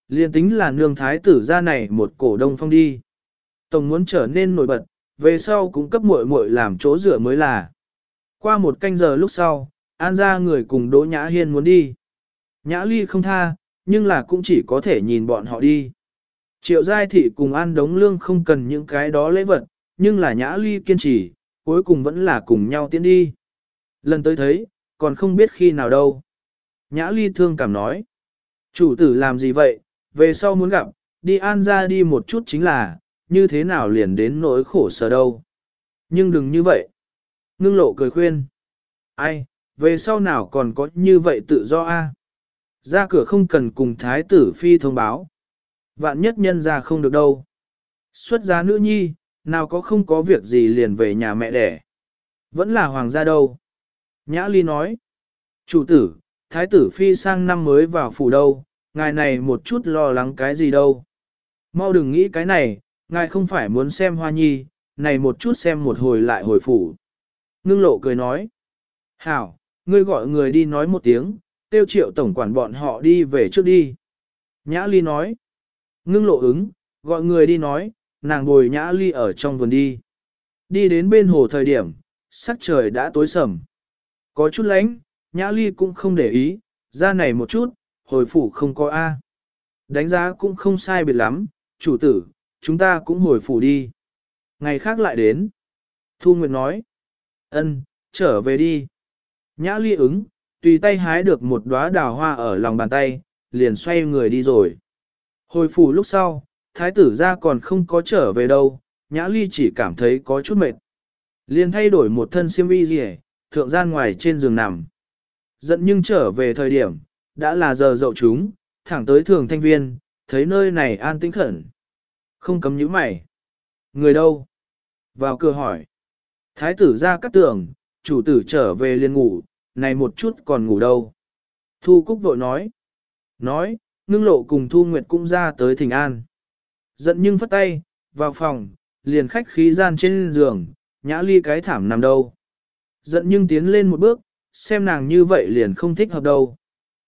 liền tính là nương thái tử ra này một cổ đông phong đi. Tổng muốn trở nên nổi bật, về sau cũng cấp muội muội làm chỗ dựa mới là. Qua một canh giờ lúc sau, An ra người cùng Đỗ Nhã Hiên muốn đi. Nhã Ly không tha, nhưng là cũng chỉ có thể nhìn bọn họ đi. Triệu Giai Thị cùng An Đống Lương không cần những cái đó lễ vật, nhưng là Nhã Ly kiên trì, cuối cùng vẫn là cùng nhau tiến đi. Lần tới thấy, còn không biết khi nào đâu. Nhã Ly thương cảm nói. Chủ tử làm gì vậy, về sau muốn gặp, đi An ra đi một chút chính là, như thế nào liền đến nỗi khổ sở đâu. Nhưng đừng như vậy. Ngưng Lộ cười khuyên. Ai, về sau nào còn có như vậy tự do a? Ra cửa không cần cùng thái tử phi thông báo. Vạn nhất nhân ra không được đâu. Xuất giá nữ nhi, nào có không có việc gì liền về nhà mẹ đẻ. Vẫn là hoàng gia đâu. Nhã Ly nói. Chủ tử, thái tử phi sang năm mới vào phủ đâu, ngài này một chút lo lắng cái gì đâu. Mau đừng nghĩ cái này, ngài không phải muốn xem Hoa Nhi, này một chút xem một hồi lại hồi phủ. Ngưng Lộ cười nói. Hảo, ngươi gọi người đi nói một tiếng, tiêu Triệu tổng quản bọn họ đi về trước đi. Nhã Ly nói. Ngưng Lộ ứng, gọi người đi nói, nàng bồi Nhã Ly ở trong vườn đi. Đi đến bên hồ thời điểm, sắc trời đã tối sầm. Có chút lánh, Nhã Ly cũng không để ý, ra này một chút, hồi phủ không có A. Đánh giá cũng không sai biệt lắm, chủ tử, chúng ta cũng hồi phủ đi. Ngày khác lại đến. Thu Nguyệt nói. Ân, trở về đi. Nhã Ly ứng, tùy tay hái được một đóa đào hoa ở lòng bàn tay, liền xoay người đi rồi. Hồi phủ lúc sau, thái tử ra còn không có trở về đâu, Nhã Ly chỉ cảm thấy có chút mệt. Liền thay đổi một thân xiêm y gì, thượng gian ngoài trên giường nằm. Giận nhưng trở về thời điểm, đã là giờ dậu chúng, thẳng tới thường thanh viên, thấy nơi này an tĩnh khẩn. Không cấm nhíu mày. Người đâu? Vào cửa hỏi. Thái tử ra cắt tường, chủ tử trở về liền ngủ, này một chút còn ngủ đâu. Thu Cúc vội nói. Nói, Ngưng Lộ cùng Thu Nguyệt cũng ra tới thỉnh an. Giận nhưng phất tay, vào phòng, liền khách khí gian trên giường, Nhã Ly cái thảm nằm đâu. Giận nhưng tiến lên một bước, xem nàng như vậy liền không thích hợp đâu.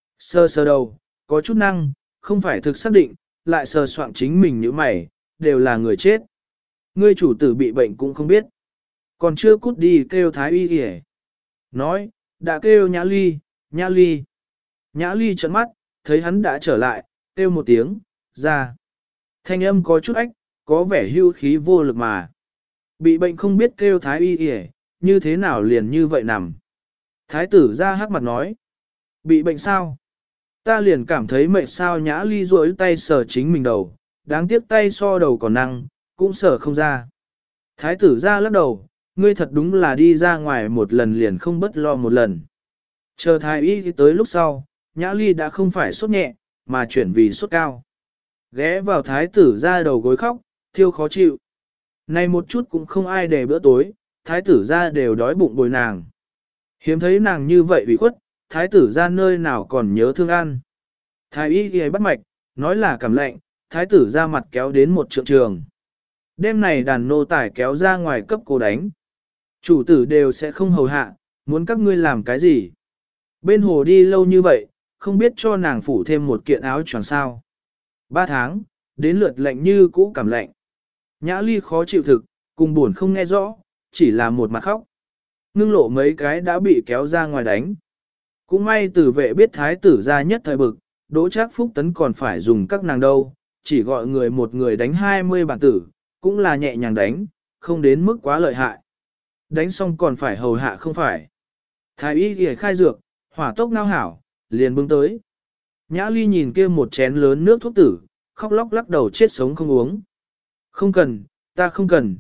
Sơ sơ đầu, có chút năng, không phải thực xác định, lại sờ soạn chính mình như mày, đều là người chết. Ngươi chủ tử bị bệnh cũng không biết. Còn chưa cút đi kêu thái y kìa. Nói, đã kêu Nhã Ly, Nhã Ly. Nhã Ly trợn mắt, thấy hắn đã trở lại, kêu một tiếng, ra. Thanh âm có chút ách, có vẻ hưu khí vô lực mà. Bị bệnh không biết kêu thái y kìa, như thế nào liền như vậy nằm. Thái tử ra hắc mặt nói. Bị bệnh sao? Ta liền cảm thấy mệt sao. Nhã Ly duỗi tay sờ chính mình đầu, đáng tiếc tay so đầu còn năng, cũng sờ không ra. Thái tử ra lắc đầu, ngươi thật đúng là đi ra ngoài một lần liền không bất lo một lần. Chờ thái y tới lúc sau, Nhã Ly đã không phải sốt nhẹ, mà chuyển vì sốt cao. Ghé vào thái tử ra đầu gối khóc, thiêu khó chịu. Này một chút cũng không ai để bữa tối, thái tử ra đều đói bụng bồi nàng. Hiếm thấy nàng như vậy ủy khuất, thái tử ra nơi nào còn nhớ thương ăn. Thái y ghi bắt mạch, nói là cảm lạnh, thái tử ra mặt kéo đến một trượng trường. Đêm này đàn nô tải kéo ra ngoài cấp cô đánh. Chủ tử đều sẽ không hầu hạ, muốn các ngươi làm cái gì. Bên hồ đi lâu như vậy, không biết cho nàng phủ thêm một kiện áo choàng sao. 3 tháng, đến lượt lạnh như cũ cảm lạnh. Nhã Ly khó chịu thực, cùng buồn không nghe rõ, chỉ là một mặt khóc. Ngưng Lộ mấy cái đã bị kéo ra ngoài đánh. Cũng may tử vệ biết thái tử ra nhất thời bực, Đỗ Trác Phúc Tấn còn phải dùng các nàng đâu, chỉ gọi người một người đánh 20 bản tử, cũng là nhẹ nhàng đánh, không đến mức quá lợi hại. Đánh xong còn phải hầu hạ không phải. Thái y ghề khai dược, hỏa tốc ngao hảo, liền bưng tới. Nhã Ly nhìn kia một chén lớn nước thuốc tử, khóc lóc lắc đầu chết sống không uống. Không cần, ta không cần,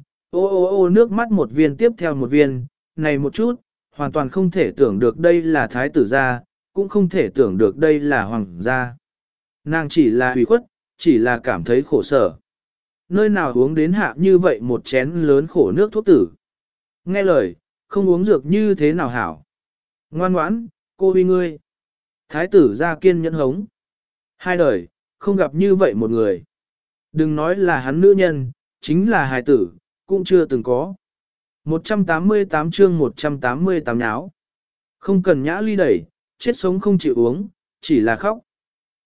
ô nước mắt một viên tiếp theo một viên, này một chút, hoàn toàn không thể tưởng được đây là thái tử gia, cũng không thể tưởng được đây là hoàng gia. Nàng chỉ là hủy khuất, chỉ là cảm thấy khổ sở. Nơi nào uống đến hạ như vậy một chén lớn khổ nước thuốc tử. Nghe lời, không uống dược như thế nào hảo. Ngoan ngoãn, cô huy ngươi. Thái tử gia kiên nhẫn hống. Hai đời, không gặp như vậy một người. Đừng nói là hắn nữ nhân, chính là hài tử, cũng chưa từng có. 188 chương 188 nháo. Không cần Nhã Ly đẩy, chết sống không chịu uống, chỉ là khóc.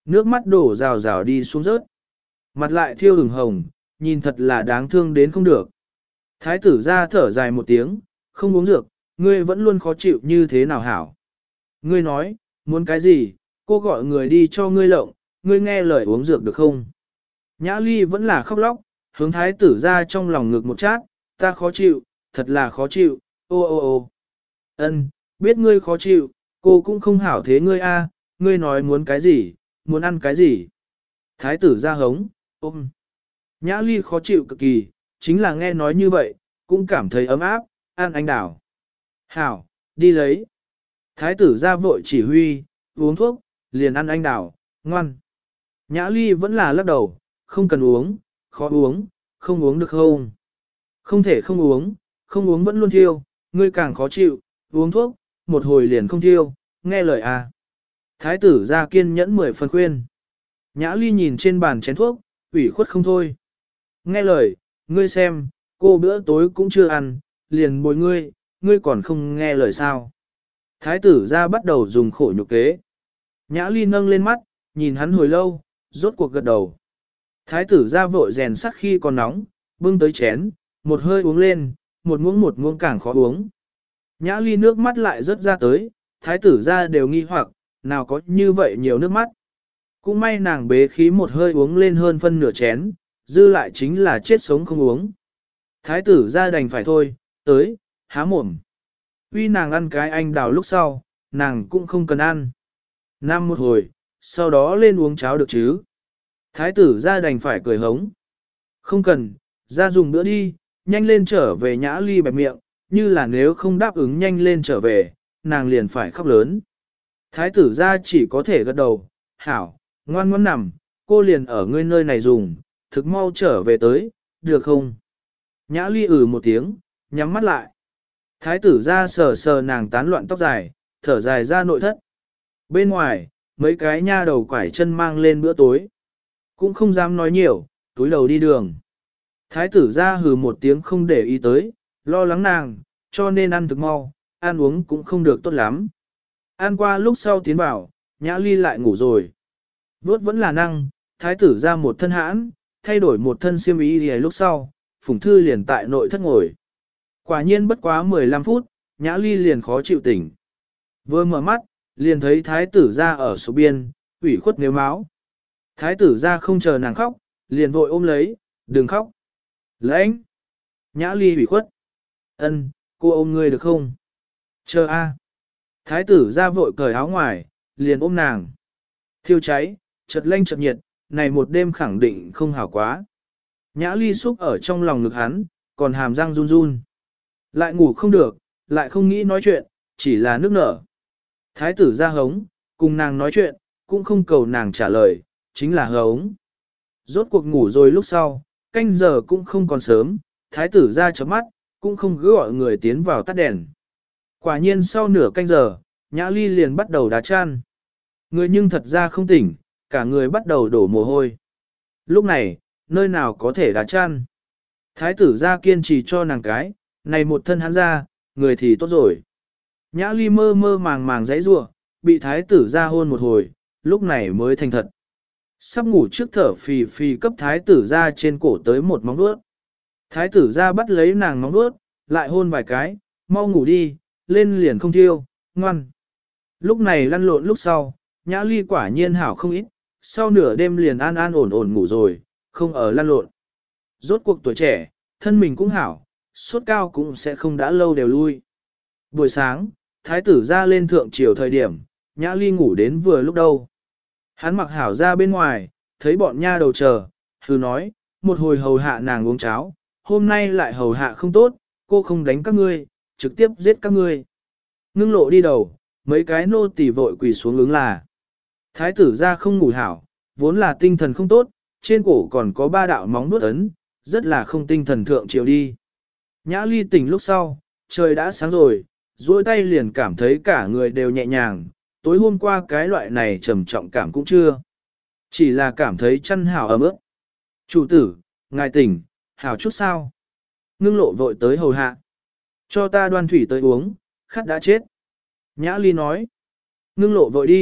Nước mắt đổ rào rào đi xuống rớt. Mặt lại thiêu ửng hồng, nhìn thật là đáng thương đến không được. Thái tử ra thở dài một tiếng, không uống dược, ngươi vẫn luôn khó chịu như thế nào hảo. Ngươi nói, muốn cái gì, cô gọi người đi cho ngươi lộng, ngươi nghe lời uống dược được không? Nhã Ly vẫn là khóc lóc, hướng thái tử ra trong lòng ngực một chát, ta khó chịu, thật là khó chịu, ô ô ô. Ân, biết ngươi khó chịu, cô cũng không hảo thế ngươi a, ngươi nói muốn cái gì, muốn ăn cái gì. Thái tử ra hống, ôm. Nhã Ly khó chịu cực kỳ, chính là nghe nói như vậy, cũng cảm thấy ấm áp, ăn anh đảo. Hảo, đi lấy. Thái tử ra vội chỉ huy, uống thuốc, liền ăn anh đảo, ngoan. Nhã Ly vẫn là lắc đầu, không cần uống, khó uống, không uống được không? Không thể không uống, không uống vẫn luôn thiêu, ngươi càng khó chịu, uống thuốc, một hồi liền không thiêu, nghe lời à. Thái tử ra kiên nhẫn 10 phần khuyên. Nhã Ly nhìn trên bàn chén thuốc, ủy khuất không thôi. Nghe lời, ngươi xem, cô bữa tối cũng chưa ăn, liền bồi ngươi, ngươi còn không nghe lời sao. Thái tử ra bắt đầu dùng khổ nhục kế. Nhã Ly nâng lên mắt, nhìn hắn hồi lâu, rốt cuộc gật đầu. Thái tử ra vội rèn sắt khi còn nóng, bưng tới chén, một hơi uống lên, một muỗng càng khó uống. Nhã Ly nước mắt lại rớt ra tới, thái tử ra đều nghi hoặc, nào có như vậy nhiều nước mắt. Cũng may nàng bế khí một hơi uống lên hơn phân nửa chén, dư lại chính là chết sống không uống. Thái tử ra đành phải thôi, tới, há mồm. Uy nàng ăn cái anh đào lúc sau, nàng cũng không cần ăn. Năm một hồi, sau đó lên uống cháo được chứ. Thái tử ra đành phải cười hống. Không cần, ra dùng bữa đi, nhanh lên trở về. Nhã Ly bẹp miệng, như là nếu không đáp ứng nhanh lên trở về, nàng liền phải khóc lớn. Thái tử ra chỉ có thể gật đầu, hảo, ngoan ngoãn nằm, cô liền ở ngươi nơi này dùng, thực mau trở về tới, được không? Nhã Ly một tiếng, nhắm mắt lại. Thái tử ra sờ sờ nàng tán loạn tóc dài, thở dài ra nội thất. Bên ngoài, mấy cái nha đầu quải chân mang lên bữa tối. Cũng không dám nói nhiều, túi đầu đi đường. Thái tử ra hừ một tiếng không để ý tới, lo lắng nàng, cho nên ăn thực mau, ăn uống cũng không được tốt lắm. Ăn qua lúc sau tiến vào, Nhã Ly lại ngủ rồi. Vốt vẫn là năng, thái tử ra một thân hãn, thay đổi một thân xiêm y thì lúc sau, Phùng Thư liền tại nội thất ngồi. Quả nhiên bất quá 15 phút, Nhã Ly liền khó chịu tỉnh. Vừa mở mắt, liền thấy thái tử ra ở số biên, ủy khuất nếu máu. Thái tử ra không chờ nàng khóc, liền vội ôm lấy, đừng khóc. Lãnh! Nhã Ly ủy khuất. Ân, cô ôm ngươi được không? Chờ a. Thái tử ra vội cởi áo ngoài, liền ôm nàng. Thiêu cháy, chợt lanh chợt nhiệt, này một đêm khẳng định không hảo quá. Nhã Ly xúc ở trong lòng ngực hắn, còn hàm răng run run. Lại ngủ không được, lại không nghĩ nói chuyện, chỉ là nước nở. Thái tử ra hống, cùng nàng nói chuyện, cũng không cầu nàng trả lời, chính là hống. Rốt cuộc ngủ rồi lúc sau, canh giờ cũng không còn sớm, thái tử ra chớp mắt, cũng không cứ gọi người tiến vào tắt đèn. Quả nhiên sau nửa canh giờ, Nhã Ly liền bắt đầu đá chăn. Người nhưng thật ra không tỉnh, cả người bắt đầu đổ mồ hôi. Lúc này, nơi nào có thể đá chăn. Thái tử ra kiên trì cho nàng cái, này một thân hắn ra, người thì tốt rồi. Nhã Ly mơ mơ màng màng giãy giụa, bị thái tử ra hôn một hồi, lúc này mới thành thật. Sắp ngủ trước thở phì phì cấp thái tử ra trên cổ tới một móng vuốt. Thái tử ra bắt lấy nàng móng vuốt, lại hôn vài cái, mau ngủ đi, lên liền không thiêu, ngoan. Lúc này lăn lộn lúc sau, Nhã Ly quả nhiên hảo không ít, sau nửa đêm liền an an ổn ổn ngủ rồi, không ở lăn lộn. Rốt cuộc tuổi trẻ, thân mình cũng hảo, sốt cao cũng sẽ không đã lâu đều lui. Buổi sáng, thái tử ra lên thượng chiều thời điểm, Nhã Ly ngủ đến vừa lúc đâu. Hắn mặc hảo ra bên ngoài, thấy bọn nha đầu chờ, hừ nói, một hồi hầu hạ nàng uống cháo, hôm nay lại hầu hạ không tốt, cô không đánh các ngươi, trực tiếp giết các ngươi. Ngưng lộ đi đầu, mấy cái nô tỳ vội quỳ xuống ứng là. Thái tử ra không ngủ hảo, vốn là tinh thần không tốt, trên cổ còn có 3 đạo móng vuốt ấn, rất là không tinh thần thượng chiều đi. Nhã Ly tỉnh lúc sau, trời đã sáng rồi, duỗi tay liền cảm thấy cả người đều nhẹ nhàng, tối hôm qua cái loại này trầm trọng cảm cũng chưa. Chỉ là cảm thấy chân hảo ấm ướt. Chủ tử, ngài tỉnh, hảo chút sao? Ngưng lộ vội tới hầu hạ. Cho ta đoan thủy tới uống, khát đã chết. Nhã Ly nói. Ngưng lộ vội đi,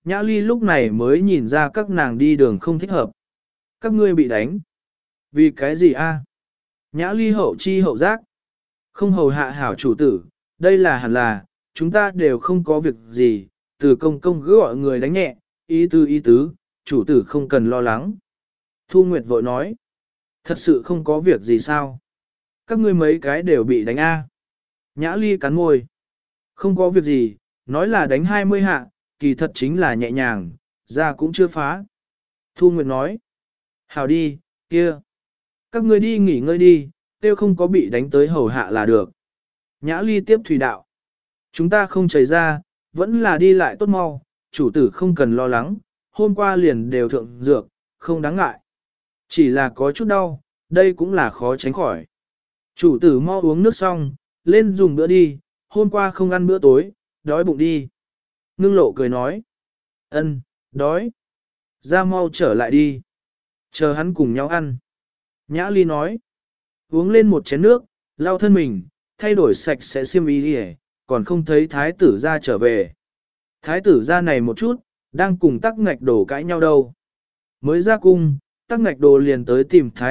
Nhã Ly lúc này mới nhìn ra các nàng đi đường không thích hợp. Các ngươi bị đánh. Vì cái gì a? Nhã Ly hậu chi hậu giác. Không hầu hạ hảo chủ tử, đây là hẳn là, chúng ta đều không có việc gì, từ công công cứ gọi người đánh nhẹ, ý tứ, chủ tử không cần lo lắng. Thu Nguyệt vội nói, thật sự không có việc gì sao? Các ngươi mấy cái đều bị đánh a. Nhã Ly cắn môi. Không có việc gì, nói là đánh 20 hạ, kỳ thật chính là nhẹ nhàng, da cũng chưa phá. Thu Nguyệt nói, hảo đi, kia. Các ngươi đi nghỉ ngơi đi, tiêu không có bị đánh tới hầu hạ là được. Nhã Ly tiếp thủy đạo. Chúng ta không chảy ra, vẫn là đi lại tốt mau, chủ tử không cần lo lắng, hôm qua liền đều thượng dược, không đáng ngại. Chỉ là có chút đau, đây cũng là khó tránh khỏi. Chủ tử mau uống nước xong, lên dùng bữa đi, hôm qua không ăn bữa tối, đói bụng đi. Ngưng lộ cười nói. Ân, đói. Ra mau trở lại đi. Chờ hắn cùng nhau ăn. Nhã Ly nói. Uống lên một chén nước, lau thân mình, thay đổi sạch sẽ xiêm y đi, còn không thấy thái tử ra trở về. Thái tử ra này một chút, đang cùng tắc ngạch đồ cãi nhau đâu. Mới ra cung, tắc ngạch đồ liền tới tìm thái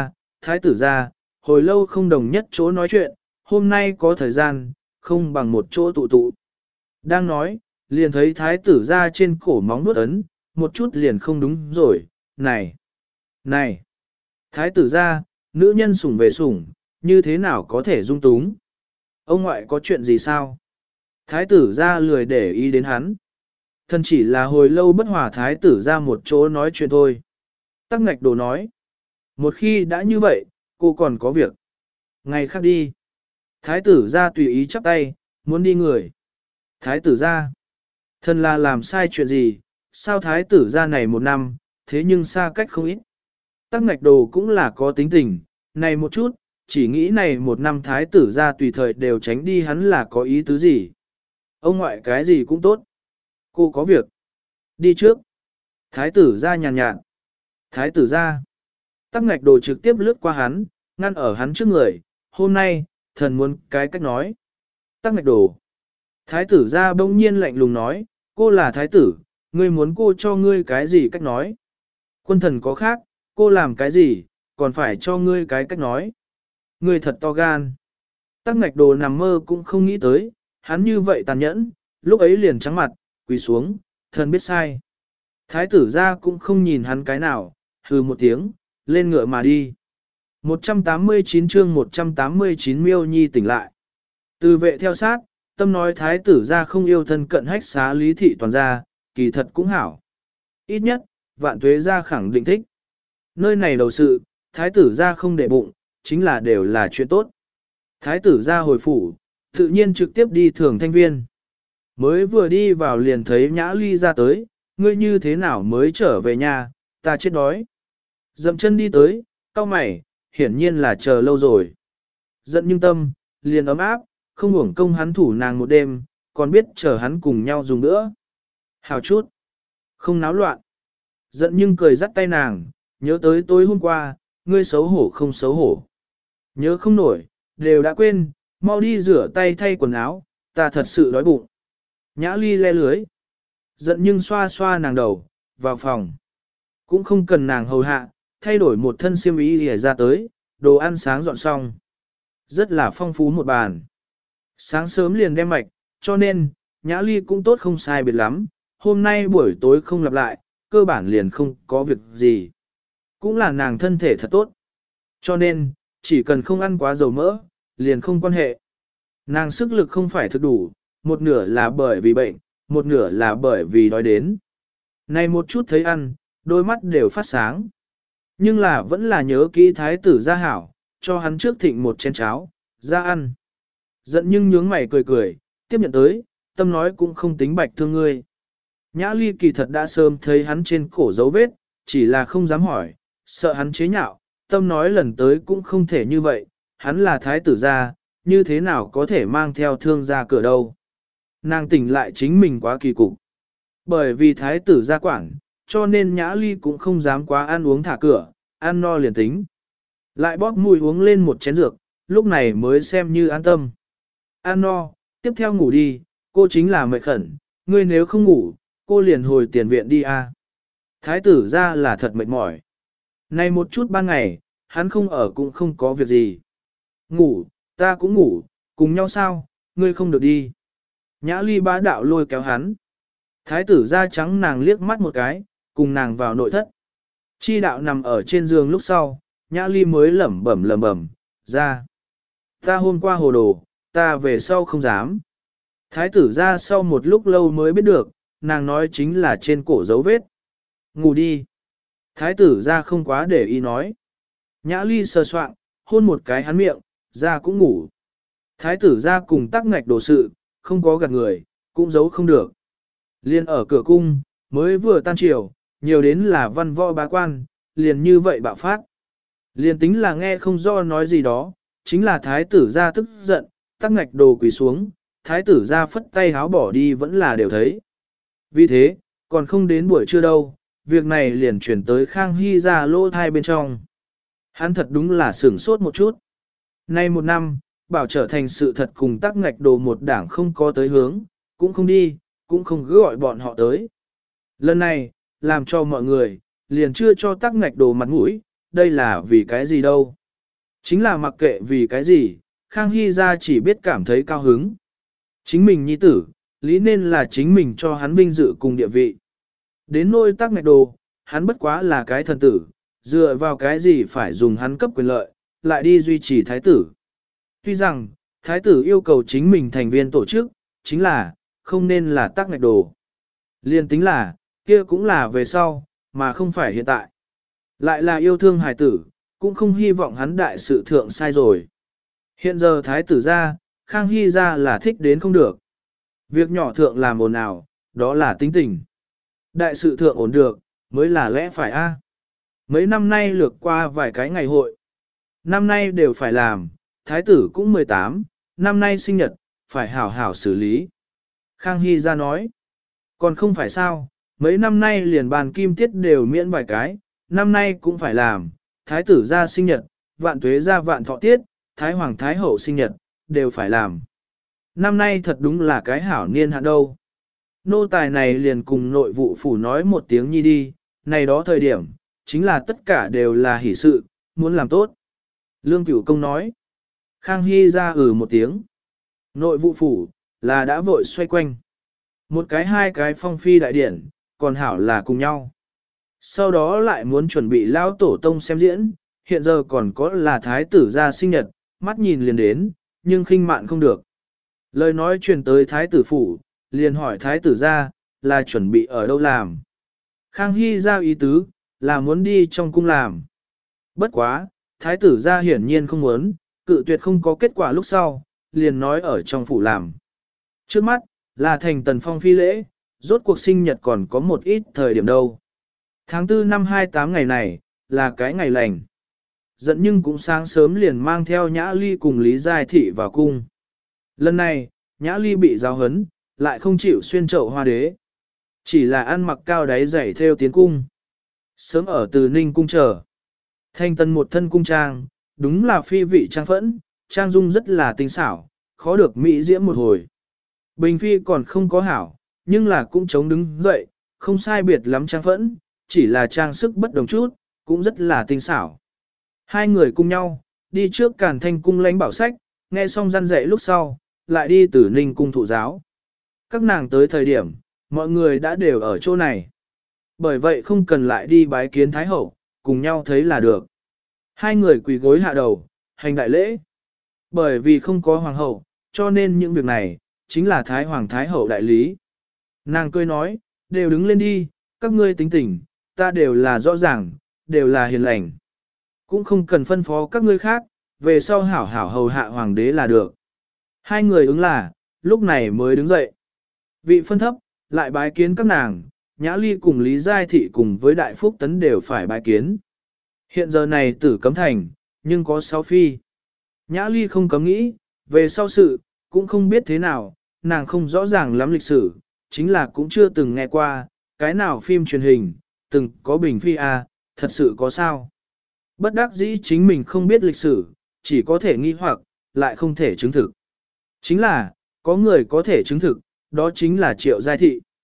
tử ra, hồi lâu không đồng nhất chỗ nói chuyện, hôm nay có thời gian, không bằng một chỗ tụ tụ. Đang nói, liền thấy thái tử ra trên cổ móng nuốt ấn, một chút liền không đúng rồi, này, này, thái tử ra, nữ nhân sủng về sủng, như thế nào có thể dung túng? Ông ngoại có chuyện gì sao? Thái tử ra lười để ý đến hắn. Thân chỉ là hồi lâu bất hòa thái tử ra một chỗ nói chuyện thôi. Tắc ngạch đồ nói. Một khi đã như vậy, cô còn có việc. Ngày khác đi. Thái tử ra tùy ý chắp tay, muốn đi người. Thái tử ra. Thân là làm sai chuyện gì, sao thái tử ra này một năm, thế nhưng xa cách không ít. Tắc ngạch đồ cũng là có tính tình, này một chút, chỉ nghĩ này một năm thái tử ra tùy thời đều tránh đi hắn là có ý tứ gì. Ông ngoại cái gì cũng tốt. Cô có việc. Đi trước. Thái tử ra nhàn nhạt. Thái tử ra. Tắc ngạch đồ trực tiếp lướt qua hắn, ngăn ở hắn trước người. Hôm nay, thần muốn cái cách nói. Tắc ngạch đồ. Thái tử ra bỗng nhiên lạnh lùng nói, cô là thái tử, ngươi muốn cô cho ngươi cái gì cách nói. Quân thần có khác, cô làm cái gì, còn phải cho ngươi cái cách nói. Ngươi thật to gan. Tắc ngạch đồ nằm mơ cũng không nghĩ tới, hắn như vậy tàn nhẫn, lúc ấy liền trắng mặt, quỳ xuống, thần biết sai. Thái tử ra cũng không nhìn hắn cái nào, hừ một tiếng, lên ngựa mà đi. 189 chương 189 Miêu Nhi tỉnh lại. Từ vệ theo sát, tâm nói thái tử ra không yêu thân cận hách xá lý thị toàn ra, kỳ thật cũng hảo. Ít nhất, vạn tuế ra khẳng định thích. Nơi này đầu sự, thái tử ra không để bụng, chính là đều là chuyện tốt. Thái tử ra hồi phủ, tự nhiên trực tiếp đi thường thanh viên. Mới vừa đi vào liền thấy Nhã Ly ra tới, ngươi như thế nào mới trở về nhà, ta chết đói. Dậm chân đi tới, cau mày, hiển nhiên là chờ lâu rồi. Giận nhưng tâm, liền ấm áp, không uổng công hắn thủ nàng một đêm, còn biết chờ hắn cùng nhau dùng nữa. Hào chút, không náo loạn. Giận nhưng cười dắt tay nàng, nhớ tới tối hôm qua, ngươi xấu hổ không xấu hổ. Nhớ không nổi, đều đã quên, mau đi rửa tay thay quần áo, ta thật sự đói bụng. Nhã Ly le lưới. Giận nhưng xoa xoa nàng đầu, vào phòng. Cũng không cần nàng hầu hạ, thay đổi một thân xiêm y để ra tới, đồ ăn sáng dọn xong. Rất là phong phú một bàn. Sáng sớm liền đem mạch, cho nên, Nhã Ly cũng tốt không sai biệt lắm. Hôm nay buổi tối không lặp lại, cơ bản liền không có việc gì. Cũng là nàng thân thể thật tốt. Cho nên, chỉ cần không ăn quá dầu mỡ, liền không quan hệ. Nàng sức lực không phải thực đủ, một nửa là bởi vì bệnh, một nửa là bởi vì đói đến. Này một chút thấy ăn, đôi mắt đều phát sáng. Nhưng là vẫn là nhớ kỹ thái tử gia hảo, cho hắn trước thịnh một chén cháo, ra ăn. Giận nhưng nhướng mày cười cười, tiếp nhận tới, tâm nói cũng không tính bạch thương ngươi. Nhã Ly kỳ thật đã sớm thấy hắn trên cổ dấu vết, chỉ là không dám hỏi, sợ hắn chế nhạo, tâm nói lần tới cũng không thể như vậy, hắn là thái tử gia, như thế nào có thể mang theo thương ra cửa đâu. Nàng tỉnh lại chính mình quá kỳ cục. Bởi vì thái tử gia quản, cho nên Nhã Ly cũng không dám quá ăn uống thả cửa, ăn no liền tính. Lại bóp mùi uống lên một chén dược, lúc này mới xem như an tâm. Ăn no, tiếp theo ngủ đi, cô chính là mệt khẩn, ngươi nếu không ngủ, cô liền hồi tiền viện đi a. Thái tử ra là thật mệt mỏi. Này một chút ban ngày, hắn không ở cũng không có việc gì. Ngủ, ta cũng ngủ, cùng nhau sao, ngươi không được đi. Nhã Ly bá đạo lôi kéo hắn. Thái tử da trắng nàng liếc mắt một cái, cùng nàng vào nội thất. Chi đạo nằm ở trên giường lúc sau, Nhã Ly mới lẩm bẩm, ra. Ta hôm qua hồ đồ, ta về sau không dám. Thái tử ra sau một lúc lâu mới biết được, nàng nói chính là trên cổ dấu vết. Ngủ đi. Thái tử ra không quá để ý nói. Nhã Ly sờ soạng, hôn một cái hắn miệng, ra cũng ngủ. Thái tử ra cùng tắc ngạch đồ sự, không có gạt người, cũng giấu không được. Liên ở cửa cung, mới vừa tan chiều, nhiều đến là văn võ bá quan, liền như vậy bạo phát. Liền tính là nghe không do nói gì đó, chính là thái tử ra tức giận, tắc ngạch đồ quỳ xuống, thái tử ra phất tay háo bỏ đi vẫn là đều thấy. Vì thế, còn không đến buổi trưa đâu, việc này liền chuyển tới Khang Hy ra lô thai bên trong. Hắn thật đúng là sửng sốt một chút. Nay một năm, bảo trở thành sự thật cùng tắc ngạch đồ một đảng không có tới hướng, cũng không đi, cũng không cứ gọi bọn họ tới. Lần này, làm cho mọi người, liền chưa cho tắc ngạch đồ mặt mũi, đây là vì cái gì đâu. Chính là mặc kệ vì cái gì, Khang Hy ra chỉ biết cảm thấy cao hứng. Chính mình nhi tử, lý nên là chính mình cho hắn vinh dự cùng địa vị. Đến nôi tắc ngạch đồ, hắn bất quá là cái thần tử, dựa vào cái gì phải dùng hắn cấp quyền lợi, lại đi duy trì thái tử. Tuy rằng, thái tử yêu cầu chính mình thành viên tổ chức, chính là, không nên là tắc ngạch đồ. Liên tính là, kia cũng là về sau, mà không phải hiện tại. Lại là yêu thương hài tử, cũng không hy vọng hắn đại sự thượng sai rồi. Hiện giờ thái tử ra, Khang Hy ra là thích đến không được. Việc nhỏ thượng làm ồn ào, đó là tính tình. Đại sự thượng ổn được, mới là lẽ phải a. Mấy năm nay lược qua vài cái ngày hội. Năm nay đều phải làm, thái tử cũng 18, năm nay sinh nhật, phải hảo hảo xử lý. Khang Hy ra nói, còn không phải sao, mấy năm nay liền bàn kim tiết đều miễn vài cái, năm nay cũng phải làm, thái tử ra sinh nhật, vạn tuế ra vạn thọ tiết, thái hoàng thái hậu sinh nhật, đều phải làm. Năm nay thật đúng là cái hảo niên hạn đâu. Nô tài này liền cùng nội vụ phủ nói một tiếng nhi đi, này đó thời điểm, chính là tất cả đều là hỷ sự, muốn làm tốt. Lương Cửu Công nói, Khang Hy ra một tiếng. Nội vụ phủ, là đã vội xoay quanh. Một cái hai cái phong phi đại điển, còn hảo là cùng nhau. Sau đó lại muốn chuẩn bị lao tổ tông xem diễn, hiện giờ còn có là thái tử ra sinh nhật, mắt nhìn liền đến, nhưng khinh mạn không được. Lời nói truyền tới thái tử phủ, liền hỏi thái tử ra, là chuẩn bị ở đâu làm. Khang Hy ra ý tứ, là muốn đi trong cung làm. Bất quá, thái tử ra hiển nhiên không muốn, cự tuyệt không có kết quả lúc sau, liền nói ở trong phủ làm. Trước mắt, là thành tần phong phi lễ, rốt cuộc sinh nhật còn có một ít thời điểm đâu. Tháng 4 năm 28 ngày này, là cái ngày lành. Giận nhưng cũng sáng sớm liền mang theo Nhã Ly cùng Lý Giai Thị vào cung. Lần này, Nhã Ly bị giáo hấn, lại không chịu xuyên chậu hoa đế. Chỉ là ăn mặc cao đáy dày theo tiến cung. Sớm ở từ Ninh cung chờ. Thanh tân một thân cung trang, đúng là phi vị trang phẫn, trang dung rất là tinh xảo, khó được mỹ diễm một hồi. Bình phi còn không có hảo, nhưng là cũng chống đứng dậy, không sai biệt lắm trang phẫn, chỉ là trang sức bất đồng chút, cũng rất là tinh xảo. Hai người cùng nhau, đi trước Càn Thanh cung lãnh bảo sách, nghe xong răn dạy lúc sau, lại đi Tử Ninh cung thụ giáo. Các nàng tới thời điểm, mọi người đã đều ở chỗ này. Bởi vậy không cần lại đi bái kiến Thái Hậu, cùng nhau thấy là được. Hai người quỳ gối hạ đầu, hành đại lễ. Bởi vì không có Hoàng hậu, cho nên những việc này, chính là Thái Hoàng Thái Hậu đại lý. Nàng cười nói, đều đứng lên đi, các ngươi tính tình, ta đều là rõ ràng, đều là hiền lành. Cũng không cần phân phó các ngươi khác, về sau hảo hảo hầu hạ hoàng đế là được. Hai người ứng là, lúc này mới đứng dậy. Vị phân thấp, lại bái kiến các nàng, Nhã Ly cùng Lý Giai Thị cùng với Đại Phúc Tấn đều phải bái kiến. Hiện giờ này tử cấm thành, nhưng có 6 phi. Nhã Ly không cấm nghĩ, về sau sự, cũng không biết thế nào, nàng không rõ ràng lắm lịch sử, chính là cũng chưa từng nghe qua, cái nào phim truyền hình, từng có bình phi thật sự có sao. Bất đắc dĩ chính mình không biết lịch sử, chỉ có thể nghi hoặc, lại không thể chứng thực. Chính là, có người có thể chứng thực, đó chính là Triệu Giai Thị.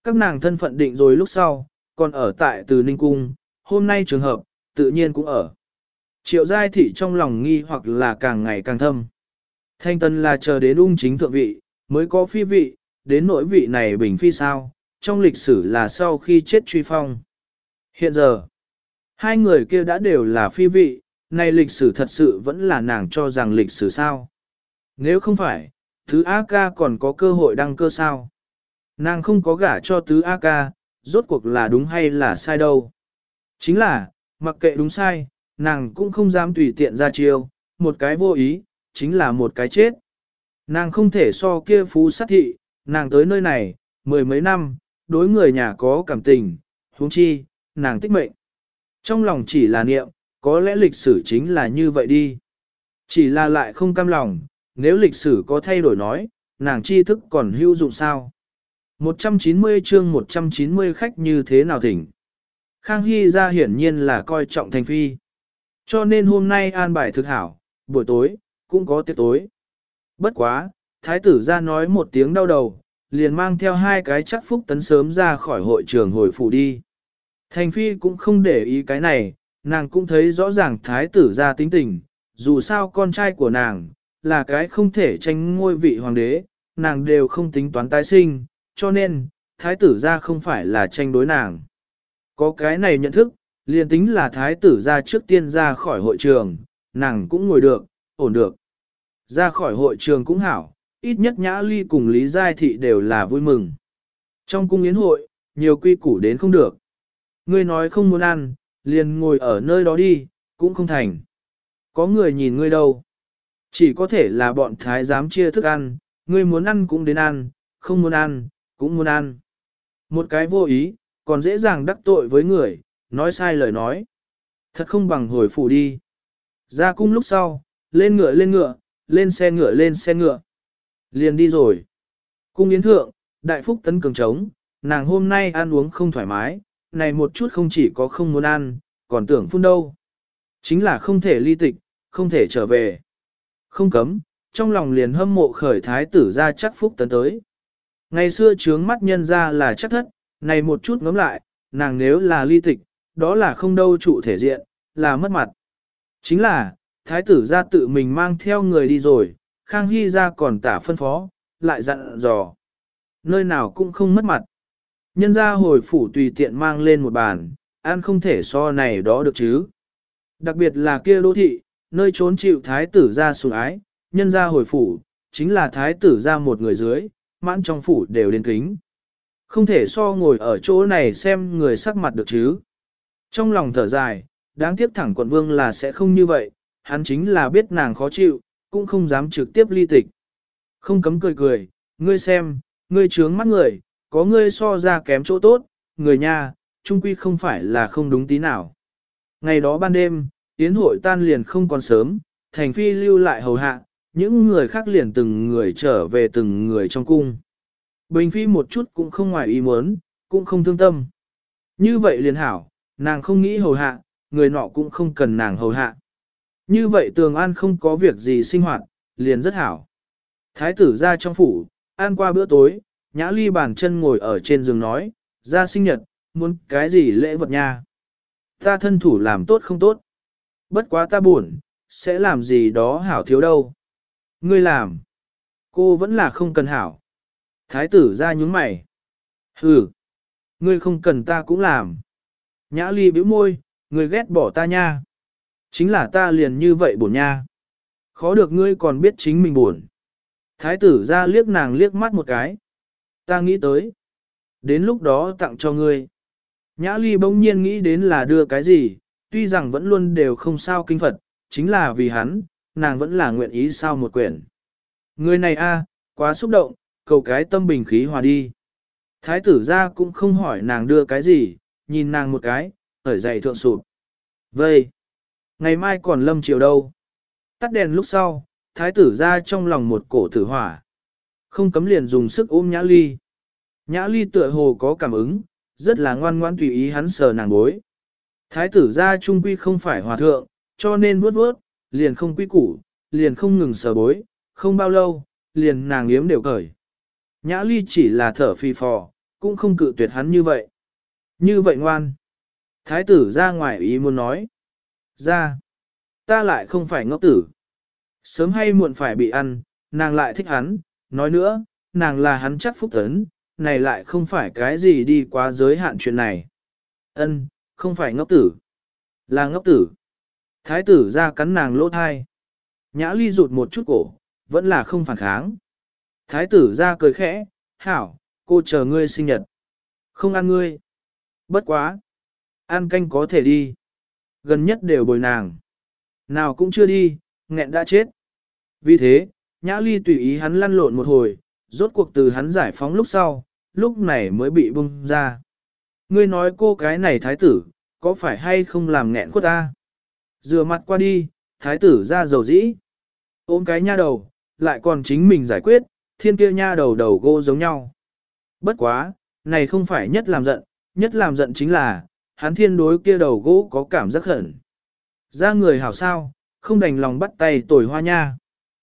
Các nàng thân phận định rồi lúc sau, còn ở tại Từ Ninh Cung, hôm nay trường hợp, tự nhiên cũng ở. Triệu Giai Thị trong lòng nghi hoặc là càng ngày càng thâm. Thanh Tân là chờ đến ung chính thượng vị, mới có phi vị, đến nỗi vị này bình phi sao, trong lịch sử là sau khi chết truy phong. Hiện giờ, hai người kia đã đều là phi vị, này lịch sử thật sự vẫn là nàng cho rằng lịch sử sao. Nếu không phải, Tứ A Ca còn có cơ hội đăng cơ sao. Nàng không có gả cho Tứ A Ca, rốt cuộc là đúng hay là sai đâu. Chính là, mặc kệ đúng sai, nàng cũng không dám tùy tiện ra chiêu, một cái vô ý, chính là một cái chết. Nàng không thể so kia phú sát thị, nàng tới nơi này, mười mấy năm, đối người nhà có cảm tình, huống chi, nàng tích mệnh. Trong lòng chỉ là niệm, có lẽ lịch sử chính là như vậy đi. Chỉ là lại không cam lòng, nếu lịch sử có thay đổi nói, nàng tri thức còn hữu dụng sao. 190 chương 190 khách như thế nào thỉnh. Khang Hy ra hiển nhiên là coi trọng Thành Phi. Cho nên hôm nay an bài thực hảo, buổi tối, cũng có tiệc tối. Bất quá, thái tử ra nói một tiếng đau đầu, liền mang theo hai cái chắc phúc tấn sớm ra khỏi hội trường hồi phủ đi. Thành Phi cũng không để ý cái này, nàng cũng thấy rõ ràng thái tử ra tính tình, dù sao con trai của nàng, là cái không thể tranh ngôi vị hoàng đế, nàng đều không tính toán tái sinh, cho nên, thái tử ra không phải là tranh đối nàng. Có cái này nhận thức, liền tính là thái tử ra trước tiên ra khỏi hội trường, nàng cũng ngồi được, ổn được. Ra khỏi hội trường cũng hảo, ít nhất Nhã Ly cùng Lý Giai Thị đều là vui mừng. Trong cung yến hội, nhiều quy củ đến không được. Ngươi nói không muốn ăn, liền ngồi ở nơi đó đi, cũng không thành. Có người nhìn ngươi đâu. Chỉ có thể là bọn thái giám chia thức ăn, ngươi muốn ăn cũng đến ăn, không muốn ăn, cũng muốn ăn. Một cái vô ý, còn dễ dàng đắc tội với người, nói sai lời nói. Thật không bằng hồi phủ đi. Ra cung lúc sau, lên ngựa lên xe ngựa. Liền đi rồi. Cung yến thượng, đại phúc tấn cường trống, nàng hôm nay ăn uống không thoải mái, này một chút không chỉ có không muốn ăn, còn tưởng phun đâu. Chính là không thể ly tịch, không thể trở về. Không cấm, trong lòng liền hâm mộ khởi thái tử ra chắc phúc tấn tới. Ngày xưa trướng mắt nhân ra là chắc thất, này một chút ngắm lại, nàng nếu là ly tịch, đó là không đâu trụ thể diện, là mất mặt. Chính là, thái tử ra tự mình mang theo người đi rồi, Khang Hy ra còn tả phân phó, lại dặn dò. Nơi nào cũng không mất mặt. Nhân ra hồi phủ tùy tiện mang lên một bàn, ăn không thể so này đó được chứ. Đặc biệt là kia đô thị, nơi trốn chịu thái tử ra sủng ái, nhân ra hồi phủ, chính là thái tử ra một người dưới, mãn trong phủ đều đến kính. Không thể so ngồi ở chỗ này xem người sắc mặt được chứ. Trong lòng thở dài, đáng tiếc thẳng quận vương là sẽ không như vậy, hắn chính là biết nàng khó chịu, cũng không dám trực tiếp ly tịch. Không cấm cười cười, ngươi xem, ngươi trướng mắt người, có ngươi so ra kém chỗ tốt, người nha, trung quy không phải là không đúng tí nào. Ngày đó ban đêm, yến hội tan liền không còn sớm, Thành Phi lưu lại hầu hạ, những người khác liền từng người trở về từng người trong cung. Bình Phi một chút cũng không ngoài ý muốn, cũng không thương tâm. Như vậy liền hảo, nàng không nghĩ hầu hạ, người nọ cũng không cần nàng hầu hạ. Như vậy Tường An không có việc gì sinh hoạt, liền rất hảo. Thái tử ra trong phủ, ăn qua bữa tối, Nhã Ly bàn chân ngồi ở trên giường nói, ra sinh nhật, muốn cái gì lễ vật nha. Ta thân thủ làm tốt không tốt. Bất quá ta buồn, sẽ làm gì đó hảo thiếu đâu. Ngươi làm. Cô vẫn là không cần hảo. Thái tử ra nhúng mày. Ừ. Ngươi không cần ta cũng làm. Nhã Ly bĩu môi, ngươi ghét bỏ ta nha. Chính là ta liền như vậy buồn nha. Khó được ngươi còn biết chính mình buồn. Thái tử ra liếc nàng liếc mắt một cái. Ta nghĩ tới. Đến lúc đó tặng cho ngươi. Nhã Ly bỗng nhiên nghĩ đến là đưa cái gì, tuy rằng vẫn luôn đều không sao kinh Phật, chính là vì hắn, nàng vẫn là nguyện ý sao một quyển. Người này a, quá xúc động, cầu cái tâm bình khí hòa đi. Thái tử ra cũng không hỏi nàng đưa cái gì, nhìn nàng một cái, ở dậy thượng sụp. Vây! Ngày mai còn lâm chiều đâu? Tắt đèn lúc sau, thái tử ra trong lòng một cổ tử hỏa. Không cấm liền dùng sức ôm Nhã Ly. Nhã Ly tựa hồ có cảm ứng, rất là ngoan ngoan tùy ý hắn sờ nàng bối. Thái tử ra trung quy không phải hòa thượng, cho nên vuốt vuốt, liền không quy củ, liền không ngừng sờ bối, không bao lâu, liền nàng yếm đều cởi. Nhã Ly chỉ là thở phì phò, cũng không cự tuyệt hắn như vậy. Như vậy ngoan. Thái tử ra ngoài ý muốn nói. Ra. Ta lại không phải ngốc tử. Sớm hay muộn phải bị ăn, nàng lại thích hắn. Nói nữa, nàng là hắn chắc phúc tấn, này lại không phải cái gì đi quá giới hạn chuyện này. Ân, không phải ngốc tử. Là ngốc tử. Thái tử ra cắn nàng lỗ thai. Nhã ly rụt một chút cổ, vẫn là không phản kháng. Thái tử ra cười khẽ, hảo, cô chờ ngươi sinh nhật. Không ăn ngươi. Bất quá. Ăn canh có thể đi. Gần nhất đều bồi nàng. Nào cũng chưa đi, nghẹn đã chết. Vì thế, Nhã ly tùy ý hắn lăn lộn một hồi, rốt cuộc từ hắn giải phóng lúc sau, lúc này mới bị bung ra. Ngươi nói cô cái này thái tử, có phải hay không làm nghẹn khuất ta? Rửa mặt qua đi, thái tử ra dầu dĩ. Ôm cái nha đầu, lại còn chính mình giải quyết, thiên kia nha đầu đầu gô giống nhau. Bất quá, này không phải nhất làm giận chính là, hắn thiên đối kia đầu gỗ có cảm giác khẩn. Ra người hảo sao, không đành lòng bắt tay tồi hoa nha.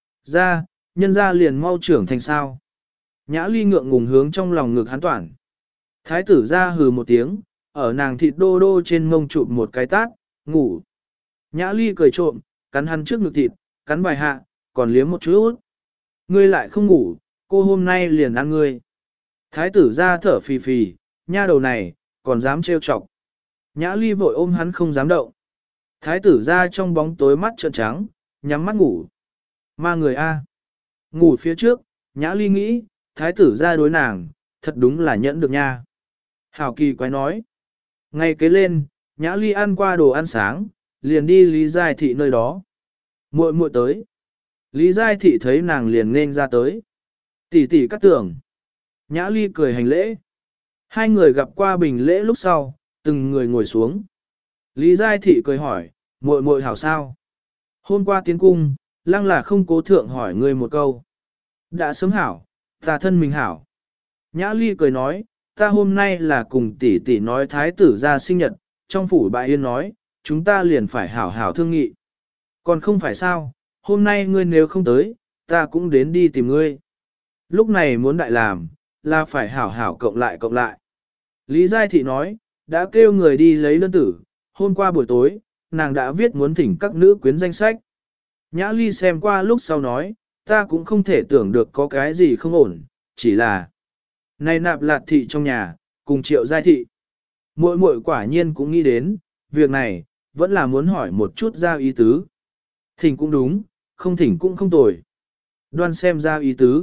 Ra, nhân ra liền mau trưởng thành sao. Nhã ly ngượng ngùng hướng trong lòng ngực hắn toản. Thái tử ra hừ một tiếng, ở nàng thịt đô đô trên mông chụp một cái tát, ngủ. Nhã ly cười trộm, cắn hắn trước ngực thịt, cắn vài hạ, còn liếm một chút. Ngươi lại không ngủ, cô hôm nay liền ăn ngươi. Thái tử ra thở phì phì, nha đầu này, còn dám trêu chọc. Nhã ly vội ôm hắn không dám động. Thái tử ra trong bóng tối mắt trợn trắng, nhắm mắt ngủ. Ma người A. Ngủ phía trước, Nhã ly nghĩ, thái tử ra đối nàng, thật đúng là nhẫn được nha. Hảo kỳ quái nói. Ngay kế lên, Nhã ly ăn qua đồ ăn sáng, liền đi Lý Giai Thị nơi đó. Muội muội tới. Lý Giai Thị thấy nàng liền nên ra tới. Tỷ tỷ cắt tưởng. Nhã ly cười hành lễ. Hai người gặp qua bình lễ lúc sau, từng người ngồi xuống. Lý Giai Thị cười hỏi, muội muội hảo sao? Hôm qua tiến cung, lăng là không cố thượng hỏi ngươi một câu. Đã sớm hảo, ta thân mình hảo. Nhã ly cười nói, ta hôm nay là cùng tỷ tỷ nói thái tử ra sinh nhật, trong phủ bại yên nói, chúng ta liền phải hảo hảo thương nghị. Còn không phải sao, hôm nay ngươi nếu không tới, ta cũng đến đi tìm ngươi. Lúc này muốn đại làm, là phải hảo hảo cộng lại cộng lại. Lý Giai Thị nói, đã kêu người đi lấy đơn tử, hôm qua buổi tối, nàng đã viết muốn thỉnh các nữ quyến danh sách. Nhã ly xem qua lúc sau nói, ta cũng không thể tưởng được có cái gì không ổn, chỉ là này Nạp Lạt Thị trong nhà, cùng Triệu Giai Thị. Muội muội quả nhiên cũng nghĩ đến, việc này, vẫn là muốn hỏi một chút ra ý tứ. Thỉnh cũng đúng, không thỉnh cũng không tồi. Đoan xem ra ý tứ.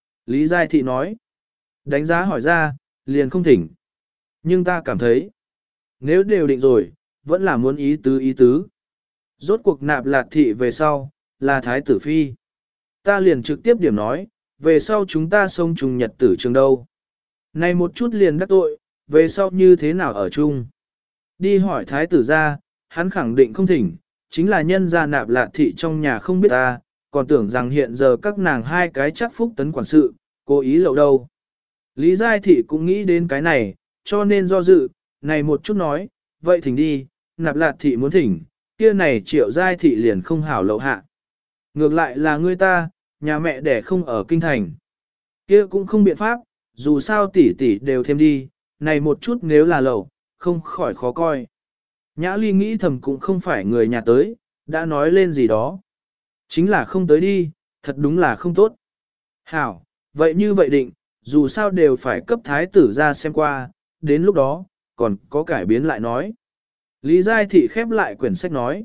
Lý Giai Thị nói, đánh giá hỏi ra, liền không thỉnh. Nhưng ta cảm thấy, nếu đều định rồi, vẫn là muốn ý tứ ý tứ. Rốt cuộc Nạp Lạt Thị về sau, là Thái tử Phi. Ta liền trực tiếp điểm nói, về sau chúng ta sống chung nhật tử trường đâu. Này một chút liền đắc tội, về sau như thế nào ở chung. Đi hỏi Thái tử ra, hắn khẳng định không thỉnh, chính là nhân gia Nạp Lạt Thị trong nhà không biết ta, còn tưởng rằng hiện giờ các nàng hai cái chắc phúc tấn quản sự, cố ý lậu đâu. Lý Giai Thị cũng nghĩ đến cái này, cho nên do dự, này một chút nói, vậy thỉnh đi, Nạp Lạt Thị muốn thỉnh, kia này Triệu Giai Thị liền không hảo lậu hạ. Ngược lại là ngươi ta, nhà mẹ đẻ không ở kinh thành. Kia cũng không biện pháp, dù sao tỷ tỷ đều thêm đi, này một chút nếu là lậu, không khỏi khó coi. Nhã ly nghĩ thầm cũng không phải người nhà tới, đã nói lên gì đó. Chính là không tới đi, thật đúng là không tốt. Hảo, vậy như vậy định, dù sao đều phải cấp thái tử ra xem qua, đến lúc đó, còn có cải biến lại nói. Lý Giai Thị khép lại quyển sách nói.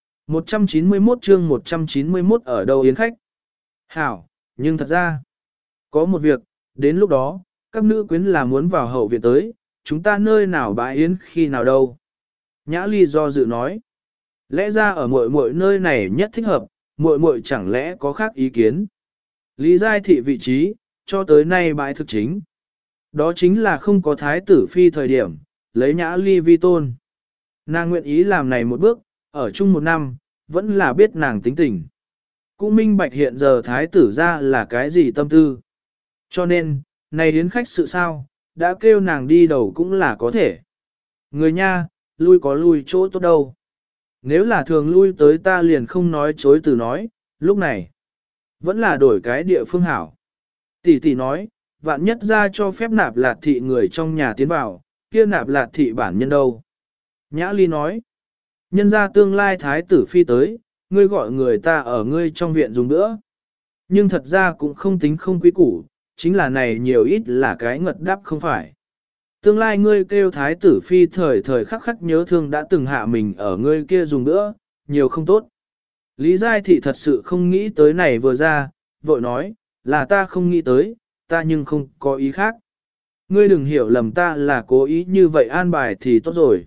191 chương 191 ở đâu yến khách. Hảo, nhưng thật ra, có một việc, đến lúc đó, các nữ quyến là muốn vào hậu viện tới, chúng ta nơi nào bãi yến khi nào đâu. Nhã ly do dự nói. Lẽ ra ở muội muội nơi này nhất thích hợp, muội muội chẳng lẽ có khác ý kiến. Lý Giai Thị vị trí, cho tới nay bãi thực chính. Đó chính là không có thái tử phi thời điểm, lấy nhã ly vi tôn. Nàng nguyện ý làm này một bước, ở chung một năm, vẫn là biết nàng tính tình. Cũng minh bạch hiện giờ thái tử ra là cái gì tâm tư. Cho nên, này đến khách sự sao, đã kêu nàng đi đầu cũng là có thể. Người nha, lui có lui chỗ tốt đâu. Nếu là thường lui tới ta liền không nói chối từ nói, lúc này, vẫn là đổi cái địa phương hảo. Tỷ tỷ nói, vạn nhất ra cho phép Nạp Lạt thị người trong nhà tiến vào, kia Nạp Lạt thị bản nhân đâu? Nhã Ly nói, nhân ra tương lai thái tử phi tới, ngươi gọi người ta ở ngươi trong viện dùng nữa. Nhưng thật ra cũng không tính không quý củ, chính là này nhiều ít là cái ngật đáp không phải. Tương lai ngươi kêu thái tử phi thời thời khắc khắc nhớ thương đã từng hạ mình ở ngươi kia dùng nữa, nhiều không tốt. Lý Giai Thị thật sự không nghĩ tới này vừa ra, vội nói, là ta không nghĩ tới, ta nhưng không có ý khác. Ngươi đừng hiểu lầm ta là cố ý như vậy an bài thì tốt rồi.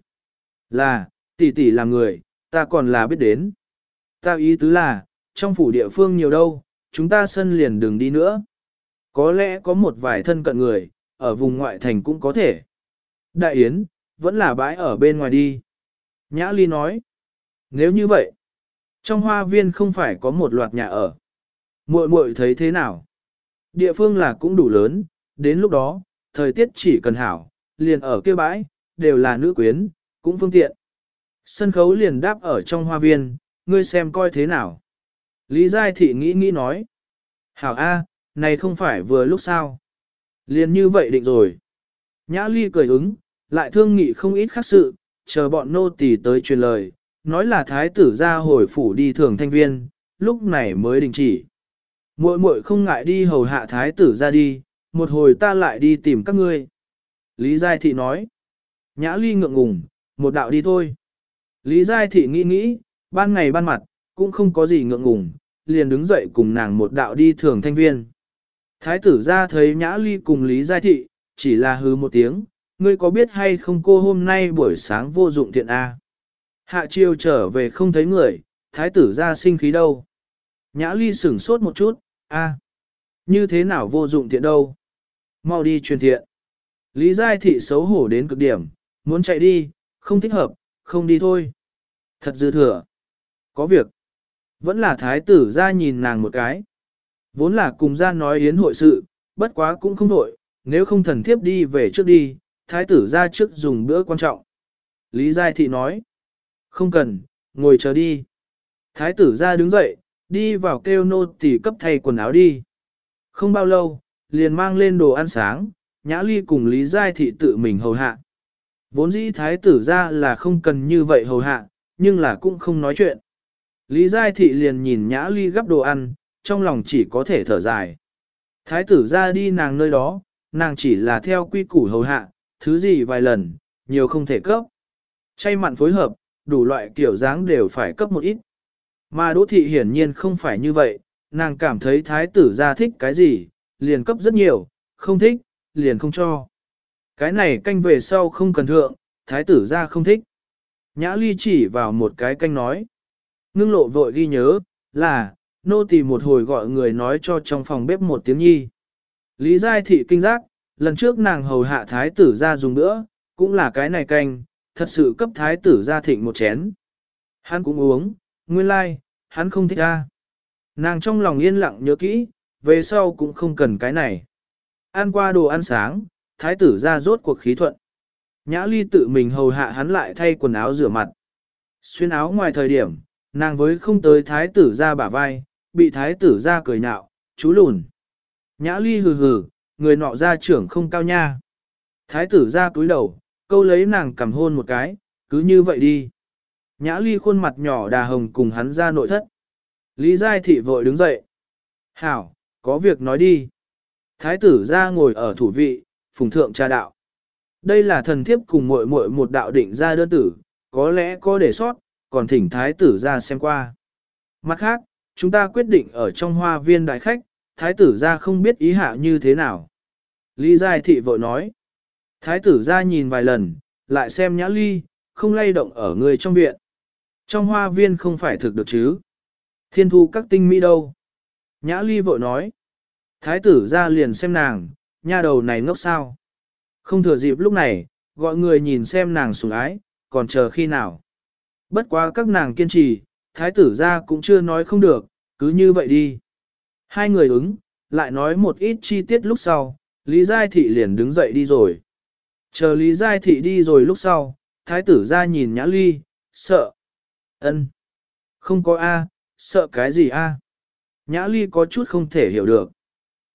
Là, tỷ tỷ làm người, ta còn là biết đến. Ta ý tứ là, trong phủ địa phương nhiều đâu, chúng ta sân liền đừng đi nữa. Có lẽ có một vài thân cận người, ở vùng ngoại thành cũng có thể. Đại Yến, vẫn là bãi ở bên ngoài đi. Nhã Ly nói, nếu như vậy, trong hoa viên không phải có một loạt nhà ở. Muội muội thấy thế nào? Địa phương là cũng đủ lớn, đến lúc đó, thời tiết chỉ cần hảo, liền ở kia bãi, đều là nữ quyến, cũng phương tiện. Sân khấu liền đáp ở trong hoa viên, ngươi xem coi thế nào. Lý Giai Thị nghĩ nói. Hảo A, này không phải vừa lúc sao. Liền như vậy định rồi. Nhã Ly cười ứng, lại thương nghị không ít khác sự, chờ bọn nô tỳ tới truyền lời, nói là thái tử ra hồi phủ đi thường thanh viên, lúc này mới đình chỉ. Muội muội không ngại đi hầu hạ thái tử ra đi, một hồi ta lại đi tìm các ngươi. Lý Giai Thị nói. Nhã Ly ngượng ngùng, một đạo đi thôi. Lý Giai Thị nghĩ, ban ngày ban mặt, cũng không có gì ngượng ngùng, liền đứng dậy cùng nàng một đạo đi thường thanh viên. Thái tử ra thấy Nhã Ly cùng Lý Giai Thị, chỉ là hứ một tiếng, ngươi có biết hay không cô hôm nay buổi sáng vô dụng thiện A. Hạ chiều trở về không thấy người, thái tử ra sinh khí đâu. Nhã Ly sửng sốt một chút, A. Như thế nào vô dụng thiện đâu? Mau đi truyền thiện. Lý Giai Thị xấu hổ đến cực điểm, muốn chạy đi, không thích hợp, không đi thôi. Thật dư thừa. Có việc. Vẫn là thái tử ra nhìn nàng một cái. Vốn là cùng ra nói yến hội sự, bất quá cũng không đổi, nếu không thần thiếp đi về trước đi, thái tử ra trước dùng bữa quan trọng. Lý Giai Thị nói. Không cần, ngồi chờ đi. Thái tử ra đứng dậy, đi vào kêu nô tỳ cấp thay quần áo đi. Không bao lâu, liền mang lên đồ ăn sáng, Nhã Ly cùng Lý Giai Thị tự mình hầu hạ. Vốn dĩ thái tử ra là không cần như vậy hầu hạ, nhưng là cũng không nói chuyện. Lý Giai Thị liền nhìn Nhã Ly gắp đồ ăn, trong lòng chỉ có thể thở dài. Thái tử ra đi nàng nơi đó, nàng chỉ là theo quy củ hầu hạ, thứ gì vài lần, nhiều không thể cấp. Chay mặn phối hợp, đủ loại kiểu dáng đều phải cấp một ít. Mà Đỗ Thị hiển nhiên không phải như vậy, nàng cảm thấy thái tử ra thích cái gì, liền cấp rất nhiều, không thích, liền không cho. Cái này canh về sau không cần thượng, thái tử ra không thích. Nhã Ly chỉ vào một cái canh nói. Ngưng lộ vội ghi nhớ, là, nô tỳ một hồi gọi người nói cho trong phòng bếp một tiếng nhi. Lý Giai Thị kinh giác, lần trước nàng hầu hạ thái tử ra dùng nữa, cũng là cái này canh, thật sự cấp thái tử ra thịnh một chén. Hắn cũng uống, nguyên lai, like, hắn không thích ra. Nàng trong lòng yên lặng nhớ kỹ, về sau cũng không cần cái này. Ăn qua đồ ăn sáng, thái tử ra rốt cuộc khí thuận. Nhã Ly tự mình hầu hạ hắn lại thay quần áo rửa mặt. Xuyên áo ngoài thời điểm, nàng với không tới thái tử ra bả vai, bị thái tử ra cười nhạo, chú lùn. Nhã Ly hừ hừ, người nọ ra trưởng không cao nha. Thái tử ra cúi đầu, câu lấy nàng cầm hôn một cái, cứ như vậy đi. Nhã Ly khuôn mặt nhỏ đà hồng cùng hắn ra nội thất. Lý Giai Thị vội đứng dậy. Hảo, có việc nói đi. Thái tử ra ngồi ở thủ vị, phùng thượng trà đạo. Đây là thần thiếp cùng muội muội một đạo định ra đơn tử, có lẽ có để sót, còn thỉnh thái tử ra xem qua. Mặt khác, chúng ta quyết định ở trong hoa viên đại khách, thái tử ra không biết ý hạ như thế nào. Lý Giai Thị vội nói. Thái tử ra nhìn vài lần, lại xem Nhã Ly, không lay động ở người trong viện. Trong hoa viên không phải thực được chứ. Thiên thu các tinh mỹ đâu. Nhã Ly vội nói. Thái tử ra liền xem nàng, nha đầu này ngốc sao. Không thừa dịp lúc này, gọi người nhìn xem nàng sủng ái, còn chờ khi nào. Bất quá các nàng kiên trì, thái tử ra cũng chưa nói không được, cứ như vậy đi. Hai người ứng, lại nói một ít chi tiết lúc sau, Lý Giai Thị liền đứng dậy đi rồi. Chờ Lý Giai Thị đi rồi lúc sau, thái tử ra nhìn Nhã Ly, sợ. Ân, không có A, sợ cái gì A. Nhã Ly có chút không thể hiểu được.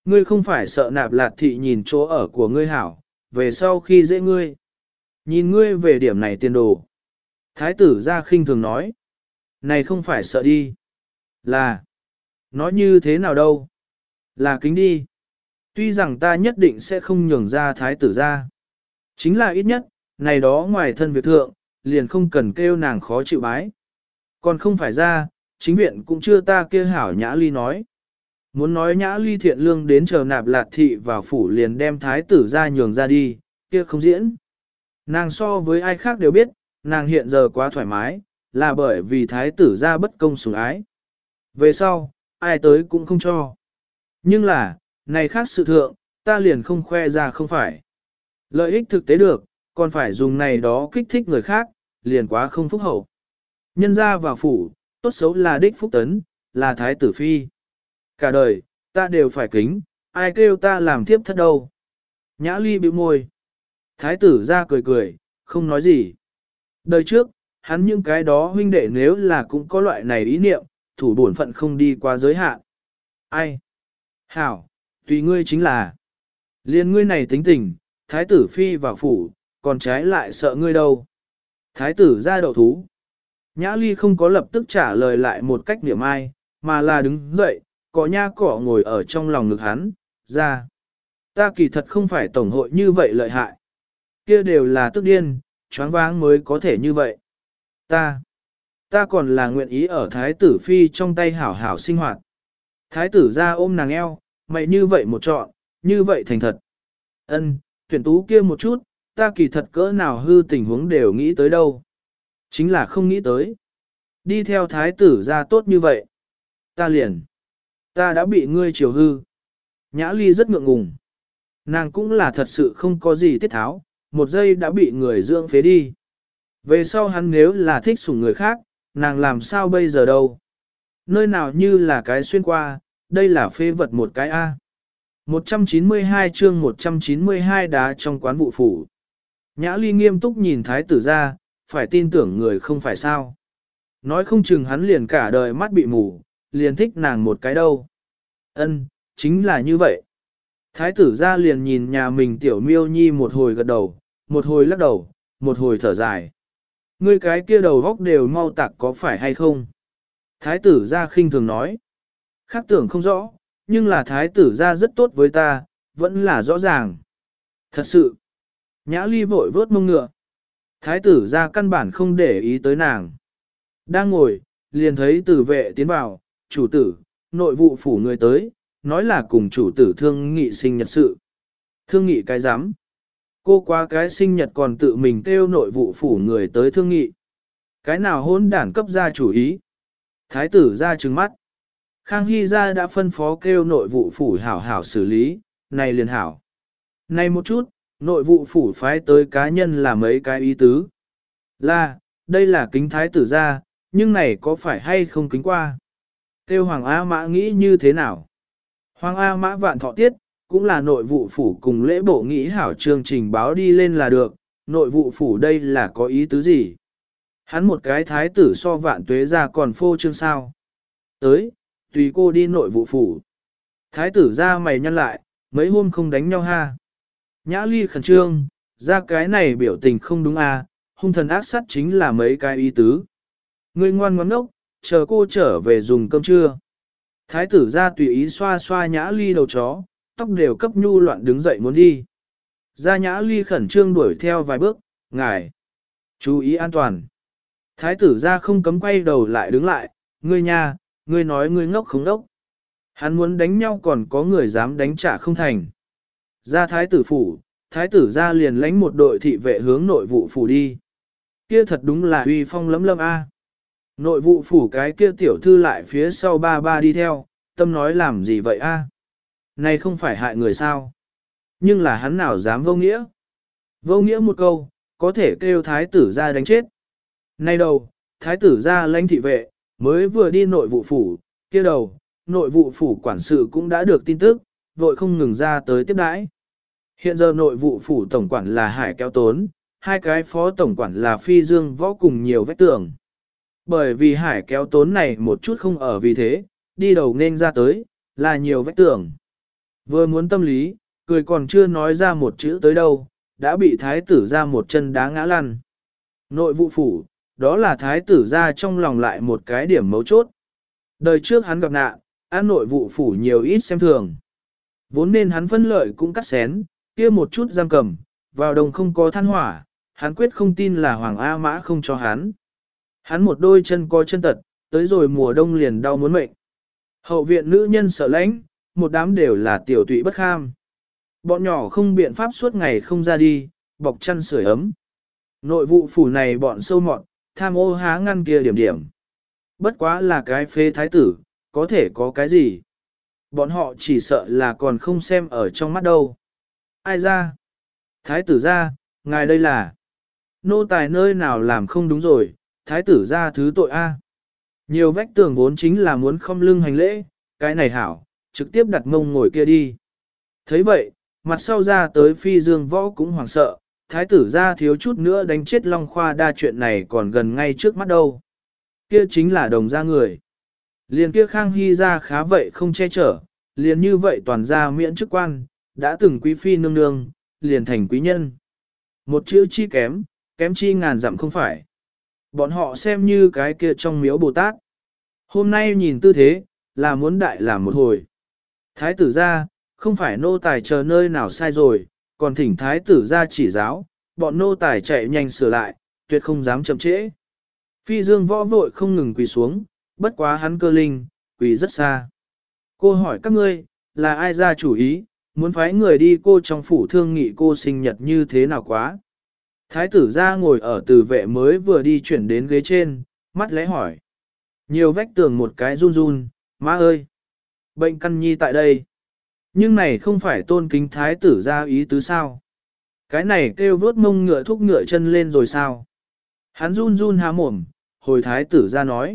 Ngươi không phải sợ Nạp Lạt thị nhìn chỗ ở của ngươi hảo, về sau khi dễ ngươi. Nhìn ngươi về điểm này tiền đồ. Thái tử ra khinh thường nói. Này không phải sợ đi. Là. Nói như thế nào đâu. Là kính đi. Tuy rằng ta nhất định sẽ không nhường ra thái tử ra. Chính là ít nhất, này đó ngoài thân việc thượng, liền không cần kêu nàng khó chịu bái. Còn không phải ra, chính viện cũng chưa ta kia hảo Nhã Ly nói. Muốn nói Nhã Ly thiện lương đến chờ Nạp Lạt thị vào phủ liền đem thái tử ra nhường ra đi, kia không diễn. Nàng so với ai khác đều biết, nàng hiện giờ quá thoải mái, là bởi vì thái tử ra bất công sủng ái. Về sau, ai tới cũng không cho. Nhưng là, này khác sự thượng, ta liền không khoe ra không phải. Lợi ích thực tế được, còn phải dùng này đó kích thích người khác, liền quá không phúc hậu. Nhân ra vào phủ, tốt xấu là đích phúc tấn, là thái tử phi. Cả đời, ta đều phải kính, ai kêu ta làm tiếp thất đâu. Nhã Ly bĩu môi. Thái tử ra cười cười, không nói gì. Đời trước, hắn những cái đó huynh đệ nếu là cũng có loại này ý niệm, thủ bổn phận không đi qua giới hạn. Ai? Hảo, tùy ngươi chính là. Liên ngươi này tính tình, thái tử phi vào phủ, còn trái lại sợ ngươi đâu. Thái tử ra đậu thú. Nhã Ly không có lập tức trả lời lại một cách niệm ai, mà là đứng dậy, cọ nha cọ ngồi ở trong lòng ngực hắn, ra. Ta kỳ thật không phải tổng hội như vậy lợi hại. Kia đều là tức điên, choáng váng mới có thể như vậy. Ta còn là nguyện ý ở thái tử phi trong tay hảo hảo sinh hoạt. Thái tử ra ôm nàng eo, mày như vậy một trọn, như vậy thành thật. Ân, tuyển tú kia một chút, ta kỳ thật cỡ nào hư tình huống đều nghĩ tới đâu. Chính là không nghĩ tới. Đi theo thái tử ra tốt như vậy. Ta đã bị ngươi chiều hư. Nhã Ly rất ngượng ngùng. Nàng cũng là thật sự không có gì tiết tháo, một giây đã bị người dưỡng phế đi. Về sau hắn nếu là thích sủng người khác, nàng làm sao bây giờ đâu. Nơi nào như là cái xuyên qua, đây là phê vật một cái A. 192 chương 192 đá trong quán vụ phủ. Nhã Ly nghiêm túc nhìn thái tử ra, phải tin tưởng người không phải sao. Nói không chừng hắn liền cả đời mắt bị mù, liền thích nàng một cái đâu. Ân, chính là như vậy. Thái tử ra liền nhìn nhà mình tiểu miêu nhi một hồi gật đầu, một hồi lắc đầu, một hồi thở dài. Ngươi cái kia đầu góc đều mau tạc có phải hay không? Thái tử ra khinh thường nói. Khác tưởng không rõ, nhưng là thái tử ra rất tốt với ta, vẫn là rõ ràng. Thật sự. Nhã Ly vội vớt mông ngựa. Thái tử ra căn bản không để ý tới nàng. Đang ngồi, liền thấy tử vệ tiến vào, chủ tử, nội vụ phủ người tới, nói là cùng chủ tử thương nghị sinh nhật sự. Thương nghị cái giám. Cô qua cái sinh nhật còn tự mình kêu nội vụ phủ người tới thương nghị. Cái nào hôn đản cấp ra chủ ý. Thái tử ra trừng mắt. Khang Hy ra đã phân phó kêu nội vụ phủ hảo hảo xử lý, này liền hảo. Này một chút, nội vụ phủ phái tới cá nhân là mấy cái ý tứ. Đây là kính thái tử ra, nhưng này có phải hay không kính qua? Kêu Hoàng A Mã nghĩ như thế nào? Hoàng A Mã vạn thọ tiết, cũng là nội vụ phủ cùng lễ bộ nghĩ hảo chương trình báo đi lên là được, nội vụ phủ đây là có ý tứ gì? Hắn một cái thái tử so vạn tuế ra còn phô trương sao? Tới, tùy cô đi nội vụ phủ. Thái tử ra mày nhăn lại, mấy hôm không đánh nhau ha. Nhã Ly khẩn trương, ra cái này biểu tình không đúng à, hung thần ác sát chính là mấy cái ý tứ. Ngươi ngoan ngoãn ngốc, chờ cô trở về dùng cơm trưa. Thái tử ra tùy ý xoa xoa Nhã Ly đầu chó, tóc đều cấp nhu loạn đứng dậy muốn đi. Ra Nhã Ly khẩn trương đuổi theo vài bước, ngài, chú ý an toàn. Thái tử ra không cấm quay đầu lại đứng lại, ngươi nha, ngươi nói ngươi ngốc không đốc. Hắn muốn đánh nhau còn có người dám đánh trả không thành. Ra thái tử phủ, thái tử ra liền lãnh một đội thị vệ hướng nội vụ phủ đi. Kia thật đúng là uy phong lấm lâm a. Nội vụ phủ cái kia tiểu thư lại phía sau ba ba đi theo, tâm nói làm gì vậy a? Này không phải hại người sao? Nhưng là hắn nào dám vô nghĩa? Vô nghĩa một câu, có thể kêu thái tử ra đánh chết. Nay đầu, thái tử ra lãnh thị vệ, mới vừa đi nội vụ phủ, kia đầu, nội vụ phủ quản sự cũng đã được tin tức, vội không ngừng ra tới tiếp đãi. Hiện giờ nội vụ phủ tổng quản là Hải Kéo Tốn, hai cái phó tổng quản là Phi Dương Võ cùng nhiều vách tường. Bởi vì Hải Kéo Tốn này một chút không ở vì thế, đi đầu nên ra tới, là nhiều vách tường. Vừa muốn tâm lý, cười còn chưa nói ra một chữ tới đâu, đã bị thái tử ra một chân đá ngã lăn. Nội vụ phủ, đó là thái tử ra trong lòng lại một cái điểm mấu chốt. Đời trước hắn gặp nạn, an nội vụ phủ nhiều ít xem thường. Vốn nên hắn phân lợi cũng cắt xén, kia một chút giam cầm, vào đồng không có than hỏa, hắn quyết không tin là Hoàng A Mã không cho hắn. Hắn một đôi chân có chân tật, tới rồi mùa đông liền đau muốn mệnh. Hậu viện nữ nhân sợ lãnh, một đám đều là tiểu tụy bất kham. Bọn nhỏ không biện pháp suốt ngày không ra đi, bọc chăn sưởi ấm. Nội vụ phủ này bọn sâu mọn, tham ô há ngăn kia điểm điểm. Bất quá là cái phế thái tử, có thể có cái gì. Bọn họ chỉ sợ là còn không xem ở trong mắt đâu. Ai ra? Thái tử ra, ngài đây là. Nô tài nơi nào làm không đúng rồi, thái tử ra thứ tội a. Nhiều vách tường vốn chính là muốn không lưng hành lễ, cái này hảo, trực tiếp đặt mông ngồi kia đi. thấy vậy, mặt sau ra tới phi dương võ cũng hoảng sợ, thái tử ra thiếu chút nữa đánh chết Long Khoa đa chuyện này còn gần ngay trước mắt đâu. Kia chính là đồng gia người. Liền kia Khang Hy ra khá vậy không che chở, liền như vậy toàn gia miễn chức quan, đã từng quý phi nương nương, liền thành quý nhân. Một chữ chi kém, kém chi ngàn dặm không phải. Bọn họ xem như cái kia trong miếu Bồ Tát. Hôm nay nhìn tư thế, là muốn đại làm một hồi. Thái tử ra, không phải nô tài chờ nơi nào sai rồi, còn thỉnh thái tử ra chỉ giáo, bọn nô tài chạy nhanh sửa lại, tuyệt không dám chậm trễ. Phi dương võ vội không ngừng quỳ xuống, bất quá hắn cơ linh, quỳ rất xa. Cô hỏi các ngươi, là ai ra chủ ý, muốn phái người đi cô trong phủ thương nghị cô sinh nhật như thế nào quá. Thái tử ra ngồi ở từ vệ mới vừa đi chuyển đến ghế trên, mắt lẽ hỏi. Nhiều vách tường một cái run run, má ơi! Bệnh căn nhi tại đây. Nhưng này không phải tôn kính thái tử ra ý tứ sao. Cái này kêu vớt mông ngựa thúc ngựa chân lên rồi sao. Hắn run run há mồm, hồi thái tử ra nói.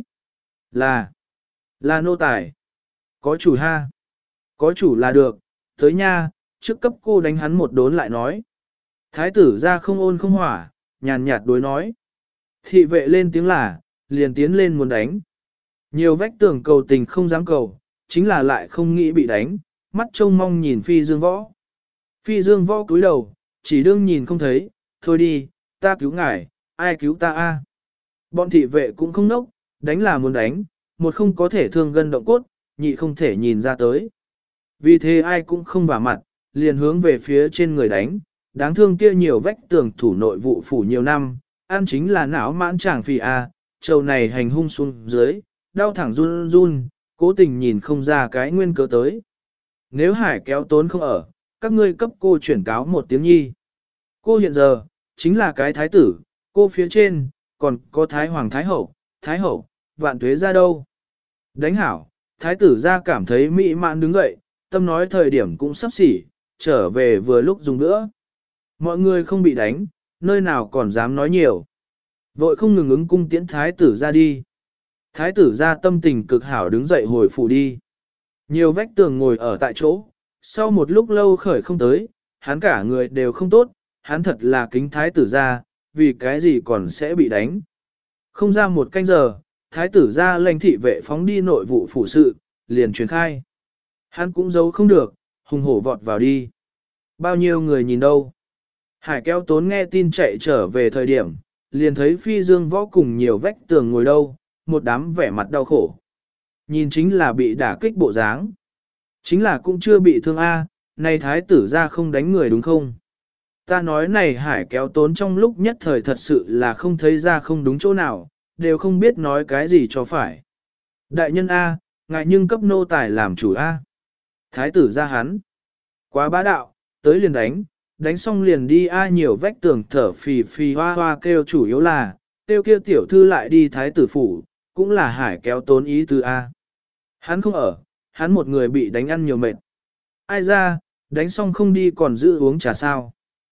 Là nô tài. Có chủ ha. Có chủ là được, tới nha, trước cấp cô đánh hắn một đốn lại nói. Thái tử ra không ôn không hỏa, nhàn nhạt đối nói. Thị vệ lên tiếng là, liền tiến lên muốn đánh. Nhiều vách tường cầu tình không dám cầu, chính là lại không nghĩ bị đánh, mắt trông mong nhìn phi dương võ. Phi dương võ cúi đầu, chỉ đương nhìn không thấy, thôi đi, ta cứu ngài, ai cứu ta a? Bọn thị vệ cũng không nốc, đánh là muốn đánh, một không có thể thương gân động cốt, nhị không thể nhìn ra tới. Vì thế ai cũng không vả mặt, liền hướng về phía trên người đánh, đáng thương kia nhiều vách tường thủ nội vụ phủ nhiều năm, ăn chính là não mãn chàng phi a, trầu này hành hung xuống dưới, đau thẳng run run, cố tình nhìn không ra cái nguyên cớ tới. Nếu hải kéo tốn không ở, các ngươi cấp cô chuyển cáo một tiếng nhi. Cô hiện giờ, chính là cái thái tử, cô phía trên, còn có thái hoàng thái hậu, vạn tuế ra đâu. Đánh hảo, thái tử ra cảm thấy mỹ mãn đứng dậy, tâm nói thời điểm cũng sắp xỉ, trở về vừa lúc dùng nữa. Mọi người không bị đánh, nơi nào còn dám nói nhiều. Vội không ngừng ứng cung tiễn thái tử ra đi. Thái tử ra tâm tình cực hảo đứng dậy hồi phủ đi. Nhiều vách tường ngồi ở tại chỗ, sau một lúc lâu khởi không tới, hắn cả người đều không tốt, hắn thật là kính thái tử ra, vì cái gì còn sẽ bị đánh. Không ra một canh giờ, thái tử ra lệnh thị vệ phóng đi nội vụ phủ sự, liền truyền khai. Hắn cũng giấu không được, hùng hổ vọt vào đi. Bao nhiêu người nhìn đâu. Hải kéo tốn nghe tin chạy trở về thời điểm, liền thấy phi dương võ cùng nhiều vách tường ngồi đâu, một đám vẻ mặt đau khổ. Nhìn chính là bị đả kích bộ dáng. Chính là cũng chưa bị thương A, này thái tử ra không đánh người đúng không? Ta nói này hải kéo tốn trong lúc nhất thời thật sự là không thấy ra không đúng chỗ nào, đều không biết nói cái gì cho phải. Đại nhân A, ngài nhưng cấp nô tài làm chủ A. Thái tử ra hắn. Quá bá đạo, tới liền đánh xong liền đi A nhiều vách tường thở phì phì hoa hoa kêu chủ yếu là, kêu kia tiểu thư lại đi thái tử phủ, cũng là hải kéo tốn ý từ A. Hắn không ở, hắn một người bị đánh ăn nhiều mệt. Ai ra, đánh xong không đi còn giữ uống trà sao.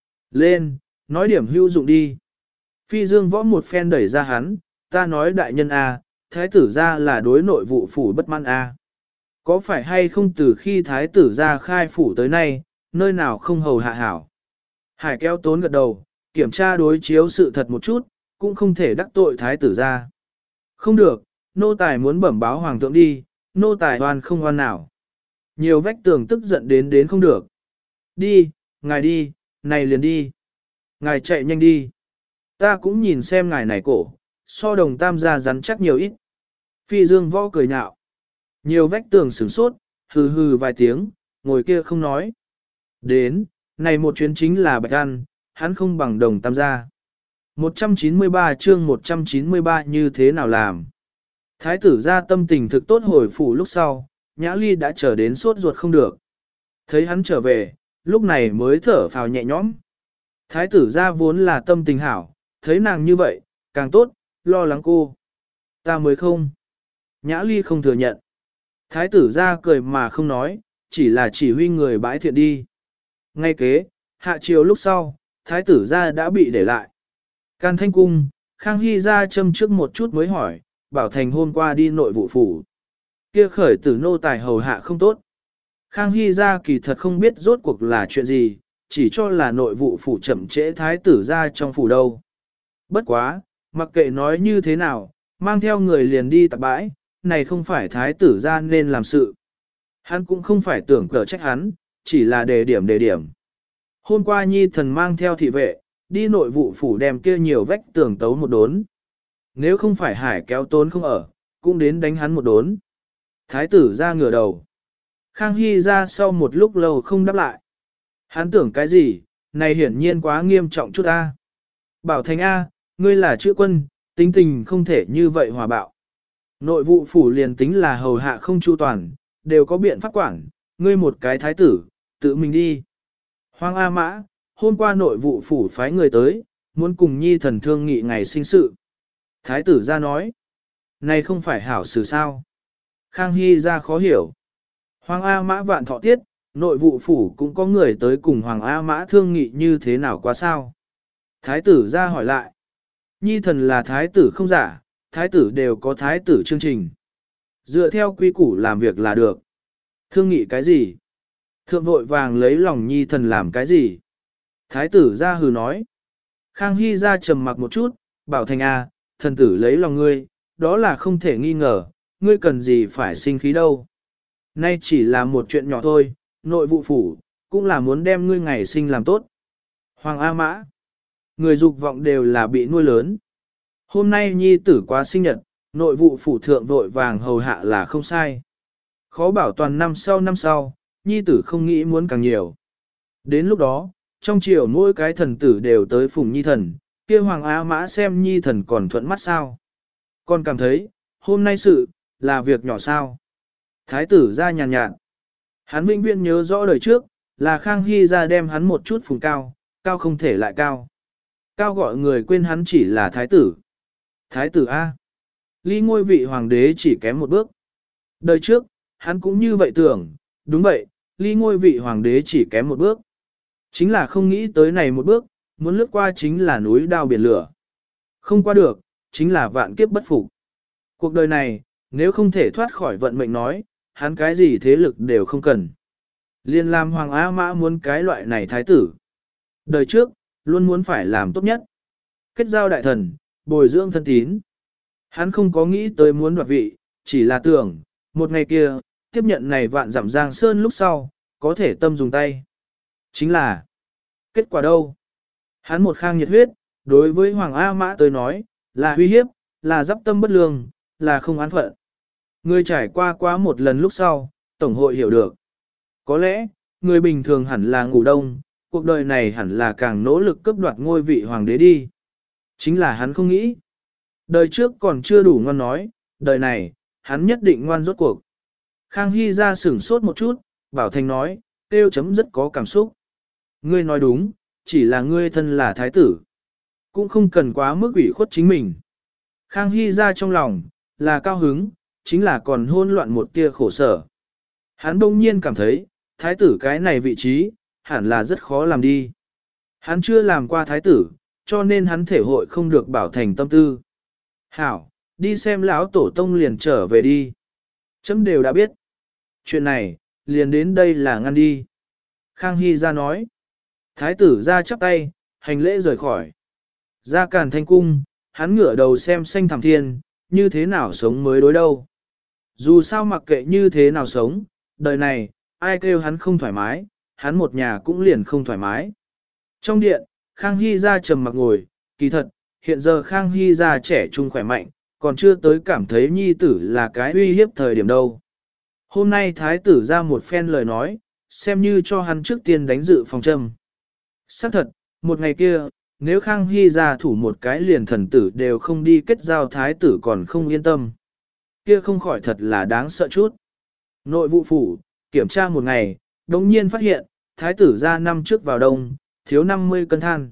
Lên, nói điểm hữu dụng đi. Phi dương võ một phen đẩy ra hắn, ta nói đại nhân A, thái tử ra là đối nội vụ phủ bất mãn A. Có phải hay không từ khi thái tử ra khai phủ tới nay, nơi nào không hầu hạ hảo. Hải kéo tốn gật đầu, kiểm tra đối chiếu sự thật một chút, cũng không thể đắc tội thái tử ra. Không được, nô tài muốn bẩm báo hoàng thượng đi, nô tài hoan không hoan nào. Nhiều vách tường tức giận đến không được. Đi, ngài đi, này liền đi. Ngài chạy nhanh đi. Ta cũng nhìn xem ngài này cổ, so đồng tam gia rắn chắc nhiều ít. Phi dương võ cười nhạo. Nhiều vách tường sửng sốt, hừ hừ vài tiếng, ngồi kia không nói. Đến, này một chuyến chính là bạch ăn, hắn không bằng đồng tam gia. 193 chương 193 như thế nào làm? Thái tử ra tâm tình thực tốt hồi phủ lúc sau, Nhã Ly đã trở đến sốt ruột không được. Thấy hắn trở về, lúc này mới thở phào nhẹ nhõm. Thái tử ra vốn là tâm tình hảo, thấy nàng như vậy, càng tốt, lo lắng cô. Ta mới không. Nhã Ly không thừa nhận. Thái tử ra cười mà không nói, chỉ là chỉ huy người bãi thiện đi. Ngay kế, hạ chiều lúc sau, thái tử ra đã bị để lại. Can Thanh Cung, Khang Hy ra châm trước một chút mới hỏi, Bảo Thành hôm qua đi nội vụ phủ. Kia khởi tử nô tài hầu hạ không tốt. Khang Hy ra kỳ thật không biết rốt cuộc là chuyện gì, chỉ cho là nội vụ phủ chậm trễ thái tử ra trong phủ đâu. Bất quá, mặc kệ nói như thế nào, mang theo người liền đi tạp bãi, này không phải thái tử ra nên làm sự. Hắn cũng không phải tưởng cờ trách hắn, chỉ là đề điểm. Hôm qua Nhi thần mang theo thị vệ, đi nội vụ phủ đem kia nhiều vách tường tấu một đốn. Nếu không phải Hải kéo tốn không ở, cũng đến đánh hắn một đốn. Thái tử ra ngửa đầu. Khang Hy ra sau một lúc lâu không đáp lại. Hắn tưởng cái gì, này hiển nhiên quá nghiêm trọng chút ta. Bảo Thành A, ngươi là chữ quân, tính tình không thể như vậy hòa bạo. Nội vụ phủ liền tính là hầu hạ không chu toàn, đều có biện pháp quản, ngươi một cái thái tử, tự mình đi. Hoàng A Mã, hôm qua nội vụ phủ phái người tới, muốn cùng Nhi thần thương nghị ngày sinh sự. Thái tử ra nói, này không phải hảo xử sao. Khang Hy ra khó hiểu. Hoàng A Mã vạn thọ tiết, nội vụ phủ cũng có người tới cùng Hoàng A Mã thương nghị như thế nào quá sao. Thái tử ra hỏi lại. Nhi thần là thái tử không giả, thái tử đều có thái tử chương trình. Dựa theo quy củ làm việc là được. Thương nghị cái gì? Thượng vội vàng lấy lòng Nhi thần làm cái gì? Thái tử ra hừ nói. Khang Hy ra trầm mặc một chút, Bảo Thành A, thần tử lấy lòng ngươi, đó là không thể nghi ngờ, ngươi cần gì phải sinh khí đâu. Nay chỉ là một chuyện nhỏ thôi, nội vụ phủ, cũng là muốn đem ngươi ngày sinh làm tốt. Hoàng A Mã, người dục vọng đều là bị nuôi lớn. Hôm nay Nhi tử quá sinh nhật, nội vụ phủ thượng vội vàng hầu hạ là không sai. Khó bảo toàn năm sau, Nhi tử không nghĩ muốn càng nhiều. Đến lúc đó, trong triều mỗi cái thần tử đều tới phụng Nhi thần, kia Hoàng A Mã xem Nhi thần còn thuận mắt sao. Còn cảm thấy, hôm nay sự, là việc nhỏ sao. Thái tử ra nhàn nhạt. Hắn vĩnh viễn nhớ rõ đời trước, là Khang Hy ra đem hắn một chút phùng cao, cao không thể lại cao. Cao gọi người quên hắn chỉ là thái tử. Thái tử A. Ly ngôi vị hoàng đế chỉ kém một bước. Đời trước, hắn cũng như vậy tưởng, đúng vậy, ly ngôi vị hoàng đế chỉ kém một bước. Chính là không nghĩ tới này một bước, muốn lướt qua chính là núi đao biển lửa. Không qua được, chính là vạn kiếp bất phục. Cuộc đời này, nếu không thể thoát khỏi vận mệnh nói, hắn cái gì thế lực đều không cần. Liên làm Hoàng A Mã muốn cái loại này thái tử. Đời trước, luôn muốn phải làm tốt nhất. Kết giao đại thần, bồi dưỡng thân tín. Hắn không có nghĩ tới muốn đoạt vị, chỉ là tưởng, một ngày kia, tiếp nhận này vạn dặm giang sơn lúc sau, có thể tâm dùng tay. Chính là, kết quả đâu? Hắn một khang nhiệt huyết, đối với Hoàng A Mã tới nói, là uy hiếp, là giáp tâm bất lương, là không án phận. Người trải qua quá một lần lúc sau, Tổng hội hiểu được. Có lẽ, người bình thường hẳn là ngủ đông, cuộc đời này hẳn là càng nỗ lực cướp đoạt ngôi vị hoàng đế đi. Chính là hắn không nghĩ. Đời trước còn chưa đủ ngoan nói, đời này, hắn nhất định ngoan rốt cuộc. Khang Hy ra sửng sốt một chút, Bảo Thành nói, tiêu chấm rất có cảm xúc. Ngươi nói đúng, chỉ là ngươi thân là thái tử. Cũng không cần quá mức ủy khuất chính mình. Khang Hy ra trong lòng, là cao hứng, chính là còn hôn loạn một tia khổ sở. Hắn đông nhiên cảm thấy, thái tử cái này vị trí, hẳn là rất khó làm đi. Hắn chưa làm qua thái tử, cho nên hắn thể hội không được Bảo Thành tâm tư. Hảo, đi xem lão tổ tông liền trở về đi. Chấm đều đã biết. Chuyện này, liền đến đây là ngăn đi. Khang Hy ra nói. Thái tử ra chắp tay, hành lễ rời khỏi. Ra Càn Thanh Cung, hắn ngửa đầu xem xanh thẳm thiên, như thế nào sống mới đối đâu. Dù sao mặc kệ như thế nào sống, đời này, ai kêu hắn không thoải mái, hắn một nhà cũng liền không thoải mái. Trong điện, Khang Hy gia trầm mặc ngồi, kỳ thật, hiện giờ Khang Hy gia trẻ trung khỏe mạnh, còn chưa tới cảm thấy nhi tử là cái uy hiếp thời điểm đâu. Hôm nay thái tử ra một phen lời nói, xem như cho hắn trước tiên đánh dự phòng châm. Xác thật, một ngày kia, nếu Khang Hy gia thủ một cái liền thần tử đều không đi kết giao thái tử còn không yên tâm. Kia không khỏi thật là đáng sợ chút. Nội vụ phủ, kiểm tra một ngày, đồng nhiên phát hiện, thái tử ra năm trước vào đông, thiếu 50 cân than.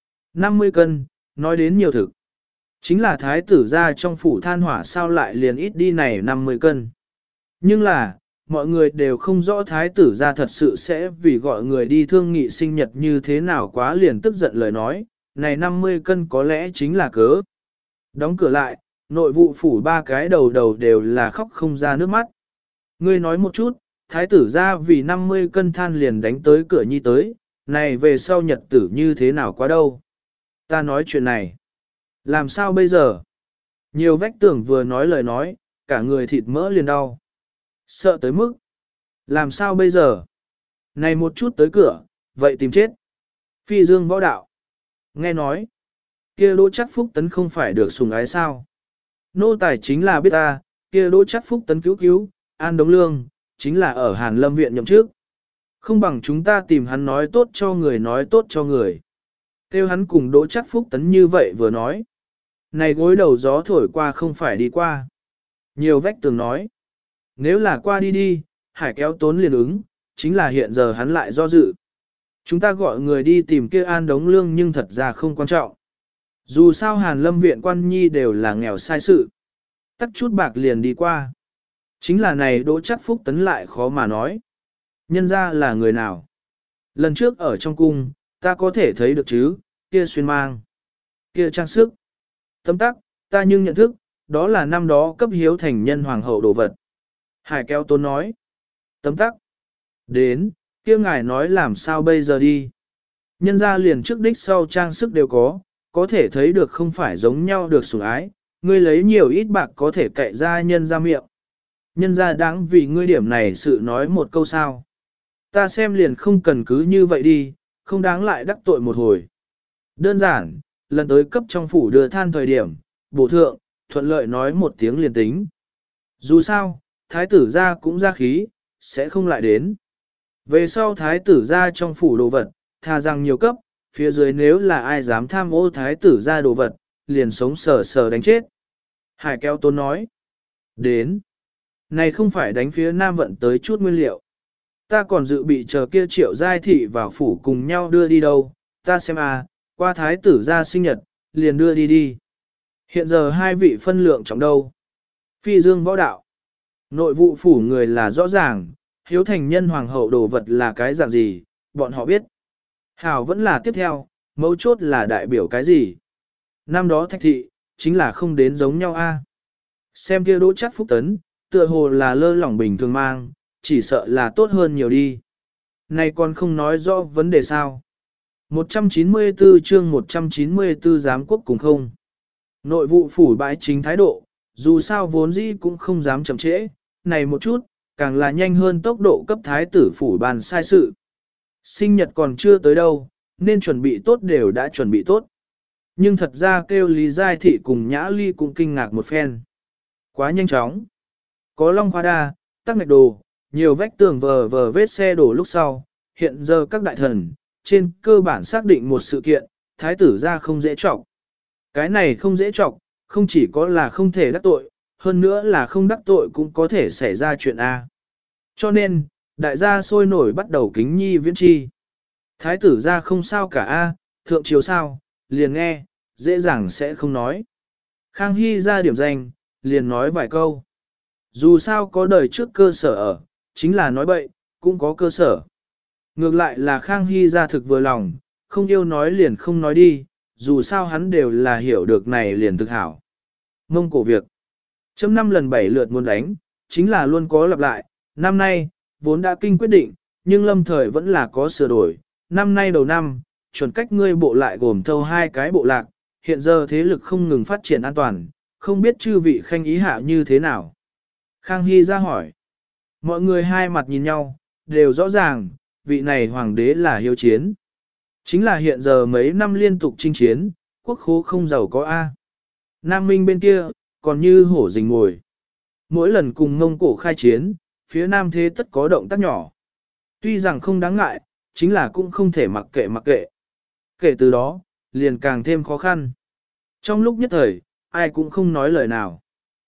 50 cân, nói đến nhiều thực. Chính là thái tử ra trong phủ than hỏa sao lại liền ít đi này 50 cân. Nhưng là, mọi người đều không rõ thái tử ra thật sự sẽ vì gọi người đi thương nghị sinh nhật như thế nào quá liền tức giận lời nói, này 50 cân có lẽ chính là cớ. Đóng cửa lại, nội vụ phủ ba cái đầu đều là khóc không ra nước mắt. Ngươi nói một chút, thái tử ra vì 50 cân than liền đánh tới cửa nhi tới, này về sau nhật tử như thế nào quá đâu. Ta nói chuyện này. Làm sao bây giờ? Nhiều vách tường vừa nói lời nói, cả người thịt mỡ liền đau. Sợ tới mức. Làm sao bây giờ? Này một chút tới cửa, vậy tìm chết. Phi dương võ đạo. Nghe nói. Kia Đỗ Chắc Phúc Tấn không phải được sủng ái sao? Nô tài chính là biết ta, kia Đỗ Chắc Phúc Tấn cứu, An Đống Lương, chính là ở Hàn Lâm Viện nhậm trước. Không bằng chúng ta tìm hắn nói tốt cho người nói tốt cho người. Kêu hắn cùng Đỗ Chắc Phúc Tấn như vậy vừa nói. Này gối đầu gió thổi qua không phải đi qua. Nhiều vách tường nói. Nếu là qua đi đi, Hải kéo tốn liền ứng, chính là hiện giờ hắn lại do dự. Chúng ta gọi người đi tìm kia An Đống Lương nhưng thật ra không quan trọng. Dù sao Hàn Lâm Viện quan nhi đều là nghèo sai sự. Tắt chút bạc liền đi qua. Chính là này Đỗ Chắc Phúc Tấn lại khó mà nói. Nhân ra là người nào? Lần trước ở trong cung, ta có thể thấy được chứ, kia xuyên mang, kia trang sức. Tấm tắc, ta nhưng nhận thức, đó là năm đó cấp hiếu thành nhân hoàng hậu đồ vật. Hải kéo tốn nói. Tấm tắc. Đến, kia ngài nói làm sao bây giờ đi. Nhân ra liền trước đích sau trang sức đều có thể thấy được không phải giống nhau được sủng ái, ngươi lấy nhiều ít bạc có thể cậy ra nhân ra miệng. Nhân ra đáng vì ngươi điểm này sự nói một câu sao. Ta xem liền không cần cứ như vậy đi, không đáng lại đắc tội một hồi. Đơn giản, lần tới cấp trong phủ đưa than thời điểm, bổ thượng, thuận lợi nói một tiếng liền tính. Dù sao, thái tử gia cũng ra khí, sẽ không lại đến. Về sau thái tử gia trong phủ đồ vật, tha rằng nhiều cấp, phía dưới nếu là ai dám tham ô thái tử gia đồ vật, liền sống sờ sờ đánh chết. Hải kéo tôn nói. Đến. Này không phải đánh phía Nam vận tới chút nguyên liệu. Ta còn dự bị chờ kia Triệu Giai Thị vào phủ cùng nhau đưa đi đâu, ta xem qua thái tử gia sinh nhật, liền đưa đi đi. Hiện giờ hai vị phân lượng trọng đâu. Phi dương võ đạo. Nội vụ phủ người là rõ ràng, hiếu thành nhân hoàng hậu đồ vật là cái dạng gì, bọn họ biết. Hảo vẫn là tiếp theo, mấu chốt là đại biểu cái gì. Năm đó Thạch Thị, chính là không đến giống nhau Xem kia Đỗ Chắc Phúc Tấn, tựa hồ là lơ lỏng bình thường mang, chỉ sợ là tốt hơn nhiều đi. Này còn không nói rõ vấn đề sao. 194 chương 194 giám quốc cùng không. Nội vụ phủ bãi chính thái độ, dù sao vốn dĩ cũng không dám chậm trễ, này một chút, càng là nhanh hơn tốc độ cấp thái tử phủ bàn sai sự. Sinh nhật còn chưa tới đâu, nên chuẩn bị tốt đều đã chuẩn bị tốt. Nhưng thật ra kêu Lý Giai Thị cùng Nhã Ly cũng kinh ngạc một phen. Quá nhanh chóng. Có long khoa đa, tắc ngạch đồ, nhiều vách tường vờ vết xe đổ lúc sau, hiện giờ các đại thần, trên cơ bản xác định một sự kiện, thái tử ra không dễ trọng. Cái này không dễ trọng, không chỉ có là không thể đắc tội, hơn nữa là không đắc tội cũng có thể xảy ra chuyện A. Cho nên, đại gia sôi nổi bắt đầu kính nhi viễn chi. Thái tử ra không sao cả A, thượng triều sao, liền nghe, dễ dàng sẽ không nói. Khang Hy ra điểm danh, liền nói vài câu. Dù sao có đời trước cơ sở ở, chính là nói bậy, cũng có cơ sở. Ngược lại là Khang Hy ra thực vừa lòng, không yêu nói liền không nói đi, dù sao hắn đều là hiểu được này liền thực hảo. Mông cổ việc. Chấm 5 lần 7 lượt muốn đánh, chính là luôn có lặp lại, năm nay, vốn đã kinh quyết định, nhưng lâm thời vẫn là có sửa đổi. Năm nay đầu năm, chuẩn cách ngươi bộ lại gồm thâu 2 cái bộ lạc, hiện giờ thế lực không ngừng phát triển an toàn, không biết chư vị khanh ý hạ như thế nào. Khang Hy ra hỏi. Mọi người hai mặt nhìn nhau, đều rõ ràng, vị này hoàng đế là hiếu chiến. Chính là hiện giờ mấy năm liên tục chinh chiến, quốc khố không giàu có A. Nam Minh bên kia, còn như hổ rình ngồi. Mỗi lần cùng Mông Cổ khai chiến, phía Nam thế tất có động tác nhỏ. Tuy rằng không đáng ngại, chính là cũng không thể mặc kệ. Kể từ đó, liền càng thêm khó khăn. Trong lúc nhất thời, ai cũng không nói lời nào.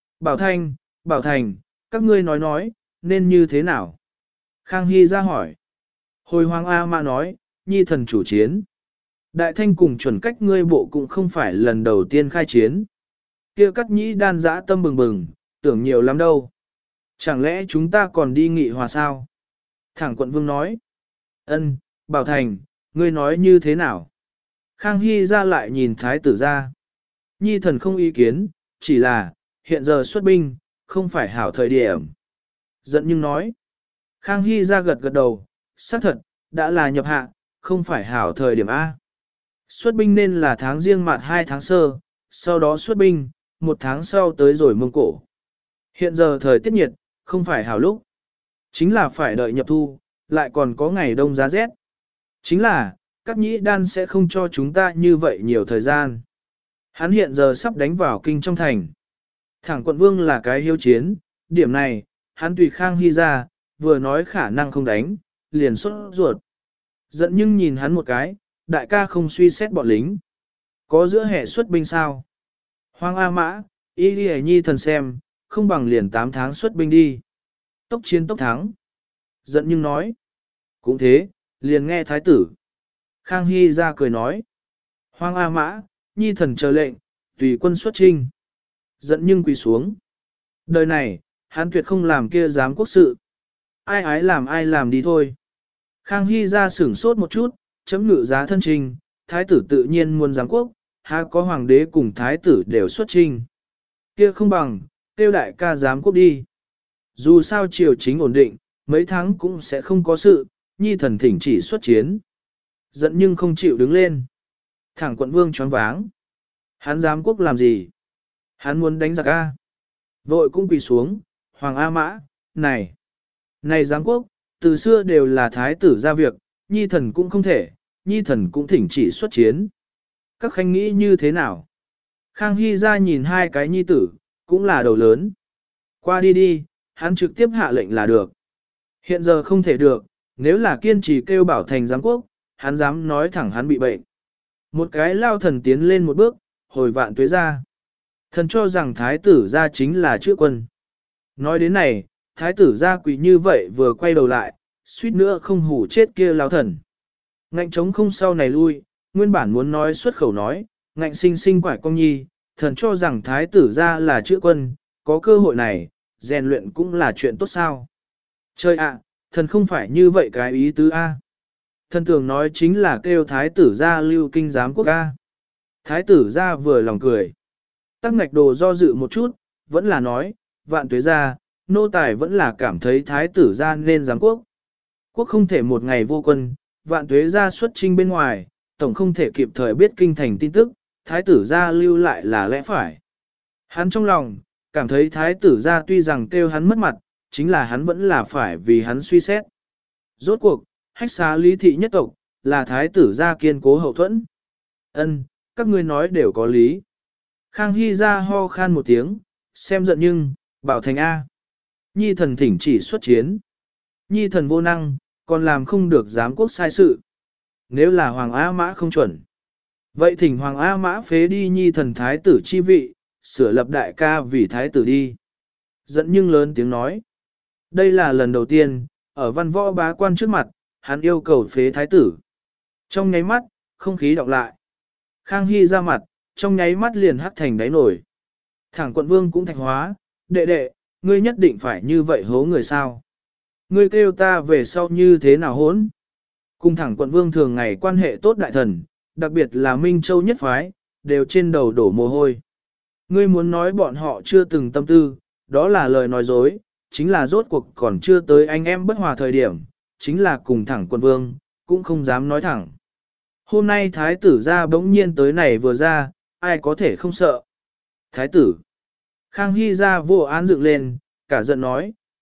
Bảo Thành, các ngươi nói, nên như thế nào? Khang Hy ra hỏi. Hồi Hoàng A Mã nói, nhi thần chủ chiến. Đại Thanh cùng chuẩn cách ngươi bộ cũng không phải lần đầu tiên khai chiến. Kia Cắt Nhĩ Đan dã tâm bừng bừng, tưởng nhiều lắm đâu. Chẳng lẽ chúng ta còn đi nghị hòa sao? Thẳng quận vương nói. Ân, Bảo Thành, ngươi nói như thế nào? Khang Hy ra lại nhìn thái tử ra. Nhi thần không ý kiến, chỉ là, hiện giờ xuất binh, không phải hảo thời điểm. Giận nhưng nói. Khang Hy ra gật đầu, xác thật, đã là nhập hạ, không phải hảo thời điểm A. Xuất binh nên là tháng riêng mạt 2 tháng sơ, sau đó xuất binh, 1 tháng sau tới rồi Mông Cổ. Hiện giờ thời tiết nhiệt, không phải hảo lúc. Chính là phải đợi nhập thu, lại còn có ngày đông giá rét. Chính là, Cát Nhĩ Đan sẽ không cho chúng ta như vậy nhiều thời gian. Hắn hiện giờ sắp đánh vào kinh trong thành. Thẳng quận vương là cái hiếu chiến, điểm này, hắn tùy Khang Hy ra, vừa nói khả năng không đánh, liền sốt ruột. Giận nhưng nhìn hắn một cái, đại ca không suy xét bọn lính. Có giữa hệ xuất binh sao? Hoàng A Mã, y đi nhi thần xem, không bằng liền 8 tháng xuất binh đi. Tốc chiến tốc thắng. Giận nhưng nói. Cũng thế, liền nghe thái tử. Khang Hy ra cười nói. Hoàng A Mã, nhi thần chờ lệnh, tùy quân xuất chinh. Giận nhưng quỳ xuống. Đời này, hắn tuyệt không làm kia giám quốc sự. Ai ái làm ai làm đi thôi. Khang Hy ra sửng sốt một chút, chấm ngự giá thân trình, thái tử tự nhiên muốn giám quốc, há có hoàng đế cùng thái tử đều xuất trình. Kia không bằng, tiêu đại ca giám quốc đi. Dù sao triều chính ổn định, mấy tháng cũng sẽ không có sự, nhi thần thỉnh chỉ xuất chiến. Giận nhưng không chịu đứng lên. Thẳng quận vương choáng váng. Hắn giám quốc làm gì? Hắn muốn đánh giặc A. Vội cũng quỳ xuống, Hoàng A Mã, này. Này giám quốc, từ xưa đều là thái tử ra việc, nhi thần cũng không thể, nhi thần cũng thỉnh chỉ xuất chiến. Các khanh nghĩ như thế nào? Khang Hy ra nhìn hai cái nhi tử, cũng là đầu lớn. Qua đi, hắn trực tiếp hạ lệnh là được. Hiện giờ không thể được, nếu là kiên trì kêu Bảo Thành giám quốc, hắn dám nói thẳng hắn bị bệnh. Một cái lao thần tiến lên một bước, hồi vạn tuế ra. Thần cho rằng thái tử ra chính là chữ quân. Nói đến này, thái tử ra quỳ như vậy vừa quay đầu lại, suýt nữa không hủ chết kia lao thần. Ngạnh trống không sau này lui, nguyên bản muốn nói xuất khẩu nói, ngạnh sinh sinh quải công nhi, thần cho rằng thái tử ra là chữ quân, có cơ hội này, rèn luyện cũng là chuyện tốt sao. Trời ạ, thần không phải như vậy cái ý tứ A. Thần tưởng nói chính là kêu thái tử ra lưu kinh giám quốc A. Thái tử ra vừa lòng cười. Tắc ngạch đồ do dự một chút, vẫn là nói, vạn tuế ra, nô tài vẫn là cảm thấy thái tử ra nên giám quốc. Quốc không thể một ngày vô quân, vạn tuế ra xuất trinh bên ngoài, tổng không thể kịp thời biết kinh thành tin tức, thái tử ra lưu lại là lẽ phải. Hắn trong lòng, cảm thấy thái tử ra tuy rằng kêu hắn mất mặt, chính là hắn vẫn là phải vì hắn suy xét. Rốt cuộc, hách xá lý thị nhất tộc, là thái tử ra kiên cố hậu thuẫn. Ân, các ngươi nói đều có lý. Khang Hy ra ho khan một tiếng, xem giận nhưng, Bảo Thành A. Nhi thần thỉnh chỉ xuất chiến. Nhi thần vô năng, còn làm không được giám quốc sai sự. Nếu là Hoàng A Mã không chuẩn. Vậy thỉnh Hoàng A Mã phế đi nhi thần thái tử chi vị, sửa lập đại ca vì thái tử đi. Giận nhưng lớn tiếng nói. Đây là lần đầu tiên, ở văn võ bá quan trước mặt, hắn yêu cầu phế thái tử. Trong nháy mắt, không khí đọc lại. Khang Hy ra mặt, trong nháy mắt liền hắt thành đáy nổi. Thẳng quận vương cũng thạch hóa, đệ, ngươi nhất định phải như vậy hố người sao. Ngươi kêu ta về sau như thế nào hốn. Cùng thẳng quận vương thường ngày quan hệ tốt đại thần, đặc biệt là Minh Châu nhất phái, đều trên đầu đổ mồ hôi. Ngươi muốn nói bọn họ chưa từng tâm tư, đó là lời nói dối, chính là rốt cuộc còn chưa tới anh em bất hòa thời điểm, chính là cùng thẳng quận vương, cũng không dám nói thẳng. Hôm nay thái tử ra bỗng nhiên tới này vừa ra, ai có thể không sợ. Thái tử. Khang Hy ra vô án dựng lên, cả giận nói,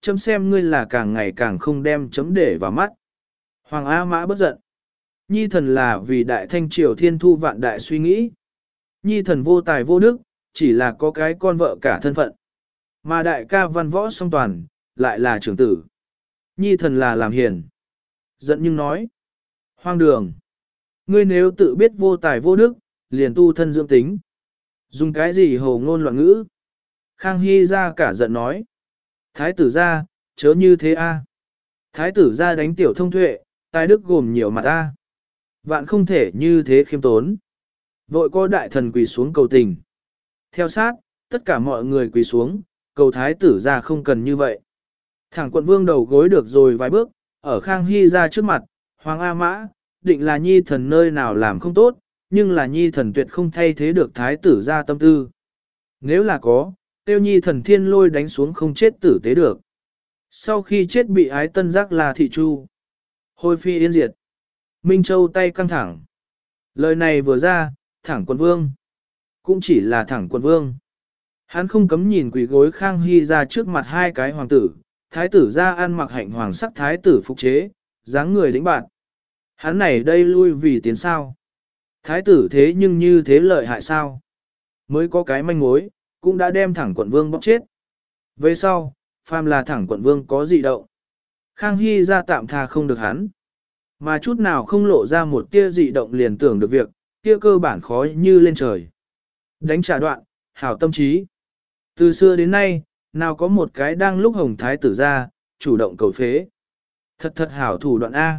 chấm xem ngươi là càng ngày càng không đem chấm để vào mắt. Hoàng A Mã bất giận. Nhi thần là vì đại thanh triều thiên thu vạn đại suy nghĩ. Nhi thần vô tài vô đức, chỉ là có cái con vợ cả thân phận. Mà đại ca văn võ song toàn, lại là trưởng tử. Nhi thần là làm hiền. Giận nhưng nói. Hoang đường. Ngươi nếu tự biết vô tài vô đức, liền tu thân dưỡng tính. Dùng cái gì hồ ngôn loạn ngữ? Khang Hy ra cả giận nói. Thái tử ra, chớ như thế a. Thái tử ra đánh tiểu thông tuệ, tài đức gồm nhiều mặt a. Vạn không thể như thế khiêm tốn. Vội có đại thần quỳ xuống cầu tình. Theo sát, tất cả mọi người quỳ xuống, cầu thái tử ra không cần như vậy. Thẳng quận vương đầu gối được rồi vài bước, ở Khang Hy ra trước mặt, Hoàng A Mã, định là nhi thần nơi nào làm không tốt, nhưng là nhi thần tuyệt không thay thế được thái tử ra tâm tư. Nếu là có, tiêu nhi thần thiên lôi đánh xuống không chết tử tế được. Sau khi chết bị ái tân giác là thị chu. Hôi phi yên diệt. Minh Châu tay căng thẳng. Lời này vừa ra, thẳng quận vương. Cũng chỉ là thẳng quận vương. Hắn không cấm nhìn quỷ gối Khang Hy ra trước mặt hai cái hoàng tử. Thái tử ra ăn mặc hạnh hoàng sắc thái tử phục chế, dáng người đĩnh bạn. Hắn này đây lui vì tiến sao. Thái tử thế nhưng như thế lợi hại sao? Mới có cái manh mối, cũng đã đem thẳng quận vương bóc chết. Về sau, phàm là thẳng quận vương có dị động. Khang Hy ra tạm tha không được hắn. Mà chút nào không lộ ra một tia dị động liền tưởng được việc, kia cơ bản khó như lên trời. Đánh trả đoạn, hảo tâm trí. Từ xưa đến nay, nào có một cái đang lúc hồng thái tử ra, chủ động cầu phế. Thật thật hảo thủ đoạn A.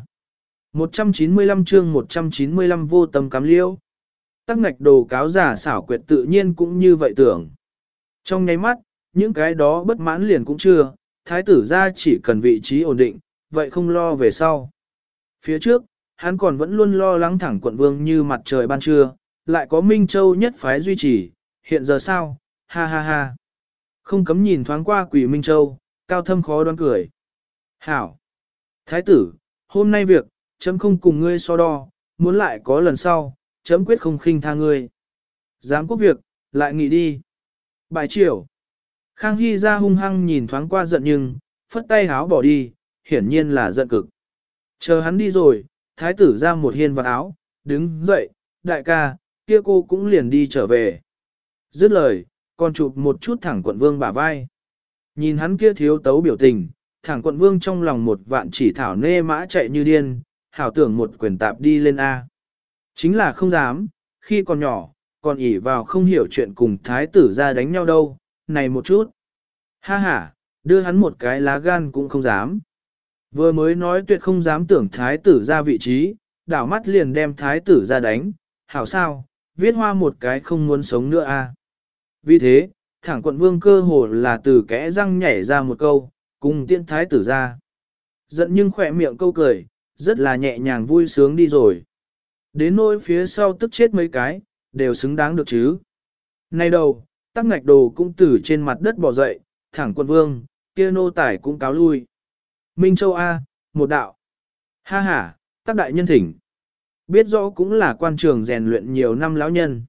195 chương 195 vô tâm cắm liêu. Tắc ngạch đồ cáo giả xảo quyệt tự nhiên cũng như vậy tưởng. Trong nháy mắt, những cái đó bất mãn liền cũng chưa, thái tử ra chỉ cần vị trí ổn định, vậy không lo về sau. Phía trước, hắn còn vẫn luôn lo lắng thẳng quận vương như mặt trời ban trưa, lại có Minh Châu nhất phái duy trì, hiện giờ sao, ha ha ha. Không cấm nhìn thoáng qua quỷ Minh Châu, cao thâm khó đoán cười. Hảo! Thái tử, hôm nay việc, chấm không cùng ngươi so đo, muốn lại có lần sau, chấm quyết không khinh tha ngươi. Giám quốc việc, lại nghỉ đi. Bài triều. Khang Hy ra hung hăng nhìn thoáng qua giận nhưng, phất tay háo bỏ đi, hiển nhiên là giận cực. Chờ hắn đi rồi, thái tử ra một hiên vào áo, đứng dậy, đại ca, kia cô cũng liền đi trở về. Dứt lời, còn chụp một chút thẳng quận vương bả vai. Nhìn hắn kia thiếu tấu biểu tình, thẳng quận vương trong lòng một vạn chỉ thảo nê mã chạy như điên, hảo tưởng một quyền tạp đi lên A. Chính là không dám, khi còn nhỏ, còn ỉ vào không hiểu chuyện cùng thái tử ra đánh nhau đâu, này một chút. Ha ha, đưa hắn một cái lá gan cũng không dám. Vừa mới nói tuyệt không dám tưởng thái tử ra vị trí, đảo mắt liền đem thái tử ra đánh, hảo sao, viết hoa một cái không muốn sống nữa a. Vì thế, thẳng quận vương cơ hồ là từ kẽ răng nhảy ra một câu, cùng tiễn thái tử ra. Giận nhưng khỏe miệng câu cười, rất là nhẹ nhàng vui sướng đi rồi. Đến nỗi phía sau tức chết mấy cái, đều xứng đáng được chứ. Nay đầu, tắc ngạch đồ cũng từ trên mặt đất bò dậy, thẳng quận vương, kia nô tải cũng cáo lui. Minh Châu A, một đạo. Ha ha, tắc đại nhân thỉnh. Biết rõ cũng là quan trường rèn luyện nhiều năm lão nhân.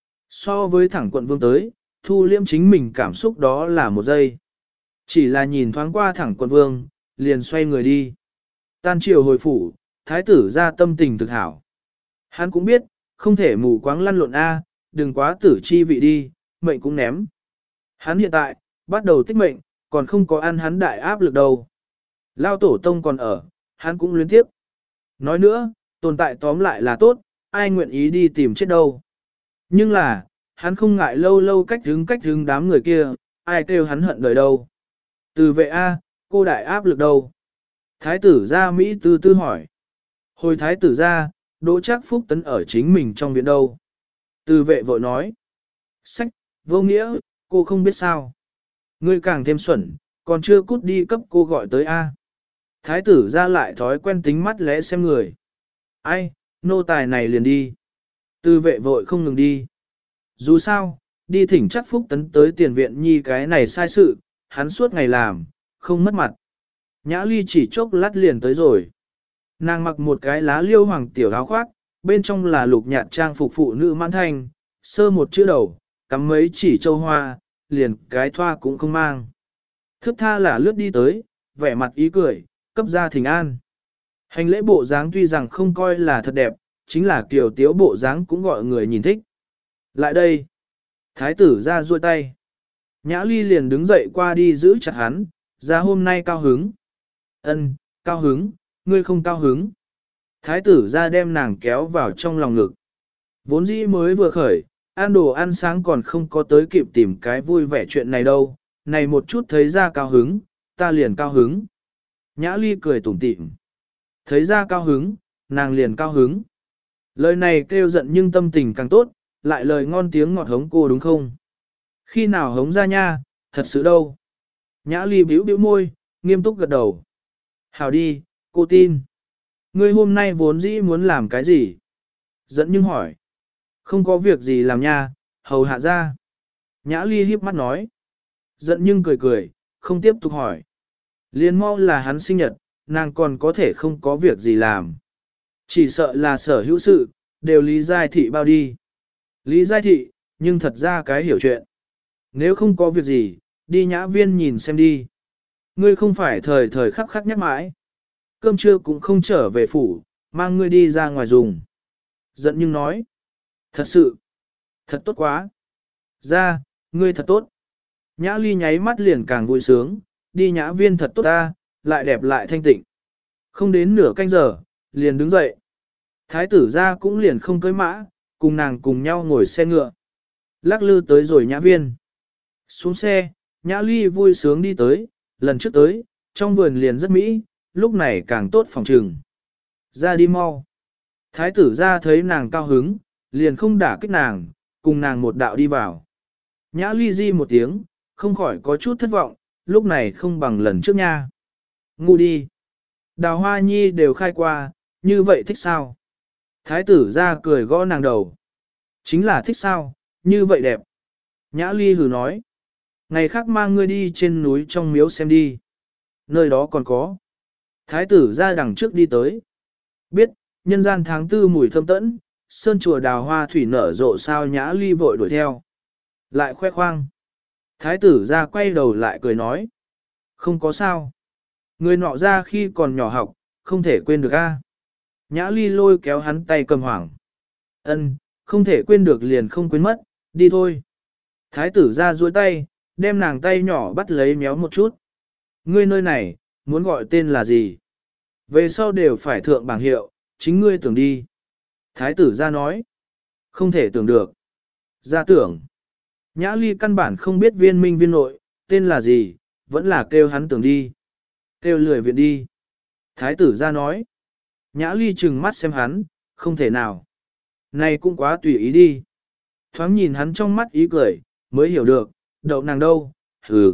So với thẳng quận vương tới, thu liêm chính mình cảm xúc đó là một giây. Chỉ là nhìn thoáng qua thẳng quận vương, liền xoay người đi. Tan chiều hồi phủ, thái tử ra tâm tình thực hảo. Hắn cũng biết, không thể mù quáng lăn lộn A, đừng quá tử chi vị đi, mệnh cũng ném. Hắn hiện tại, bắt đầu tích mệnh, còn không có ăn hắn đại áp lực đâu. Lao tổ tông còn ở, hắn cũng luyến tiếp. Nói nữa, tồn tại tóm lại là tốt, ai nguyện ý đi tìm chết đâu. Nhưng là, hắn không ngại lâu lâu cách hứng đám người kia, ai kêu hắn hận đời đâu. Từ vệ A, cô đại áp lực đâu. Thái tử gia Mỹ tư tư hỏi. Hồi thái tử gia, Đỗ Trác Phúc tấn ở chính mình trong viện đâu. Từ vệ vội nói. Sách, vô nghĩa, cô không biết sao. Ngươi càng thêm xuẩn, còn chưa cút đi cấp cô gọi tới A. Thái tử ra lại thói quen tính mắt lẽ xem người. Ai, nô tài này liền đi. Từ vệ vội không ngừng đi. Dù sao, đi thỉnh chắc Phúc tấn tới tiền viện nhi cái này sai sự, hắn suốt ngày làm, không mất mặt. Nhã ly chỉ chốc lát liền tới rồi. Nàng mặc một cái lá liêu hoàng tiểu áo khoác, bên trong là lục nhạt trang phục phụ nữ mãn thanh, sơ một chữ đầu, cắm mấy chỉ châu hoa, liền cái thoa cũng không mang. Thức tha là lướt đi tới, vẻ mặt ý cười, cấp ra thỉnh an. Hành lễ bộ dáng tuy rằng không coi là thật đẹp, chính là kiểu tiếu bộ dáng cũng gọi người nhìn thích. Lại đây. Thái tử ra duỗi tay. Nhã Ly liền đứng dậy qua đi giữ chặt hắn, ra hôm nay cao hứng. Ân, cao hứng, ngươi không cao hứng. Thái tử ra đem nàng kéo vào trong lòng ngực. Vốn dĩ mới vừa khởi, ăn đồ ăn sáng còn không có tới kịp tìm cái vui vẻ chuyện này đâu, này một chút thấy ra cao hứng, ta liền cao hứng. Nhã Ly cười tủm tỉm. Thấy ra cao hứng, nàng liền cao hứng. Lời này kêu giận nhưng tâm tình càng tốt, lại lời ngon tiếng ngọt hống cô đúng không? Khi nào hống ra nha, thật sự đâu. Nhã Ly bĩu bĩu môi, nghiêm túc gật đầu. Hảo đi, cô tin. Ngươi hôm nay vốn dĩ muốn làm cái gì? Giận nhưng hỏi. Không có việc gì làm nha, hầu hạ ra. Nhã Ly hiếp mắt nói. Giận nhưng cười cười, không tiếp tục hỏi. Liên mau là hắn sinh nhật, nàng còn có thể không có việc gì làm. Chỉ sợ là sở hữu sự, đều Lý Giai Thị bao đi. Lý Giai Thị, nhưng thật ra cái hiểu chuyện. Nếu không có việc gì, đi nhã viên nhìn xem đi. Ngươi không phải thời thời khắc khắc nhắc mãi. Cơm trưa cũng không trở về phủ, mang ngươi đi ra ngoài dùng. Giận nhưng nói. Thật sự, thật tốt quá. Ra, ngươi thật tốt. Nhã Ly nháy mắt liền càng vui sướng, đi nhã viên thật tốt ta, lại đẹp lại thanh tịnh. Không đến nửa canh giờ, liền đứng dậy. Thái tử ra cũng liền không cưới mã, cùng nàng cùng nhau ngồi xe ngựa. Lắc lư tới rồi nhã viên. Xuống xe, Nhã Ly vui sướng đi tới, lần trước tới, trong vườn liền rất mỹ, lúc này càng tốt phòng trừng. Ra đi mau. Thái tử ra thấy nàng cao hứng, liền không đả kích nàng, cùng nàng một đạo đi vào. Nhã Ly di một tiếng, không khỏi có chút thất vọng, lúc này không bằng lần trước nha. Ngu đi. Đào Hoa Nhi đều khai qua, như vậy thích sao? Thái tử ra cười gõ nàng đầu. Chính là thích sao, như vậy đẹp. Nhã Ly hừ nói. Ngày khác mang ngươi đi trên núi trong miếu xem đi. Nơi đó còn có. Thái tử ra đằng trước đi tới. Biết, nhân gian tháng tư mùi thơm tẫn, sơn chùa đào hoa thủy nở rộ sao. Nhã Ly vội đuổi theo. Lại khoe khoang. Thái tử ra quay đầu lại cười nói. Không có sao. Người nọ ra khi còn nhỏ học, không thể quên được a. Nhã Ly lôi kéo hắn tay cầm hoảng. Ân, không thể quên được liền không quên mất, đi thôi. Thái tử ra duỗi tay, đem nàng tay nhỏ bắt lấy méo một chút. Ngươi nơi này, muốn gọi tên là gì? Về sau đều phải thượng bảng hiệu, chính ngươi tưởng đi. Thái tử ra nói. Không thể tưởng được. Ra tưởng. Nhã Ly căn bản không biết viên minh viên nội, tên là gì, vẫn là kêu hắn tưởng đi. Kêu lười viện đi. Thái tử ra nói. Nhã Ly trừng mắt xem hắn, không thể nào. Này cũng quá tùy ý đi. Thoáng nhìn hắn trong mắt ý cười, mới hiểu được, đậu nàng đâu, hừ.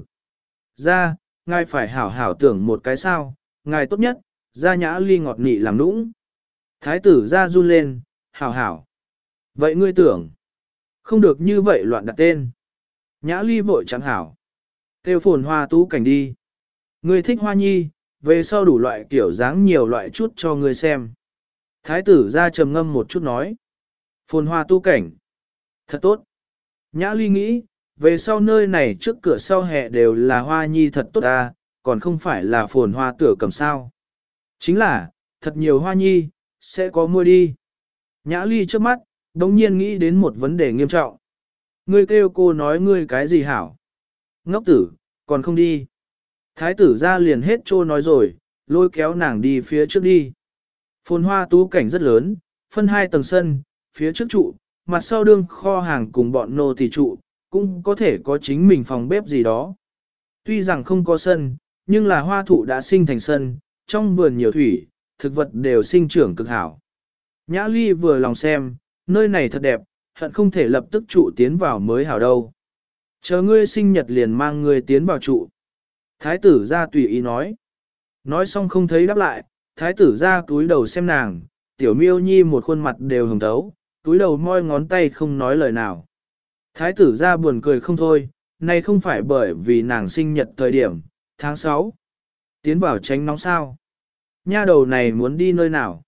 Ra, ngài phải hảo hảo tưởng một cái sao, ngài tốt nhất, ra. Nhã Ly ngọt nị làm nũng. Thái tử ra run lên, hảo hảo. Vậy ngươi tưởng, không được như vậy loạn đặt tên. Nhã Ly vội chẳng hảo. Kêu Phồn Hoa Tú Cảnh đi. Ngươi thích hoa nhi, về sau đủ loại kiểu dáng nhiều loại chút cho ngươi xem. Thái tử ra trầm ngâm một chút nói. Phồn Hoa Tú Cảnh. Thật tốt. Nhã Ly nghĩ, về sau nơi này trước cửa sau hè đều là hoa nhi thật tốt ta, còn không phải là phồn hoa tửa cầm sao. Chính là, thật nhiều hoa nhi, sẽ có mua đi. Nhã Ly trước mắt, đồng nhiên nghĩ đến một vấn đề nghiêm trọng. Ngươi kêu cô nói ngươi cái gì hảo? Ngốc tử, còn không đi. Thái tử ra liền hết trô nói rồi, lôi kéo nàng đi phía trước đi. Phồn Hoa Tú Cảnh rất lớn, phân 2 tầng sân, phía trước trụ, mặt sau đương kho hàng cùng bọn nô tỳ trụ, cũng có thể có chính mình phòng bếp gì đó. Tuy rằng không có sân, nhưng là hoa thụ đã sinh thành sân, trong vườn nhiều thủy, thực vật đều sinh trưởng cực hảo. Nhã Ly vừa lòng xem, nơi này thật đẹp, hận không thể lập tức trụ tiến vào mới hảo đâu. Chờ ngươi sinh nhật liền mang ngươi tiến vào trụ. Thái tử ra tùy ý nói. Nói xong không thấy đáp lại, thái tử ra túi đầu xem nàng, tiểu miêu nhi một khuôn mặt đều hồng thấu, túi đầu moi ngón tay không nói lời nào. Thái tử ra buồn cười không thôi, nay không phải bởi vì nàng sinh nhật thời điểm, tháng 6. Tiến vào tránh nóng sao. Nha đầu này muốn đi nơi nào?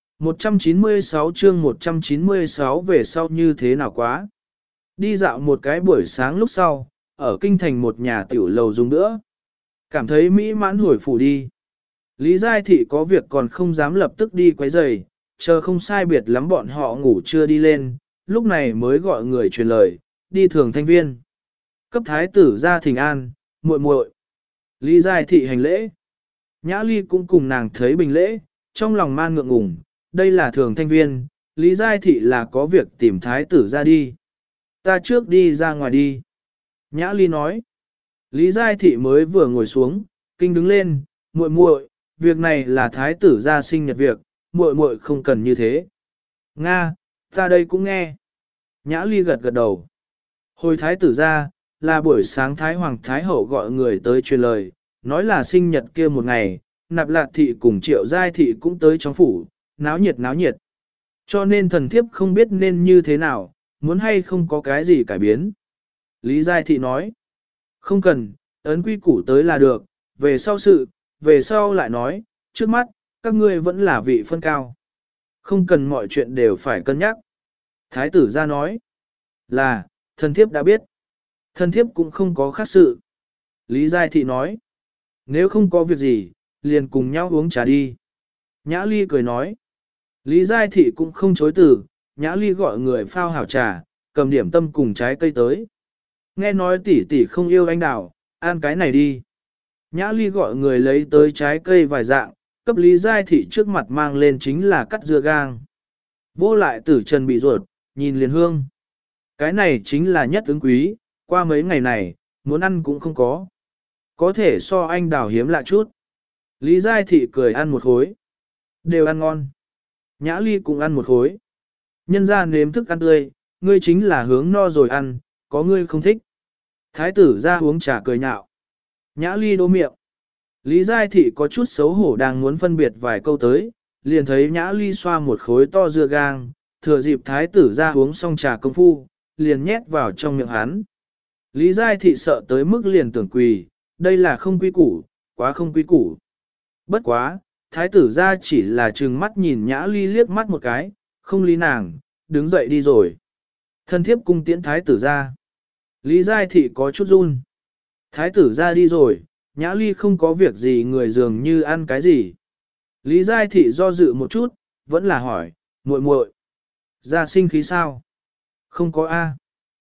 196 chương 196 về sau như thế nào quá? Đi dạo một cái buổi sáng lúc sau, ở kinh thành một nhà tiểu lầu dùng nữa. Cảm thấy mỹ mãn hồi phủ đi. Lý Giai Thị có việc còn không dám lập tức đi quấy rầy, chờ không sai biệt lắm bọn họ ngủ chưa đi lên, lúc này mới gọi người truyền lời, đi thường thanh viên. Cấp thái tử ra thỉnh an, muội muội. Lý Giai Thị hành lễ. Nhã Ly cũng cùng nàng thấy bình lễ, trong lòng man ngượng ngùng, đây là thường thanh viên, Lý Giai Thị là có việc tìm thái tử ra đi. Ta trước đi ra ngoài đi. Nhã Ly nói. Lý Giai Thị mới vừa ngồi xuống, kinh đứng lên, muội muội, việc này là thái tử ra sinh nhật việc, muội muội không cần như thế. Nga, ta đây cũng nghe. Nhã Ly gật gật đầu. Hồi thái tử ra, là buổi sáng thái hoàng thái hậu gọi người tới truyền lời, nói là sinh nhật kia một ngày, Nạp Lạt Thị cùng Triệu Giai Thị cũng tới trong phủ, náo nhiệt náo nhiệt. Cho nên thần thiếp không biết nên như thế nào, muốn hay không có cái gì cải biến. Lý Giai Thị nói, không cần, ấn quy củ tới là được, về sau sự, về sau lại nói, trước mắt, các ngươi vẫn là vị phân cao. Không cần mọi chuyện đều phải cân nhắc. Thái tử ra nói, là, thần thiếp đã biết. Thần thiếp cũng không có khác sự. Lý Giai Thị nói, nếu không có việc gì, liền cùng nhau uống trà đi. Nhã Ly cười nói, Lý Giai Thị cũng không chối từ, Nhã Ly gọi người phao hảo trà, cầm điểm tâm cùng trái cây tới. Nghe nói tỷ tỷ không yêu anh đào, ăn cái này đi. Nhã Ly gọi người lấy tới trái cây vài dạng, cấp Lý Giai Thị trước mặt mang lên chính là cắt dưa gang. Vô lại tử trần bị ruột, nhìn liền hương. Cái này chính là nhất ứng quý, qua mấy ngày này, muốn ăn cũng không có. Có thể so anh đào hiếm lạ chút. Lý Giai Thị cười ăn một khối. Đều ăn ngon. Nhã Ly cũng ăn một khối. Nhân ra nếm thức ăn tươi, ngươi chính là hướng no rồi ăn, có ngươi không thích. Thái tử ra uống trà cười nhạo. Nhã Ly đô miệng. Lý Giai Thị có chút xấu hổ đang muốn phân biệt vài câu tới, liền thấy Nhã Ly xoa một khối to dưa gang, thừa dịp thái tử ra uống xong trà công phu, liền nhét vào trong miệng hắn. Lý Giai Thị sợ tới mức liền tưởng quỳ, đây là không quy củ, quá không quy củ. Bất quá, thái tử ra chỉ là trừng mắt nhìn Nhã Ly liếc mắt một cái, không lý nàng, đứng dậy đi rồi. Thân thiếp cung tiễn thái tử ra. Lý Giai Thị có chút run. Thái tử ra đi rồi, Nhã Ly không có việc gì người dường như ăn cái gì. Lý Giai Thị do dự một chút, vẫn là hỏi, muội muội, ra sinh khí sao? Không có A.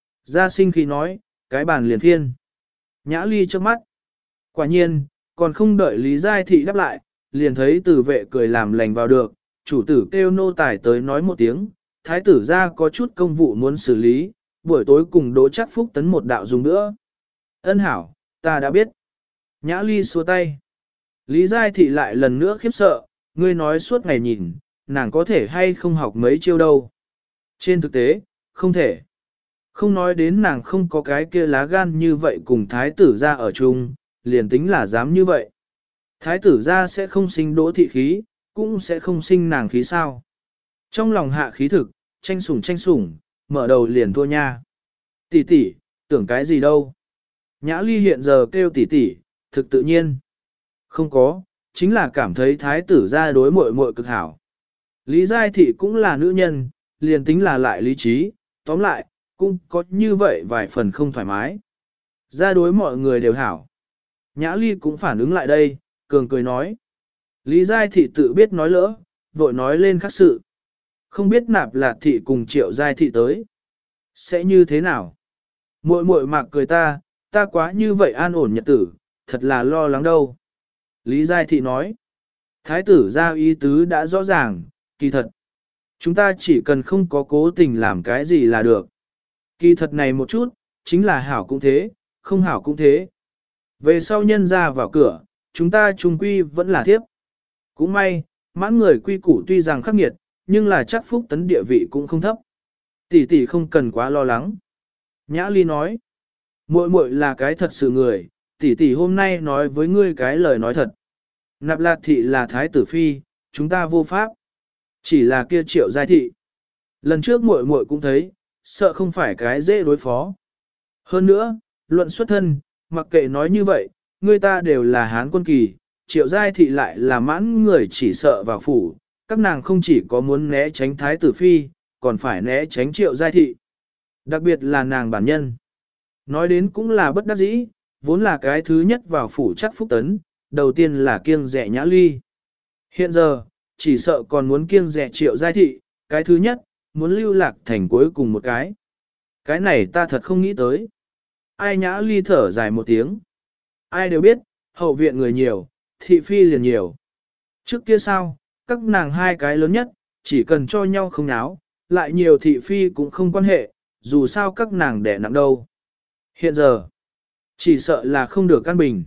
Ra sinh khí nói, cái bàn liền phiên. Nhã Ly trước mắt. Quả nhiên, còn không đợi Lý Giai Thị đáp lại, liền thấy tử vệ cười làm lành vào được, chủ tử kêu nô tài tới nói một tiếng, thái tử ra có chút công vụ muốn xử lý, buổi tối cùng Đỗ Trác Phúc tấn một đạo dùng nữa. Ân hảo, ta đã biết. Nhã Ly xua tay. Lý Giai Thị lại lần nữa khiếp sợ, ngươi nói suốt ngày nhìn, nàng có thể hay không học mấy chiêu đâu. Trên thực tế, không thể. Không nói đến nàng không có cái kia lá gan như vậy cùng thái tử ra ở chung, liền tính là dám như vậy. Thái tử ra sẽ không sinh Đỗ thị khí, cũng sẽ không sinh nàng khí sao. Trong lòng hạ khí thực, tranh sủng, mở đầu liền thua nha. Tỷ tỷ, tưởng cái gì đâu. Nhã Ly hiện giờ kêu tỷ tỷ, thực tự nhiên. Không có, chính là cảm thấy thái tử ra đối muội muội cực hảo. Lý Giai Thị cũng là nữ nhân, liền tính là lại lý trí, tóm lại, cũng có như vậy vài phần không thoải mái. Ra đối mọi người đều hảo. Nhã Ly cũng phản ứng lại đây, cường cười nói. Lý Giai Thị tự biết nói lỡ, vội nói lên khác sự. Không biết Nạp Lạt Thị cùng Triệu Giai Thị tới. Sẽ như thế nào? Muội muội mạc cười ta quá như vậy an ổn nhật tử, thật là lo lắng đâu. Lý Giai Thị nói. Thái tử ra ý tứ đã rõ ràng, kỳ thật. Chúng ta chỉ cần không có cố tình làm cái gì là được. Kỳ thật này một chút, chính là hảo cũng thế, không hảo cũng thế. Về sau nhân ra vào cửa, chúng ta chung quy vẫn là thiếp. Cũng may, mãn người quy củ tuy rằng khắc nghiệt, nhưng là chắc Phúc tấn địa vị cũng không thấp. Tỷ tỷ không cần quá lo lắng. Nhã Ly nói, muội muội là cái thật sự người, tỷ tỷ hôm nay nói với ngươi cái lời nói thật. Nạp Lạt Thị là thái tử phi, chúng ta vô pháp. Chỉ là kia Triệu Giai Thị. Lần trước muội muội cũng thấy, sợ không phải cái dễ đối phó. Hơn nữa, luận xuất thân, mặc kệ nói như vậy, người ta đều là Hán quân kỳ, Triệu Giai Thị lại là mãn người chỉ sợ vào phủ, các nàng không chỉ có muốn né tránh thái tử phi, còn phải né tránh Triệu Giai Thị. Đặc biệt là nàng bản nhân. Nói đến cũng là bất đắc dĩ, vốn là cái thứ nhất vào phủ chắc phúc tấn, đầu tiên là kiêng rẻ Nhã Ly. Hiện giờ, chỉ sợ còn muốn kiêng rẻ Triệu Giai Thị, cái thứ nhất, muốn lưu lạc thành cuối cùng một cái. Cái này ta thật không nghĩ tới. Ai Nhã Ly thở dài một tiếng. Ai đều biết, hậu viện người nhiều, thị phi liền nhiều. Trước kia sao, các nàng hai cái lớn nhất, chỉ cần cho nhau không náo, lại nhiều thị phi cũng không quan hệ, dù sao các nàng đẻ nặng đâu. Hiện giờ, chỉ sợ là không được căn bình.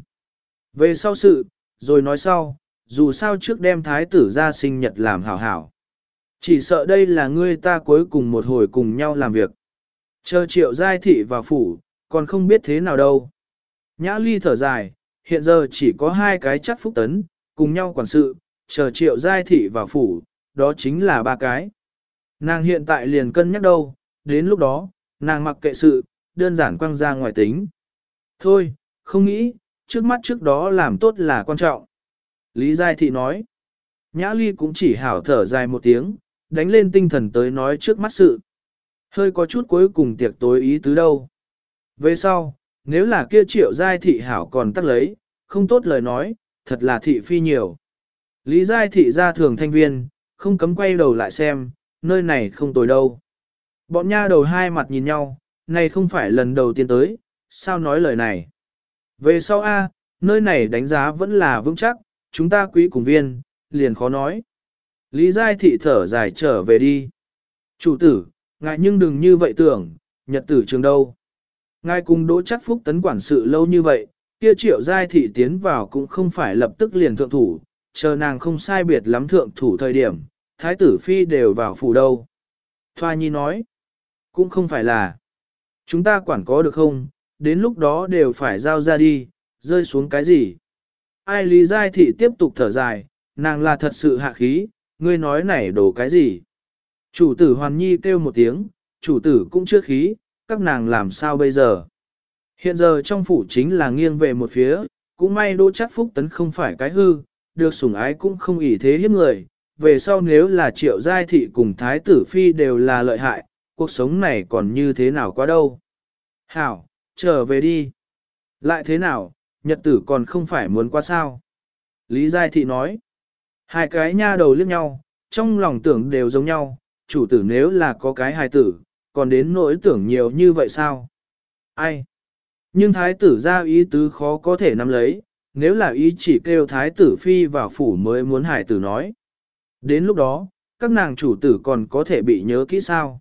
Về sau sự, rồi nói sau, dù sao trước đem thái tử ra sinh nhật làm hảo hảo. Chỉ sợ đây là ngươi ta cuối cùng một hồi cùng nhau làm việc. Chờ Triệu Giai Thị vào phủ, còn không biết thế nào đâu. Nhã Ly thở dài, hiện giờ chỉ có hai cái chắc phúc tấn, cùng nhau quản sự, chờ Triệu Giai Thị vào phủ, đó chính là ba cái. Nàng hiện tại liền cân nhắc đâu, đến lúc đó, nàng mặc kệ sự, đơn giản quăng ra ngoài tính. Thôi, không nghĩ, trước mắt trước đó làm tốt là quan trọng. Lý Giai Thị nói. Nhã Ly cũng chỉ hảo thở dài một tiếng, đánh lên tinh thần tới nói trước mắt sự. Hơi có chút cuối cùng tiệc tối ý tứ đâu. Về sau, nếu là kia Triệu Giai Thị hảo còn tắt lấy, không tốt lời nói, thật là thị phi nhiều. Lý Giai Thị ra thường thanh viên, không cấm quay đầu lại xem, nơi này không tồi đâu. Bọn nha đầu hai mặt nhìn nhau, này không phải lần đầu tiên tới, sao nói lời này. Về sau A, nơi này đánh giá vẫn là vững chắc, chúng ta quý cùng viên, liền khó nói. Lý Giai Thị thở dài trở về đi. Chủ tử, ngài nhưng đừng như vậy tưởng, nhật tử trường đâu. Ngài cùng Đỗ Chắc Phúc tấn quản sự lâu như vậy, kia Triệu Giai Thị tiến vào cũng không phải lập tức liền thượng thủ, chờ nàng không sai biệt lắm thượng thủ thời điểm, thái tử phi đều vào phủ đâu. Thoa Nhi nói, cũng không phải là, chúng ta quản có được không, đến lúc đó đều phải giao ra đi, rơi xuống cái gì. Ai Lý Giai Thị tiếp tục thở dài, nàng là thật sự hạ khí, ngươi nói này đổ cái gì. Chủ tử Hoàn Nhi kêu một tiếng, chủ tử cũng chưa khí, các nàng làm sao bây giờ. Hiện giờ trong phủ chính là nghiêng về một phía, cũng may Đỗ Chắc Phúc tấn không phải cái hư, được sủng ái cũng không ỷ thế hiếp người. Về sau nếu là Triệu Giai Thị cùng Thái tử Phi đều là lợi hại, cuộc sống này còn như thế nào quá đâu. Hảo, trở về đi. Lại thế nào, nhật tử còn không phải muốn qua sao. Lý Giai Thị nói. Hai cái nha đầu liếc nhau, trong lòng tưởng đều giống nhau, chủ tử nếu là có cái hài tử, còn đến nỗi tưởng nhiều như vậy sao? Ai? Nhưng thái tử ra ý tứ khó có thể nắm lấy, nếu là ý chỉ kêu thái tử phi vào phủ mới muốn hài tử nói. Đến lúc đó, các nàng chủ tử còn có thể bị nhớ kỹ sao?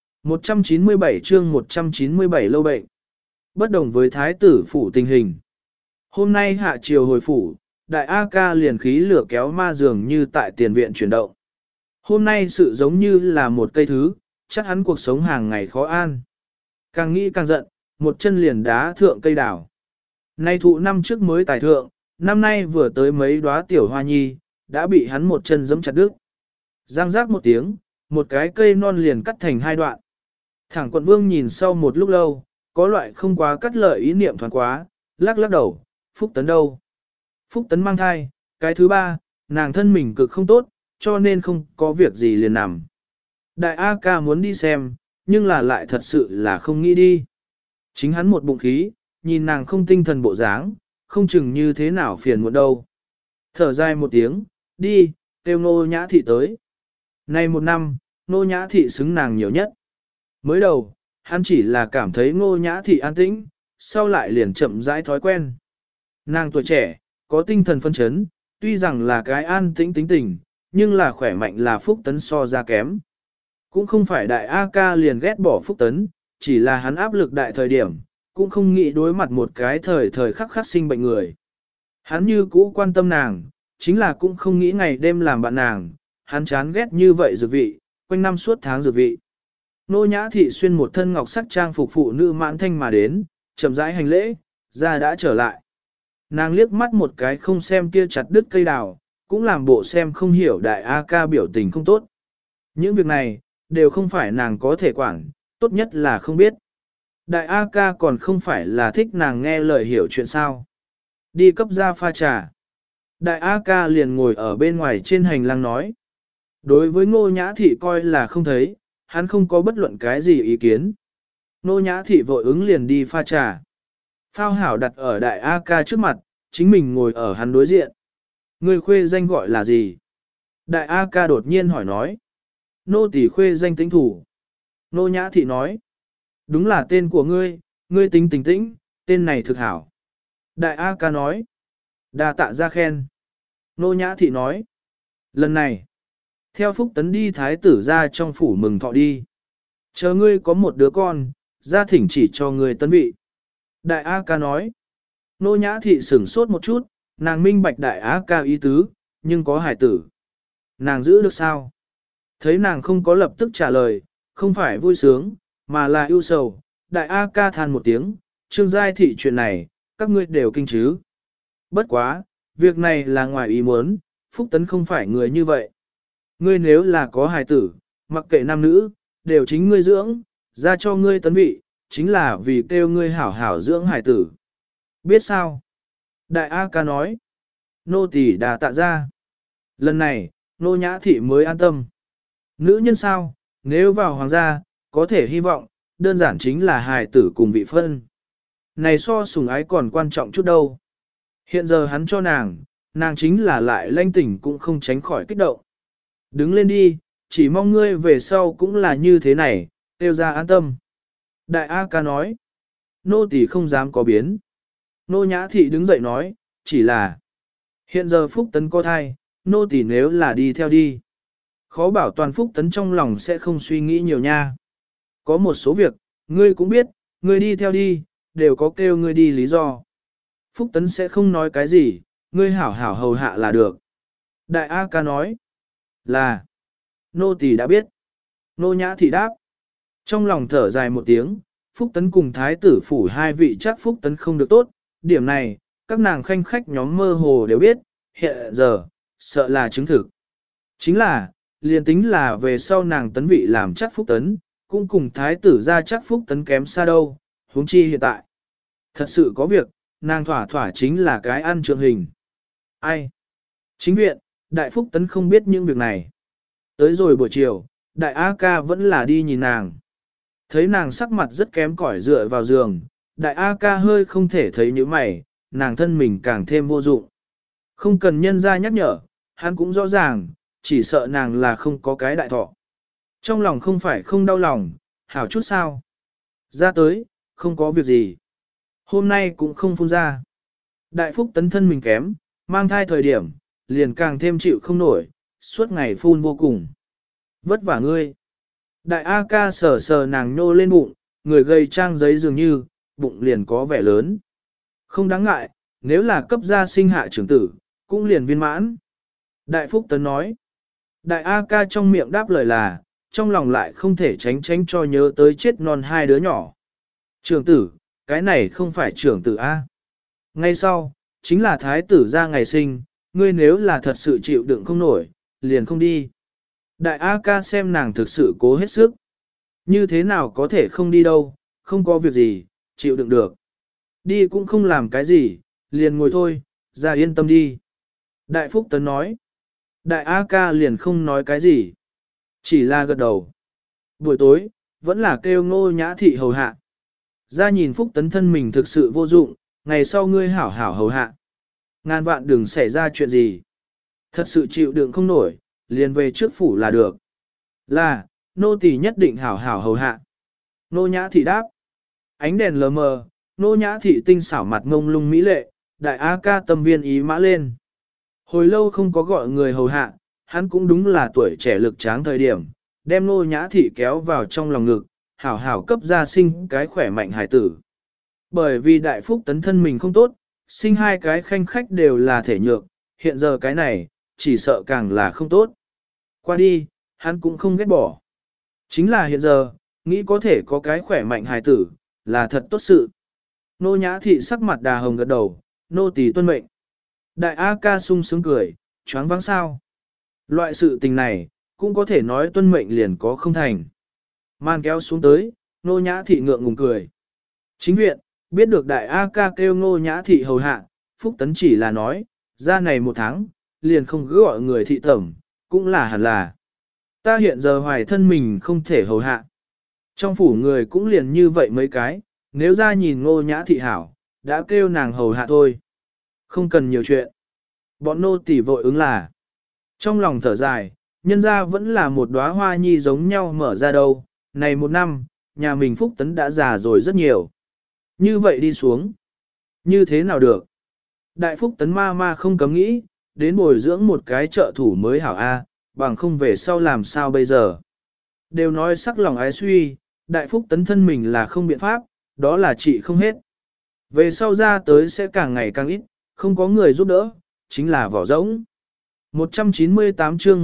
197 chương 197 lâu bệnh. Bất đồng với thái tử phủ tình hình. Hôm nay hạ triều hồi phủ, đại A ca liền khí lửa kéo ma dường như tại tiền viện chuyển động. Hôm nay sự giống như là một cây thứ, chắc hắn cuộc sống hàng ngày khó an. Càng nghĩ càng giận, một chân liền đá thượng cây đào. Nay thụ năm trước mới tài thượng, năm nay vừa tới mấy đóa tiểu hoa nhi, đã bị hắn một chân giẫm chặt đứt. Giang giác một tiếng, một cái cây non liền cắt thành hai đoạn. Thẳng quận vương nhìn sau một lúc lâu, có loại không quá cắt lợi ý niệm thoáng quá, lắc lắc đầu, Phúc Tấn đâu? Phúc Tấn mang thai, cái thứ ba, nàng thân mình cực không tốt, cho nên không có việc gì liền nằm. Đại A ca muốn đi xem, nhưng là lại thật sự là không nghĩ đi. Chính hắn một bụng khí, nhìn nàng không tinh thần bộ dáng, không chừng như thế nào phiền muộn đâu. Thở dài một tiếng, đi, kêu Nô Nhã Thị tới. Nay một năm, Nô Nhã Thị xứng nàng nhiều nhất. Mới đầu, hắn chỉ là cảm thấy Nô Nhã Thị an tĩnh, sau lại liền chậm rãi thói quen. Nàng tuổi trẻ, có tinh thần phân chấn, tuy rằng là cái an tĩnh tính tình, nhưng là khỏe mạnh là Phúc Tấn so ra kém. Cũng không phải đại A ca liền ghét bỏ Phúc Tấn, chỉ là hắn áp lực đại thời điểm, cũng không nghĩ đối mặt một cái thời khắc khắc sinh bệnh người. Hắn như cũ quan tâm nàng, chính là cũng không nghĩ ngày đêm làm bạn nàng, hắn chán ghét như vậy dược vị, quanh năm suốt tháng dược vị. Nô Nhã Thị xuyên một thân ngọc sắc trang phục phụ nữ mãn thanh mà đến, chậm rãi hành lễ, ra đã trở lại. Nàng liếc mắt một cái không xem kia chặt đứt cây đào, cũng làm bộ xem không hiểu đại A ca biểu tình không tốt. Những việc này, đều không phải nàng có thể quản, tốt nhất là không biết. Đại A ca còn không phải là thích nàng nghe lời hiểu chuyện sao. Đi cấp ra pha trà. Đại A ca liền ngồi ở bên ngoài trên hành lang nói. Đối với Ngô Nhã Thị coi là không thấy, hắn không có bất luận cái gì ý kiến. Ngô Nhã Thị vội ứng liền đi pha trà. Phao hảo đặt ở đại A ca trước mặt, chính mình ngồi ở hắn đối diện. Người khuê danh gọi là gì? Đại A ca đột nhiên hỏi nói. Nô tỳ khuê danh Tĩnh Thủ. Nô Nhã Thị nói. Đúng là tên của ngươi, ngươi tính Tĩnh Tĩnh, tên này thực hảo. Đại A ca nói. Đa tạ ra khen. Nô Nhã Thị nói. Lần này, theo Phúc Tấn đi thái tử ra trong phủ mừng thọ đi. Chờ ngươi có một đứa con, ra thỉnh chỉ cho ngươi tấn vị. Đại A ca nói. Nô Nhã Thị sửng sốt một chút, nàng minh bạch đại A ca ý tứ, nhưng có hải tử. Nàng giữ được sao? Thấy nàng không có lập tức trả lời, không phải vui sướng, mà là ưu sầu. Đại A ca than một tiếng, Trương Giai Thị chuyện này, các ngươi đều kinh chứ. Bất quá, việc này là ngoài ý muốn, Phúc Tấn không phải người như vậy. Ngươi nếu là có hài tử, mặc kệ nam nữ, đều chính ngươi dưỡng, ra cho ngươi tấn vị, chính là vì kêu ngươi hảo hảo dưỡng hài tử. Biết sao? Đại A ca nói. Nô tỳ đà tạ ra. Lần này, nô Nhã Thị mới an tâm. Nữ nhân sao, nếu vào hoàng gia, có thể hy vọng, đơn giản chính là hài tử cùng vị phân. Này so sủng ái còn quan trọng chút đâu. Hiện giờ hắn cho nàng chính là lại lanh tỉnh cũng không tránh khỏi kích động. Đứng lên đi, chỉ mong ngươi về sau cũng là như thế này, tiêu ra an tâm. Đại A ca nói, nô tỳ không dám có biến. Nô Nhã Thị đứng dậy nói, chỉ là, hiện giờ Phúc Tấn có thai, nô tỳ nếu là đi theo đi. Khó bảo toàn Phúc Tấn trong lòng sẽ không suy nghĩ nhiều nha. Có một số việc, ngươi cũng biết, ngươi đi theo đi, đều có kêu ngươi đi lý do. Phúc Tấn sẽ không nói cái gì, ngươi hảo hảo hầu hạ là được. Đại A ca nói, là, nô tỳ đã biết. Nô Nhã Thị đáp. Trong lòng thở dài một tiếng, Phúc Tấn cùng Thái tử phủ hai vị chắc Phúc Tấn không được tốt, điểm này, các nàng khanh khách nhóm mơ hồ đều biết, hiện giờ, sợ là chứng thực. Chính là, liền tính là về sau nàng tấn vị làm chắc Phúc Tấn, cũng cùng Thái tử ra chắc Phúc Tấn kém xa đâu, huống chi hiện tại. Thật sự có việc, nàng thỏa thỏa chính là cái ăn trượng hình. Ai? Chính viện, Đại Phúc Tấn không biết những việc này. Tới rồi buổi chiều, Đại A ca vẫn là đi nhìn nàng. Thấy nàng sắc mặt rất kém cỏi dựa vào giường, Đại A ca hơi không thể thấy những mày, nàng thân mình càng thêm vô dụng. Không cần nhân ra nhắc nhở, hắn cũng rõ ràng, chỉ sợ nàng là không có cái đại thọ. Trong lòng không phải không đau lòng, hảo chút sao. Ra tới, không có việc gì. Hôm nay cũng không phun ra. Đại Phúc Tấn thân mình kém, mang thai thời điểm, liền càng thêm chịu không nổi, suốt ngày phun vô cùng. Vất vả ngươi. Đại A ca sờ sờ nàng nhô lên bụng, người gầy trang giấy dường như, bụng liền có vẻ lớn. Không đáng ngại, nếu là cấp gia sinh hạ trưởng tử, cũng liền viên mãn. Đại Phúc Tấn nói. Đại A ca trong miệng đáp lời là, trong lòng lại không thể tránh cho nhớ tới chết non hai đứa nhỏ. Trưởng tử, cái này không phải trưởng tử A. Ngay sau, chính là thái tử ra ngày sinh, ngươi nếu là thật sự chịu đựng không nổi, liền không đi. Đại A ca xem nàng thực sự cố hết sức. Như thế nào có thể không đi đâu, không có việc gì, chịu đựng được. Đi cũng không làm cái gì, liền ngồi thôi, ra yên tâm đi. Đại Phúc Tấn nói. Đại A ca liền không nói cái gì. Chỉ là gật đầu. Buổi tối, vẫn là kêu Ngô Nhã Thị hầu hạ. Ra nhìn Phúc Tấn thân mình thực sự vô dụng, ngày sau ngươi hảo hảo hầu hạ. Ngàn vạn đừng xảy ra chuyện gì. Thật sự chịu đựng không nổi, liền về trước phủ là được. Là, nô tỳ nhất định hảo hảo hầu hạ. Nô Nhã Thị đáp. Ánh đèn lờ mờ, Nô Nhã Thị tinh xảo mặt ngông lung mỹ lệ, Đại A ca tâm viên ý mã lên. Hồi lâu không có gọi người hầu hạ, hắn cũng đúng là tuổi trẻ lực tráng thời điểm, đem Nô Nhã Thị kéo vào trong lòng ngực, hảo hảo cấp gia sinh cái khỏe mạnh hài tử. Bởi vì Đại Phúc Tấn thân mình không tốt, sinh hai cái khanh khách đều là thể nhược, hiện giờ cái này, chỉ sợ càng là không tốt. Qua đi, hắn cũng không ghét bỏ. Chính là hiện giờ, nghĩ có thể có cái khỏe mạnh hài tử, là thật tốt sự. Nô Nhã Thị sắc mặt đà hồng gật đầu, nô tỳ tuân mệnh. Đại A ca sung sướng cười, choáng váng sao. Loại sự tình này, cũng có thể nói tuân mệnh liền có không thành. Màn kéo xuống tới, Nô Nhã Thị ngượng ngùng cười. Chính viện, biết được Đại A ca kêu Nô Nhã Thị hầu hạ, Phúc Tấn chỉ là nói, ra này một tháng, liền không cứ gọi người thị tẩm, cũng là hẳn là. Ta hiện giờ hoài thân mình không thể hầu hạ. Trong phủ người cũng liền như vậy mấy cái, nếu ra nhìn Ngô Nhã Thị hảo, đã kêu nàng hầu hạ thôi. Không cần nhiều chuyện. Bọn nô tỳ vội ứng là. Trong lòng thở dài, nhân ra vẫn là một đóa hoa nhi giống nhau mở ra đâu. Này một năm, nhà mình Phúc Tấn đã già rồi rất nhiều. Như vậy đi xuống. Như thế nào được? Đại Phúc Tấn ma không cấm nghĩ, đến bồi dưỡng một cái trợ thủ mới hảo A, bằng không về sau làm sao bây giờ. Đều nói sắc lòng ái suy, Đại Phúc Tấn thân mình là không biện pháp, đó là trị không hết. Về sau ra tới sẽ càng ngày càng ít, không có người giúp đỡ, chính là vỏ rỗng. 198 chương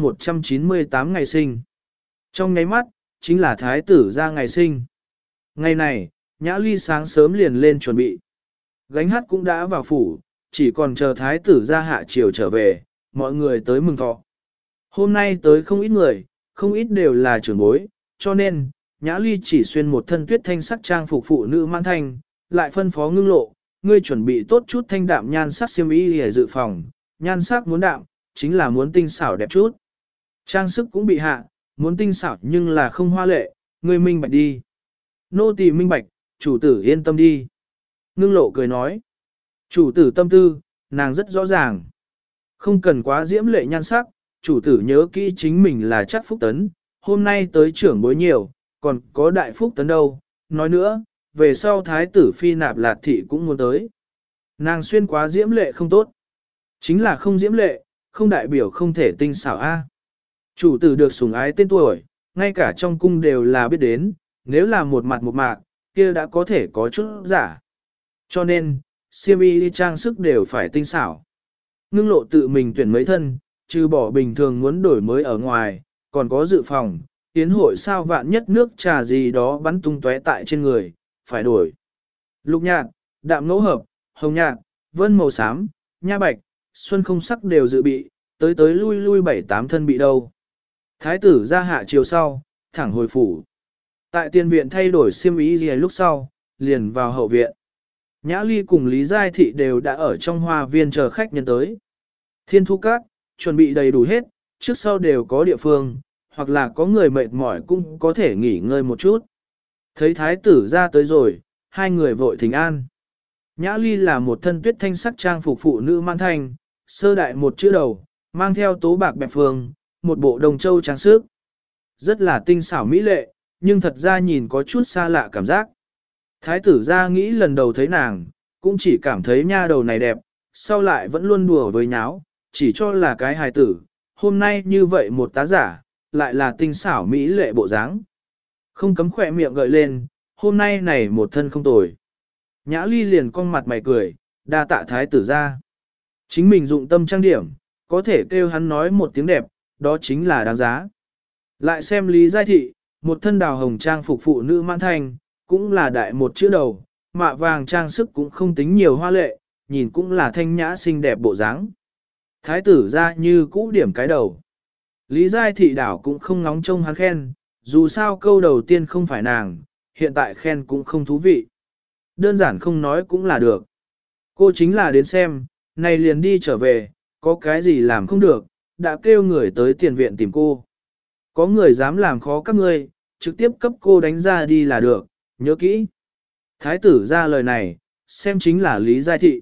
198 ngày sinh. Trong nháy mắt, chính là thái tử ra ngày sinh. Ngày này, Nhã Ly sáng sớm liền lên chuẩn bị. Gánh hát cũng đã vào phủ, chỉ còn chờ thái tử ra hạ chiều trở về, mọi người tới mừng thọ. Hôm nay tới không ít người, không ít đều là trưởng bối, cho nên, Nhã Ly chỉ xuyên một thân tuyết thanh sắc trang phục phụ nữ man thanh, lại phân phó Ngưng Lộ, ngươi chuẩn bị tốt chút thanh đạm nhan sắc xiêm y để dự phòng, nhan sắc muốn đạm, chính là muốn tinh xảo đẹp chút. Trang sức cũng bị hạ, muốn tinh xảo nhưng là không hoa lệ, ngươi minh bạch đi. Nô tỳ minh bạch, chủ tử yên tâm đi. Ngưng Lộ cười nói, chủ tử tâm tư, nàng rất rõ ràng. Không cần quá diễm lệ nhan sắc, chủ tử nhớ kỹ chính mình là chắc Phúc Tấn, hôm nay tới trưởng bối nhiều, còn có đại Phúc Tấn đâu. Nói nữa, về sau thái tử phi nạp lạt thị cũng muốn tới. Nàng xuyên quá diễm lệ không tốt. Chính là không diễm lệ, không đại biểu không thể tinh xảo a. Chủ tử được sủng ái tên tuổi, ngay cả trong cung đều là biết đến, nếu là một mặt một mạc, kia đã có thể có chút giả. Cho nên, xiêm y trang sức đều phải tinh xảo. Ngưng Lộ tự mình tuyển mấy thân, trừ bỏ bình thường muốn đổi mới ở ngoài, còn có dự phòng, tiến hội sao vạn nhất nước trà gì đó bắn tung tóe tại trên người, phải đổi. Lục nhạt, đạm ngẫu hợp, hồng nhạt, vân màu xám, nha bạch, xuân không sắc đều dự bị, tới lui lui 7-8 thân bị đâu. Thái tử ra hạ chiều sau, thẳng hồi phủ. Tại tiền viện thay đổi xiêm y gì lúc sau, liền vào hậu viện. Nhã Ly cùng Lý Giai Thị đều đã ở trong hoa viên chờ khách nhân tới. Thiên thu các, chuẩn bị đầy đủ hết, trước sau đều có địa phương, hoặc là có người mệt mỏi cũng có thể nghỉ ngơi một chút. Thấy thái tử ra tới rồi, hai người vội thỉnh an. Nhã Ly là một thân tuyết thanh sắc trang phục phụ nữ man thanh, sơ đại một chữ đầu, mang theo tố bạc bẹp phương, một bộ đồng châu trang sức. Rất là tinh xảo mỹ lệ, nhưng thật ra nhìn có chút xa lạ cảm giác. Thái tử ra nghĩ lần đầu thấy nàng, cũng chỉ cảm thấy nha đầu này đẹp, sau lại vẫn luôn đùa với nháo, chỉ cho là cái hài tử, hôm nay như vậy một tá giả, lại là tinh xảo mỹ lệ bộ dáng. Không cấm khỏe miệng gợi lên, hôm nay này một thân không tồi. Nhã Ly liền cong mặt mày cười, đa tạ thái tử ra. Chính mình dụng tâm trang điểm, có thể kêu hắn nói một tiếng đẹp, đó chính là đáng giá. Lại xem Lý Giai Thị, một thân đào hồng trang phục phụ nữ mãn thanh, cũng là đại một chữ đầu, mạ vàng trang sức cũng không tính nhiều hoa lệ, nhìn cũng là thanh nhã xinh đẹp bộ dáng. Thái tử ra như cũ điểm cái đầu. Lý Giai Thị đảo cũng không ngóng trông hắn khen, dù sao câu đầu tiên không phải nàng, hiện tại khen cũng không thú vị. Đơn giản không nói cũng là được. Cô chính là đến xem, này liền đi trở về, có cái gì làm không được, đã kêu người tới tiền viện tìm cô. Có người dám làm khó các ngươi, trực tiếp cấp cô đánh ra đi là được, nhớ kỹ. Thái tử ra lời này, xem chính là Lý Giai Thị.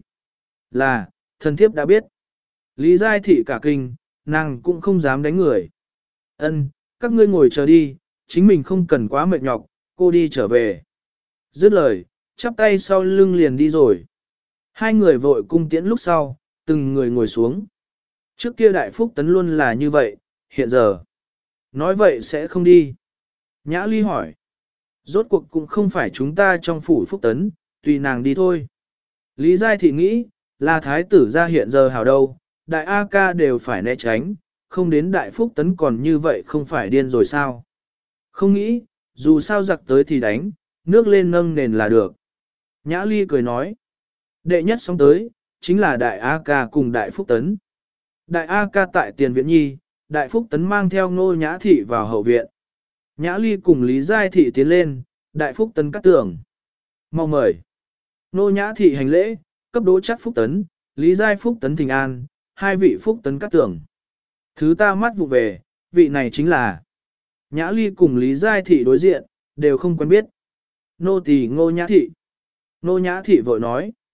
Là, thần thiếp đã biết. Lý Giai Thị cả kinh, nàng cũng không dám đánh người. Ân, các ngươi ngồi chờ đi, chính mình không cần quá mệt nhọc, cô đi trở về. Dứt lời, chắp tay sau lưng liền đi rồi. Hai người vội cung tiễn lúc sau, từng người ngồi xuống. Trước kia Đại Phúc Tấn luôn là như vậy, hiện giờ. Nói vậy sẽ không đi. Nhã Ly hỏi. Rốt cuộc cũng không phải chúng ta trong phủ Phúc Tấn, tùy nàng đi thôi. Lý Giai Thị nghĩ, là thái tử ra hiện giờ hảo đâu, đại A ca đều phải né tránh, không đến Đại Phúc Tấn còn như vậy không phải điên rồi sao. Không nghĩ, dù sao giặc tới thì đánh, nước lên nâng nền là được. Nhã Ly cười nói. Đệ nhất xong tới, chính là đại A ca cùng Đại Phúc Tấn. Đại A ca tại tiền viện nhi, Đại Phúc Tấn mang theo Ngô Nhã Thị vào hậu viện. Nhã Ly cùng Lý Giai Thị tiến lên, Đại Phúc Tấn cắt tường. Mau mời. Ngô Nhã Thị hành lễ, cấp đỗ chắc Phúc Tấn, Lý Giai Phúc Tấn thỉnh an, hai vị Phúc Tấn cắt tường. Thứ ta mắt vụ về, vị này chính là. Nhã Ly cùng Lý Giai Thị đối diện, đều không quen biết. Nô tỳ Ngô Nhã Thị. Ngô Nhã Thị vội nói.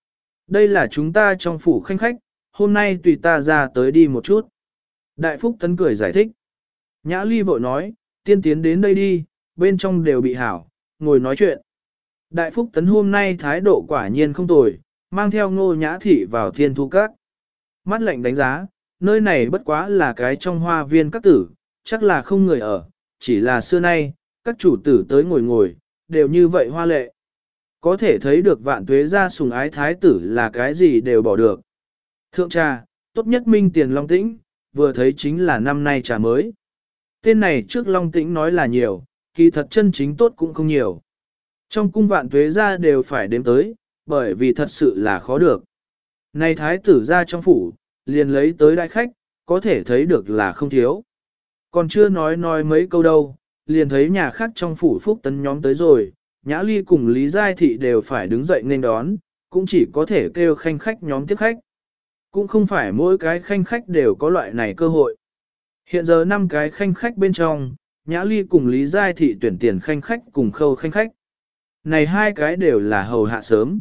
Đây là chúng ta trong phủ khanh khách, hôm nay tùy ta ra tới đi một chút. Đại Phúc Tấn cười giải thích. Nhã Ly vội nói, tiên tiến đến đây đi, bên trong đều bị hảo, ngồi nói chuyện. Đại Phúc Tấn hôm nay thái độ quả nhiên không tồi, mang theo Ngô Nhã Thị vào Thiên Thu Các. Mắt lạnh đánh giá, nơi này bất quá là cái trong hoa viên các tử, chắc là không người ở, chỉ là xưa nay, các chủ tử tới ngồi ngồi, đều như vậy hoa lệ. Có thể thấy được Vạn Tuế gia sùng ái thái tử là cái gì đều bỏ được. Thượng trà, tốt nhất minh tiền Long Tĩnh, vừa thấy chính là năm nay trà mới. Tên này trước Long Tĩnh nói là nhiều, kỳ thật chân chính tốt cũng không nhiều. Trong cung Vạn Tuế gia đều phải đếm tới, bởi vì thật sự là khó được. Này thái tử ra trong phủ, liền lấy tới đại khách, có thể thấy được là không thiếu. Còn chưa nói mấy câu đâu, liền thấy nhà khác trong phủ Phúc Tấn nhóm tới rồi, Nhã Ly cùng Lý Giai Thị đều phải đứng dậy nên đón, cũng chỉ có thể kêu khanh khách nhóm tiếp khách. Cũng không phải mỗi cái khanh khách đều có loại này cơ hội. Hiện giờ 5 cái khanh khách bên trong, Nhã Ly cùng Lý Giai Thị tuyển tiền khanh khách cùng Khâu khanh khách. Này 2 cái đều là hầu hạ sớm.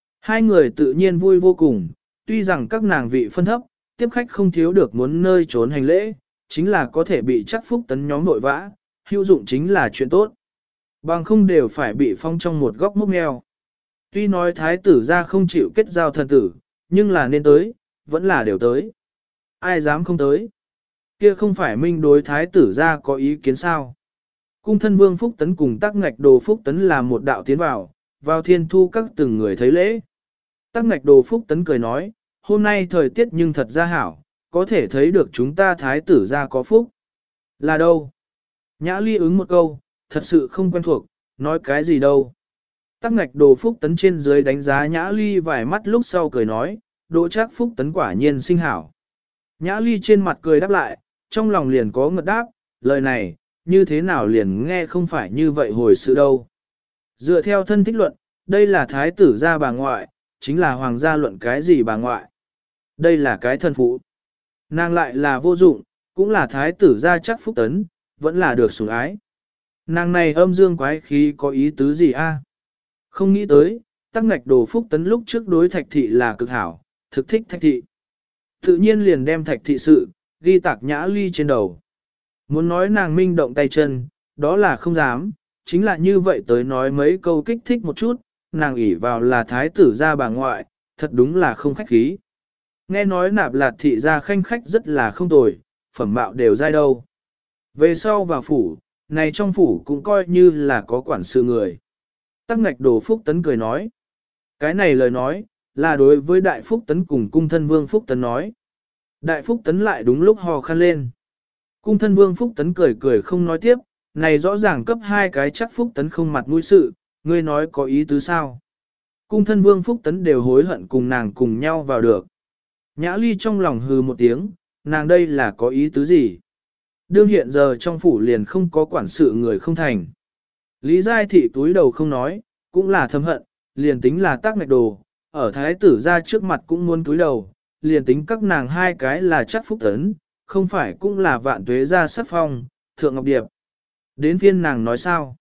2 người tự nhiên vui vô cùng, tuy rằng các nàng vị phân thấp, tiếp khách không thiếu được muốn nơi trốn hành lễ, chính là có thể bị chắc Phúc Tấn nhóm nội vã, hữu dụng chính là chuyện tốt. Bằng không đều phải bị phong trong một góc mốc mèo. Tuy nói thái tử ra không chịu kết giao thần tử, nhưng là nên tới, vẫn là đều tới. Ai dám không tới? Kia không phải minh đối thái tử ra có ý kiến sao? Cung thân vương Phúc Tấn cùng Tắc Ngạch Đồ Phúc Tấn là một đạo tiến vào Thiên Thu Các từng người thấy lễ. Tắc Ngạch Đồ Phúc Tấn cười nói, hôm nay thời tiết nhưng thật ra hảo, có thể thấy được chúng ta thái tử ra có phúc. Là đâu? Nhã Ly ứng một câu, thật sự không quen thuộc, nói cái gì đâu. Tắc Ngạch Đồ Phúc Tấn trên dưới đánh giá Nhã Ly vài mắt lúc sau cười nói, Đỗ Trác Phúc Tấn quả nhiên sinh hảo. Nhã Ly trên mặt cười đáp lại, trong lòng liền có ngật đáp, lời này, như thế nào liền nghe không phải như vậy hồi sự đâu. Dựa theo thân thích luận, đây là thái tử gia bà ngoại, chính là hoàng gia luận cái gì bà ngoại. Đây là cái thân phụ. Nàng lại là vô dụng, cũng là thái tử gia chắc Phúc Tấn, vẫn là được sủng ái. Nàng này âm dương quái khí có ý tứ gì a? Không nghĩ tới, Tắc Ngạch Đồ Phúc Tấn lúc trước đối Thạch Thị là cực hảo, thực thích Thạch Thị. Tự nhiên liền đem Thạch Thị sự, ghi tạc Nhã Ly trên đầu. Muốn nói nàng minh động tay chân, đó là không dám, chính là như vậy tới nói mấy câu kích thích một chút, nàng ỷ vào là thái tử gia bà ngoại, thật đúng là không khách khí. Nghe nói Nạp Lạt Thị gia khanh khách rất là không tồi, phẩm mạo đều dai đâu. Về sau vào phủ, này trong phủ cũng coi như là có quản sự người. Tắc Ngạch Đồ Phúc Tấn cười nói. Cái này lời nói, là đối với Đại Phúc Tấn cùng cung thân vương Phúc Tấn nói. Đại Phúc Tấn lại đúng lúc hò khăn lên. Cung thân vương Phúc Tấn cười cười không nói tiếp, này rõ ràng cấp 2 cái chắc Phúc Tấn không mặt mũi sự, ngươi nói có ý tứ sao. Cung thân vương Phúc Tấn đều hối hận cùng nàng cùng nhau vào được. Nhã Ly trong lòng hừ một tiếng, nàng đây là có ý tứ gì? Đương hiện giờ trong phủ liền không có quản sự người không thành. Lý Giai Thị túi đầu không nói, cũng là thâm hận, liền tính là Tắc Ngạch Đồ, ở thái tử ra trước mặt cũng muốn túi đầu, liền tính các nàng 2 cái là chắc Phúc Tấn, không phải cũng là Vạn Tuế gia sắc phong, Thượng Ngọc Điệp. Đến phiên nàng nói sao?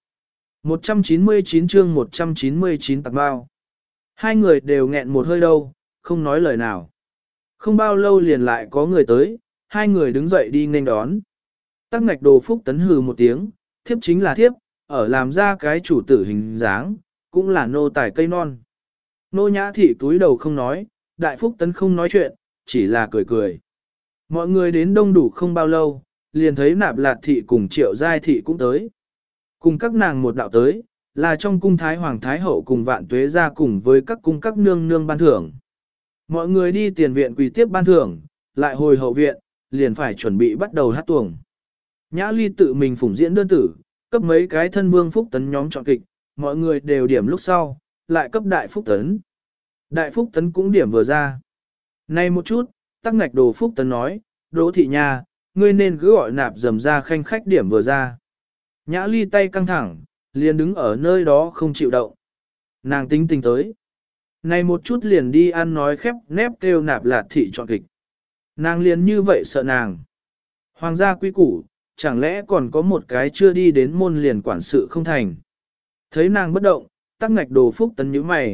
199 chương 199 tạc bao. 2 người đều nghẹn một hơi đâu, không nói lời nào. Không bao lâu liền lại có người tới, 2 người đứng dậy đi nghênh đón. Tắc Ngạch Đồ Phúc Tấn hừ một tiếng, thiếp chính là thiếp, ở làm ra cái chủ tử hình dáng, cũng là nô tài cây non. Nô Nhã Thị túi đầu không nói, Đại Phúc Tấn không nói chuyện, chỉ là cười cười. Mọi người đến đông đủ không bao lâu, liền thấy Nạp Lạt Thị cùng Triệu Giai Thị cũng tới. Cùng các nàng một đạo tới, là trong cung Thái Hoàng Thái Hậu cùng Vạn Tuế gia cùng với các cung các nương nương ban thưởng. Mọi người đi tiền viện quỳ tiếp ban thưởng, lại hồi hậu viện, liền phải chuẩn bị bắt đầu hát tuồng. Nhã Ly tự mình phủng diễn đơn tử, cấp mấy cái thân vương Phúc Tấn nhóm chọn kịch, mọi người đều điểm lúc sau, lại cấp Đại Phúc Tấn. Đại Phúc Tấn cũng điểm vừa ra. Này một chút, Tắc Ngạch Đồ Phúc Tấn nói, Đỗ Thị Nha, ngươi nên cứ gọi Nạp Dầm ra khanh khách điểm vừa ra. Nhã Ly tay căng thẳng, liền đứng ở nơi đó không chịu động. Nàng tính tình tới. Này một chút liền đi ăn nói khép nép kêu Nạp Lạt Thị chọn kịch. Nàng liền như vậy sợ nàng. Hoàng gia quý củ, chẳng lẽ còn có một cái chưa đi đến môn liền quản sự không thành. Thấy nàng bất động, Tắc Ngạch Đồ Phúc Tấn nhíu mày,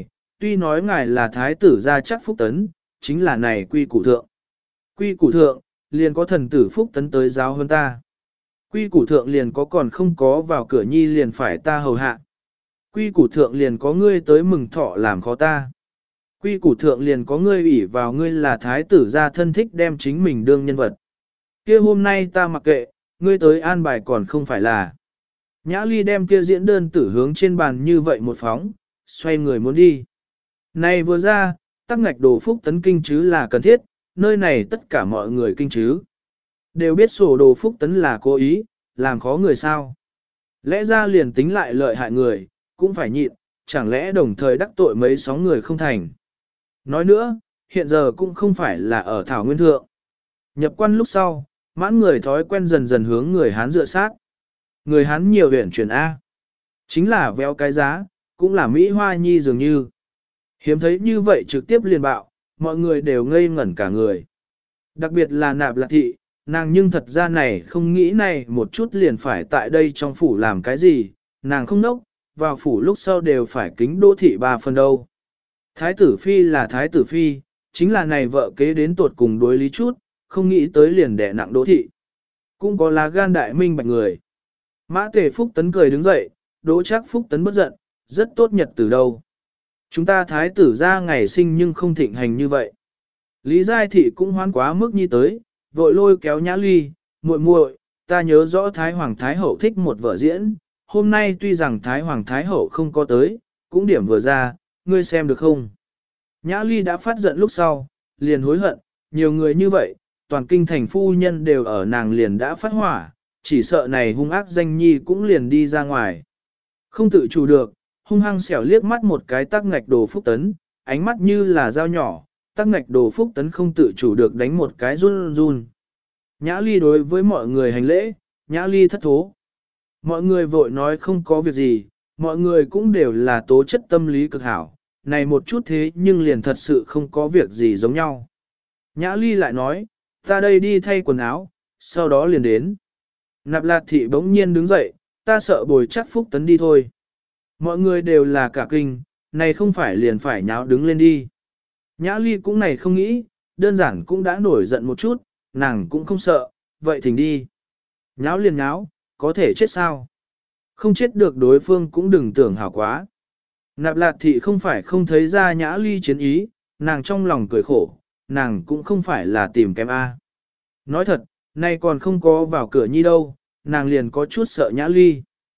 tuy nói ngài là thái tử gia chắc Phúc Tấn, chính là này quy củ thượng. Quy củ thượng, liền có thần tử Phúc Tấn tới giáo hơn ta. Quy củ thượng liền có còn không có vào cửa nhi liền phải ta hầu hạ. Quy củ thượng liền có ngươi tới mừng thọ làm khó ta. Quy củ thượng liền có ngươi ủy vào ngươi là thái tử gia thân thích đem chính mình đương nhân vật. Kia hôm nay ta mặc kệ, ngươi tới an bài còn không phải là. Nhã Ly đem kia diễn đơn tử hướng trên bàn như vậy một phóng, xoay người muốn đi. Này vừa ra, tắc ngạch đồ Phúc Tấn kinh chứ là cần thiết, nơi này tất cả mọi người kinh chứ. Đều biết sổ đồ Phúc Tấn là cố ý, làm khó người sao. Lẽ ra liền tính lại lợi hại người, cũng phải nhịn, chẳng lẽ đồng thời đắc tội mấy sóng người không thành. Nói nữa, hiện giờ cũng không phải là ở Thảo Nguyên Thượng. Nhập quan lúc sau, mãn người thói quen dần dần hướng người Hán dựa sát. Người Hán nhiều huyện chuyển A. Chính là véo cái giá, cũng là Mỹ Hoa Nhi dường như. Hiếm thấy như vậy trực tiếp liền bạo, mọi người đều ngây ngẩn cả người. Đặc biệt là Nạp Lạc Thị, nàng nhưng thật ra này không nghĩ này một chút liền phải tại đây trong phủ làm cái gì, nàng không nốc, vào phủ lúc sau đều phải kính Đỗ Thị 3 phần đâu. Thái tử Phi là Thái tử Phi, chính là này vợ kế đến tuột cùng đối lý chút, không nghĩ tới liền đẻ nặng Đỗ Thị. Cũng có lá gan đại minh bạch người. Mã Tề Phúc Tấn cười đứng dậy, Đỗ Trác Phúc Tấn bất giận, rất tốt nhật từ đâu. Chúng ta thái tử ra ngày sinh nhưng không thịnh hành như vậy. Lý Giai Thị cũng hoán quá mức như tới, vội lôi kéo Nhã Ly, muội muội, ta nhớ rõ Thái Hoàng Thái Hậu thích một vở diễn, hôm nay tuy rằng Thái Hoàng Thái Hậu không có tới, cũng điểm vừa ra, ngươi xem được không? Nhã Ly đã phát giận lúc sau, liền hối hận, nhiều người như vậy, toàn kinh thành phu nhân đều ở nàng liền đã phát hỏa, chỉ sợ này hung ác danh nhi cũng liền đi ra ngoài. Không tự chủ được, hung hăng xẻo liếc mắt một cái tắc ngạch đồ Phúc Tấn, ánh mắt như là dao nhỏ, tắc ngạch đồ Phúc Tấn không tự chủ được đánh một cái run run. Nhã Ly đối với mọi người hành lễ, Nhã Ly thất thố. Mọi người vội nói không có việc gì, mọi người cũng đều là tố chất tâm lý cực hảo, này một chút thế nhưng liền thật sự không có việc gì giống nhau. Nhã Ly lại nói, ta đây đi thay quần áo, sau đó liền đến. Nạp Lạc Thị bỗng nhiên đứng dậy, ta sợ bồi chắc Phúc Tấn đi thôi. Mọi người đều là cả kinh, này không phải liền phải nháo đứng lên đi. Nhã Ly cũng này không nghĩ, đơn giản cũng đã nổi giận một chút, nàng cũng không sợ, vậy thỉnh đi. Nháo liền nháo, có thể chết sao? Không chết được đối phương cũng đừng tưởng hảo quá. Nạp Lạc Thị không phải không thấy ra Nhã Ly chiến ý, nàng trong lòng cười khổ, nàng cũng không phải là tìm kém A. Nói thật, nay còn không có vào cửa nhi đâu, nàng liền có chút sợ Nhã Ly.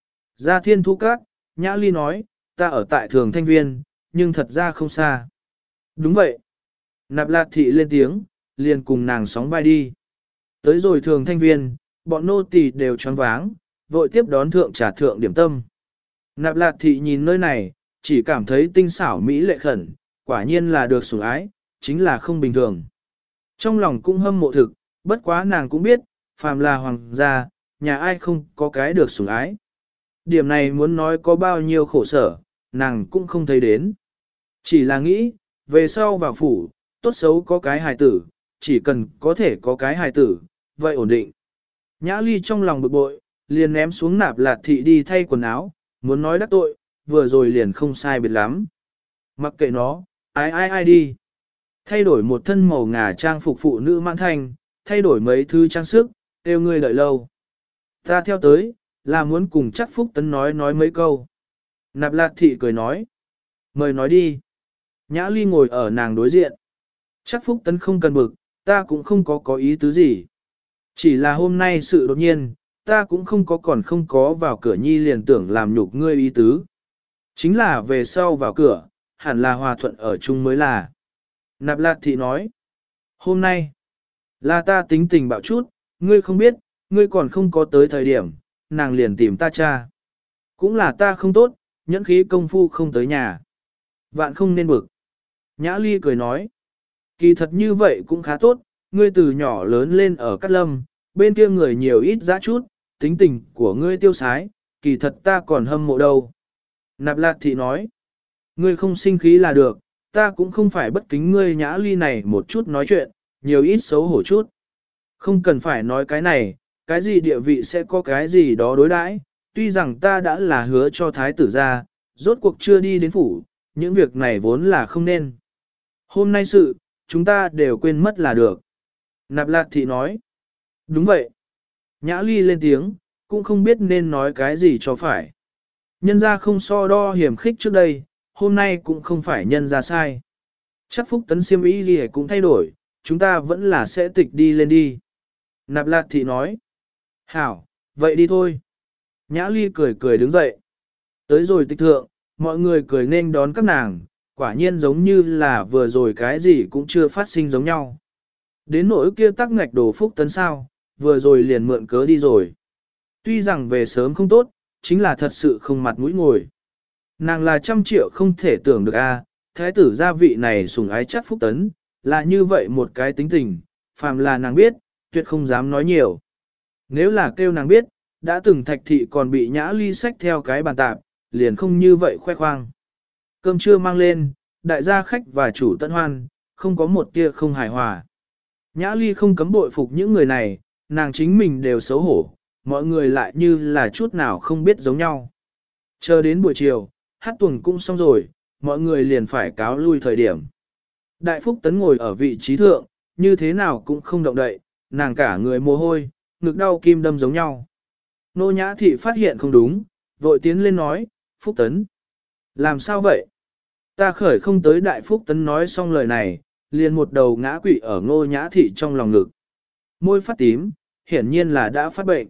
Ra Thiên Thu Các, Nhã Ly nói, ta ở tại Thường Thanh Viên, nhưng thật ra không xa. Đúng vậy. Nạp Lạc Thị lên tiếng, liền cùng nàng sóng vai đi. Tới rồi Thường Thanh Viên, bọn nô tỳ đều choáng váng, vội tiếp đón thượng trà thượng điểm tâm. Nạp Lạc Thị nhìn nơi này, chỉ cảm thấy tinh xảo mỹ lệ khẩn, quả nhiên là được sủng ái, chính là không bình thường. Trong lòng cũng hâm mộ thực, bất quá nàng cũng biết, phàm là hoàng gia, nhà ai không có cái được sủng ái. Điểm này muốn nói có bao nhiêu khổ sở, nàng cũng không thấy đến. Chỉ là nghĩ, về sau vào phủ, tốt xấu có cái hài tử, chỉ cần có thể có cái hài tử, vậy ổn định. Nhã Ly trong lòng bực bội, liền ném xuống Nạp Lạc Thị đi thay quần áo, muốn nói đắc tội, vừa rồi liền không sai biệt lắm. Mặc kệ nó, ai đi. Thay đổi một thân màu ngà trang phục phụ nữ mãn thanh, thay đổi mấy thứ trang sức, đều ngươi đợi lâu. Ta theo tới, là muốn cùng chắc Phúc Tấn nói mấy câu. Nạp Lạc Thị cười nói. Mời nói đi. Nhã Ly ngồi ở nàng đối diện. Chắc Phúc Tấn không cần bực, ta cũng không có ý tứ gì. Chỉ là hôm nay sự đột nhiên, ta cũng không có vào cửa nhi liền tưởng làm nhục ngươi ý tứ. Chính là về sau vào cửa, hẳn là hòa thuận ở chung mới là. Nạp Lạc Thị nói. Hôm nay, là ta tính tình bạo chút, ngươi không biết, ngươi còn không có tới thời điểm, nàng liền tìm ta cha. Cũng là ta không tốt, nhẫn khí công phu không tới nhà. Vạn không nên bực. Nhã Ly cười nói. Kỳ thật như vậy cũng khá tốt, ngươi từ nhỏ lớn lên ở Cát Lâm, bên kia người nhiều ít dã chút, tính tình của ngươi tiêu sái, kỳ thật ta còn hâm mộ đâu. Nạp Lạc Thị nói. Ngươi không sinh khí là được, ta cũng không phải bất kính ngươi. Nhã Ly này một chút nói chuyện, nhiều ít xấu hổ chút. Không cần phải nói cái này, cái gì địa vị sẽ có cái gì đó đối đãi. Tuy rằng ta đã là hứa cho thái tử ra, rốt cuộc chưa đi đến phủ, những việc này vốn là không nên. Hôm nay sự, chúng ta đều quên mất là được. Nạp Lạt Thị nói. Đúng vậy. Nhã Ly lên tiếng, cũng không biết nên nói cái gì cho phải. Nhân ra không so đo hiểm khích trước đây, hôm nay cũng không phải nhân ra sai. Chắc Phúc Tấn xiêm ý gì cũng thay đổi, chúng ta vẫn là sẽ tịch đi lên đi. Nạp Lạt Thị nói. Hảo, vậy đi thôi. Nhã Ly cười cười đứng dậy. Tới rồi tịch thượng, mọi người cười nên đón các nàng, quả nhiên giống như là vừa rồi cái gì cũng chưa phát sinh giống nhau. Đến nỗi kia tắc ngạch đồ Phúc Tấn sao, vừa rồi liền mượn cớ đi rồi. Tuy rằng về sớm không tốt, chính là thật sự không mặt mũi ngồi. Nàng là 100 triệu không thể tưởng được a, thái tử gia vị này sủng ái chắc Phúc Tấn, là như vậy một cái tính tình, phàm là nàng biết, tuyệt không dám nói nhiều. Nếu là kêu nàng biết, đã từng Thạch Thị còn bị Nhã Ly xách theo cái bàn tạp, liền không như vậy khoe khoang. Cơm trưa mang lên, đại gia khách và chủ tận hoan, không có một tia không hài hòa. Nhã Ly không cấm bội phục những người này, nàng chính mình đều xấu hổ, mọi người lại như là chút nào không biết giống nhau. Chờ đến buổi chiều, hát tuồng cũng xong rồi, mọi người liền phải cáo lui thời điểm. Đại Phúc Tấn ngồi ở vị trí thượng, như thế nào cũng không động đậy, nàng cả người mồ hôi, ngực đau kim đâm giống nhau. Nô Nhã Thị phát hiện không đúng, vội tiến lên nói, Phúc Tấn. Làm sao vậy? Ta khởi không tới Đại Phúc Tấn nói xong lời này, liền một đầu ngã quỵ ở Ngô Nhã Thị trong lòng ngực. Môi phát tím, hiển nhiên là đã phát bệnh.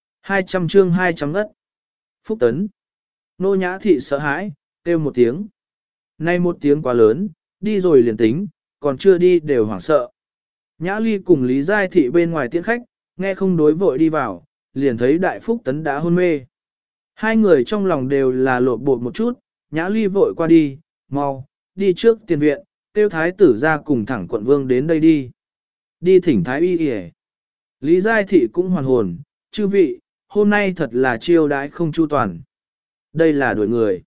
200 chương 200 ngất. Phúc Tấn. Nô Nhã Thị sợ hãi, kêu một tiếng. Nay một tiếng quá lớn, đi rồi liền tính, còn chưa đi đều hoảng sợ. Nhã Ly cùng Lý Giai Thị bên ngoài tiễn khách, nghe không đối vội đi vào, liền thấy Đại Phúc Tấn đã hôn mê. Hai người trong lòng đều là lột bột một chút, Nhã Ly vội qua đi, mau, đi trước tiền viện, tiêu thái tử ra cùng thẳng quận vương đến đây đi. Đi thỉnh thái y kìa. Lý Giai Thị cũng hoàn hồn, chư vị, hôm nay thật là chiêu đãi không chu toàn. Đây là đuổi người.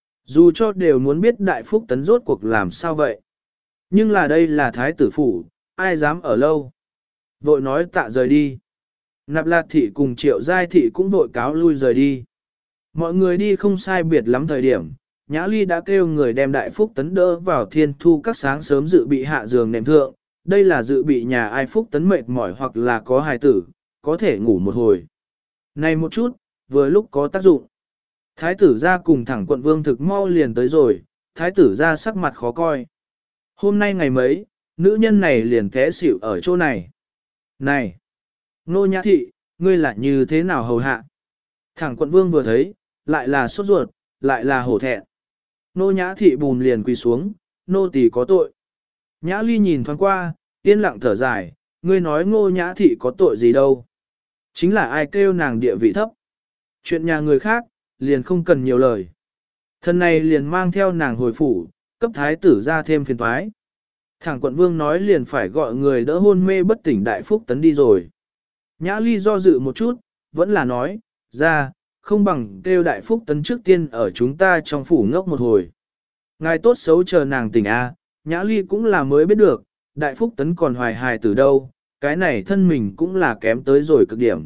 Dù cho đều muốn biết Đại Phúc Tấn rốt cuộc làm sao vậy. Nhưng là đây là thái tử phủ, ai dám ở lâu. Vội nói tạ rời đi. Nạp Lạt Thị cùng Triệu Giai Thị cũng vội cáo lui rời đi. Mọi người đi không sai biệt lắm thời điểm, Nhã Ly đã kêu người đem Đại Phúc Tấn đỡ vào thiên thu các sáng sớm dự bị hạ giường nệm thượng. Đây là dự bị nhà ai Phúc Tấn mệt mỏi hoặc là có hài tử, có thể ngủ một hồi. Này một chút, vừa lúc có tác dụng. Thái tử ra cùng thẳng quận vương thực mau liền tới rồi, thái tử ra sắc mặt khó coi. Hôm nay ngày mấy, nữ nhân này liền té xỉu ở chỗ này. Này! Nô Nhã Thị, ngươi là như thế nào hầu hạ? Thẳng quận vương vừa thấy, lại là sốt ruột, lại là hổ thẹn. Nô Nhã Thị bùn liền quỳ xuống, nô tỳ có tội. Nhã Ly nhìn thoáng qua, yên lặng thở dài, ngươi nói Ngô Nhã Thị có tội gì đâu. Chính là ai kêu nàng địa vị thấp. Chuyện nhà người khác, liền không cần nhiều lời. Thân này liền mang theo nàng hồi phủ, cấp thái tử ra thêm phiền toái. Thẳng quận vương nói liền phải gọi người đỡ hôn mê bất tỉnh Đại Phúc Tấn đi rồi. Nhã Ly do dự một chút, vẫn là nói, ra, không bằng kêu Đại Phúc Tấn trước tiên ở chúng ta trong phủ ngốc một hồi. Ngài tốt xấu chờ nàng tỉnh A, Nhã Ly cũng là mới biết được, Đại Phúc Tấn còn hoài hài từ đâu, cái này thân mình cũng là kém tới rồi cực điểm.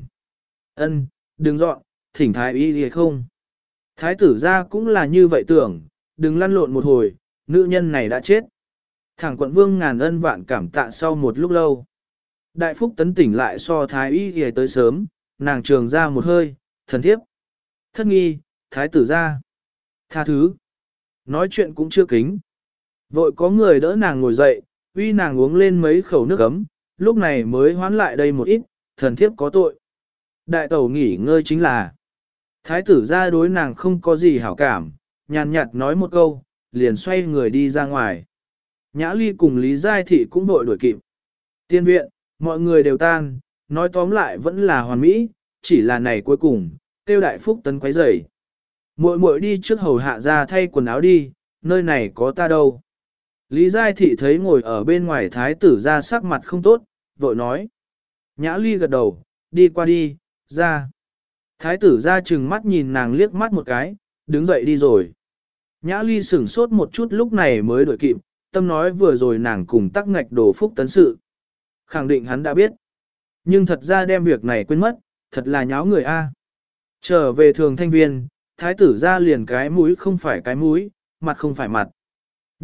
Ân, đừng dọn, thỉnh thái y đi không. Thái tử ra cũng là như vậy tưởng, đừng lăn lộn một hồi, nữ nhân này đã chết. Thẳng quận vương ngàn ân vạn cảm tạ sau một lúc lâu. Đại Phúc Tấn tỉnh lại so thái y đi tới sớm, nàng trường ra một hơi, thần thiếp. Thất nghi, thái tử ra. Tha thứ. Nói chuyện cũng chưa kính. Vội có người đỡ nàng ngồi dậy, uy nàng uống lên mấy khẩu nước ấm, lúc này mới hoán lại đây một ít, thần thiếp có tội. Đại tẩu nghỉ ngơi chính là. Thái tử ra đối nàng không có gì hảo cảm, nhàn nhạt nói một câu, liền xoay người đi ra ngoài. Nhã Ly cùng Lý Giai Thị cũng vội đuổi kịp. Tiên viện, mọi người đều tan, nói tóm lại vẫn là hoàn mỹ, chỉ là này cuối cùng, tiêu Đại Phúc Tấn quấy rầy. Muội muội đi trước hầu hạ ra thay quần áo đi, nơi này có ta đâu. Lý Giai Thị thấy ngồi ở bên ngoài thái tử ra sắc mặt không tốt, vội nói. Nhã Ly gật đầu, đi qua đi, ra. Thái tử ra chừng mắt nhìn nàng liếc mắt một cái, đứng dậy đi rồi. Nhã Ly sửng sốt một chút lúc này mới đuổi kịp, tâm nói vừa rồi nàng cùng tắc ngạch đồ Phúc Tấn sự. Khẳng định hắn đã biết. Nhưng thật ra đem việc này quên mất, thật là nháo người a. Trở về thường thanh viên, thái tử ra liền cái mũi không phải cái mũi, mặt không phải mặt.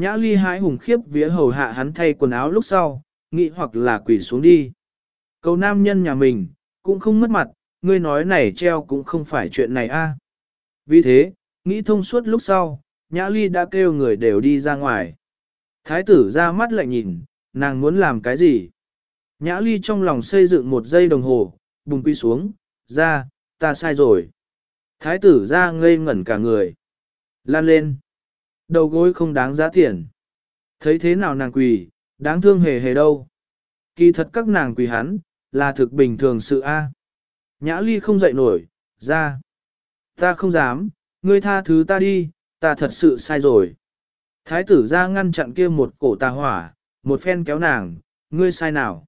Nhã Ly hãi hùng khiếp vía hầu hạ hắn thay quần áo lúc sau, nghĩ hoặc là quỳ xuống đi. Cầu nam nhân nhà mình, cũng không mất mặt, ngươi nói này treo cũng không phải chuyện này a. Vì thế, nghĩ thông suốt lúc sau, Nhã Ly đã kêu người đều đi ra ngoài. Thái tử ra mắt lại nhìn, nàng muốn làm cái gì? Nhã Ly trong lòng xây dựng một giây đồng hồ, bùng quy xuống, ra, ta sai rồi. Thái tử ra ngây ngẩn cả người. Lan lên. Đầu gối không đáng giá tiền. Thấy thế nào nàng quỳ, đáng thương hề hề đâu. Kỳ thật các nàng quỳ hắn, là thực bình thường sự A. Nhã Ly không dậy nổi, ra. Ta không dám, ngươi tha thứ ta đi, ta thật sự sai rồi. Thái tử ra ngăn chặn kia một cổ tà hỏa, một phen kéo nàng, ngươi sai nào?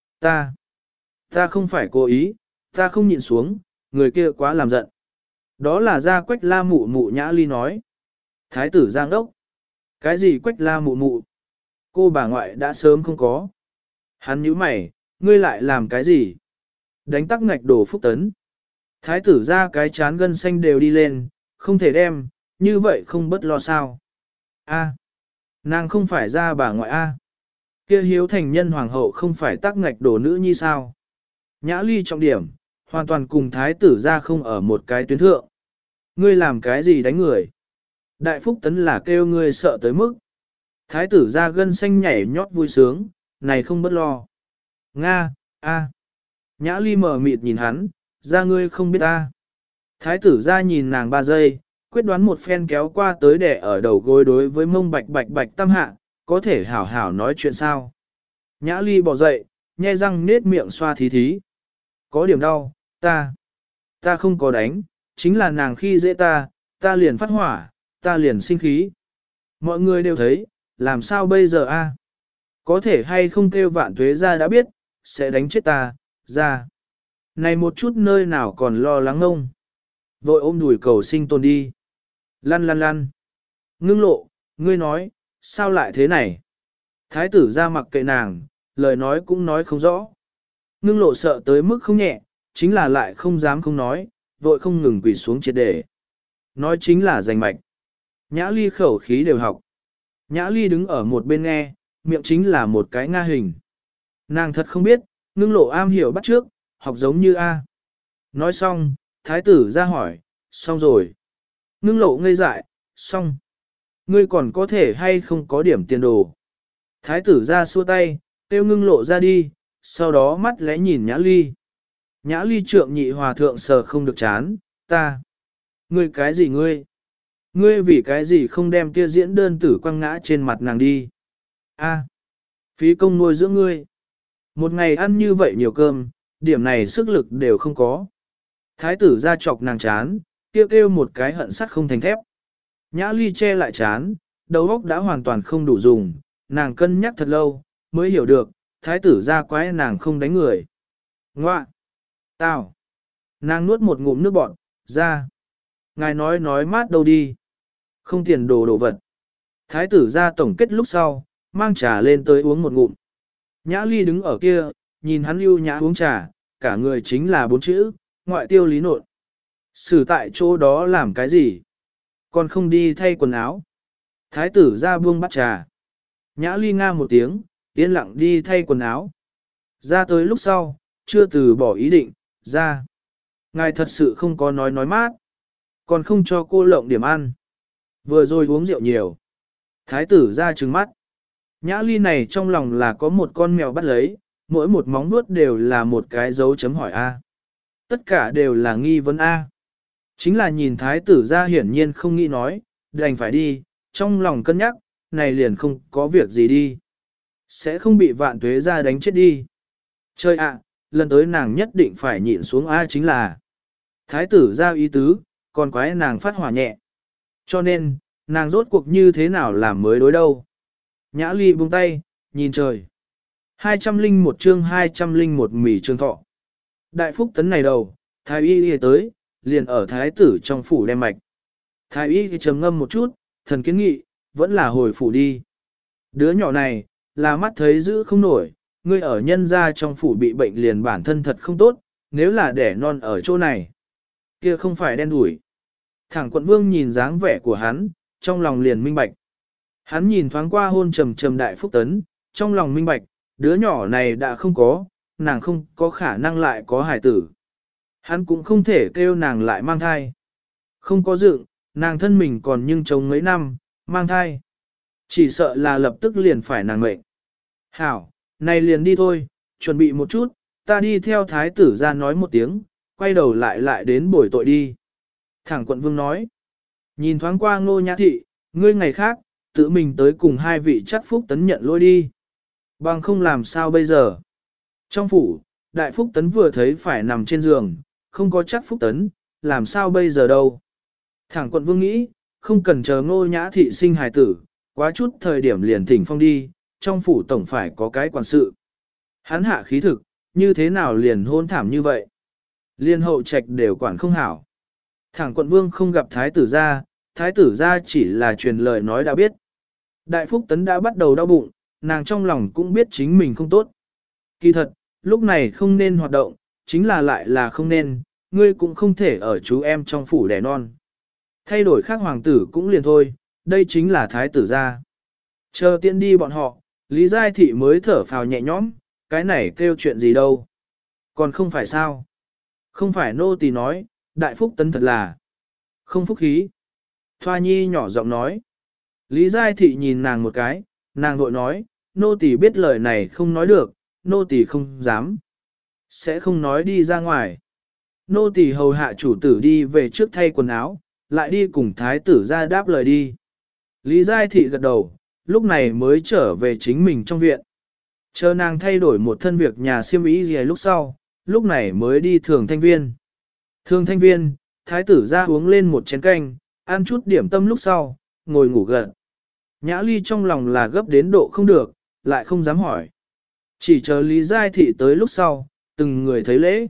Ta không phải cố ý, ta không nhịn xuống, người kia quá làm giận. Đó là ra Quách La mụ mụ. Nhã Ly nói. Thái tử giang đốc. Cái gì Quách La mụ mụ? Cô bà ngoại đã sớm không có. Hắn nhíu mày, ngươi lại làm cái gì? Đánh tắc ngạch đổ Phúc Tấn. Thái tử ra cái chán gân xanh đều đi lên, không thể đem, như vậy không bất lo sao. A, nàng không phải ra bà ngoại A. Kia hiếu thành nhân hoàng hậu không phải tắc ngạch đổ nữ nhi sao. Nhã Ly trọng điểm, hoàn toàn cùng thái tử ra không ở một cái tuyến thượng. Ngươi làm cái gì đánh người? Đại Phúc Tấn là kêu ngươi sợ tới mức. Thái tử ra gân xanh nhảy nhót vui sướng, này không bất lo. Nga, a. Nhã Ly mở mịt nhìn hắn, ra ngươi không biết ta. Thái tử ra nhìn nàng 3 giây, quyết đoán một phen kéo qua tới để ở đầu gối đối với mông bạch bạch bạch tam hạ, có thể hảo hảo nói chuyện sao. Nhã Ly bỏ dậy, nhe răng nết miệng xoa thí thí. Có điểm đau, ta không có đánh, chính là nàng khi dễ ta liền phát hỏa, ta liền sinh khí. Mọi người đều thấy, làm sao bây giờ a? Có thể hay không kêu Vạn Tuế ra đã biết, sẽ đánh chết ta, ra. Này một chút nơi nào còn lo lắng ngông. Vội ôm đùi cầu sinh tồn đi. Lăn lăn lăn. Ngưng lộ, ngươi nói, sao lại thế này? Thái tử ra mặc kệ nàng, lời nói cũng nói không rõ. Ngưng lộ sợ tới mức không nhẹ, chính là lại không dám không nói, vội không ngừng quỳ xuống triệt để. Nói chính là giành mạch. Nhã Ly khẩu khí đều học. Nhã Ly đứng ở một bên nghe, miệng chính là một cái nga hình. Nàng thật không biết, ngưng lộ am hiểu bắt trước, học giống như A. Nói xong, thái tử ra hỏi, xong rồi. Ngưng lộ ngây dại, xong. Ngươi còn có thể hay không có điểm tiền đồ. Thái tử ra xua tay, kêu ngưng lộ ra đi, sau đó mắt lẽ nhìn Nhã Ly. Nhã Ly trượng nhị hòa thượng sờ không được chán, ta. Ngươi cái gì ngươi? Ngươi vì cái gì không đem kia diễn đơn tử quăng ngã trên mặt nàng đi? A, phí công nuôi dưỡng ngươi. Một ngày ăn như vậy nhiều cơm, điểm này sức lực đều không có. Thái tử ra chọc nàng chán, kêu một cái hận sắt không thành thép. Nhã Ly che lại chán, đầu óc đã hoàn toàn không đủ dùng, nàng cân nhắc thật lâu, mới hiểu được, thái tử ra quái nàng không đánh người. Ngoạ! Tao! Nàng nuốt một ngụm nước bọt, ra! Ngài nói mát đâu đi! Không tiền đồ vật. Thái tử ra tổng kết lúc sau, mang trà lên tới uống một ngụm. Nhã Ly đứng ở kia, nhìn hắn lưu nhã uống trà, cả người chính là 4 chữ, ngoại tiêu lý nột. Xử tại chỗ đó làm cái gì? Còn không đi thay quần áo. Thái tử ra buông bắt trà. Nhã Ly nga một tiếng, yên lặng đi thay quần áo. Ra tới lúc sau, chưa từ bỏ ý định, ra. Ngài thật sự không có nói mát. Còn không cho cô lộng điểm ăn. Vừa rồi uống rượu nhiều. Thái tử ra trừng mắt. Nhã Ly này trong lòng là có một con mèo bắt lấy, mỗi một móng vuốt đều là một cái dấu chấm hỏi A. Tất cả đều là nghi vấn A. Chính là nhìn thái tử ra hiển nhiên không nghĩ nói, đành phải đi, trong lòng cân nhắc, này liền không có việc gì đi. Sẽ không bị Vạn Tuế ra đánh chết đi. Chơi ạ, lần tới nàng nhất định phải nhịn xuống A chính là. Thái tử ra ý tứ, còn quái nàng phát hỏa nhẹ. Cho nên, nàng rốt cuộc như thế nào làm mới đối đâu. Nhã Ly buông tay, nhìn trời. 201 chương 201 mỉ trường thọ. Đại Phúc Tấn này đầu, thái y đi tới, liền ở thái tử trong phủ đem mạch. Thái y thì trầm ngâm một chút, thần kiến nghị, vẫn là hồi phủ đi. Đứa nhỏ này, là mắt thấy giữ không nổi, ngươi ở nhân gia trong phủ bị bệnh liền bản thân thật không tốt, nếu là đẻ non ở chỗ này. Kia không phải đen đủi. Thẳng quận vương nhìn dáng vẻ của hắn, trong lòng liền minh bạch. Hắn nhìn thoáng qua hôn trầm trầm Đại Phúc Tấn, trong lòng minh bạch, đứa nhỏ này đã không có, nàng không có khả năng lại có hài tử. Hắn cũng không thể kêu nàng lại mang thai. Không có dựng, nàng thân mình còn nhưng chống mấy năm, mang thai. Chỉ sợ là lập tức liền phải nàng mệnh. Hảo, này liền đi thôi, chuẩn bị một chút, ta đi theo thái tử ra nói một tiếng, quay đầu lại đến bồi tội đi. Thẳng quận vương nói. Nhìn thoáng qua Ngô Nhã Thị, ngươi ngày khác, tự mình tới cùng hai vị chắc Phúc Tấn nhận lỗi đi. Bằng không làm sao bây giờ. Trong phủ, Đại Phúc Tấn vừa thấy phải nằm trên giường, không có chắc Phúc Tấn, làm sao bây giờ đâu. Thẳng quận vương nghĩ, không cần chờ Ngô Nhã Thị sinh hài tử, quá chút thời điểm liền thỉnh phong đi, trong phủ tổng phải có cái quản sự. Hắn hạ khí thực, như thế nào liền hôn thảm như vậy. Liên hậu trạch đều quản không hảo. Thẳng quận vương không gặp thái tử gia chỉ là truyền lời nói đã biết. Đại Phúc Tấn đã bắt đầu đau bụng, nàng trong lòng cũng biết chính mình không tốt. Kỳ thật, lúc này không nên hoạt động, chính là lại là không nên, ngươi cũng không thể ở chú em trong phủ đẻ non. Thay đổi khác hoàng tử cũng liền thôi, đây chính là thái tử gia. Chờ tiện đi bọn họ, Lý Giai Thị mới thở phào nhẹ nhõm, cái này kêu chuyện gì đâu. Còn không phải sao? Không phải nô tỳ nói, Đại Phúc Tấn thật là không phúc khí. Thoa Nhi nhỏ giọng nói. Lý Giai Thị nhìn nàng một cái, nàng vội nói, nô tỳ biết lời này không nói được, nô tỳ không dám. Sẽ không nói đi ra ngoài. Nô tỳ hầu hạ chủ tử đi về trước thay quần áo, lại đi cùng thái tử ra đáp lời đi. Lý Giai Thị gật đầu, lúc này mới trở về chính mình trong viện. Chờ nàng thay đổi một thân việc nhà xiêm y gì lúc sau, lúc này mới đi thường thanh viên. Thường thanh viên, thái tử ra uống lên một chén canh, ăn chút điểm tâm lúc sau, ngồi ngủ gật. Nhã Ly trong lòng là gấp đến độ không được, lại không dám hỏi. Chỉ chờ Lý Giai Thị tới lúc sau, từng người thấy lễ.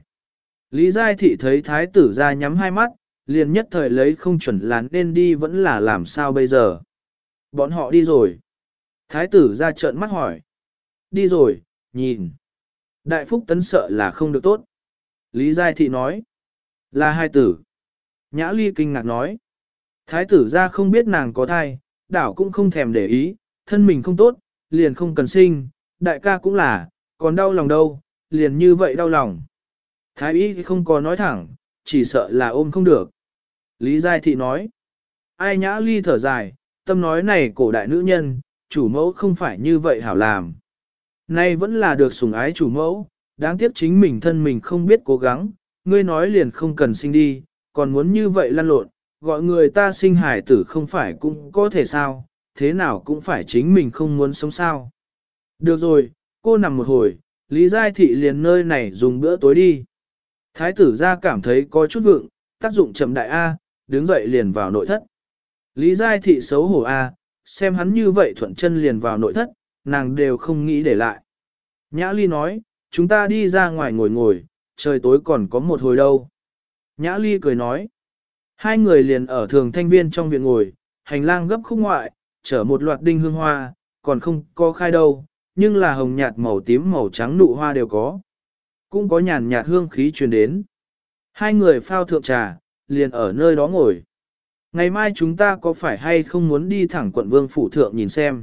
Lý Giai Thị thấy thái tử ra nhắm hai mắt, liền nhất thời lấy không chuẩn là nên đi vẫn là làm sao bây giờ. Bọn họ đi rồi. Thái tử ra trợn mắt hỏi. Đi rồi, nhìn. Đại Phúc Tấn sợ là không được tốt. Lý Giai Thị nói. Là hai tử. Nhã Ly kinh ngạc nói. Thái tử ra không biết nàng có thai, đảo cũng không thèm để ý, thân mình không tốt, liền không cần sinh, đại ca cũng là, còn đau lòng đâu, liền như vậy đau lòng. Thái y không có nói thẳng, chỉ sợ là ôm không được. Lý Giai Thị nói. Ai Nhã Ly thở dài, tâm nói này cổ đại nữ nhân, chủ mẫu không phải như vậy hảo làm. Nay vẫn là được sủng ái chủ mẫu, đáng tiếc chính mình thân mình không biết cố gắng, ngươi nói liền không cần sinh đi, còn muốn như vậy lăn lộn, gọi người ta sinh hải tử không phải cũng có thể sao, thế nào cũng phải chính mình không muốn sống sao. Được rồi, cô nằm một hồi, Lý Giai Thị liền nơi này dùng bữa tối đi. Thái tử ra cảm thấy có chút vượng, tác dụng chậm đại A, đứng dậy liền vào nội thất. Lý Giai Thị xấu hổ A, xem hắn như vậy thuận chân liền vào nội thất, nàng đều không nghĩ để lại. Nhã Ly nói, chúng ta đi ra ngoài ngồi ngồi, trời tối còn có một hồi đâu. Nhã Ly cười nói, hai người liền ở thường thanh viên trong viện ngồi, hành lang gấp khúc ngoại, chở một loạt đinh hương hoa, còn không có khai đâu, nhưng là hồng nhạt màu tím màu trắng nụ hoa đều có. Cũng có nhàn nhạt hương khí truyền đến. Hai người phao thượng trà, liền ở nơi đó ngồi. Ngày mai chúng ta có phải hay không muốn đi thẳng quận vương phủ thượng nhìn xem?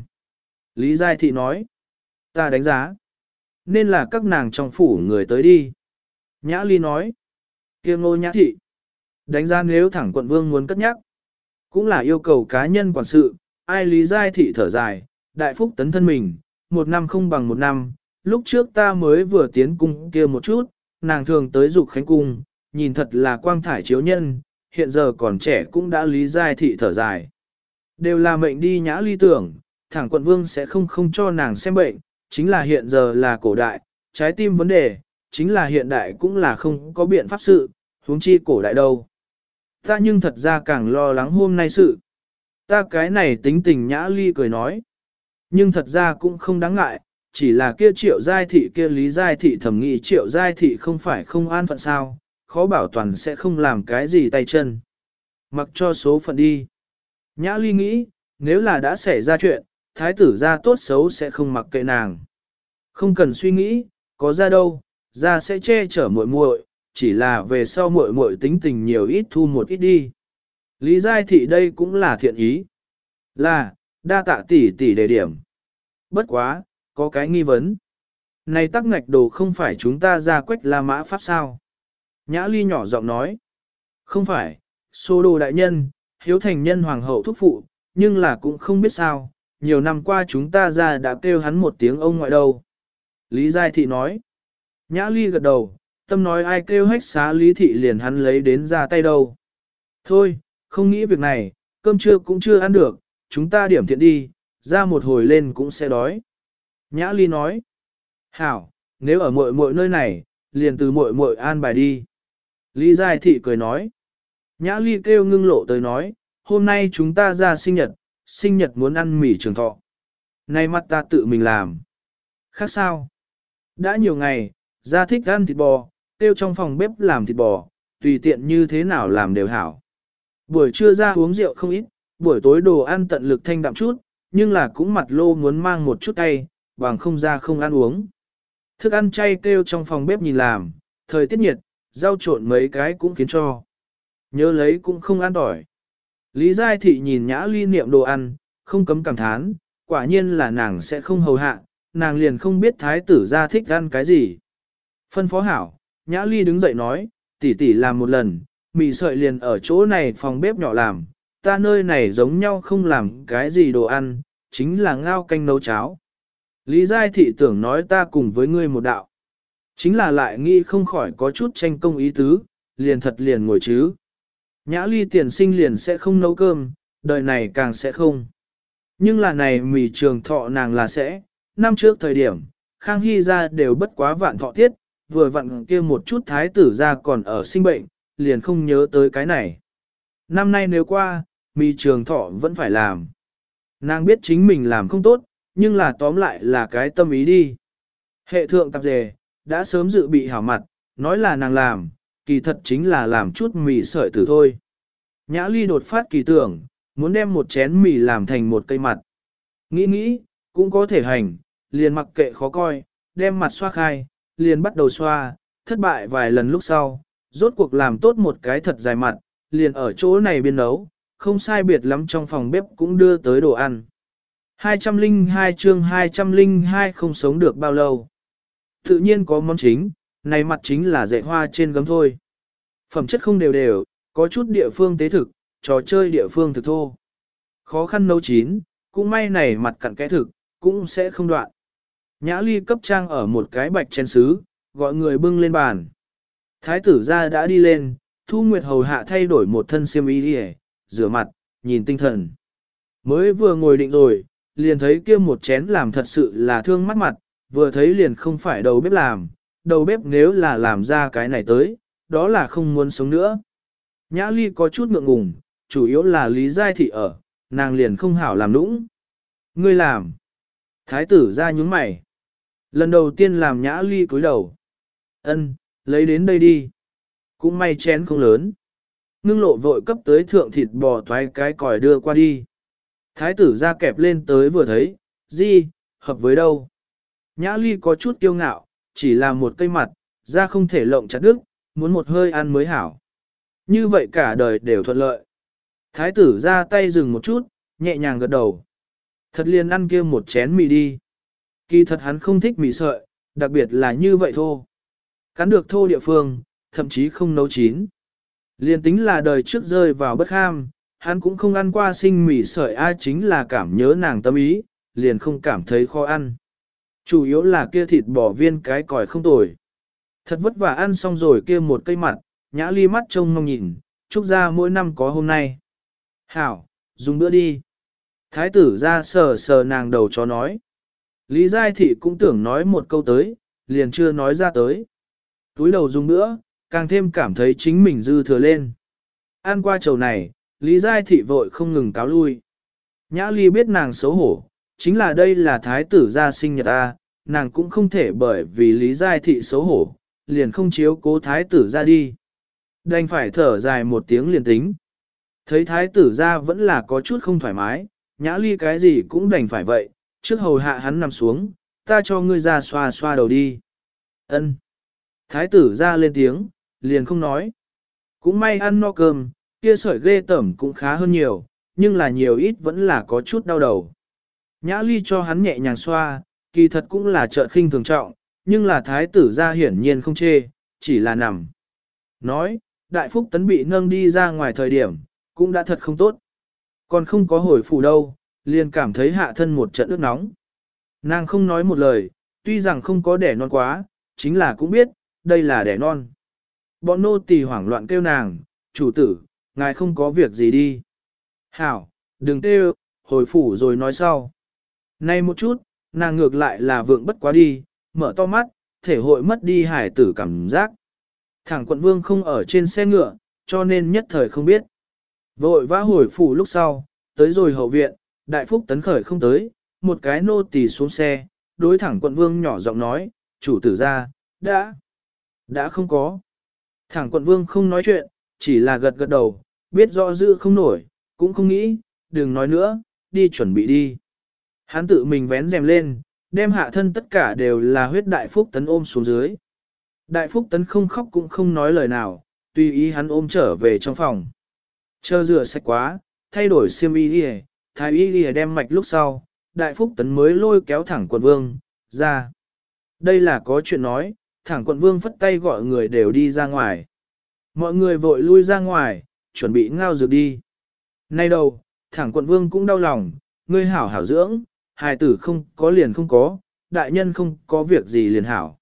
Lý Giai Thị nói, ta đánh giá. Nên là các nàng trong phủ người tới đi. Nhã Ly nói, kia Ngô Nhã Thị. Đánh giá nếu thẳng quận vương muốn cất nhắc, cũng là yêu cầu cá nhân quản sự, ai Lý Giai Thị thở dài, Đại Phúc Tấn thân mình, một năm không bằng một năm, lúc trước ta mới vừa tiến cung kia một chút, nàng thường tới dục khánh cung, nhìn thật là quang thải chiếu nhân, hiện giờ còn trẻ cũng đã Lý Giai Thị thở dài. Đều là mệnh đi. Nhã Ly tưởng, thẳng quận vương sẽ không cho nàng xem bệnh, chính là hiện giờ là cổ đại, trái tim vấn đề, chính là hiện đại cũng là không có biện pháp sự, huống chi cổ đại đâu. Ta nhưng thật ra càng lo lắng hôm nay sự. Ta cái này tính tình. Nhã Ly cười nói. Nhưng thật ra cũng không đáng ngại, chỉ là kia Triệu Giai Thị kia Lý Giai Thị thầm nghĩ Triệu Giai Thị không phải không an phận sao, khó bảo toàn sẽ không làm cái gì tay chân. Mặc cho số phận đi. Nhã Ly nghĩ, nếu là đã xảy ra chuyện, thái tử ra tốt xấu sẽ không mặc kệ nàng. Không cần suy nghĩ, có ra đâu, ra sẽ che chở muội muội, chỉ là về sau muội muội tính tình nhiều ít thu một ít đi. Lý Giai Thị đây cũng là thiện ý. Là, Đa tạ tỷ tỷ đề điểm. Bất quá, có cái nghi vấn. Này tắc ngạch đồ không phải chúng ta ra quách La Mã Pháp sao? Nhã Ly nhỏ giọng nói. Không phải, Sô Đồ đại nhân, hiếu thành nhân hoàng hậu thúc phụ, nhưng là cũng không biết sao, nhiều năm qua chúng ta ra đã kêu hắn một tiếng ông ngoại đâu. Lý Giai Thị nói. Nhã Ly gật đầu, tâm nói ai kêu hách xá Lý Thị liền hắn lấy đến ra tay đâu. Thôi, không nghĩ việc này, cơm trưa cũng chưa ăn được, chúng ta điểm thiện đi, ra một hồi lên cũng sẽ đói. Nhã Ly nói. Hảo, nếu ở muội muội nơi này, liền từ muội muội an bài đi. Lý Giai Thị cười nói. Nhã Ly kêu ngưng lộ tới nói, hôm nay chúng ta ra sinh nhật muốn ăn mì trường thọ. Nay mặt ta tự mình làm. Khác sao? Đã nhiều ngày, ra thích ăn thịt bò, tiêu trong phòng bếp làm thịt bò, tùy tiện như thế nào làm đều hảo. Buổi trưa ra uống rượu không ít, buổi tối đồ ăn tận lực thanh đạm chút, nhưng là cũng mặt lô muốn mang một chút cay, bằng không ra không ăn uống. Thức ăn chay kêu trong phòng bếp nhìn làm, thời tiết nhiệt, rau trộn mấy cái cũng khiến cho. Nhớ lấy cũng không ăn tỏi. Lý Giai Thị nhìn Nhã Ly niệm đồ ăn, không cấm cảm thán, quả nhiên là nàng sẽ không hầu hạ, nàng liền không biết thái tử ra thích ăn cái gì. Phân phó hảo, Nhã Ly đứng dậy nói, tỷ tỷ làm một lần, mì sợi liền ở chỗ này phòng bếp nhỏ làm, ta nơi này giống nhau không làm cái gì đồ ăn, chính là ngao canh nấu cháo. Lý Giai Thị tưởng nói ta cùng với ngươi một đạo. Chính là lại nghĩ không khỏi có chút tranh công ý tứ, liền thật liền ngồi chứ. Nhã Ly tiền sinh liền sẽ không nấu cơm, đời này càng sẽ không. Nhưng là này mì trường thọ nàng là sẽ, năm trước thời điểm, Khang Hy ra đều bất quá vạn thọ tiết, vừa vặn kia một chút thái tử ra còn ở sinh bệnh, liền không nhớ tới cái này. Năm nay nếu qua, mì trường thọ vẫn phải làm. Nàng biết chính mình làm không tốt, nhưng là tóm lại là cái tâm ý đi. Hệ thượng tạp dề, đã sớm dự bị hảo mặt, nói là nàng làm, kỳ thật chính là làm chút mì sợi tử thôi. Nhã Ly đột phát kỳ tưởng, muốn đem một chén mì làm thành một cây mặt. Nghĩ, cũng có thể hành, liền mặc kệ khó coi, đem mặt xoa khai, liền bắt đầu xoa, thất bại vài lần lúc sau, rốt cuộc làm tốt một cái thật dài mặt, liền ở chỗ này biên nấu, không sai biệt lắm trong phòng bếp cũng đưa tới đồ ăn. 202 chương 202 không sống được bao lâu. Tự nhiên có món chính, này mặt chính là dạy hoa trên gấm thôi. Phẩm chất không đều đều, có chút địa phương tế thực, trò chơi địa phương thực thô. Khó khăn nấu chín, cũng may này mặt cặn kẽ thực, cũng sẽ không đoạn. Nhã Ly cấp trang ở một cái bạch chén sứ, gọi người bưng lên bàn. Thái tử gia đã đi lên, Thu Nguyệt hầu hạ thay đổi một thân xiêm y đi, rửa mặt, nhìn tinh thần. Mới vừa ngồi định rồi, liền thấy kia một chén làm thật sự là thương mắt mặt, vừa thấy liền không phải đầu bếp làm, đầu bếp nếu là làm ra cái này tới, đó là không muốn sống nữa. Nhã Ly có chút ngượng ngùng, chủ yếu là Lý Giai Thị ở, nàng liền không hảo làm nũng. Ngươi làm. Thái tử ra nhúng mày. Lần đầu tiên làm Nhã Ly cúi đầu. Ân, lấy đến đây đi. Cũng may chén không lớn. Ngưng lộ vội cấp tới thượng thịt bò thoái cái còi đưa qua đi. Thái tử ra kẹp lên tới vừa thấy, gì, hợp với đâu. Nhã Ly có chút kiêu ngạo, chỉ là một cây mặt, ra không thể lộng chặt đứt, muốn một hơi ăn mới hảo. Như vậy cả đời đều thuận lợi. Thái tử ra tay dừng một chút, nhẹ nhàng gật đầu. Thật liền ăn kia một chén mì đi. Kỳ thật hắn không thích mì sợi, đặc biệt là như vậy thô. Cắn được thô địa phương, thậm chí không nấu chín. Liền tính là đời trước rơi vào bất ham, hắn cũng không ăn qua sinh mì sợi ai chính là cảm nhớ nàng tâm ý, liền không cảm thấy khó ăn. Chủ yếu là kia thịt bò viên cái còi không tồi. Thật vất vả ăn xong rồi kia một cây mặt, Nhã Ly mắt trông mong nhìn, chúc ra mỗi năm có hôm nay. Hảo, dùng bữa đi. Thái tử ra sờ sờ nàng đầu chó nói. Lý Giai Thị cũng tưởng nói một câu tới, liền chưa nói ra tới. Túi đầu dùng bữa, càng thêm cảm thấy chính mình dư thừa lên. Ăn qua chầu này, Lý Giai Thị vội không ngừng cáo lui. Nhã Ly biết nàng xấu hổ, chính là đây là thái tử gia sinh nhật A, nàng cũng không thể bởi vì Lý Giai Thị xấu hổ, liền không chiếu cố thái tử ra đi. Đành phải thở dài một tiếng liền tính. Thấy thái tử ra vẫn là có chút không thoải mái, Nhã Ly cái gì cũng đành phải vậy, trước hầu hạ hắn nằm xuống, ta cho ngươi ra xoa xoa đầu đi. Ân. Thái tử ra lên tiếng, liền không nói. Cũng may ăn no cơm, kia sợi ghê tẩm cũng khá hơn nhiều, nhưng là nhiều ít vẫn là có chút đau đầu. Nhã Ly cho hắn nhẹ nhàng xoa, kỳ thật cũng là trợn khinh thường trọng, nhưng là thái tử ra hiển nhiên không chê, chỉ là nằm. Nói, đại phúc tấn bị nâng đi ra ngoài thời điểm, cũng đã thật không tốt. Còn không có hồi phủ đâu, liền cảm thấy hạ thân một trận ướt nóng. Nàng không nói một lời, tuy rằng không có đẻ non quá, chính là cũng biết, đây là đẻ non. Bọn nô tỳ hoảng loạn kêu nàng, chủ tử, ngài không có việc gì đi. Hảo, đừng kêu, hồi phủ rồi nói sau. Nay một chút, nàng ngược lại là vượng bất quá đi, mở to mắt, thể hội mất đi hải tử cảm giác. Thẳng quận vương không ở trên xe ngựa, cho nên nhất thời không biết. Vội vã hồi phủ lúc sau, tới rồi hậu viện, đại phúc tấn khởi không tới, một cái nô tỳ xuống xe, đối thẳng quận vương nhỏ giọng nói, chủ tử ra, đã không có. Thẳng quận vương không nói chuyện, chỉ là gật gật đầu, biết rõ giữ không nổi, cũng không nghĩ, đừng nói nữa, đi chuẩn bị đi. Hắn tự mình vén rèm lên, đem hạ thân tất cả đều là huyết đại phúc tấn ôm xuống dưới. Đại phúc tấn không khóc cũng không nói lời nào, tùy ý hắn ôm trở về trong phòng. Chờ rửa sạch quá, thay đổi xiêm y đi, thái y đi đem mạch lúc sau, đại phúc tấn mới lôi kéo thẳng quận vương, ra. Đây là có chuyện nói, thẳng quận vương phất tay gọi người đều đi ra ngoài. Mọi người vội lui ra ngoài, chuẩn bị ngao dược đi. Nay đầu, thẳng quận vương cũng đau lòng, ngươi hảo hảo dưỡng, hài tử không có liền không có, đại nhân không có việc gì liền hảo.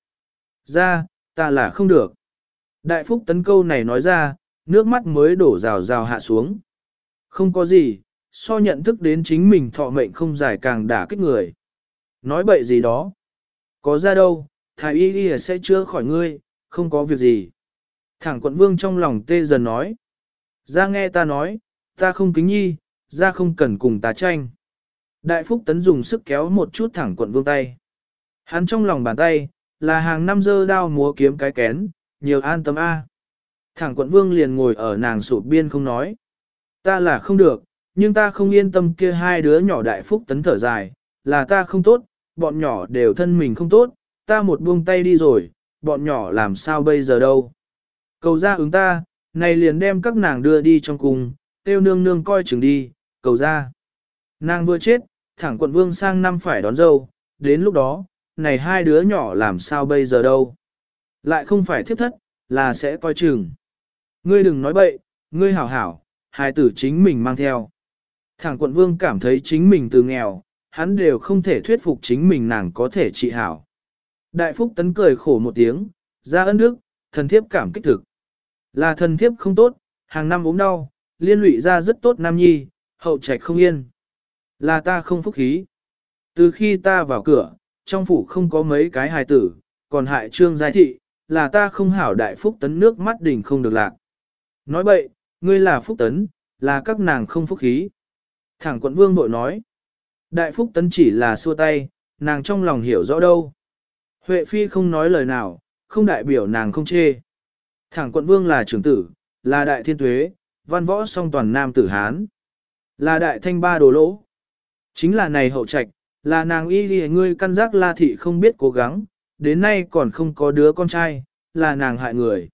Ra, ta là không được. Đại phúc tấn câu này nói ra, nước mắt mới đổ rào rào hạ xuống. Không có gì, so nhận thức đến chính mình thọ mệnh không dài càng đả kích người. Nói bậy gì đó. Có ra đâu, thái y y sẽ chữa khỏi ngươi, không có việc gì. Thẳng quận vương trong lòng tê dần nói. Ra nghe ta nói, ta không kính nhi, ra không cần cùng ta tranh. Đại phúc tấn dùng sức kéo một chút thẳng quận vương tay. Hắn trong lòng bàn tay, là hàng năm dơ đao múa kiếm cái kén, nhiều an tâm a. Thẳng quận vương liền ngồi ở nàng sụp biên không nói. Ta là không được, nhưng ta không yên tâm kia hai đứa nhỏ đại phúc tấn thở dài, là ta không tốt, bọn nhỏ đều thân mình không tốt, ta một buông tay đi rồi, bọn nhỏ làm sao bây giờ đâu. Cầu ra ứng ta, này liền đem các nàng đưa đi trong cung, tiêu nương nương coi chừng đi, cầu ra. Nàng vừa chết, thẳng quận vương sang năm phải đón dâu, đến lúc đó, này hai đứa nhỏ làm sao bây giờ đâu. Lại không phải thiếp thất, là sẽ coi chừng. Ngươi đừng nói bậy, ngươi hảo hảo, hài tử chính mình mang theo. Thẳng quận vương cảm thấy chính mình từ nghèo, hắn đều không thể thuyết phục chính mình nàng có thể trị hảo. Đại phúc tấn cười khổ một tiếng, ra ân đức, thần thiếp cảm kích thực. Là thần thiếp không tốt, hàng năm ốm đau, liên lụy ra rất tốt nam nhi, hậu trạch không yên. Là ta không phúc khí. Từ khi ta vào cửa, trong phủ không có mấy cái hài tử, còn hại trương giai thị, là ta không hảo đại phúc tấn nước mắt đỉnh không được lạc. Nói bậy, ngươi là phúc tấn, là các nàng không phúc khí. Thẳng quận vương bội nói. Đại phúc tấn chỉ là xua tay, nàng trong lòng hiểu rõ đâu. Huệ phi không nói lời nào, không đại biểu nàng không chê. Thẳng quận vương là trưởng tử, là đại thiên tuế, văn võ song toàn nam tử Hán. Là đại thanh ba đồ lỗ. Chính là này hậu trạch, là nàng y lì ngươi căn giác la thị không biết cố gắng, đến nay còn không có đứa con trai, là nàng hại người.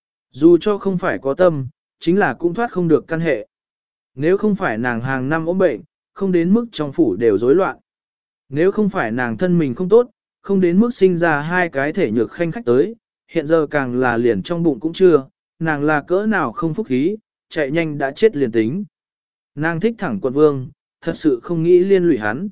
Dù cho không phải có tâm, chính là cũng thoát không được căn hệ. Nếu không phải nàng hàng năm ốm bệnh, không đến mức trong phủ đều rối loạn. Nếu không phải nàng thân mình không tốt, không đến mức sinh ra hai cái thể nhược khanh khách tới, hiện giờ càng là liền trong bụng cũng chưa, nàng là cỡ nào không phúc khí, chạy nhanh đã chết liền tính. Nàng thích thẳng quận vương, thật sự không nghĩ liên lụy hắn.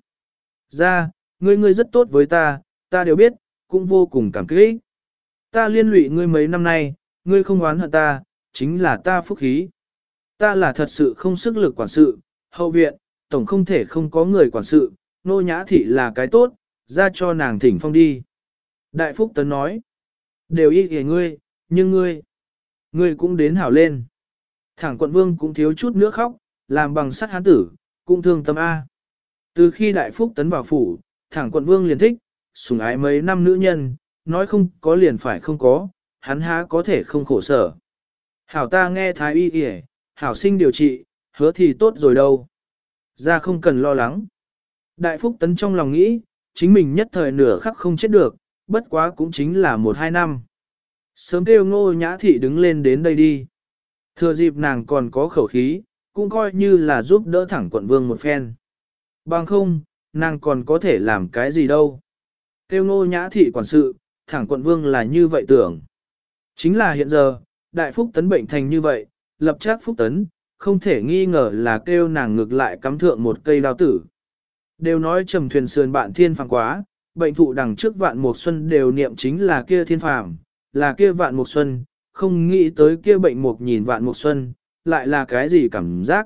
Ra, ngươi rất tốt với ta đều biết, cũng vô cùng cảm kích. Ta liên lụy ngươi mấy năm nay, ngươi không oán hận ta, chính là ta phúc khí. Ta là thật sự không sức lực quản sự, hậu viện, tổng không thể không có người quản sự, nô nhã thị là cái tốt, ra cho nàng thỉnh phong đi. Đại Phúc Tấn nói, đều ý kìa ngươi, nhưng ngươi cũng đến hảo lên. Thẳng quận vương cũng thiếu chút nữa khóc, làm bằng sắt hán tử, cũng thương tâm A. Từ khi Đại Phúc Tấn vào phủ, thẳng quận vương liền thích, sủng ái mấy năm nữ nhân, nói không có liền phải không có, hắn há có thể không khổ sở. Hảo ta nghe thái y kìa, hảo sinh điều trị, hứa thì tốt rồi đâu. Ra không cần lo lắng. Đại Phúc Tấn trong lòng nghĩ, chính mình nhất thời nửa khắc không chết được, bất quá cũng chính là 1-2 năm. Sớm kêu Ngô Nhã Thị đứng lên đến đây đi. Thừa dịp nàng còn có khẩu khí, cũng coi như là giúp đỡ thẳng quận vương một phen. Bằng không, nàng còn có thể làm cái gì đâu. Tiêu Ngô Nhã thị quản sự, thẳng quận vương là như vậy tưởng. Chính là hiện giờ, đại phúc tấn bệnh thành như vậy, lập chắc phúc tấn, không thể nghi ngờ là kêu nàng ngược lại cắm thượng một cây đao tử. Đều nói trầm thuyền sườn bạn thiên phàm quá, bệnh thụ đằng trước vạn mục xuân đều niệm chính là kia thiên phàm, là kia vạn mục xuân, không nghĩ tới kia bệnh mục nhìn vạn mục xuân, lại là cái gì cảm giác.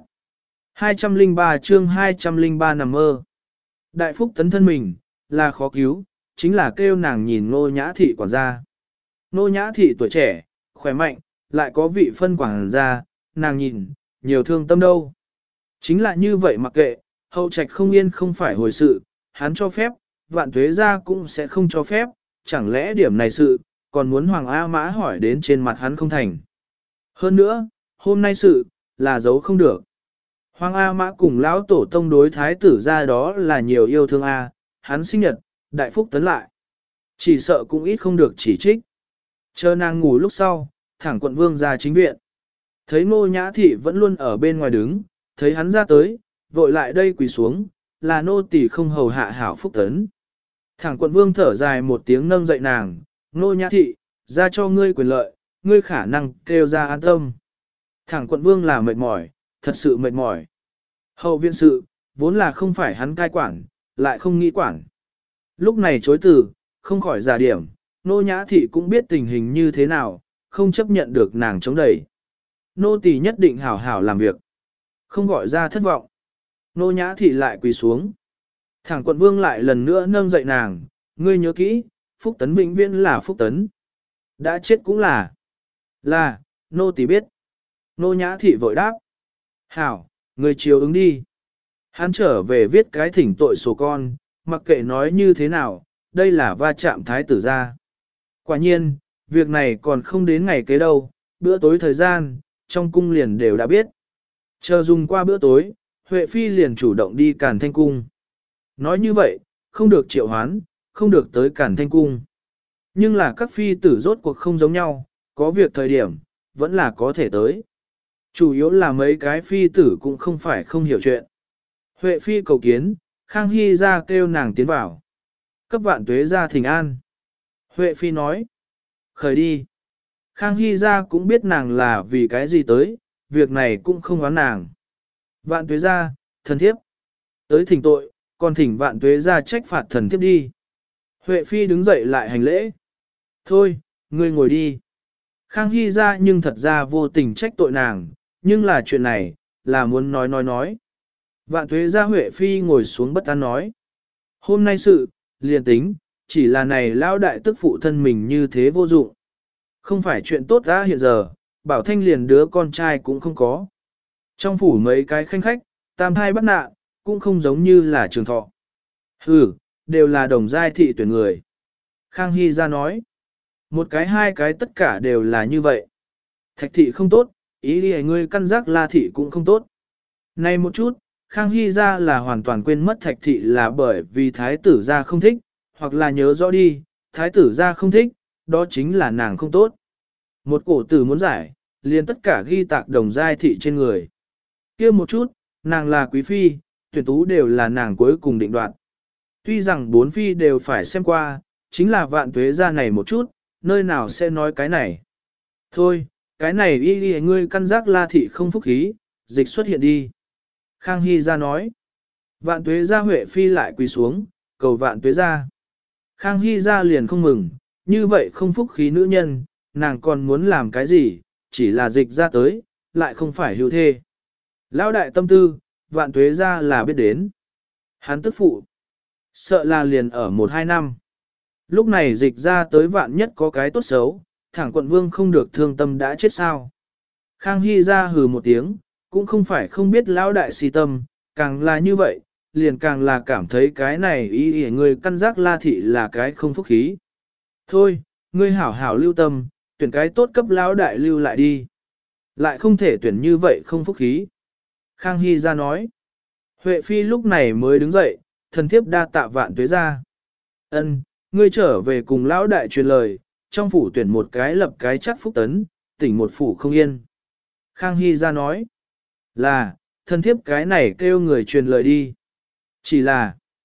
203 chương 203 nằm mơ. Đại phúc tấn thân mình, là khó cứu, chính là kêu nàng nhìn Nô Nhã thị quản gia. Nô Nhã thị tuổi trẻ, khỏe mạnh, lại có vị phân quản gia, nàng nhìn, nhiều thương tâm đâu. Chính là như vậy mặc kệ, hậu trạch không yên không phải hồi sự, hắn cho phép, vạn tuế gia cũng sẽ không cho phép, chẳng lẽ điểm này sự, còn muốn Hoàng A Mã hỏi đến trên mặt hắn không thành. Hơn nữa, hôm nay sự, là giấu không được. Hoàng A Mã cùng lão tổ tông đối thái tử ra đó là nhiều yêu thương A, hắn sinh nhật, đại phúc tấn lại. Chỉ sợ cũng ít không được chỉ trích. Chờ nàng ngủ lúc sau, thẳng quận vương ra chính viện. Thấy Ngô Nhã thị vẫn luôn ở bên ngoài đứng, thấy hắn ra tới, vội lại đây quỳ xuống, là nô tỳ không hầu hạ hảo phúc tấn. Thẳng quận vương thở dài một tiếng nâng dậy nàng, Ngô Nhã thị, ra cho ngươi quyền lợi, ngươi khả năng kêu ra an tâm. Thẳng quận vương là mệt mỏi, thật sự mệt mỏi. Hậu viện sự, vốn là không phải hắn cai quản, lại không nghĩ quản. Lúc này chối từ, không khỏi giả điểm, Nô Nhã thị cũng biết tình hình như thế nào, không chấp nhận được nàng chống đẩy. Nô tỳ nhất định hảo hảo làm việc, không gọi ra thất vọng. Nô Nhã thị lại quỳ xuống. Thẳng quận vương lại lần nữa nâng dậy nàng, ngươi nhớ kỹ, phúc tấn vĩnh viễn là phúc tấn. Đã chết cũng là, nô tỳ biết. Nô Nhã thị vội đáp. Hảo, ngươi chiều ứng đi. Hắn trở về viết cái thỉnh tội sổ con, mặc kệ nói như thế nào, đây là va chạm thái tử ra. Quả nhiên, việc này còn không đến ngày kế đâu, bữa tối thời gian, trong cung liền đều đã biết. Chờ dùng qua bữa tối, Huệ Phi liền chủ động đi Càn Thanh Cung. Nói như vậy, không được triệu hoán, không được tới Càn Thanh Cung. Nhưng là các phi tử rốt cuộc không giống nhau, có việc thời điểm, vẫn là có thể tới. Chủ yếu là mấy cái phi tử cũng không phải không hiểu chuyện. Huệ Phi cầu kiến, Khang Hy ra kêu nàng tiến vào. Cấp vạn tuế ra thỉnh an. Huệ Phi nói. Khởi đi. Khang Hy ra cũng biết nàng là vì cái gì tới, việc này cũng không oán nàng. Vạn tuế ra, thần thiếp. Tới thỉnh tội, còn thỉnh vạn tuế ra trách phạt thần thiếp đi. Huệ Phi đứng dậy lại hành lễ. Thôi, ngươi ngồi đi. Khang Hy ra nhưng thật ra vô tình trách tội nàng, nhưng là chuyện này, là muốn nói. Vạn tuế ra Huệ Phi ngồi xuống bất an nói. Hôm nay sự, liền tính, chỉ là này lão đại tức phụ thân mình như thế vô dụng. Không phải chuyện tốt ra hiện giờ, Bảo Thanh liền đứa con trai cũng không có. Trong phủ mấy cái khanh khách, tam thai bắt nạn, cũng không giống như là trường thọ. Đều là đồng giai thị tuyển người. Khang Hy ra nói. Một cái hai cái tất cả đều là như vậy. Thạch thị không tốt, ý đi ngươi căn giác La thị cũng không tốt. Này một chút, Khang Hy ra là hoàn toàn quên mất Thạch thị là bởi vì thái tử ra không thích, hoặc là nhớ rõ đi, thái tử ra không thích, đó chính là nàng không tốt. Một cổ tử muốn giải, liền tất cả ghi tạc đồng giai thị trên người. Kia một chút, nàng là quý phi, tuyển tú đều là nàng cuối cùng định đoạt. Tuy rằng bốn phi đều phải xem qua, chính là vạn tuế ra này một chút, nơi nào sẽ nói cái này. Thôi, cái này y ngươi căn giác La thị không phúc khí, dịch xuất hiện đi. Khang Hy ra nói. Vạn tuế ra Huệ Phi lại quỳ xuống, cầu vạn tuế ra. Khang Hy ra liền không mừng, như vậy không phúc khí nữ nhân, nàng còn muốn làm cái gì, chỉ là dịch ra tới, lại không phải hưu thê. Lão đại tâm tư, vạn tuế ra là biết đến. Hắn tức phụ, sợ là liền ở 1-2 năm. Lúc này dịch ra tới vạn nhất có cái tốt xấu, thẳng quận vương không được thương tâm đã chết sao. Khang Hy ra hừ một tiếng, cũng không phải không biết lão đại si tâm, càng là như vậy, liền càng là cảm thấy cái này ý người căn giác La thị là cái không phúc khí. Thôi, ngươi hảo hảo lưu tâm, tuyển cái tốt cấp lão đại lưu lại đi. Lại không thể tuyển như vậy không phúc khí. Khang Hy ra nói. Huệ Phi lúc này mới đứng dậy, thần thiếp đa tạ vạn tuế ra. Ân, ngươi trở về cùng lão đại truyền lời, trong phủ tuyển một cái lập cái chắc phúc tấn, tỉnh một phủ không yên. Khang Hy ra nói. Là, thần thiếp cái này kêu người truyền lời đi. Chỉ là,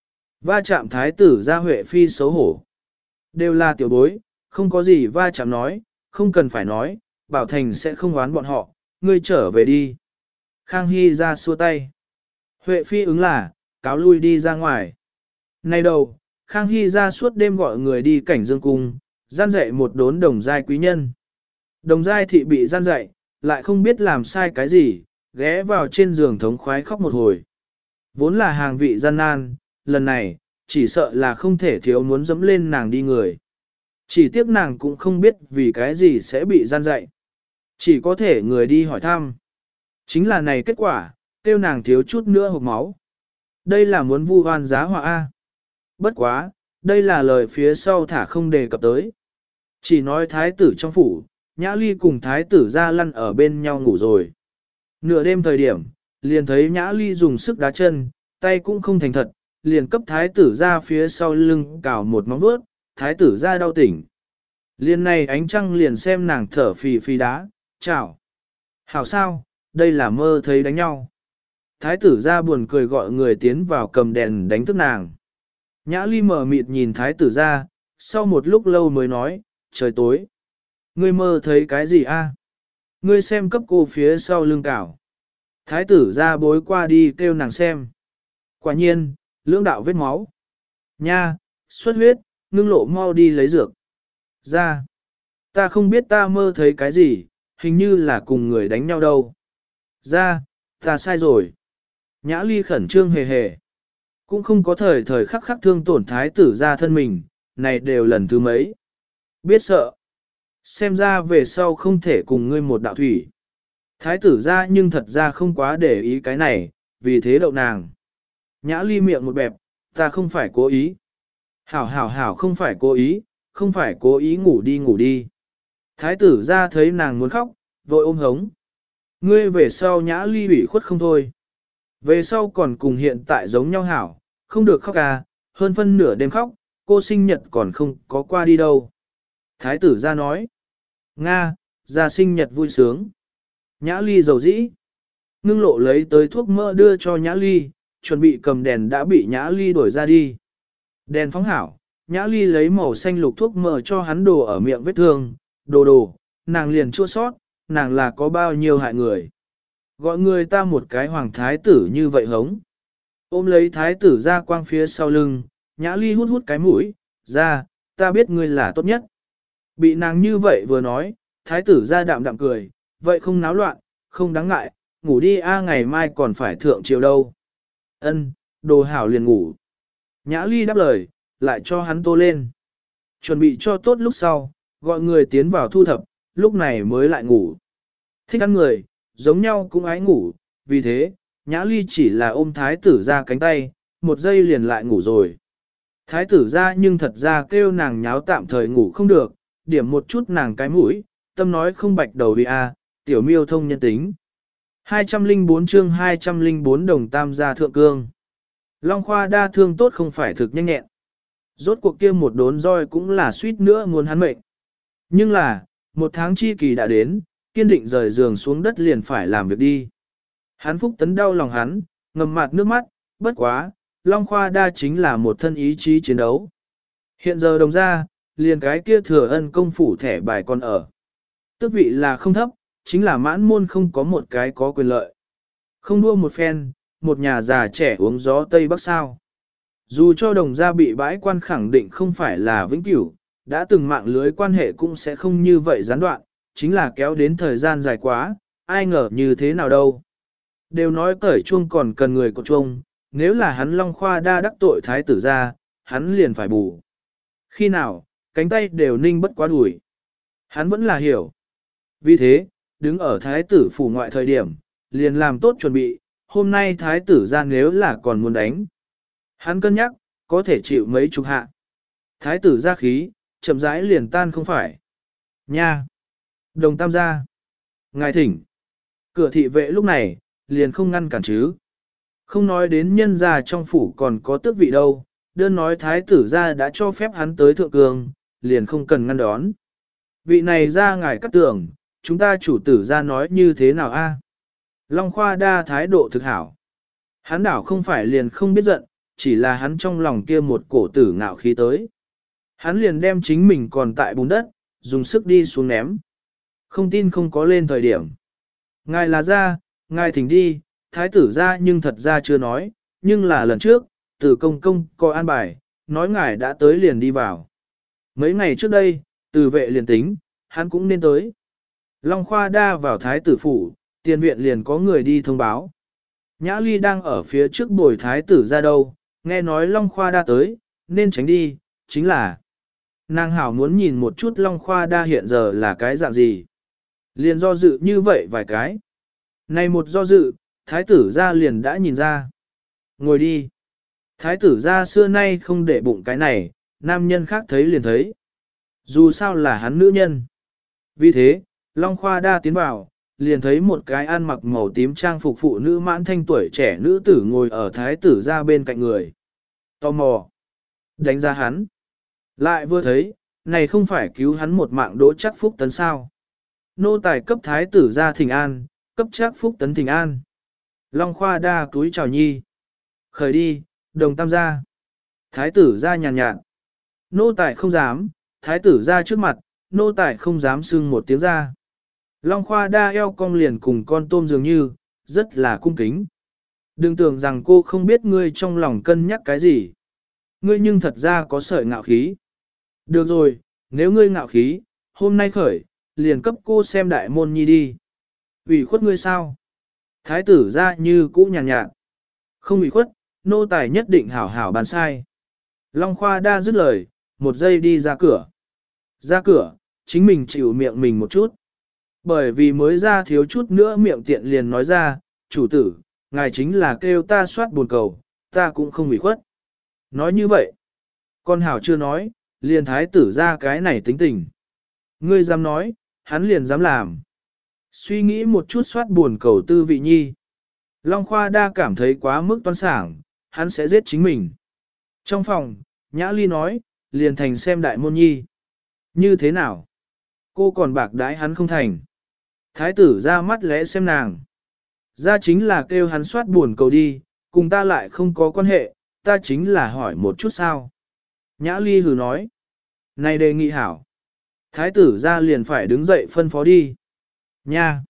Va chạm thái tử ra Huệ Phi xấu hổ. Đều là tiểu bối, không có gì va chạm nói, không cần phải nói, Bảo Thành sẽ không oán bọn họ, ngươi trở về đi. Khang Hy ra xua tay. Huệ Phi ứng là, cáo lui đi ra ngoài. Nay đầu, Khang Hy ra suốt đêm gọi người đi cảnh dương cung, gian dạy một đốn đồng giai quý nhân. Đồng giai thị bị gian dạy, lại không biết làm sai cái gì, ghé vào trên giường thống khoái khóc một hồi. Vốn là hàng vị gian nan, lần này, chỉ sợ là không thể thiếu muốn dẫm lên nàng đi người. Chỉ tiếc nàng cũng không biết vì cái gì sẽ bị gian dạy. Chỉ có thể người đi hỏi thăm. Chính là này kết quả, tiêu nàng thiếu chút nữa hộp máu. Đây là muốn vu oan giá họa A. Bất quá, đây là lời phía sau thả không đề cập tới. Chỉ nói thái tử trong phủ, Nhã Ly cùng thái tử ra lăn ở bên nhau ngủ rồi. Nửa đêm thời điểm, liền thấy Nhã Ly dùng sức đá chân, tay cũng không thành thật, liền cấp thái tử ra phía sau lưng cào một móng vuốt, thái tử ra đau tỉnh. Liền này ánh trăng liền xem nàng thở phì phì đá, chào. Hảo sao, đây là mơ thấy đánh nhau. Thái tử ra buồn cười gọi người tiến vào cầm đèn đánh thức nàng. Nhã Ly mở mịt nhìn thái tử ra, sau một lúc lâu mới nói, trời tối. Ngươi mơ thấy cái gì a? Ngươi xem cấp cô phía sau lưng cào. Thái tử ra bối qua đi kêu nàng xem. Quả nhiên, lưỡng đạo vết máu. Nha, xuất huyết, ngưng lộ mau đi lấy dược. Ra, ta không biết ta mơ thấy cái gì, hình như là cùng người đánh nhau đâu. Ra, ta sai rồi. Nhã Ly khẩn trương hề hề. Cũng không có thời thời khắc khắc thương tổn thái tử ra thân mình, này đều lần thứ mấy. Biết sợ. Xem ra về sau không thể cùng ngươi một đạo thủy. Thái tử ra nhưng thật ra không quá để ý cái này, vì thế đậu nàng. Nhã Ly miệng một bẹp, ta không phải cố ý. Hảo hảo hảo không phải cố ý, không phải cố ý ngủ đi ngủ đi. Thái tử ra thấy nàng muốn khóc, vội ôm hống. Ngươi về sau Nhã Ly ủy khuất không thôi. Về sau còn cùng hiện tại giống nhau hảo, không được khóc à, hơn phân nửa đêm khóc, cô sinh nhật còn không có qua đi đâu. Thái tử ra nói. Nga, ra sinh nhật vui sướng. Nhã Ly dầu dĩ. Ngưng lộ lấy tới thuốc mỡ đưa cho Nhã Ly, chuẩn bị cầm đèn đã bị Nhã Ly đổi ra đi. Đèn phóng hảo, Nhã Ly lấy màu xanh lục thuốc mỡ cho hắn đồ ở miệng vết thương, đồ, nàng liền chua sót, nàng là có bao nhiêu hại người. Gọi người ta một cái hoàng thái tử như vậy hống. Ôm lấy thái tử ra quang phía sau lưng, Nhã Ly hút hút cái mũi, ra, ta biết ngươi là tốt nhất. Bị nàng như vậy vừa nói, thái tử ra đạm đạm cười, vậy không náo loạn, không đáng ngại, ngủ đi a ngày mai còn phải thượng triều đâu. Ân, đồ hảo liền ngủ. Nhã Ly đáp lời, lại cho hắn tô lên. Chuẩn bị cho tốt lúc sau, gọi người tiến vào thu thập, lúc này mới lại ngủ. Thích ăn người, giống nhau cũng ái ngủ, vì thế, Nhã Ly chỉ là ôm thái tử ra cánh tay, một giây liền lại ngủ rồi. Thái tử ra nhưng thật ra kêu nàng nháo tạm thời ngủ không được, điểm một chút nàng cái mũi, tâm nói không bạch đầu vì a, tiểu miêu thông nhân tính. 204 chương 204 đồng tam gia thượng cương. Long Khoa đa thương tốt không phải thực nhanh nhẹn. Rốt cuộc kia một đốn roi cũng là suýt nữa muốn hắn mệnh. Nhưng là, một tháng chi kỳ đã đến, kiên định rời giường xuống đất liền phải làm việc đi. Hắn phúc tấn đau lòng hắn, ngầm mặt nước mắt, bất quá, Long Khoa đa chính là một thân ý chí chiến đấu. Hiện giờ đồng ra, liền cái kia thừa ân công phủ thẻ bài còn ở. Tước vị là không thấp, chính là mãn môn không có một cái có quyền lợi. Không đua một phen, một nhà già trẻ uống gió Tây Bắc sao. Dù cho đồng gia bị bãi quan khẳng định không phải là vĩnh cửu, đã từng mạng lưới quan hệ cũng sẽ không như vậy gián đoạn, chính là kéo đến thời gian dài quá, ai ngờ như thế nào đâu. Đều nói cởi chuông còn cần người có chuông, nếu là hắn Long Khoa đa đắc tội thái tử ra, hắn liền phải bù. Khi nào, cánh tay đều ninh bất quá đuổi. Hắn vẫn là hiểu. Vì thế, đứng ở thái tử phủ ngoại thời điểm, liền làm tốt chuẩn bị, hôm nay thái tử ra nếu là còn muốn đánh. Hắn cân nhắc, có thể chịu mấy chục hạ. Thái tử ra khí, chậm rãi liền tan không phải. Nha! Đồng tam gia! Ngài thỉnh! Cửa thị vệ lúc này, liền không ngăn cản chứ. Không nói đến nhân gia trong phủ còn có tước vị đâu, đơn nói thái tử ra đã cho phép hắn tới thượng cường, liền không cần ngăn đón. Vị này ra ngài cắt tưởng, chúng ta chủ tử ra nói như thế nào a? Long Khoa đa thái độ thực hảo. Hắn đảo không phải liền không biết giận, chỉ là hắn trong lòng kia một cổ tử ngạo khí tới. Hắn liền đem chính mình còn tại bùn đất, dùng sức đi xuống ném. Không tin không có lên thời điểm. Ngài là ra, ngài thỉnh đi, thái tử ra nhưng thật ra chưa nói, nhưng là lần trước, từ công công có an bài, nói ngài đã tới liền đi vào. Mấy ngày trước đây, từ vệ liền tính, hắn cũng nên tới. Long Khoa Đa vào thái tử phủ, tiền viện liền có người đi thông báo. Nhã Ly đang ở phía trước bồi thái tử ra đâu, nghe nói Long Khoa Đa tới, nên tránh đi, chính là nàng hảo muốn nhìn một chút Long Khoa Đa hiện giờ là cái dạng gì. Liền do dự như vậy vài cái. Này một do dự, thái tử ra liền đã nhìn ra. Ngồi đi. Thái tử ra xưa nay không để bụng cái này, nam nhân khác thấy liền thấy. Dù sao là hắn nữ nhân. Vì thế, Long Khoa Đa tiến vào, liền thấy một cái ăn mặc màu tím trang phục phụ nữ mãn thanh tuổi trẻ nữ tử ngồi ở thái tử ra bên cạnh người. Tò mò. Đánh giá hắn. Lại vừa thấy, này không phải cứu hắn một mạng Đỗ Trác Phúc Tấn sao. Nô tài cấp thái tử ra thỉnh an, cấp Trác Phúc Tấn thỉnh an. Long Khoa Đa túi chào nhi. Khởi đi, đồng tam gia. Thái tử ra nhàn nhạt. Nô tài không dám, thái tử ra trước mặt, nô tài không dám xưng một tiếng ra. Long Khoa Đa eo cong liền cùng con tôm dường như, rất là cung kính. Đừng tưởng rằng cô không biết ngươi trong lòng cân nhắc cái gì. Ngươi nhưng thật ra có sợi ngạo khí. Được rồi, nếu ngươi ngạo khí, hôm nay khởi, liền cấp cô xem đại môn nhi đi. Ủy khuất ngươi sao? Thái tử ra như cũ nhàn nhạt. Không ủy khuất, nô tài nhất định hảo hảo bàn sai. Long Khoa Đa dứt lời, một giây đi ra cửa. Ra cửa, chính mình chịu miệng mình một chút. Bởi vì mới ra thiếu chút nữa miệng tiện liền nói ra, chủ tử, ngài chính là kêu ta soát buồn cầu, ta cũng không ủy khuất. Nói như vậy, con hảo chưa nói, liền thái tử ra cái này tính tình. Ngươi dám nói, hắn liền dám làm. Suy nghĩ một chút soát buồn cầu tư vị nhi. Long Khoa Đa cảm thấy quá mức toan sảng, hắn sẽ giết chính mình. Trong phòng, Nhã Ly nói, liền thành xem đại môn nhi. Như thế nào? Cô còn bạc đái hắn không thành. Thái tử ra mắt lẽ xem nàng. Ra chính là kêu hắn soát buồn cầu đi, cùng ta lại không có quan hệ, ta chính là hỏi một chút sao. Nhã Ly hừ nói. Này đề nghị hảo. Thái tử ra liền phải đứng dậy phân phó đi. Nha!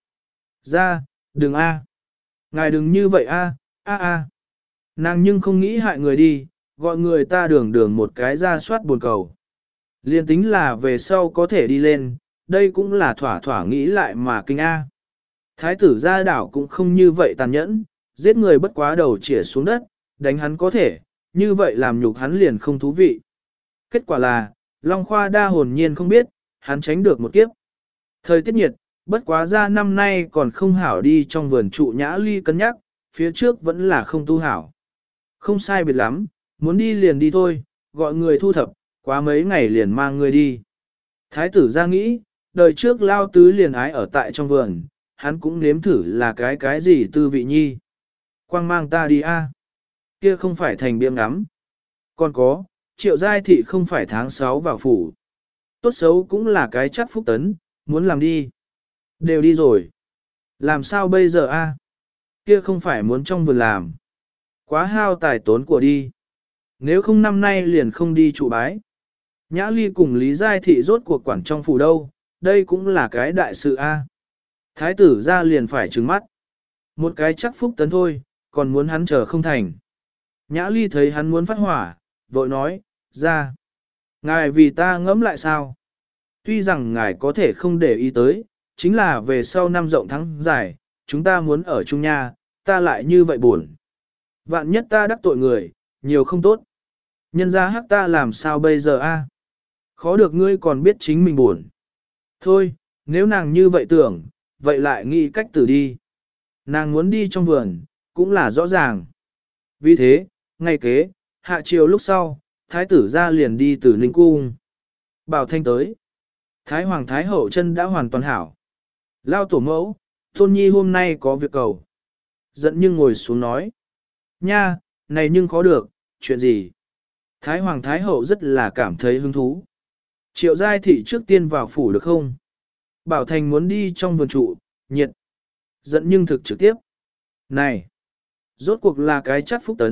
Ra, đừng a, ngài đừng như vậy a. Nàng nhưng không nghĩ hại người đi, gọi người ta đường đường một cái ra soát buồn cầu. Liên tính là về sau có thể đi lên, đây cũng là thỏa thỏa nghĩ lại mà kinh a. Thái tử gia đảo cũng không như vậy tàn nhẫn, giết người bất quá đầu chĩa xuống đất, đánh hắn có thể, như vậy làm nhục hắn liền không thú vị. Kết quả là, Long Khoa Đa hồn nhiên không biết, hắn tránh được một kiếp. Thời tiết nhiệt, bất quá ra năm nay còn không hảo đi trong vườn trụ Nhã Ly cân nhắc, phía trước vẫn là không tu hảo. Không sai biệt lắm, muốn đi liền đi thôi, gọi người thu thập, quá mấy ngày liền mang người đi. Thái tử ra nghĩ, đời trước lao tứ liền ái ở tại trong vườn, hắn cũng nếm thử là cái gì tư vị nhi. Quang mang ta đi a, kia không phải thành biếng ngắm. Còn có, Triệu Giai Thị không phải tháng 6 vào phủ. Tốt xấu cũng là cái chắc Phúc Tấn, muốn làm đi. Đều đi rồi. Làm sao bây giờ a? Kia không phải muốn trong vườn làm. Quá hao tài tốn của đi. Nếu không năm nay liền không đi trụ bái. Nhã Ly cùng Lý Giai Thị rốt cuộc quản trong phủ đâu, đây cũng là cái đại sự a. Thái tử ra liền phải trừng mắt. Một cái chắc Phúc Tấn thôi, còn muốn hắn chờ không thành. Nhã Ly thấy hắn muốn phát hỏa, vội nói, ra. Ngài vì ta ngẫm lại sao? Tuy rằng ngài có thể không để ý tới, chính là về sau năm rộng tháng dài, chúng ta muốn ở chung nha, ta lại như vậy buồn. Vạn nhất ta đắc tội người, nhiều không tốt. Nhân ra hắc ta làm sao bây giờ a? Khó được ngươi còn biết chính mình buồn. Thôi, nếu nàng như vậy tưởng, vậy lại nghĩ cách tử đi. Nàng muốn đi trong vườn, cũng là rõ ràng. Vì thế, ngày kế, hạ chiều lúc sau, thái tử ra liền đi từ Ninh Cung. Bảo Thanh tới. Thái Hoàng Thái Hậu chân đã hoàn toàn hảo. Lao tổ mẫu, Tôn Nhi hôm nay có việc cầu. Giận nhưng ngồi xuống nói. Nha, này nhưng khó được, chuyện gì? Thái Hoàng Thái Hậu rất là cảm thấy hứng thú. Triệu Giai Thị trước tiên vào phủ được không? Bảo Thành muốn đi trong vườn trụ, nhiệt. Giận nhưng thực trực tiếp. Này, rốt cuộc là cái chắc Phúc Tấn,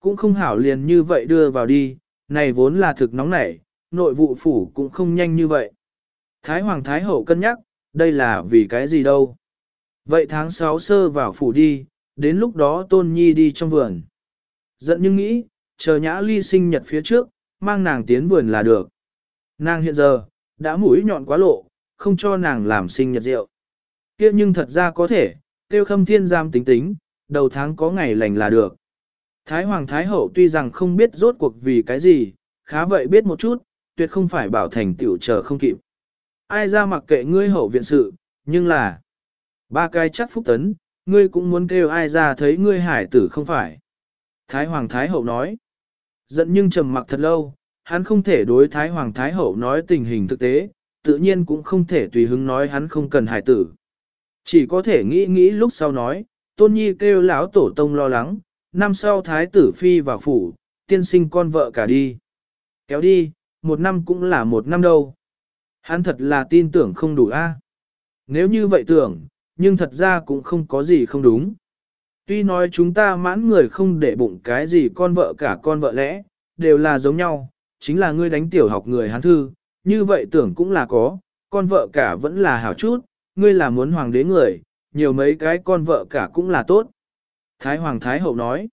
cũng không hảo liền như vậy đưa vào đi, này vốn là thực nóng nảy, nội vụ phủ cũng không nhanh như vậy. Thái Hoàng Thái Hậu cân nhắc, đây là vì cái gì đâu. Vậy tháng 6 sơ vào phủ đi, đến lúc đó Tôn Nhi đi trong vườn. Giận nhưng nghĩ, chờ Nhã Ly sinh nhật phía trước, mang nàng tiến vườn là được. Nàng hiện giờ, đã mũi nhọn quá lộ, không cho nàng làm sinh nhật rượu. Kia nhưng thật ra có thể, tiêu Khâm Thiên giam tính tính, đầu tháng có ngày lành là được. Thái Hoàng Thái Hậu tuy rằng không biết rốt cuộc vì cái gì, khá vậy biết một chút, tuyệt không phải bảo thành tiểu chờ không kịp. Ai ra mặc kệ ngươi hậu viện sự, nhưng là ba cái chắc phúc tấn, ngươi cũng muốn kêu ai ra thấy ngươi hải tử không phải. Thái Hoàng Thái Hậu nói, giận nhưng trầm mặc thật lâu, hắn không thể đối Thái Hoàng Thái Hậu nói tình hình thực tế, tự nhiên cũng không thể tùy hứng nói hắn không cần hải tử. Chỉ có thể nghĩ nghĩ lúc sau nói, Tôn Nhi kêu lão tổ tông lo lắng, năm sau Thái tử phi vào phủ, tiên sinh con vợ cả đi. Kéo đi, một năm cũng là một năm đâu. Hắn thật là tin tưởng không đủ a. Nếu như vậy tưởng, nhưng thật ra cũng không có gì không đúng. Tuy nói chúng ta mãn người không để bụng cái gì con vợ cả con vợ lẽ, đều là giống nhau, chính là ngươi đánh tiểu học người Hán thư, như vậy tưởng cũng là có, con vợ cả vẫn là hảo chút, ngươi là muốn hoàng đế người, nhiều mấy cái con vợ cả cũng là tốt. Thái Hoàng Thái Hậu nói,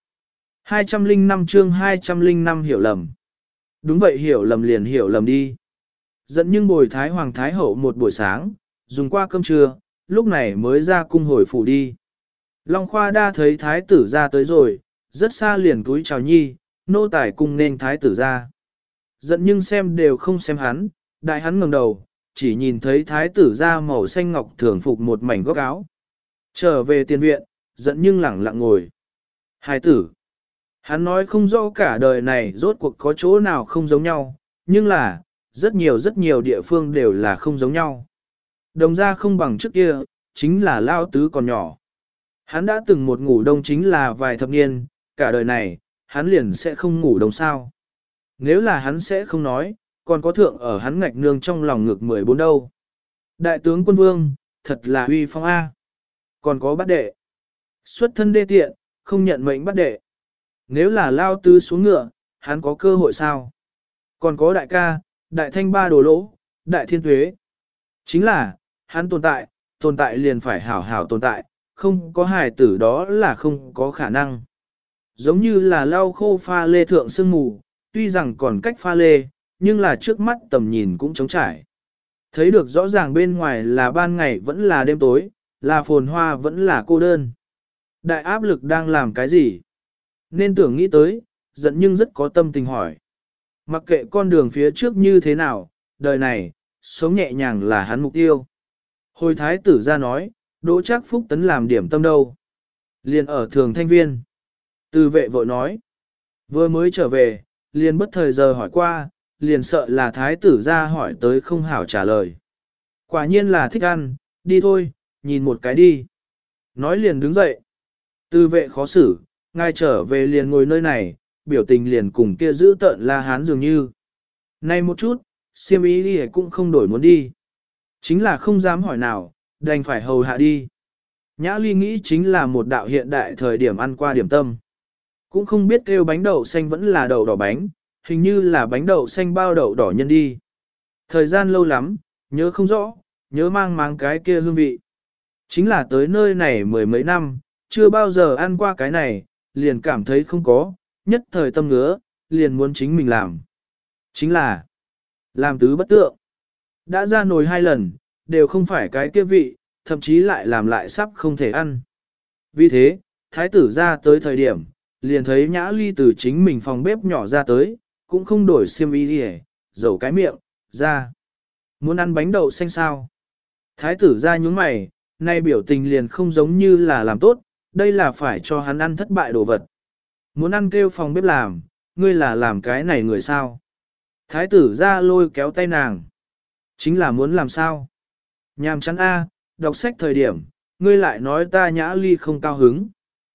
205 chương 205 hiểu lầm. Đúng vậy, hiểu lầm liền hiểu lầm đi. Giận nhưng bồi Thái Hoàng Thái Hậu một buổi sáng, dùng qua cơm trưa, lúc này mới ra cung hồi phủ đi. Long Khoa Đa thấy Thái tử ra tới rồi, rất xa liền túi chào nhi, nô tài cung nên Thái tử ra. Giận nhưng xem đều không xem hắn, đại hắn ngẩng đầu, chỉ nhìn thấy Thái tử ra màu xanh ngọc thường phục một mảnh góc áo. Trở về tiền viện, giận nhưng lẳng lặng ngồi. Thái tử. Hắn nói không rõ cả đời này rốt cuộc có chỗ nào không giống nhau, nhưng là, rất nhiều địa phương đều là không giống nhau. Đồng ra không bằng trước kia, chính là lao tứ còn nhỏ. Hắn đã từng một ngủ đông chính là vài thập niên, cả đời này, hắn liền sẽ không ngủ đông sao. Nếu là hắn sẽ không nói, còn có thượng ở hắn ngạch nương trong lòng ngực 14 đâu. Đại tướng quân vương, thật là uy phong A. Còn có bát đệ. Xuất thân đê tiện, không nhận mệnh bát đệ. Nếu là lao tứ xuống ngựa, hắn có cơ hội sao? Còn có đại ca, đại thanh ba đồ lỗ, đại thiên tuế. Chính là, hắn tồn tại liền phải hảo hảo tồn tại, không có hài tử đó là không có khả năng. Giống như là lau khô pha lê thượng sương mù, tuy rằng còn cách pha lê, nhưng là trước mắt tầm nhìn cũng trống trải. Thấy được rõ ràng bên ngoài là ban ngày vẫn là đêm tối, là phồn hoa vẫn là cô đơn. Đại áp lực đang làm cái gì? Nên tưởng nghĩ tới, giận nhưng rất có tâm tình hỏi. Mặc kệ con đường phía trước như thế nào, đời này, sống nhẹ nhàng là hắn mục tiêu. Hồi thái tử ra nói, Đỗ Trác Phúc Tấn làm điểm tâm đâu. Liền ở thường thanh viên. Từ vệ vội nói. Vừa mới trở về, liền bất thời giờ hỏi qua, liền sợ là thái tử ra hỏi tới không hảo trả lời. Quả nhiên là thích ăn, đi thôi, nhìn một cái đi. Nói liền đứng dậy. Từ vệ khó xử, ngài trở về liền ngồi nơi này, biểu tình liền cùng kia giữ tợn La Hán dường như. Này một chút, siêm ý đi cũng không đổi muốn đi. Chính là không dám hỏi nào, đành phải hầu hạ đi. Nhã Ly nghĩ chính là một đạo hiện đại thời điểm ăn qua điểm tâm. Cũng không biết kêu bánh đậu xanh vẫn là đậu đỏ bánh, hình như là bánh đậu xanh bao đậu đỏ nhân đi. Thời gian lâu lắm, nhớ không rõ, nhớ mang máng cái kia hương vị. Chính là tới nơi này mười mấy năm, chưa bao giờ ăn qua cái này, liền cảm thấy không có, nhất thời tâm ngứa, liền muốn chính mình làm. Chính là, làm tứ bất tượng. Đã ra nồi 2 lần, đều không phải cái kia vị, thậm chí lại làm lại sắp không thể ăn. Vì thế, thái tử ra tới thời điểm, liền thấy Nhã Ly từ chính mình phòng bếp nhỏ ra tới, cũng không đổi xiêm y đi dầu cái miệng, ra. Muốn ăn bánh đậu xanh sao? Thái tử ra nhướng mày, nay biểu tình liền không giống như là làm tốt, đây là phải cho hắn ăn thất bại đồ vật. Muốn ăn kêu phòng bếp làm, ngươi là làm cái này người sao? Thái tử ra lôi kéo tay nàng. Chính là muốn làm sao? Nhàm chán a, đọc sách thời điểm, ngươi lại nói ta Nhã Ly không cao hứng.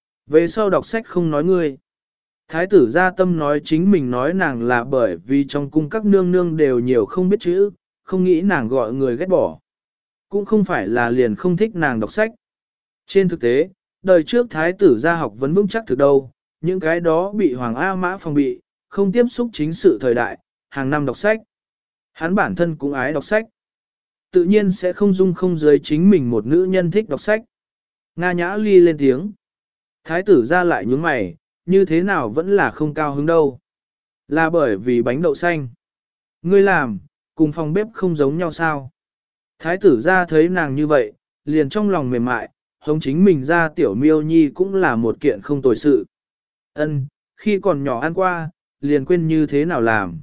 Về sau đọc sách không nói ngươi. Thái tử gia tâm nói chính mình nói nàng là bởi vì trong cung các nương nương đều nhiều không biết chữ, không nghĩ nàng gọi người ghét bỏ. Cũng không phải là liền không thích nàng đọc sách. Trên thực tế, đời trước thái tử gia học vẫn vững chắc thực đâu, những cái đó bị Hoàng A Mã phòng bị, không tiếp xúc chính sự thời đại, hàng năm đọc sách. Hắn bản thân cũng ái đọc sách. Tự nhiên sẽ không dung không dưới chính mình một nữ nhân thích đọc sách. Nga Nhã Ly lên tiếng. Thái tử ra lại nhướng mày, như thế nào vẫn là không cao hứng đâu. Là bởi vì bánh đậu xanh. Ngươi làm, cùng phòng bếp không giống nhau sao. Thái tử ra thấy nàng như vậy, liền trong lòng mềm mại, hống chính mình ra tiểu miêu nhi cũng là một kiện không tồi sự. Ân, khi còn nhỏ ăn qua, liền quên như thế nào làm.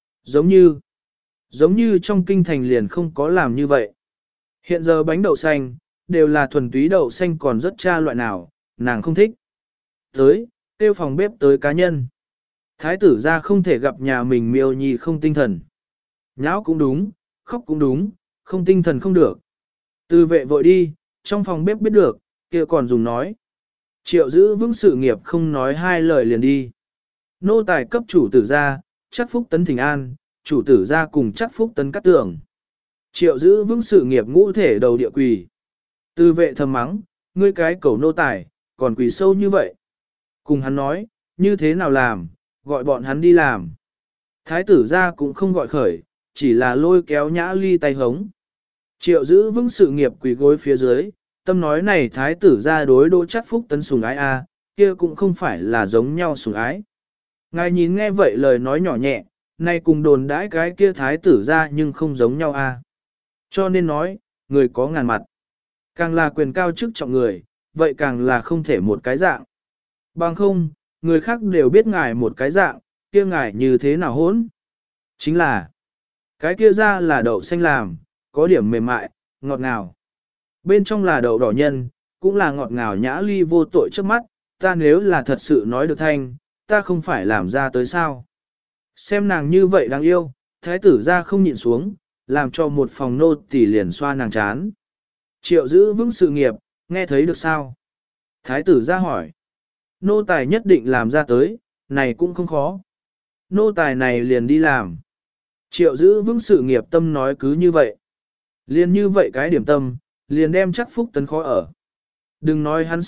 Giống như trong kinh thành liền không có làm như vậy. Hiện giờ bánh đậu xanh, đều là thuần túy đậu xanh còn rất cha loại nào, nàng không thích. Tới, tiêu phòng bếp tới cá nhân. Thái tử ra không thể gặp nhà mình miêu nhi không tinh thần. Nháo cũng đúng, khóc cũng đúng, không tinh thần không được. Từ vệ vội đi, trong phòng bếp biết được, kia còn dùng nói. Triệu giữ vững sự nghiệp không nói hai lời liền đi. Nô tài cấp chủ tử ra, chắc phúc tấn thỉnh an, chủ tử ra cùng chắc phúc tấn cắt tường. Triệu giữ vững sự nghiệp ngũ thể đầu địa quỳ. Từ vệ thầm mắng, ngươi cái cẩu nô tài, còn quỳ sâu như vậy. Cùng hắn nói, như thế nào làm, gọi bọn hắn đi làm. Thái tử ra cũng không gọi khởi, chỉ là lôi kéo Nhã Ly tay hống. Triệu giữ vững sự nghiệp quỳ gối phía dưới, tâm nói này thái tử ra đối đỗ chắc phúc tấn sùng ái a, kia cũng không phải là giống nhau sùng ái. Ngài nhìn nghe vậy lời nói nhỏ nhẹ, nay cùng đồn đãi cái kia thái tử ra nhưng không giống nhau a. Cho nên nói, người có ngàn mặt. Càng là quyền cao chức trọng người, vậy càng là không thể một cái dạng. Bằng không, người khác đều biết ngài một cái dạng, kia ngài như thế nào hỗn. Chính là, cái kia ra là đậu xanh làm, có điểm mềm mại, ngọt ngào. Bên trong là đậu đỏ nhân, cũng là ngọt ngào. Nhã Ly vô tội trước mắt, ta nếu là thật sự nói được thanh, ta không phải làm ra tới sao. Xem nàng như vậy đáng yêu, thái tử ra không nhịn xuống, làm cho một phòng nô tỳ liền xoa nàng chán. Triệu giữ vững sự nghiệp, nghe thấy được sao? Thái tử ra hỏi. Nô tài nhất định làm ra tới, này cũng không khó. Nô tài này liền đi làm. Triệu giữ vững sự nghiệp tâm nói cứ như vậy. Liền như vậy cái điểm tâm, liền đem chắc phúc tấn khó ở. Đừng nói hắn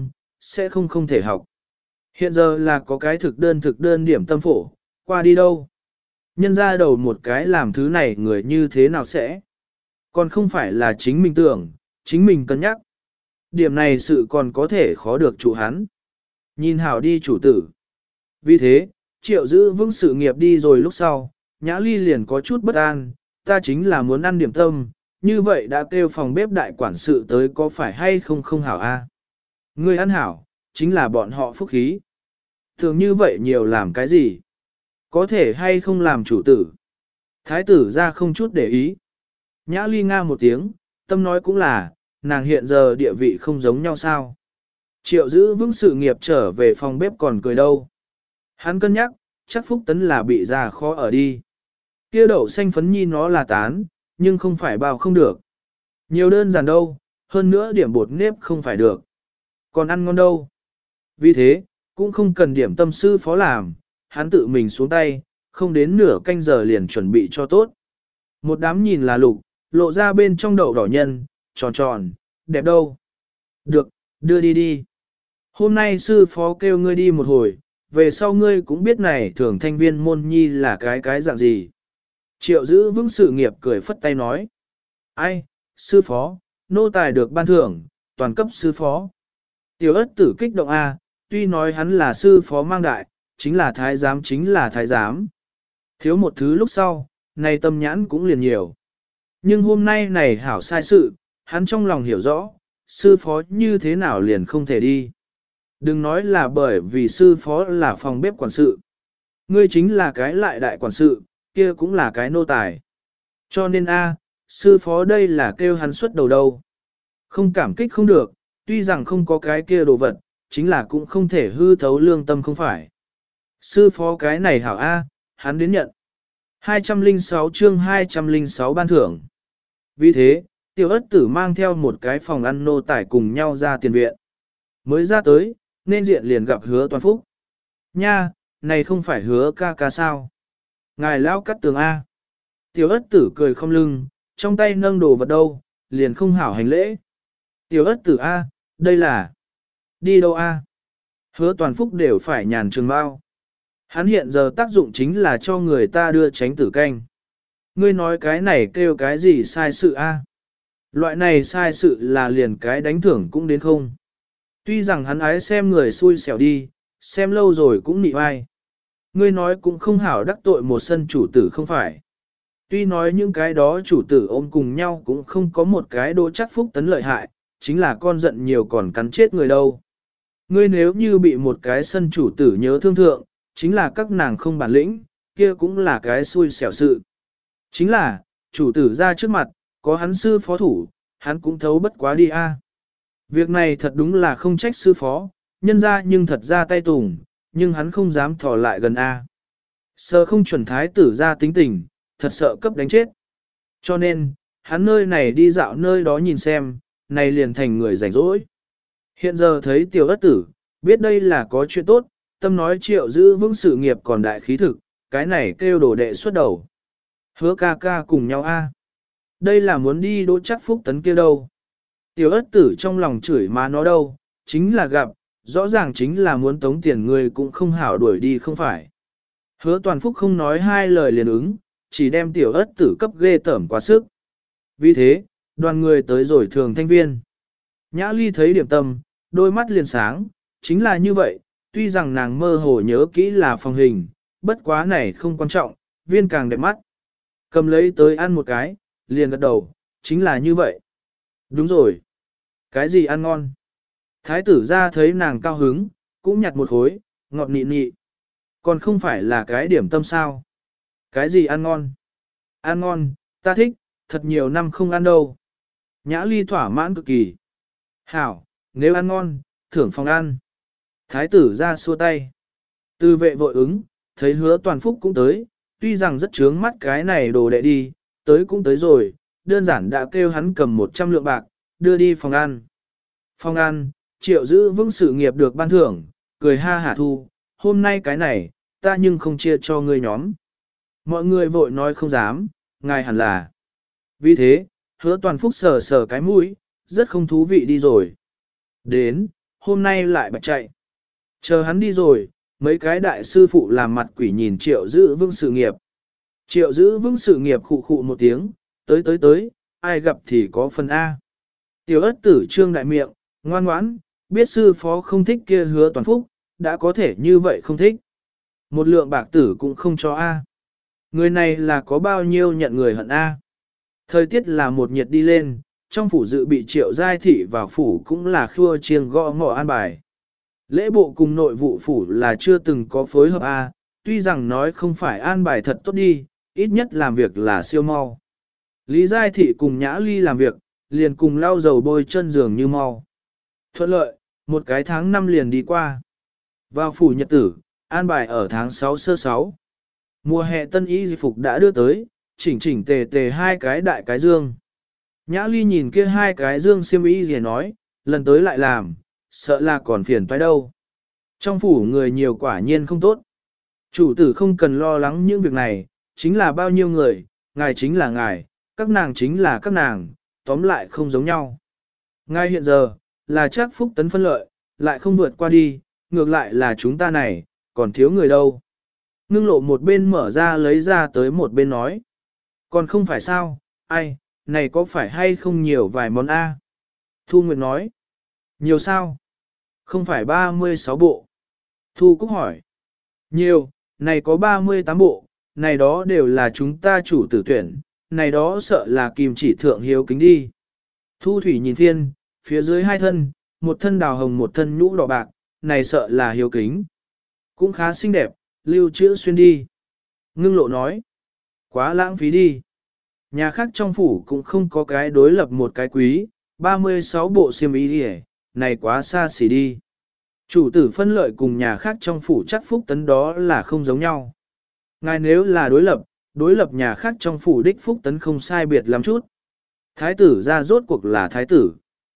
sẽ không thể học. Hiện giờ là có cái thực đơn điểm tâm phổ, qua đi đâu. Nhân ra đầu một cái làm thứ này người như thế nào sẽ. Còn không phải là chính mình tưởng, chính mình cân nhắc. Điểm này sự còn có thể khó được chủ hắn. Nhìn hảo đi chủ tử. Vì thế, Triệu giữ vững sự nghiệp đi rồi lúc sau, Nhã Ly liền có chút bất an, ta chính là muốn ăn điểm tâm, như vậy đã kêu phòng bếp đại quản sự tới có phải hay không không hảo a? Người ăn hảo, chính là bọn họ phúc khí. Thường như vậy nhiều làm cái gì? Có thể hay không làm chủ tử? Thái tử ra không chút để ý. Nhã Ly nga một tiếng, tâm nói cũng là, nàng hiện giờ địa vị không giống nhau sao. Triệu giữ vững sự nghiệp trở về phòng bếp còn cười đâu. Hắn cân nhắc, chắc phúc tấn là bị già khó ở đi. Kia đậu xanh phấn nhi nó là tán, nhưng không phải bao không được. Nhiều đơn giản đâu, hơn nữa điểm bột nếp không phải được. Còn ăn ngon đâu. Vì thế, cũng không cần điểm tâm sư phó làm, hắn tự mình xuống tay, không đến nửa canh giờ liền chuẩn bị cho tốt. Một đám nhìn là lục, lộ ra bên trong đậu đỏ nhân, tròn tròn, đẹp đâu. Được, đưa đi đi. Hôm nay sư phó kêu ngươi đi một hồi, về sau ngươi cũng biết này thường thanh viên môn nhi là cái dạng gì. Triệu giữ vững sự nghiệp cười phất tay nói. Ai, sư phó, nô tài được ban thưởng, toàn cấp sư phó. Tiểu ất tử kích động A, tuy nói hắn là sư phó mang đại, chính là thái giám. Thiếu một thứ lúc sau, này tâm nhãn cũng liền nhiều. Nhưng hôm nay này hảo sai sự, hắn trong lòng hiểu rõ, sư phó như thế nào liền không thể đi. Đừng nói là bởi vì sư phó là phòng bếp quản sự. Ngươi chính là cái lại đại quản sự, kia cũng là cái nô tài. Cho nên a, sư phó đây là kêu hắn xuất đầu đâu. Không cảm kích không được, tuy rằng không có cái kia đồ vật, chính là cũng không thể hư thấu lương tâm không phải. Sư phó cái này hảo a, hắn đến nhận. 206 chương 206 ban thưởng. Vì thế, tiểu ất tử mang theo một cái phòng ăn nô tài cùng nhau ra tiền viện. Mới ra tới, nên diện liền gặp Hứa Toàn Phúc. Nha, này không phải Hứa ca ca sao? Ngài lão cắt tường A. Tiểu ất tử cười không lưng, trong tay nâng đồ vật đâu, liền không hảo hành lễ. Tiểu ất tử A, đây là... Đi đâu A? Hứa Toàn Phúc đều phải nhàn trường bao. Hắn hiện giờ tác dụng chính là cho người ta đưa tránh tử canh. Ngươi nói cái này kêu cái gì sai sự a? Loại này sai sự là liền cái đánh thưởng cũng đến không. Tuy rằng hắn ái xem người xui xẻo đi, xem lâu rồi cũng nị vai. Ngươi nói cũng không hảo đắc tội một sân chủ tử không phải. Tuy nói những cái đó chủ tử ôm cùng nhau cũng không có một cái Đỗ Trác Phúc Tấn lợi hại, chính là con giận nhiều còn cắn chết người đâu. Ngươi nếu như bị một cái sân chủ tử nhớ thương thượng, chính là các nàng không bản lĩnh, kia cũng là cái xui xẻo sự. Chính là, chủ tử ra trước mặt, có hắn sư phó thủ, hắn cũng thấu bất quá đi a. Việc này thật đúng là không trách sư phó, nhân ra nhưng thật ra tay tùng, nhưng hắn không dám thò lại gần a. Sợ không chuẩn thái tử ra tính tình, thật sợ cấp đánh chết. Cho nên, hắn nơi này đi dạo nơi đó nhìn xem, này liền thành người rảnh rỗi. Hiện giờ thấy tiểu ất tử, biết đây là có chuyện tốt, tâm nói Triệu giữ vững sự nghiệp còn đại khí thực, cái này kêu đổ đệ xuất đầu. Hứa ca ca cùng nhau a. Đây là muốn đi Đỗ Trác Phúc Tấn kia đâu. Tiểu ất tử trong lòng chửi má nó đâu, chính là gặp, rõ ràng chính là muốn tống tiền người cũng không hảo đuổi đi không phải. Hứa Toàn Phúc không nói hai lời liền ứng, chỉ đem tiểu ất tử cấp ghê tởm quá sức. Vì thế, đoàn người tới rồi Thường Thanh Viên. Nhã Ly thấy điểm tâm, đôi mắt liền sáng, chính là như vậy, tuy rằng nàng mơ hồ nhớ kỹ là phòng hình, bất quá này không quan trọng, viên càng đẹp mắt. Cầm lấy tới ăn một cái, liền gật đầu, chính là như vậy. Đúng rồi. Cái gì ăn ngon? Thái tử ra thấy nàng cao hứng, cũng nhặt một khối, ngọt nị nị. Còn không phải là cái điểm tâm sao? Cái gì ăn ngon? Ăn ngon, ta thích, thật nhiều năm không ăn đâu. Nhã Ly thỏa mãn cực kỳ. Hảo, nếu ăn ngon, thưởng phòng ăn. Thái tử ra xua tay. Tư vệ vội ứng, thấy Hứa Toàn Phúc cũng tới, tuy rằng rất trướng mắt cái này đồ đệ đi, tới cũng tới rồi, đơn giản đã kêu hắn cầm 100 lượng bạc, đưa đi phòng ăn. Phòng ăn, Triệu giữ vững sự nghiệp được ban thưởng, cười ha hả thu, hôm nay cái này, ta nhưng không chia cho ngươi nhóm. Mọi người vội nói không dám, ngài hẳn là. Vì thế, Hứa Toàn Phúc sờ sờ cái mũi, rất không thú vị đi rồi. Đến, hôm nay lại bạch chạy. Chờ hắn đi rồi, mấy cái đại sư phụ làm mặt quỷ nhìn Triệu giữ vững sự nghiệp. Triệu giữ vững sự nghiệp khụ khụ một tiếng, tới, ai gặp thì có phần A. Tiểu ất tử trương đại miệng, ngoan ngoãn, biết sư phó không thích kia Hứa Toàn Phúc, đã có thể như vậy không thích. Một lượng bạc tử cũng không cho A. Người này là có bao nhiêu nhận người hận A. Thời tiết là một nhiệt đi lên, trong phủ dự bị Triệu giai thị vào phủ cũng là khua chiêng gõ ngọ an bài. Lễ bộ cùng nội vụ phủ là chưa từng có phối hợp A, tuy rằng nói không phải an bài thật tốt đi, ít nhất làm việc là siêu mau. Lý Giai Thị cùng Nhã Ly làm việc, liền cùng lau dầu bôi chân giường như mau. Thuận lợi, một cái tháng 5 liền đi qua. Vào phủ nhật tử, an bài ở tháng 6 sơ 6. Mùa hè tân y di phục đã đưa tới, chỉnh chỉnh tề tề hai cái đại cái dương. Nhã Ly nhìn kia hai cái dương xiêm y gì nói, lần tới lại làm, sợ là còn phiền toái đâu. Trong phủ người nhiều quả nhiên không tốt. Chủ tử không cần lo lắng những việc này, chính là bao nhiêu người, ngài chính là ngài, các nàng chính là các nàng, tóm lại không giống nhau. Ngài hiện giờ, là Trác Phúc Tấn phân lợi, lại không vượt qua đi, ngược lại là chúng ta này, còn thiếu người đâu. Ngưng lộ một bên mở ra lấy ra tới một bên nói. Còn không phải sao, ai, này có phải hay không nhiều vài món A? Thu Nguyệt nói. Nhiều sao? Không phải 36 bộ. Thu Cúc hỏi. Nhiều, này có 38 bộ, này đó đều là chúng ta chủ tử tuyển, này đó sợ là kim chỉ thượng hiếu kính đi. Thu Thủy nhìn thiên, phía dưới hai thân, một thân đào hồng một thân nhũ đỏ bạc, này sợ là hiếu kính. Cũng khá xinh đẹp, lưu trữ xuyên đi. Ngưng lộ nói. Quá lãng phí đi. Nhà khác trong phủ cũng không có cái đối lập một cái quý, 36 bộ xiêm y đi này quá xa xỉ đi. Chủ tử phân lợi cùng nhà khác trong phủ Trác Phúc Tấn đó là không giống nhau. Ngài nếu là đối lập nhà khác trong phủ đích Phúc Tấn không sai biệt lắm chút. Thái tử ra rốt cuộc là thái tử.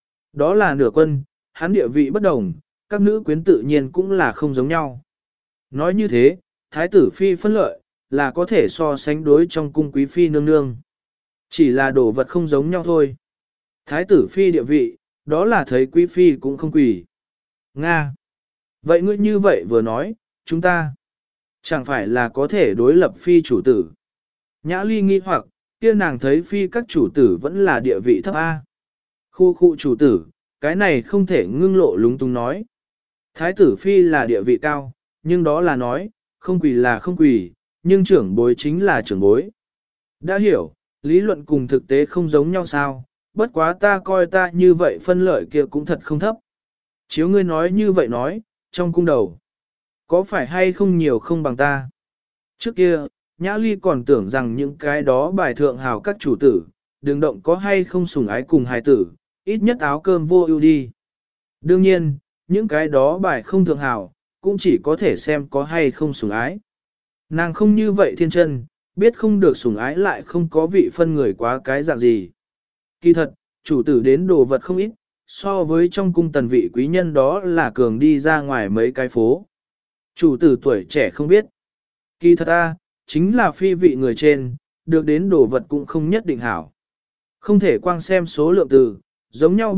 Đó là nửa quân, hắn địa vị bất đồng, các nữ quyến tự nhiên cũng là không giống nhau. Nói như thế, thái tử phi phân lợi, là có thể so sánh đối trong cung quý phi nương nương. Chỉ là đồ vật không giống nhau thôi. Thái tử phi địa vị, đó là thấy quý phi cũng không quỷ. Nga. Vậy ngươi như vậy vừa nói, chúng ta chẳng phải là có thể đối lập phi chủ tử. Nhã Ly nghi hoặc, kia nàng thấy phi các chủ tử vẫn là địa vị thấp A. Khu chủ tử, cái này không thể ngưng lộ lúng túng nói. Thái tử phi là địa vị cao, nhưng đó là nói, không quỳ là không quỳ, nhưng trưởng bối chính là trưởng bối. Đã hiểu, lý luận cùng thực tế không giống nhau sao, bất quá ta coi ta như vậy phân lợi kia cũng thật không thấp. Chiếu ngươi nói như vậy nói, trong cung đầu, có phải hay không nhiều không bằng ta? Trước kia, Nhã Ly còn tưởng rằng những cái đó bài thượng hào các chủ tử, đừng động có hay không sủng ái cùng hài tử, ít nhất áo cơm vô ưu đi. Đương nhiên, những cái đó bài không thượng hào, cũng chỉ có thể xem có hay không sủng ái. Nàng không như vậy thiên chân, biết không được sủng ái lại không có vị phân người quá cái dạng gì. Kỳ thật, chủ tử đến đồ vật không ít, so với trong cung tần vị quý nhân đó là cường đi ra ngoài mấy cái phố. Chủ tử tuổi trẻ không biết. Kỳ thật ta, chính là phi vị người trên, được đến đồ vật cũng không nhất định hảo. Không thể quang xem số lượng từ, giống nhau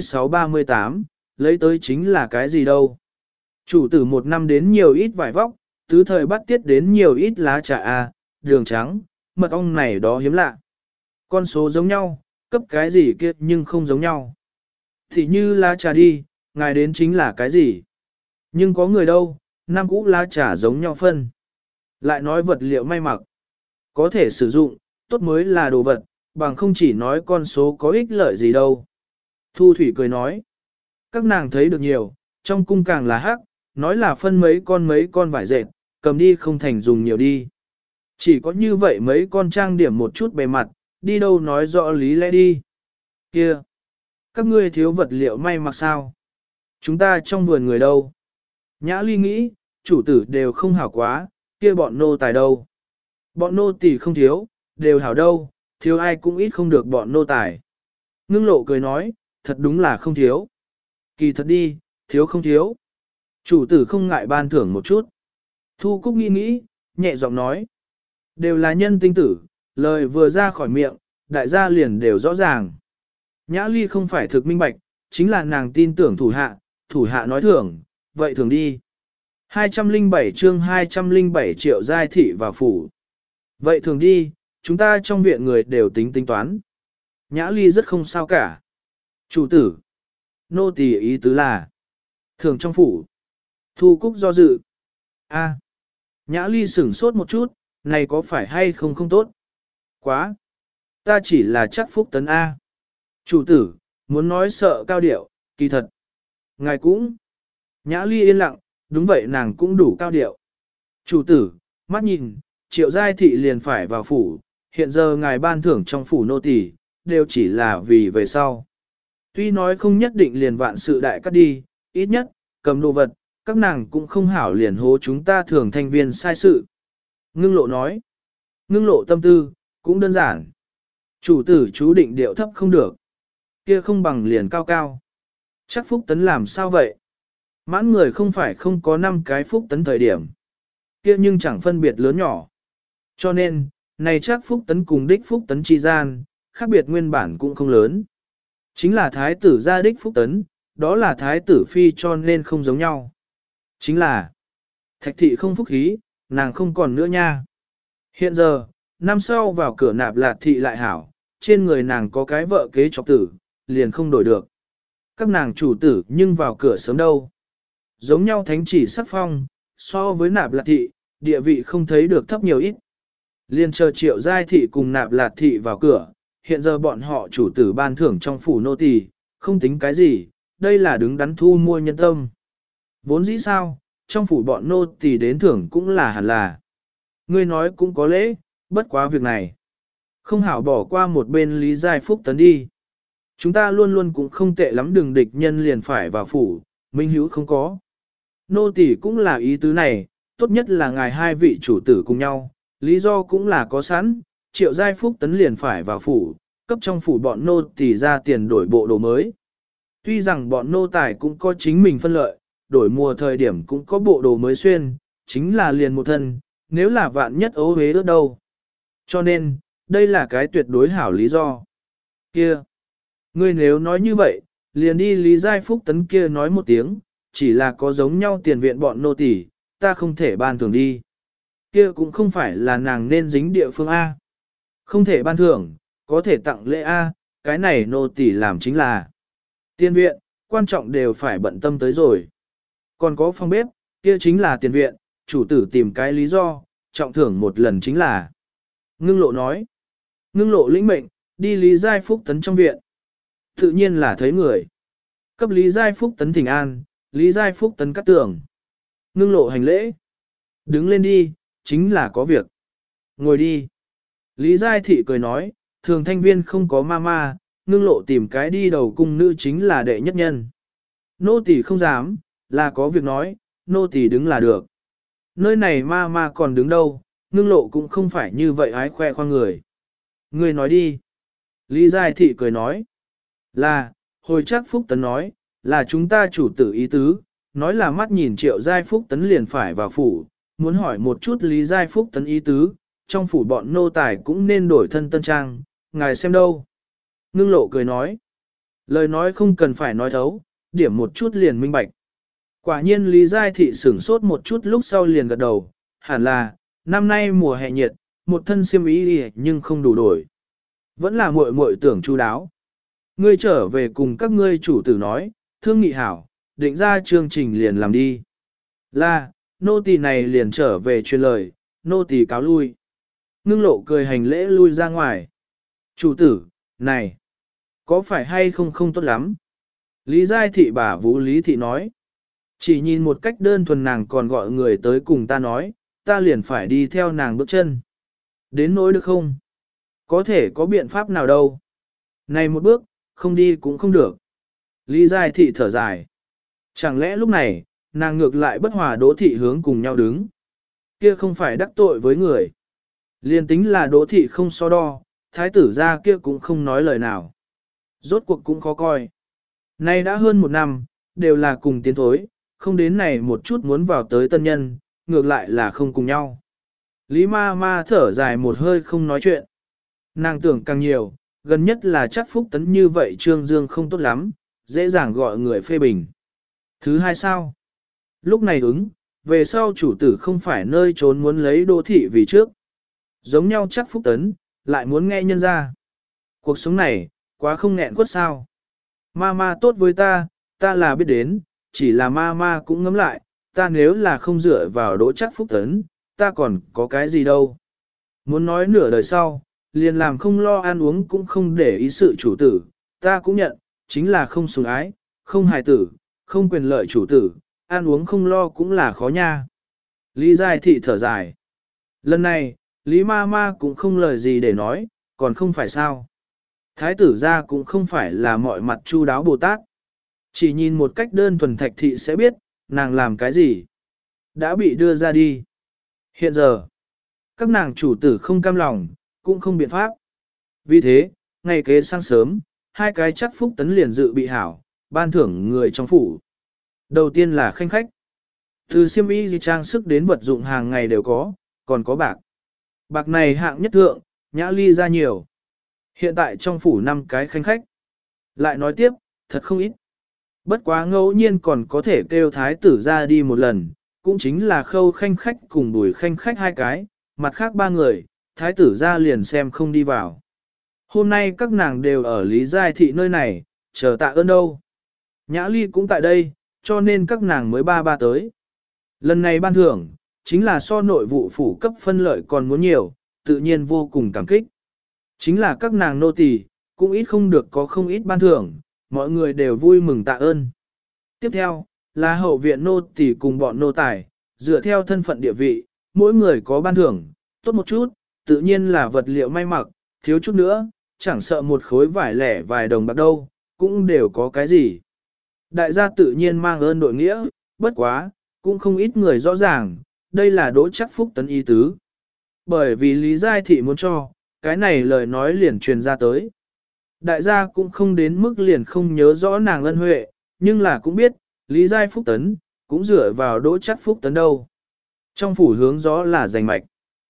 36-38, lấy tới chính là cái gì đâu. Chủ tử một năm đến nhiều ít vải vóc, tứ thời bắt tiết đến nhiều ít lá trà A, đường trắng, mật ong này đó hiếm lạ. Con số giống nhau, cấp cái gì kia nhưng không giống nhau. Thì như lá trà đi, ngài đến chính là cái gì. Nhưng có người đâu, năm cũ lá trà giống nhau phân. Lại nói vật liệu may mặc, có thể sử dụng, tốt mới là đồ vật, bằng không chỉ nói con số có ích lợi gì đâu. Thu Thủy cười nói, các nàng thấy được nhiều, trong cung càng là hắc, nói là phân mấy con vải dệt, cầm đi không thành dùng nhiều đi. Chỉ có như vậy mấy con trang điểm một chút bề mặt, đi đâu nói rõ lý lẽ đi. Kia, các ngươi thiếu vật liệu may mặc sao? Chúng ta trong vườn người đâu? Nhã Ly nghĩ, chủ tử đều không hảo quá, kia bọn nô tài đâu? Bọn nô tỳ không thiếu, đều hảo đâu, thiếu ai cũng ít không được bọn nô tài. Ngưng lộ cười nói, thật đúng là không thiếu. Kỳ thật đi, thiếu không thiếu. Chủ tử không ngại ban thưởng một chút. Thu Cúc nghĩ nghĩ, nhẹ giọng nói. Đều là nhân tinh tử, lời vừa ra khỏi miệng, đại gia liền đều rõ ràng. Nhã Ly không phải thực minh bạch, chính là nàng tin tưởng thủ hạ nói thưởng, vậy thưởng đi. 207 chương 207 triệu giai thị và phủ. Vậy thường đi, chúng ta trong viện người đều tính toán. Nhã Ly rất không sao cả. Chủ tử. Nô tỳ ý tứ là. Thường trong phủ. Thu Cúc do dự. A. Nhã Ly sửng sốt một chút, này có phải hay không không tốt? Quá. Ta chỉ là chắc phúc tấn A. Chủ tử, muốn nói sợ cao điệu, kỳ thật. Ngài cũng. Nhã Ly yên lặng, đúng vậy nàng cũng đủ cao điệu. Chủ tử, mắt nhìn, triệu giai thị liền phải vào phủ, hiện giờ ngài ban thưởng trong phủ nô tỳ đều chỉ là vì về sau. Tuy nói không nhất định liền vạn sự đại cắt đi, ít nhất, cầm đồ vật, các nàng cũng không hảo liền hố chúng ta thường thanh viên sai sự. Ngưng lộ nói, ngưng lộ tâm tư, cũng đơn giản. Chủ tử chú định điệu thấp không được, kia không bằng liền cao cao. Chắc phúc tấn làm sao vậy? Mãn người không phải không có 5 cái phúc tấn thời điểm. Kia nhưng chẳng phân biệt lớn nhỏ. Cho nên, này chắc phúc tấn cùng đích phúc tấn chi gian, khác biệt nguyên bản cũng không lớn. Chính là thái tử gia đích phúc tấn, đó là thái tử phi cho nên không giống nhau. Chính là, thạch thị không phúc khí, nàng không còn nữa nha. Hiện giờ, năm sau vào cửa nạp lạt thị lại hảo, trên người nàng có cái vợ kế chọc tử, liền không đổi được. Các nàng chủ tử nhưng vào cửa sớm đâu. Giống nhau thánh chỉ sắc phong, so với nạp lạt thị, địa vị không thấy được thấp nhiều ít. Liên chờ triệu giai thị cùng nạp lạt thị vào cửa, hiện giờ bọn họ chủ tử ban thưởng trong phủ nô tỳ, không tính cái gì, đây là đứng đắn thu mua nhân tâm. Vốn dĩ sao, trong phủ bọn nô tỳ đến thưởng cũng là hẳn là. Ngươi nói cũng có lễ, bất quá việc này. Không hảo bỏ qua một bên Lý Giai Phúc tấn đi. Chúng ta luôn luôn cũng không tệ lắm đừng địch nhân liền phải vào phủ, minh hữu không có. Nô tỳ cũng là ý tứ này, tốt nhất là ngài hai vị chủ tử cùng nhau, lý do cũng là có sẵn, triệu giai phúc tấn liền phải vào phủ, cấp trong phủ bọn nô tỳ ra tiền đổi bộ đồ mới. Tuy rằng bọn nô tài cũng có chính mình phân lợi, đổi mùa thời điểm cũng có bộ đồ mới xuyên, chính là liền một thân, nếu là vạn nhất ố hế ước đâu. Cho nên, đây là cái tuyệt đối hảo lý do. Kia! Ngươi nếu nói như vậy, liền đi Lý Giai Phúc tấn kia nói một tiếng, chỉ là có giống nhau tiền viện bọn nô tỳ, ta không thể ban thưởng đi. Kia cũng không phải là nàng nên dính địa phương A. Không thể ban thưởng, có thể tặng lễ A, cái này nô tỳ làm chính là tiền viện, quan trọng đều phải bận tâm tới rồi. Còn có phòng bếp, kia chính là tiền viện, chủ tử tìm cái lý do, trọng thưởng một lần chính là. Ngưng lộ nói. Ngưng lộ lĩnh mệnh, đi Lý Giai Phúc Tấn trong viện. Tự nhiên là thấy người. Cấp Lý Giai Phúc Tấn thỉnh an, Lý Giai Phúc Tấn cắt tường. Ngưng lộ hành lễ. Đứng lên đi, chính là có việc. Ngồi đi. Lý Giai Thị cười nói, thường thanh viên không có ma ma, ngưng lộ tìm cái đi đầu cung nữ chính là đệ nhất nhân. Nô tỳ không dám, là có việc nói, nô tỳ đứng là được. Nơi này ma ma còn đứng đâu, ngưng lộ cũng không phải như vậy ái khoe khoang người. Người nói đi. Lý Giai Thị cười nói. Là, hồi chắc Phúc Tấn nói, là chúng ta chủ tử ý tứ, nói là mắt nhìn Triệu Giai Phúc Tấn liền phải vào phủ, muốn hỏi một chút Lý Giai Phúc Tấn ý tứ, trong phủ bọn nô tài cũng nên đổi thân tân trang, ngài xem đâu. Ngưng lộ cười nói. Lời nói không cần phải nói thấu, điểm một chút liền minh bạch. Quả nhiên Lý Giai Thị sửng sốt một chút lúc sau liền gật đầu, hẳn là, năm nay mùa hè nhiệt, một thân xiêm y nhưng không đủ đổi. Vẫn là muội muội tưởng chu đáo. Ngươi trở về cùng các ngươi chủ tử nói, thương nghị hảo, định ra chương trình liền làm đi. Là, nô tỳ này liền trở về truyền lời, nô tỳ cáo lui. Ngưng lộ cười hành lễ lui ra ngoài. Chủ tử, này, có phải hay không không tốt lắm? Lý Giai Thị bà Vũ Lý Thị nói. Chỉ nhìn một cách đơn thuần nàng còn gọi người tới cùng ta nói, ta liền phải đi theo nàng bước chân. Đến nỗi được không? Có thể có biện pháp nào đâu. Này một bước, không đi cũng không được. Lý Giai Thị thở dài. Chẳng lẽ lúc này, nàng ngược lại bất hòa Đỗ Thị hướng cùng nhau đứng. Kia không phải đắc tội với người. Liên tính là Đỗ Thị không so đo, thái tử ra kia cũng không nói lời nào. Rốt cuộc cũng khó coi. Nay đã hơn một năm, đều là cùng tiến thối, không đến này một chút muốn vào tới tân nhân, ngược lại là không cùng nhau. Lý ma ma thở dài một hơi không nói chuyện. Nàng tưởng càng nhiều, gần nhất là chắc Phúc Tấn như vậy Trương Dương không tốt lắm, dễ dàng gọi người phê bình. Thứ hai sao? Lúc này ứng, về sau chủ tử không phải nơi trốn muốn lấy Đỗ Thị vì trước. Giống nhau chắc Phúc Tấn, lại muốn nghe nhân ra. Cuộc sống này, quá không nghẹn quất sao. Ma tốt với ta là biết đến, chỉ là ma cũng ngấm lại, ta nếu là không dựa vào Đỗ chắc Phúc Tấn, ta còn có cái gì đâu. Muốn nói nửa đời sau, liền làm không lo ăn uống cũng không để ý sự chủ tử, ta cũng nhận, chính là không sủng ái, không hài tử, không quyền lợi chủ tử, ăn uống không lo cũng là khó nha. Lý Giai Thị thở dài. Lần này, Lý ma cũng không lời gì để nói, còn không phải sao. Thái tử gia cũng không phải là mọi mặt chu đáo Bồ Tát. Chỉ nhìn một cách đơn thuần Thạch Thị sẽ biết, nàng làm cái gì. Đã bị đưa ra đi. Hiện giờ, các nàng chủ tử không cam lòng, cũng không biện pháp. Vì thế, ngày kế sáng sớm, hai cái chắc Phúc Tấn liền dự bị hảo, ban thưởng người trong phủ. Đầu tiên là khanh khách. Từ xiêm y trang sức đến vật dụng hàng ngày đều có, còn có bạc. Bạc này hạng nhất thượng, nhã ly ra nhiều. Hiện tại trong phủ 5 cái khanh khách. Lại nói tiếp, thật không ít. Bất quá ngẫu nhiên còn có thể kêu thái tử ra đi một lần, cũng chính là Khâu khanh khách cùng Bùi khanh khách 2 cái, mặt khác 3 người, thái tử ra liền xem không đi vào. Hôm nay các nàng đều ở Lý Giai Thị nơi này, chờ tạ ơn đâu. Nhã ly cũng tại đây, cho nên các nàng mới ba tới. Lần này ban thưởng, chính là so nội vụ phủ cấp phân lợi còn muốn nhiều, tự nhiên vô cùng cảm kích. Chính là các nàng nô tỳ cũng ít không được có không ít ban thưởng, mọi người đều vui mừng tạ ơn. Tiếp theo, là hậu viện nô tỳ cùng bọn nô tài, dựa theo thân phận địa vị, mỗi người có ban thưởng, tốt một chút, tự nhiên là vật liệu may mặc, thiếu chút nữa, chẳng sợ một khối vải lẻ vài đồng bạc đâu, cũng đều có cái gì. Đại gia tự nhiên mang ơn đội nghĩa, bất quá, cũng không ít người rõ ràng, đây là Đỗ chắc Phúc Tấn ý tứ. Bởi vì Lý Giai Thị muốn cho, cái này lời nói liền truyền ra tới. Đại gia cũng không đến mức liền không nhớ rõ nàng ân huệ, nhưng là cũng biết, Lý Giai Phúc Tấn, cũng dựa vào Đỗ chắc Phúc Tấn đâu. Trong phủ hướng gió là giành mạch.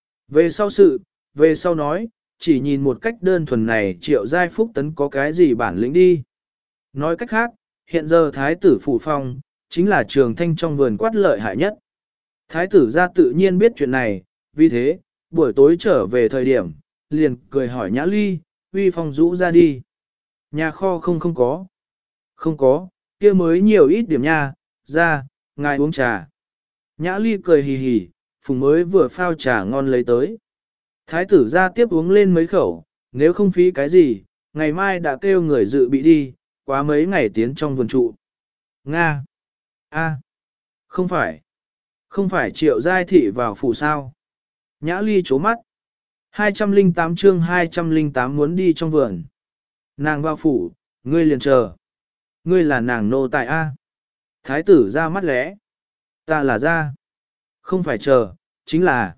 Về sau sự, về sau nói, chỉ nhìn một cách đơn thuần này Triệu Giai Phúc Tấn có cái gì bản lĩnh đi. Nói cách khác, hiện giờ Thái tử phủ phong, chính là Trường Thanh trong vườn quát lợi hại nhất. Thái tử gia tự nhiên biết chuyện này, vì thế, buổi tối trở về thời điểm, liền cười hỏi Nhã Ly, uy phong rũ ra đi. Nhà kho không có. Không có, kia mới nhiều ít điểm nha, ra, ngài uống trà. Nhã Ly cười hì hì, Phùng mới vừa phao trà ngon lấy tới. Thái tử ra tiếp uống lên mấy khẩu, nếu không phí cái gì, ngày mai đã kêu người dự bị đi, quá mấy ngày tiến trong vườn trụ. Nga. A. Không phải Triệu Giai Thị vào phủ sao. Nhã Ly chố mắt. 208 chương 208 muốn đi trong vườn. Nàng vào phủ, ngươi liền chờ. Ngươi là nàng nô tài A. Thái tử ra mắt lẽ. Ta là ra. Không phải chờ, chính là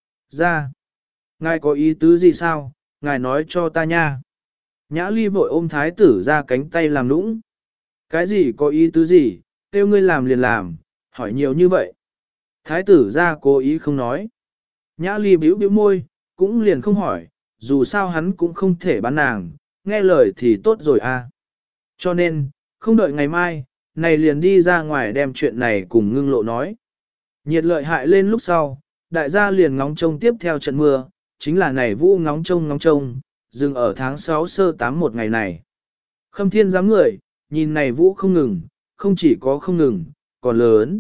ra. Ngài có ý tứ gì sao, ngài nói cho ta nha. Nhã Ly vội ôm thái tử ra cánh tay làm nũng. Cái gì có ý tứ gì, kêu ngươi làm liền làm, hỏi nhiều như vậy. Thái tử ra cố ý không nói. Nhã Ly bĩu bĩu môi, cũng liền không hỏi, dù sao hắn cũng không thể bán nàng, nghe lời thì tốt rồi à. Cho nên, không đợi ngày mai, này liền đi ra ngoài đem chuyện này cùng Ngưng Lộ nói. Nhiệt lợi hại lên lúc sau, đại gia liền ngóng trông tiếp theo trận mưa, chính là này vũ ngóng trông, dừng ở tháng 6 sơ 8 một ngày này. Khâm Thiên dám người, nhìn này vũ không ngừng, không chỉ có không ngừng, còn lớn.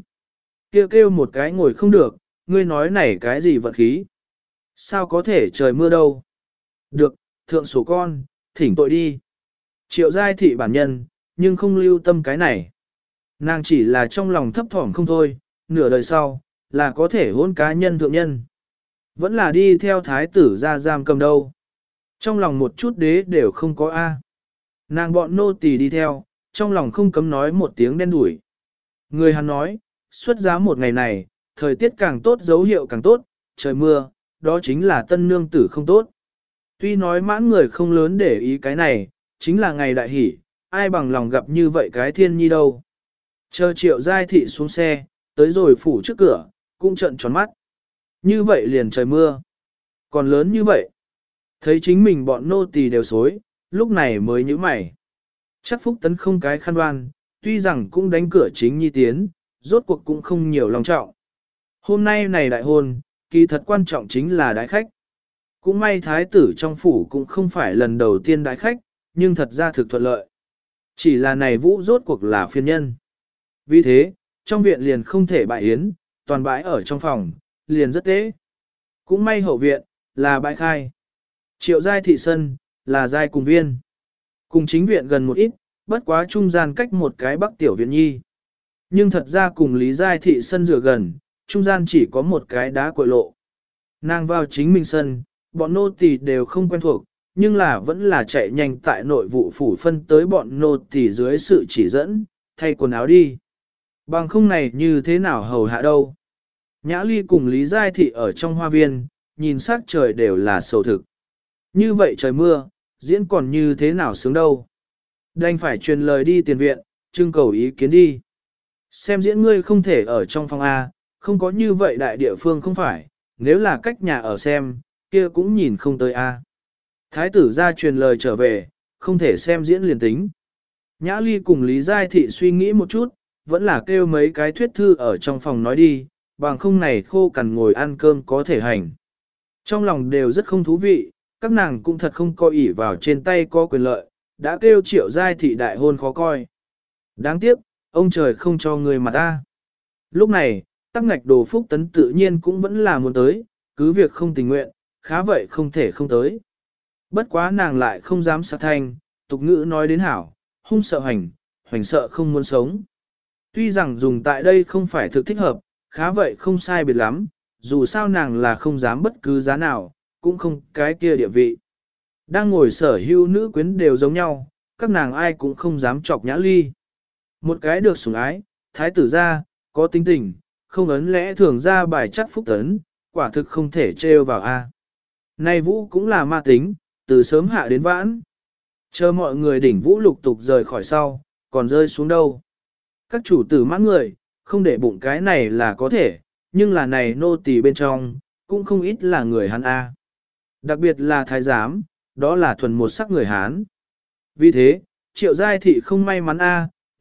Kêu một cái ngồi không được, ngươi nói này cái gì vận khí. Sao có thể trời mưa đâu? Được, thượng số con, thỉnh tội đi. Triệu Giai Thị bản nhân, nhưng không lưu tâm cái này. Nàng chỉ là trong lòng thấp thỏm không thôi, nửa đời sau, là có thể hôn cá nhân thượng nhân. Vẫn là đi theo thái tử ra giam cầm đâu. Trong lòng một chút đế đều không có A. Nàng bọn nô tỳ đi theo, trong lòng không cấm nói một tiếng đen đủi. Người hắn nói, xuất giá một ngày này, thời tiết càng tốt dấu hiệu càng tốt, trời mưa, đó chính là tân nương tử không tốt. Tuy nói mãn người không lớn để ý cái này, chính là ngày đại hỷ, ai bằng lòng gặp như vậy cái thiên nhi đâu. Chờ Triệu Giai Thị xuống xe, tới rồi phủ trước cửa, cũng trợn tròn mắt. Như vậy liền trời mưa. Còn lớn như vậy. Thấy chính mình bọn nô tỳ đều xối, lúc này mới nhíu mày. Chắc Phúc Tấn không cái khăn đoan, tuy rằng cũng đánh cửa chính nhi tiến, rốt cuộc cũng không nhiều lòng trọng. Hôm nay này đại hôn, kỳ thật quan trọng chính là đại khách. Cũng may thái tử trong phủ cũng không phải lần đầu tiên đại khách, nhưng thật ra thực thuận lợi. Chỉ là này vũ rốt cuộc là phiên nhân. Vì thế, trong viện liền không thể bại yến, toàn bãi ở trong phòng, liền rất tế. Cũng may hậu viện, là bãi khai. Triệu Giai Thị sân, là giai cùng viên. Cùng chính viện gần một ít, bất quá trung gian cách một cái bắc tiểu viện nhi. Nhưng thật ra cùng Lý Giai Thị sân rửa gần, trung gian chỉ có một cái đá cội lộ. Nàng vào chính mình sân, bọn nô tỳ đều không quen thuộc, nhưng là vẫn là chạy nhanh tại nội vụ phủ phân tới bọn nô tỳ dưới sự chỉ dẫn, thay quần áo đi. Bằng không này như thế nào hầu hạ đâu. Nhã Ly cùng Lý Giai Thị ở trong hoa viên, nhìn sắc trời đều là sầu thực. Như vậy trời mưa, diễn còn như thế nào sướng đâu. Đành phải truyền lời đi tiền viện, trưng cầu ý kiến đi. Xem diễn ngươi không thể ở trong phòng A, không có như vậy đại địa phương không phải, nếu là cách nhà ở xem, kia cũng nhìn không tới A. Thái tử ra truyền lời trở về, không thể xem diễn liền tính. Nhã Ly cùng Lý Giai Thị suy nghĩ một chút, vẫn là kêu mấy cái thuyết thư ở trong phòng nói đi, bằng không này khô cằn ngồi ăn cơm có thể hành. Trong lòng đều rất không thú vị, các nàng cũng thật không coi ỷ vào trên tay có quyền lợi, đã kêu Triệu Giai Thị đại hôn khó coi. Đáng tiếc, ông trời không cho người mà ta. Lúc này, Tắc Ngạch Đồ Phúc Tấn tự nhiên cũng vẫn là muốn tới, cứ việc không tình nguyện, khá vậy không thể không tới. Bất quá nàng lại không dám sát thanh, tục ngữ nói đến hảo, hung sợ hành, hoành sợ không muốn sống. Tuy rằng dùng tại đây không phải thực thích hợp, khá vậy không sai biệt lắm, dù sao nàng là không dám bất cứ giá nào, cũng không cái kia địa vị. Đang ngồi sở hữu nữ quyến đều giống nhau, các nàng ai cũng không dám chọc Nhã Ly. Một cái được sủng ái, thái tử ra, có tính tình, không ấn lẽ thường ra bài chắc Phúc Tấn, quả thực không thể trêu vào a. Này vũ cũng là ma tính, từ sớm hạ đến vãn. Chờ mọi người đỉnh vũ lục tục rời khỏi sau, còn rơi xuống đâu. Các chủ tử mãn người, không để bụng cái này là có thể, nhưng là này nô tỳ bên trong, cũng không ít là người Hán A. Đặc biệt là thái giám, đó là thuần một sắc người Hán. Vì thế, Triệu Giai Thị không may mắn A,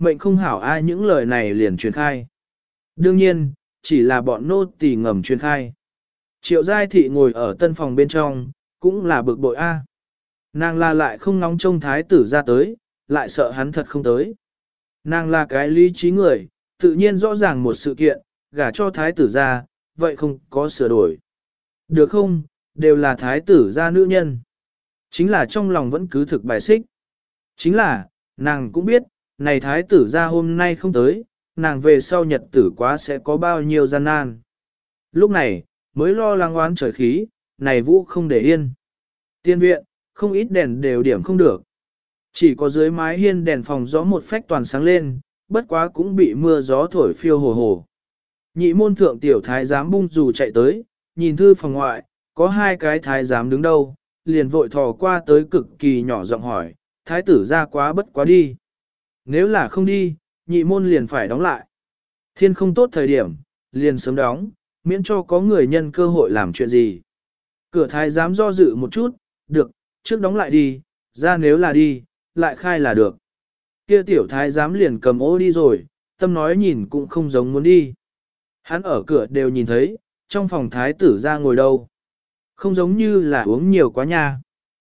mệnh không hảo ai những lời này liền truyền khai. Đương nhiên, chỉ là bọn nô tỳ ngầm truyền khai. Triệu Giai Thị ngồi ở tân phòng bên trong, cũng là bực bội a. Nàng là lại không nóng trông thái tử ra tới, lại sợ hắn thật không tới. Nàng là cái lý trí người, tự nhiên rõ ràng một sự kiện, gả cho thái tử ra, vậy không có sửa đổi. Được không, đều là thái tử gia nữ nhân. Chính là trong lòng vẫn cứ thực bài xích. Chính là, nàng cũng biết, này thái tử gia hôm nay không tới, nàng về sau nhật tử quá sẽ có bao nhiêu gian nan. Lúc này, mới lo lắng oán trời khí, này vũ không để yên. Tiên viện, không ít đèn đều điểm không được. Chỉ có dưới mái hiên đèn phòng gió một phách toàn sáng lên, bất quá cũng bị mưa gió thổi phiêu hồ hồ. Nhị môn thượng tiểu thái giám bung dù chạy tới, nhìn thư phòng ngoại, có hai cái thái giám đứng đâu, liền vội thò qua tới cực kỳ nhỏ giọng hỏi, thái tử ra quá bất quá đi. Nếu là không đi, nhị môn liền phải đóng lại. Thiên không tốt thời điểm, liền sớm đóng, miễn cho có người nhân cơ hội làm chuyện gì. Cửa thái giám do dự một chút, được, trước đóng lại đi, ra nếu là đi, lại khai là được. Kia tiểu thái giám liền cầm ô đi rồi, tâm nói nhìn cũng không giống muốn đi. Hắn ở cửa đều nhìn thấy, trong phòng thái tử ra ngồi đâu. Không giống như là uống nhiều quá nha.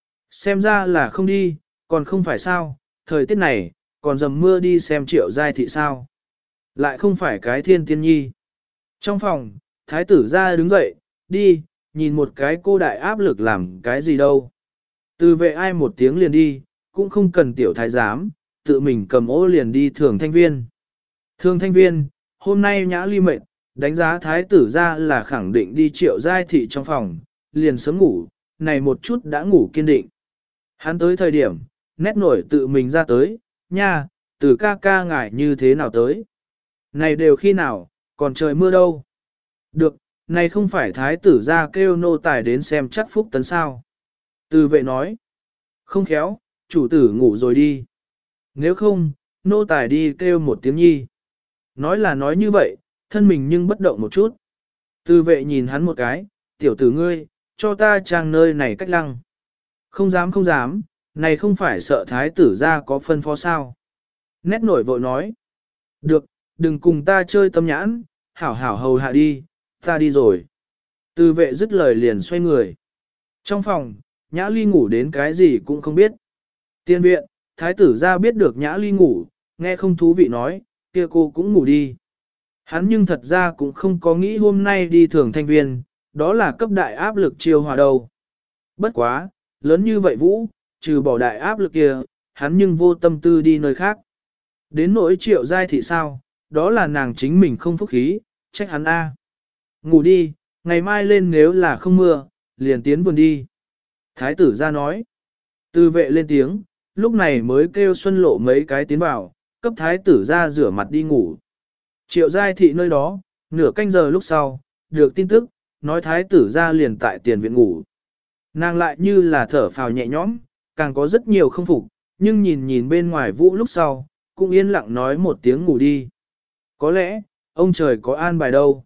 Xem ra là không đi, còn không phải sao, thời tiết này, còn dầm mưa đi xem Triệu Giai Thị sao. Lại không phải cái thiên tiên nhi. Trong phòng, thái tử ra đứng dậy, đi, nhìn một cái cô đại áp lực làm cái gì đâu. Từ vệ ai một tiếng liền đi, cũng không cần tiểu thái giám, tự mình cầm ô liền đi thường thanh viên. Thường thanh viên, hôm nay nhã ly mệnh, đánh giá thái tử ra là khẳng định đi Triệu Giai Thị trong phòng, liền sớm ngủ, này một chút đã ngủ kiên định. Hắn tới thời điểm, nét nổi tự mình ra tới, nha, từ ca ca ngại như thế nào tới. Này đều khi nào, còn trời mưa đâu. Được, này không phải thái tử ra kêu nô tài đến xem chắc phúc tấn sao. Từ vệ nói, không khéo, chủ tử ngủ rồi đi. Nếu không, nô tài đi kêu một tiếng nhi. Nói là nói như vậy, thân mình nhưng bất động một chút. Từ vệ nhìn hắn một cái, tiểu tử ngươi, cho ta trang nơi này cách lăng. Không dám không dám, này không phải sợ thái tử ra có phân phó sao. Nét nổi vội nói. Được, đừng cùng ta chơi tâm nhãn, hảo hảo hầu hạ đi, ta đi rồi. Từ vệ dứt lời liền xoay người. Trong phòng, Nhã Ly ngủ đến cái gì cũng không biết. Tiên viện, thái tử ra biết được Nhã Ly ngủ, nghe không thú vị nói, kia cô cũng ngủ đi. Hắn nhưng thật ra cũng không có nghĩ hôm nay đi thường thanh viên, đó là cấp đại áp lực chiêu hòa đâu. Bất quá, lớn như vậy Vũ, trừ bỏ đại áp lực kia, hắn nhưng vô tâm tư đi nơi khác. Đến nỗi Triệu Giai Thị sao, đó là nàng chính mình không phúc khí, trách hắn a. Ngủ đi, ngày mai lên nếu là không mưa, liền tiến vườn đi. Thái tử ra nói. Từ vệ lên tiếng, lúc này mới kêu Xuân Lộ mấy cái tiến vào, cấp thái tử ra rửa mặt đi ngủ. Triệu Giai Thị nơi đó, nửa canh giờ lúc sau, được tin tức, nói thái tử ra liền tại tiền viện ngủ. Nàng lại như là thở phào nhẹ nhõm, càng có rất nhiều không phục, nhưng nhìn nhìn bên ngoài Vũ lúc sau, cũng yên lặng nói một tiếng ngủ đi. Có lẽ, ông trời có an bài đâu.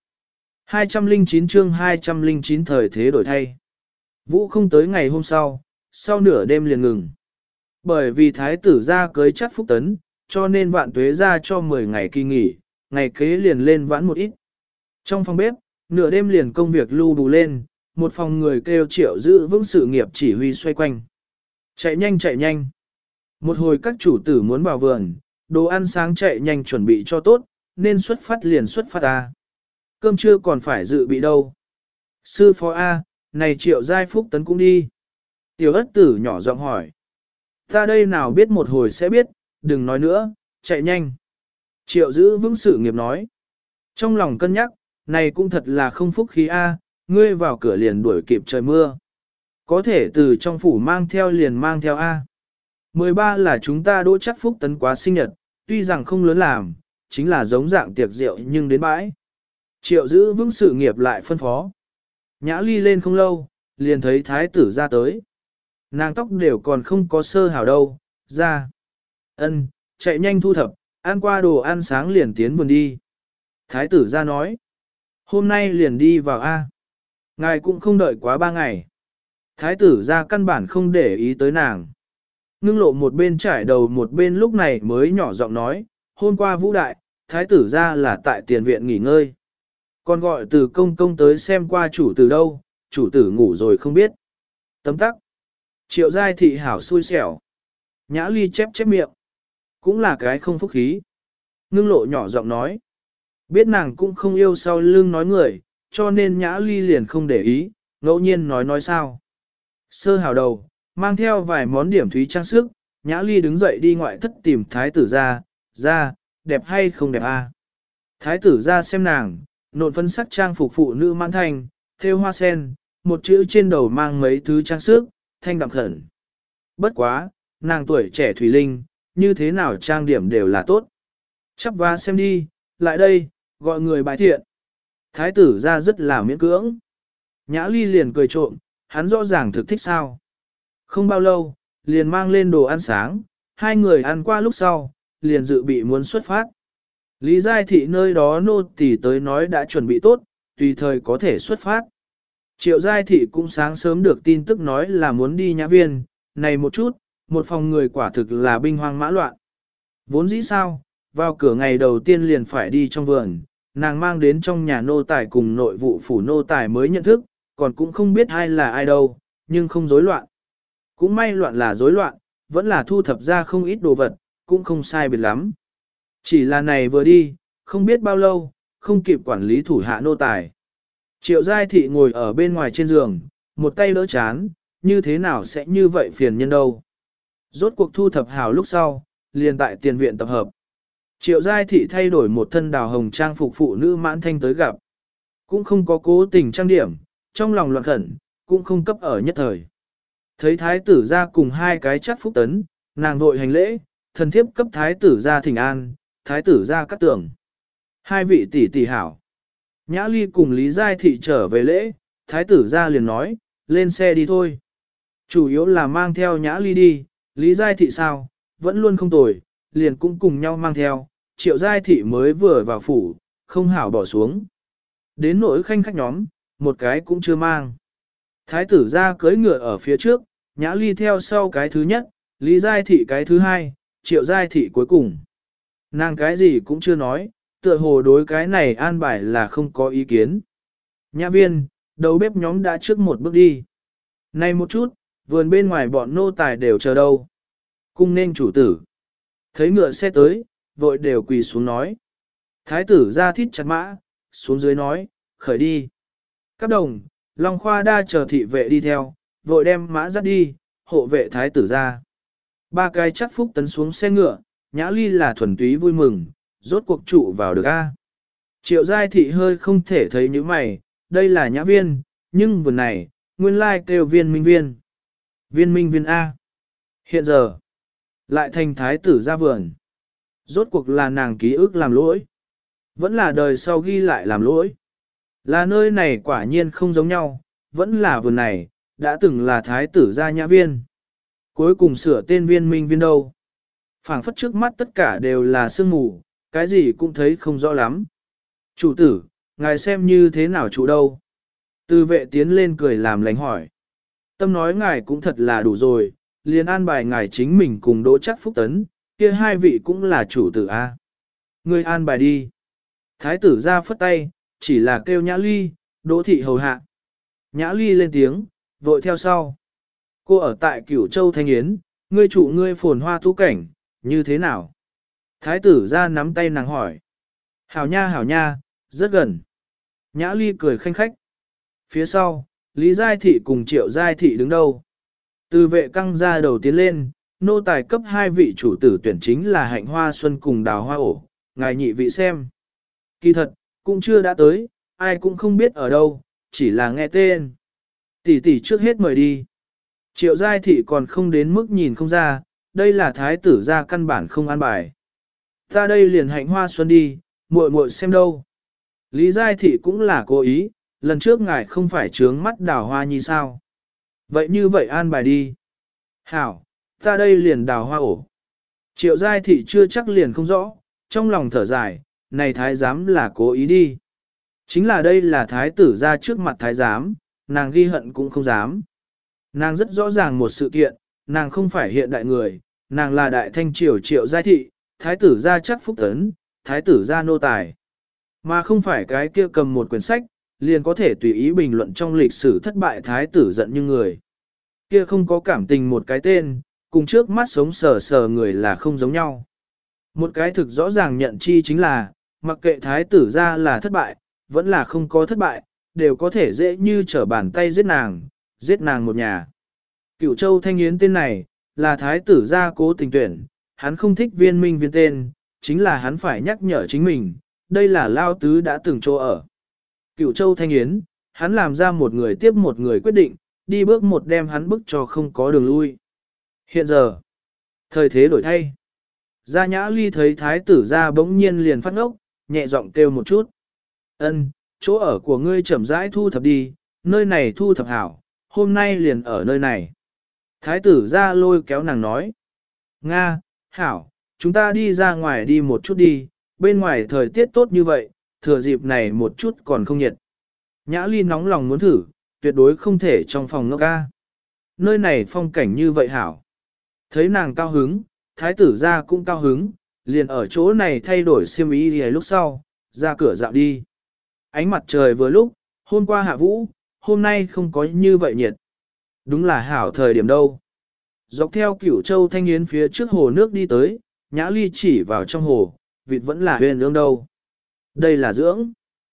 209 chương 209 thời thế đổi thay. Vũ không tới ngày hôm sau nửa đêm liền ngừng. Bởi vì thái tử ra cưới chắc phúc tấn, cho nên vạn tuế ra cho 10 ngày kỳ nghỉ, ngày kế liền lên vãn một ít. Trong phòng bếp, nửa đêm liền công việc lưu bù lên, một phòng người kêu Triệu giữ vững sự nghiệp chỉ huy xoay quanh. Chạy nhanh chạy nhanh. Một hồi các chủ tử muốn vào vườn, đồ ăn sáng chạy nhanh chuẩn bị cho tốt, nên xuất phát liền xuất phát A. Cơm trưa còn phải dự bị đâu. Sư phó A, này Triệu Giai Phúc Tấn cũng đi. Tiểu ất tử nhỏ giọng hỏi. Ta đây nào biết một hồi sẽ biết, đừng nói nữa, chạy nhanh. Triệu giữ vững sự nghiệp nói. Trong lòng cân nhắc, này cũng thật là không phúc khí A, ngươi vào cửa liền đuổi kịp trời mưa. Có thể từ trong phủ mang theo liền mang theo A. 13 là chúng ta đỗ chắc Phúc Tấn quá sinh nhật, tuy rằng không lớn làm, chính là giống dạng tiệc rượu nhưng đến bãi. Triệu giữ vững sự nghiệp lại phân phó. Nhã Ly lên không lâu, liền thấy thái tử ra tới. Nàng tóc đều còn không có sơ hào đâu, ra. Ân, chạy nhanh thu thập, ăn qua đồ ăn sáng liền tiến vườn đi. Thái tử ra nói. Hôm nay liền đi vào A. Ngài cũng không đợi quá 3 ngày. Thái tử ra căn bản không để ý tới nàng. Ngưng lộ một bên trải đầu một bên lúc này mới nhỏ giọng nói, hôm qua vũ đại, thái tử ra là tại tiền viện nghỉ ngơi. Còn gọi từ công công tới xem qua chủ tử đâu, chủ tử ngủ rồi không biết. Tấm tắc. Triệu giai thị hảo xui xẻo. Nhã ly chép chép miệng. Cũng là cái không phúc khí. Ngưng lộ nhỏ giọng nói. Biết nàng cũng không yêu sau lưng nói người, cho nên nhã ly liền không để ý, ngẫu nhiên nói sao. Sơ hào đầu, mang theo vài món điểm thúy trang sức, nhã ly đứng dậy đi ngoại thất tìm thái tử ra, đẹp hay không đẹp à. Thái tử ra xem nàng, nộn phân sắc trang phục phụ nữ mãn thanh, thêu hoa sen, một chữ trên đầu mang mấy thứ trang sức, thanh đạm khẩn. Bất quá, nàng tuổi trẻ thủy linh, như thế nào trang điểm đều là tốt. Chắp vá xem đi, lại đây, gọi người bài thiện. Thái tử ra rất là miễn cưỡng. Nhã ly liền cười trộm, hắn rõ ràng thực thích sao. Không bao lâu, liền mang lên đồ ăn sáng, hai người ăn qua lúc sau, liền dự bị muốn xuất phát. Lý Giai Thị nơi đó nô tỳ tới nói đã chuẩn bị tốt, tùy thời có thể xuất phát. Triệu Giai Thị cũng sáng sớm được tin tức nói là muốn đi nhã viên, này một chút, một phòng người quả thực là binh hoang mã loạn. Vốn dĩ sao, vào cửa ngày đầu tiên liền phải đi trong vườn, nàng mang đến trong nhà nô tài cùng nội vụ phủ nô tài mới nhận thức, còn cũng không biết ai là ai đâu, nhưng không rối loạn. Cũng may loạn là rối loạn, vẫn là thu thập ra không ít đồ vật, cũng không sai biệt lắm. Chỉ là này vừa đi, không biết bao lâu, không kịp quản lý thủ hạ nô tài. Triệu Giai Thị ngồi ở bên ngoài trên giường, một tay đỡ chán, như thế nào sẽ như vậy phiền nhân đâu. Rốt cuộc thu thập hào lúc sau, liền tại tiền viện tập hợp. Triệu Giai Thị thay đổi một thân đào hồng trang phục phụ nữ mãn thanh tới gặp. Cũng không có cố tình trang điểm, trong lòng loạn khẩn, cũng không cấp ở nhất thời. Thấy thái tử ra cùng hai cái chắc phúc tấn, nàng vội hành lễ, thần thiếp cấp thái tử ra thỉnh an, thái tử ra cắt tưởng. Hai vị tỷ tỷ hảo. Nhã ly cùng Lý Giai Thị trở về lễ, thái tử ra liền nói, lên xe đi thôi. Chủ yếu là mang theo nhã ly đi, Lý Giai Thị sao, vẫn luôn không tồi, liền cũng cùng nhau mang theo, Triệu Giai Thị mới vừa vào phủ, không hảo bỏ xuống. Đến nỗi khanh khách nhóm, một cái cũng chưa mang. Thái tử ra cưỡi ngựa ở phía trước, nhã ly theo sau cái thứ nhất, Lý Giai Thị cái thứ hai, Triệu Giai Thị cuối cùng. Nàng cái gì cũng chưa nói, tựa hồ đối cái này an bài là không có ý kiến. Nhã viên, đầu bếp nhóm đã trước một bước đi. Này một chút, vườn bên ngoài bọn nô tài đều chờ đâu. Cung nên chủ tử. Thấy ngựa xe tới, vội đều quỳ xuống nói. Thái tử ra thít chặt mã, xuống dưới nói, khởi đi. Các đồng, Long Khoa đa chờ thị vệ đi theo, vội đem mã dắt đi, hộ vệ thái tử ra. Ba cái chắc phúc tấn xuống xe ngựa, nhã ly là thuần túy vui mừng, rốt cuộc trụ vào được a. Triệu Giai Thị hơi không thể thấy những mày, đây là nhã viên, nhưng vườn này, nguyên lai kêu viên minh viên. Viên minh viên A. Hiện giờ, lại thành thái tử ra vườn. Rốt cuộc là nàng ký ức làm lỗi. Vẫn là đời sau ghi lại làm lỗi. Là nơi này quả nhiên không giống nhau, vẫn là vườn này, đã từng là thái tử gia nhã viên. Cuối cùng sửa tên viên minh viên đâu. Phảng phất trước mắt tất cả đều là sương mù, cái gì cũng thấy không rõ lắm. Chủ tử, ngài xem như thế nào chủ đâu. Tư vệ tiến lên cười làm lánh hỏi. Tâm nói ngài cũng thật là đủ rồi, liền an bài ngài chính mình cùng Đỗ Trác Phúc Tấn, kia hai vị cũng là chủ tử a. Ngươi an bài đi. Thái tử ra phất tay, chỉ là kêu Nhã Ly, Đỗ thị hầu hạ. Nhã Ly lên tiếng, vội theo sau. Cô ở tại Cửu Châu Thanh Yến, ngươi chủ ngươi phồn hoa tu cảnh, như thế nào? Thái tử ra nắm tay nàng hỏi. Hảo nha, rất gần. Nhã Ly cười khanh khách. Phía sau, Lý Giai Thị cùng Triệu Giai Thị đứng đâu. Từ vệ căng ra đầu tiến lên, nô tài cấp hai vị chủ tử tuyển chính là Hạnh Hoa Xuân cùng Đào Hoa Ổ, ngài nhị vị xem. Kỳ thật, cũng chưa đã tới, ai cũng không biết ở đâu, chỉ là nghe tên. Tỷ tỷ trước hết mời đi. Triệu Giai Thị còn không đến mức nhìn không ra, đây là thái tử gia căn bản không an bài. Ta đây liền Hạnh Hoa Xuân đi, muội muội xem đâu. Lý Giai Thị cũng là cố ý, lần trước ngài không phải trướng mắt Đào Hoa Nhi sao. Vậy như vậy an bài đi. Hảo, ta đây liền Đào Hoa Ổ. Triệu Giai Thị chưa chắc liền không rõ, trong lòng thở dài, này thái giám là cố ý đi. Chính là đây là thái tử ra trước mặt thái giám, nàng ghi hận cũng không dám. Nàng rất rõ ràng một sự kiện, nàng không phải hiện đại người, nàng là đại thanh triều Triệu Giai Thị, thái tử gia chắc phúc tấn, thái tử gia nô tài. Mà không phải cái kia cầm một quyển sách, liền có thể tùy ý bình luận trong lịch sử thất bại thái tử giận như người. Kia không có cảm tình một cái tên, cùng trước mắt sống sờ sờ người là không giống nhau. Một cái thực rõ ràng nhận chi chính là, mặc kệ thái tử gia là thất bại, vẫn là không có thất bại, đều có thể dễ như trở bàn tay giết nàng một nhà. Cửu Châu Thanh Yến tên này, là thái tử gia cố tình tuyển, hắn không thích viên minh viên tên, chính là hắn phải nhắc nhở chính mình, đây là Lao Tứ đã từng chỗ ở. Cửu Châu Thanh Yến, hắn làm ra một người tiếp một người quyết định, đi bước một đem hắn bức cho không có đường lui. Hiện giờ, thời thế đổi thay. Gia Nhã Ly thấy thái tử gia bỗng nhiên liền phát ngốc, nhẹ giọng kêu một chút. Ân, chỗ ở của ngươi chậm rãi thu thập đi, nơi này thu thập hảo, hôm nay liền ở nơi này. Thái tử gia lôi kéo nàng nói. Nga, hảo, chúng ta đi ra ngoài đi một chút đi, bên ngoài thời tiết tốt như vậy, thừa dịp này một chút còn không nhiệt. Nhã Ly nóng lòng muốn thử, tuyệt đối không thể trong phòng ngốc ca. Nơi này phong cảnh như vậy hảo. Thấy nàng cao hứng, thái tử gia cũng cao hứng, liền ở chỗ này thay đổi xiêm y thì lúc sau, ra cửa dạo đi. Ánh mặt trời vừa lúc, hôm qua hạ vũ, hôm nay không có như vậy nhiệt. Đúng là hảo thời điểm đâu. Dọc theo Cửu Châu Thanh Yến phía trước hồ nước đi tới, Nhã Ly chỉ vào trong hồ, vịt vẫn là huyền ương đâu. Đây là dưỡng.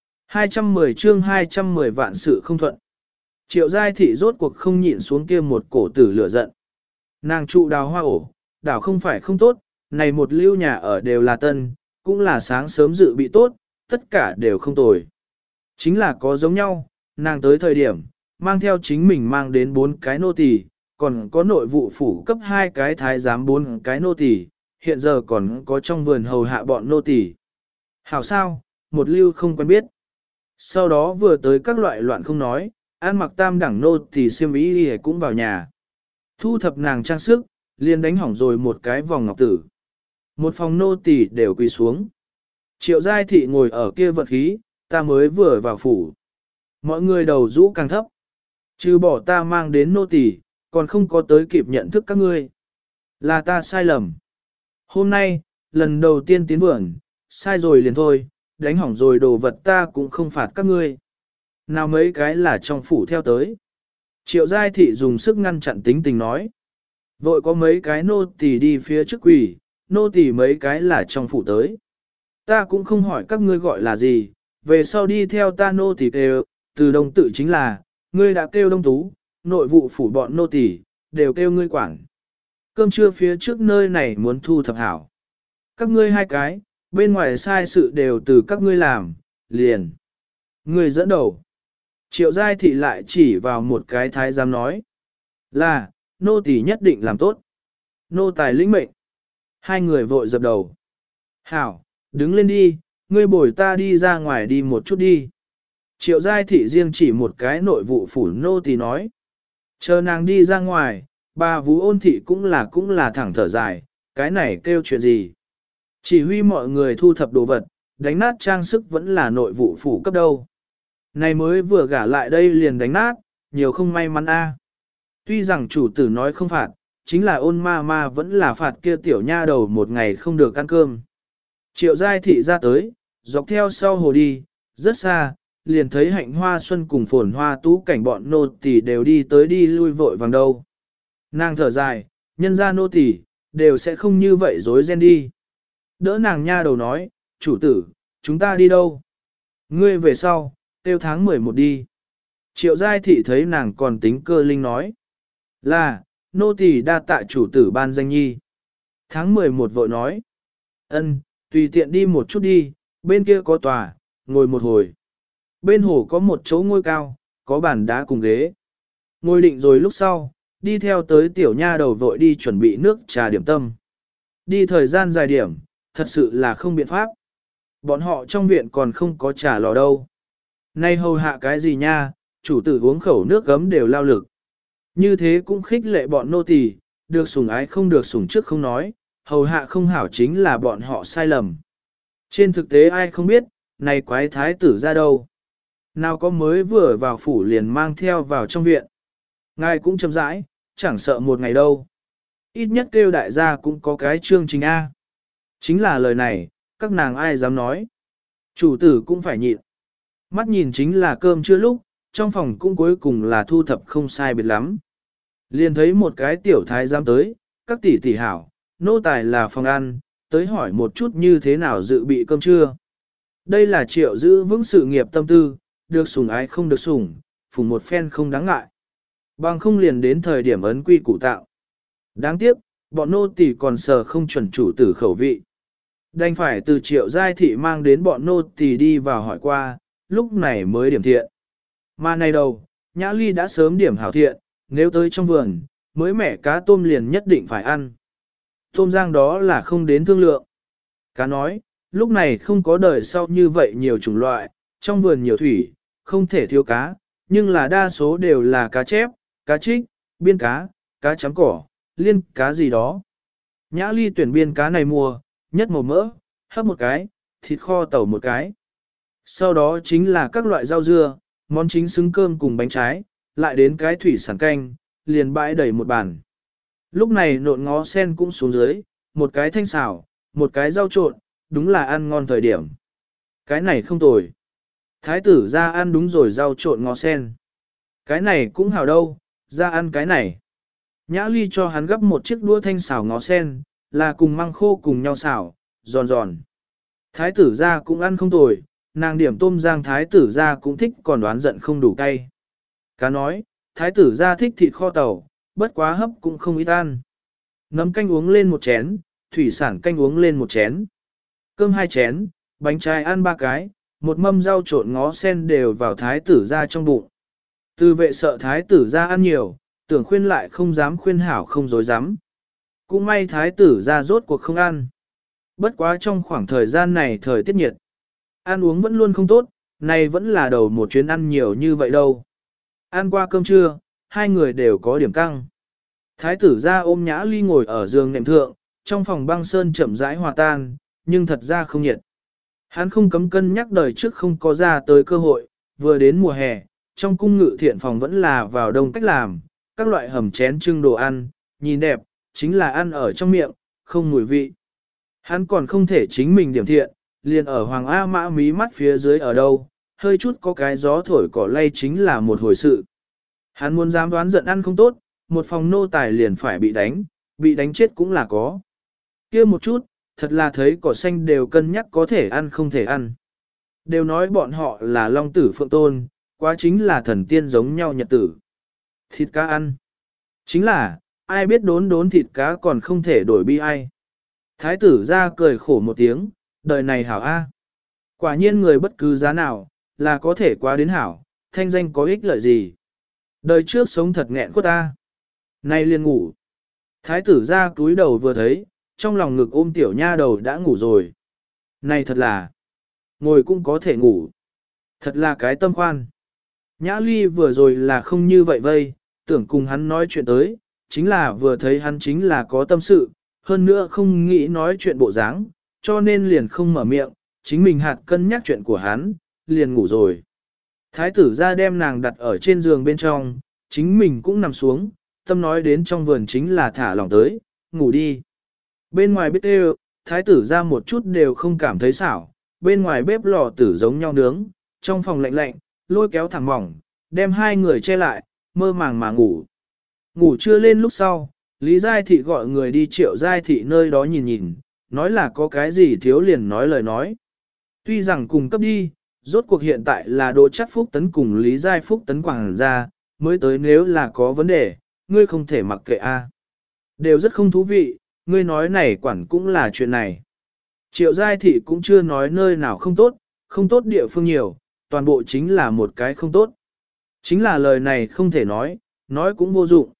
210 chương 210 vạn sự không thuận. Triệu Giai Thị rốt cuộc không nhịn xuống kia một cổ tử lửa giận. Nàng trụ đào hoa ổ, đảo không phải không tốt, này một lưu nhà ở đều là tân, cũng là sáng sớm dự bị tốt, tất cả đều không tồi. Chính là có giống nhau, nàng tới thời điểm, mang theo chính mình mang đến 4 cái nô tỳ, còn có nội vụ phủ cấp 2 cái thái giám 4 cái nô tỳ, hiện giờ còn có trong vườn hầu hạ bọn nô tỳ. Hảo sao, một lưu không quen biết. Sau đó vừa tới các loại loạn không nói, ăn mặc tam đẳng nô tỳ xiêm y đi cũng vào nhà. Thu thập nàng trang sức, liền đánh hỏng rồi một cái vòng ngọc tử. Một phòng nô tỳ đều quỳ xuống. Triệu Giai Thị ngồi ở kia vật khí, ta mới vừa vào phủ. Mọi người đầu rũ càng thấp. Trừ bỏ ta mang đến nô tỳ, còn không có tới kịp nhận thức các ngươi. Là ta sai lầm. Hôm nay, lần đầu tiên tiến vườn, sai rồi liền thôi, đánh hỏng rồi đồ vật ta cũng không phạt các ngươi. Nào mấy cái là trong phủ theo tới. Triệu Giai Thị dùng sức ngăn chặn tính tình nói. Vội có mấy cái nô tỳ đi phía trước quỷ, nô tỳ mấy cái là trong phủ tới. Ta cũng không hỏi các ngươi gọi là gì, về sau đi theo ta nô tỳ kêu, từ đông tự chính là, ngươi đã kêu đông tú, nội vụ phủ bọn nô tỳ đều kêu ngươi quản. Cơm trưa phía trước nơi này muốn thu thập hảo. Các ngươi hai cái, bên ngoài sai sự đều từ các ngươi làm, liền. Ngươi dẫn đầu. Triệu Giai Thị lại chỉ vào một cái thái giám nói. Là, nô tỳ nhất định làm tốt. Nô tài lĩnh mệnh. Hai người vội dập đầu. Hảo, đứng lên đi, ngươi bồi ta đi ra ngoài đi một chút đi. Triệu Giai Thị riêng chỉ một cái nội vụ phủ nô tỳ nói. Chờ nàng đi ra ngoài, bà Vú Ôn Thị cũng là thẳng thở dài, cái này kêu chuyện gì. Chỉ huy mọi người thu thập đồ vật, đánh nát trang sức vẫn là nội vụ phủ cấp đâu. Này mới vừa gả lại đây liền đánh nát, nhiều không may mắn a. Tuy rằng chủ tử nói không phạt, chính là Ôn ma ma vẫn là phạt kia tiểu nha đầu một ngày không được ăn cơm. Triệu Giai Thị ra tới, dọc theo sau hồ đi, rất xa, liền thấy Hạnh Hoa Xuân cùng Phồn Hoa Tú cảnh bọn nô tỳ đều đi tới đi lui vội vàng đâu. Nàng thở dài, nhân ra nô tỳ đều sẽ không như vậy dối ren đi. Đỡ nàng nha đầu nói, chủ tử, chúng ta đi đâu? Ngươi về sau, tiêu tháng 11 đi. Triệu Giai Thị thấy nàng còn tính cơ linh nói. Là, nô tỳ đa tạ chủ tử ban danh nhi. Tháng 11 vội nói. Ân, tùy tiện đi một chút đi, bên kia có tòa, ngồi một hồi. Bên hồ có một chỗ ngôi cao, có bàn đá cùng ghế. Ngồi định rồi lúc sau, đi theo tới tiểu nha đầu vội đi chuẩn bị nước trà điểm tâm. Đi thời gian dài điểm, thật sự là không biện pháp. Bọn họ trong viện còn không có trà lò đâu. Nay hầu hạ cái gì nha, chủ tử uống khẩu nước gấm đều lao lực. Như thế cũng khích lệ bọn nô tỳ, được sủng ái không được sủng trước không nói, hầu hạ không hảo chính là bọn họ sai lầm. Trên thực tế ai không biết, này quái thái tử ra đâu. Nào có mới vừa vào phủ liền mang theo vào trong viện. Ngài cũng chậm rãi, chẳng sợ một ngày đâu. Ít nhất kêu đại gia cũng có cái chương trình A. Chính là lời này, các nàng ai dám nói. Chủ tử cũng phải nhịn. Mắt nhìn chính là cơm chưa lúc, trong phòng cũng cuối cùng là thu thập không sai biệt lắm. Liền thấy một cái tiểu thái giám tới, các tỷ tỷ hảo, nô tài là phòng ăn, tới hỏi một chút như thế nào dự bị cơm trưa. Đây là Triệu giữ vững sự nghiệp tâm tư, được sủng ái không được sủng, phùng một phen không đáng ngại. Bằng không liền đến thời điểm ấn quy củ tạo. Đáng tiếc, bọn nô tỳ còn sờ không chuẩn chủ tử khẩu vị. Đành phải từ Triệu giai thị mang đến bọn nô tỳ đi vào hỏi qua, lúc này mới điểm thiện. Mà này đầu, Nhã Ly đã sớm điểm hảo thiện, nếu tới trong vườn, mới mẻ cá tôm liền nhất định phải ăn. Tôm giang đó là không đến thương lượng. Cá nói, lúc này không có đời sau như vậy nhiều chủng loại, trong vườn nhiều thủy, không thể thiếu cá, nhưng là đa số đều là cá chép, cá trích, biên cá, cá chấm cỏ, liên cá gì đó. Nhã Ly tuyển biên cá này mua, nhất màu mỡ, hấp một cái, thịt kho tàu một cái. Sau đó chính là các loại rau dưa, món chính xứng cơm cùng bánh trái, lại đến cái thủy sản canh, liền bãi đầy một bàn. Lúc này nộn ngó sen cũng xuống dưới, một cái thanh xào, một cái rau trộn, đúng là ăn ngon thời điểm. Cái này không tồi. Thái tử ra ăn đúng rồi rau trộn ngó sen. Cái này cũng hảo đâu, ra ăn cái này. Nhã Ly cho hắn gấp một chiếc đũa thanh xào ngó sen, là cùng măng khô cùng nhau xào, giòn giòn. Thái tử ra cũng ăn không tồi, nàng điểm tôm giang thái tử ra cũng thích còn đoán giận không đủ cay. Cá nói, thái tử ra thích thịt kho tàu, bất quá hấp cũng không ít ăn. Nấm canh uống lên một chén, thủy sản canh uống lên một chén. Cơm 2 chén, bánh trái ăn 3 cái, một mâm rau trộn ngó sen đều vào thái tử ra trong bụng. Từ vệ sợ thái tử ra ăn nhiều, tưởng khuyên lại không dám khuyên hảo không dối dám. Cũng may thái tử ra rốt cuộc không ăn. Bất quá trong khoảng thời gian này thời tiết nhiệt. Ăn uống vẫn luôn không tốt, này vẫn là đầu một chuyến ăn nhiều như vậy đâu. Ăn qua cơm trưa, hai người đều có điểm căng. Thái tử ra ôm Nhã Ly ngồi ở giường nệm thượng, trong phòng băng sơn chậm rãi hòa tan, nhưng thật ra không nhiệt. Hắn không cấm cân nhắc đời trước không có ra tới cơ hội, vừa đến mùa hè, trong cung ngự thiện phòng vẫn là vào đông cách làm, các loại hầm chén trưng đồ ăn, nhìn đẹp, chính là ăn ở trong miệng, không mùi vị. Hắn còn không thể chính mình điểm thiện, liền ở Hoàng A Mã mí mắt phía dưới ở đâu, hơi chút có cái gió thổi cỏ lay chính là một hồi sự. Hắn muốn dám đoán giận ăn không tốt, một phòng nô tài liền phải bị đánh chết cũng là có. Kia một chút, thật là thấy cỏ xanh đều cân nhắc có thể ăn không thể ăn. Đều nói bọn họ là long tử phượng tôn, quá chính là thần tiên giống nhau nhật tử. Thịt cá ăn. Chính là, ai biết đốn thịt cá còn không thể đổi bi ai. Thái tử ra cười khổ một tiếng, đời này hảo A. Quả nhiên người bất cứ giá nào, là có thể quá đến hảo, thanh danh có ích lợi gì. Đời trước sống thật nghẹn quất ta. Nay liền ngủ. Thái tử ra túi đầu vừa thấy, trong lòng ngực ôm tiểu nha đầu đã ngủ rồi. Này thật là, ngồi cũng có thể ngủ. Thật là cái tâm khoan. Nhã Ly vừa rồi là không như vậy vây, tưởng cùng hắn nói chuyện tới, chính là vừa thấy hắn chính là có tâm sự, hơn nữa không nghĩ nói chuyện bộ dáng, cho nên liền không mở miệng, chính mình hạt cân nhắc chuyện của hắn, liền ngủ rồi. Thái tử ra đem nàng đặt ở trên giường bên trong, chính mình cũng nằm xuống, tâm nói đến trong vườn chính là thả lỏng tới, ngủ đi. Bên ngoài bếp đều, thái tử ra một chút đều không cảm thấy xảo, bên ngoài bếp lò tử giống nhau nướng, trong phòng lạnh lạnh, lôi kéo thẳng mỏng, đem hai người che lại, mơ màng mà ngủ. Ngủ chưa lên lúc sau, Lý Giai Thị gọi người đi Triệu Giai Thị nơi đó nhìn nhìn, nói là có cái gì thiếu liền nói lời nói. Tuy rằng cùng cấp đi, rốt cuộc hiện tại là Đỗ Chắc Phúc Tấn cùng Lý Giai Phúc Tấn quảng ra, mới tới nếu là có vấn đề, ngươi không thể mặc kệ a. Đều rất không thú vị, ngươi nói này quản cũng là chuyện này. Triệu Giai Thị cũng chưa nói nơi nào không tốt địa phương nhiều, toàn bộ chính là một cái không tốt. Chính là lời này không thể nói cũng vô dụng.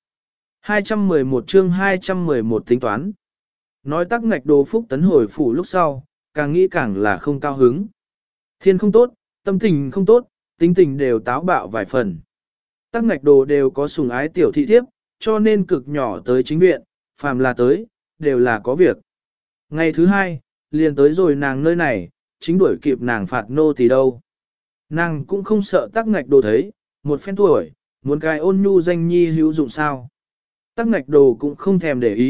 211 chương 211 tính toán. Nói tắc ngạch Đồ Phúc Tấn hồi phủ lúc sau, càng nghĩ càng là không cao hứng. Thiên không tốt, tâm tình không tốt, tính tình đều táo bạo vài phần. Tắc ngạch Đồ đều có sủng ái tiểu thị thiếp, cho nên cực nhỏ tới chính viện, phàm là tới, đều là có việc. Ngày thứ hai, liền tới rồi nàng nơi này, chính đuổi kịp nàng phạt nô tỳ đâu. Nàng cũng không sợ tắc ngạch Đồ thấy, một phen tuổi, muốn cái ôn nhu danh nhi hữu dụng sao. Tắc ngạch Đồ cũng không thèm để ý,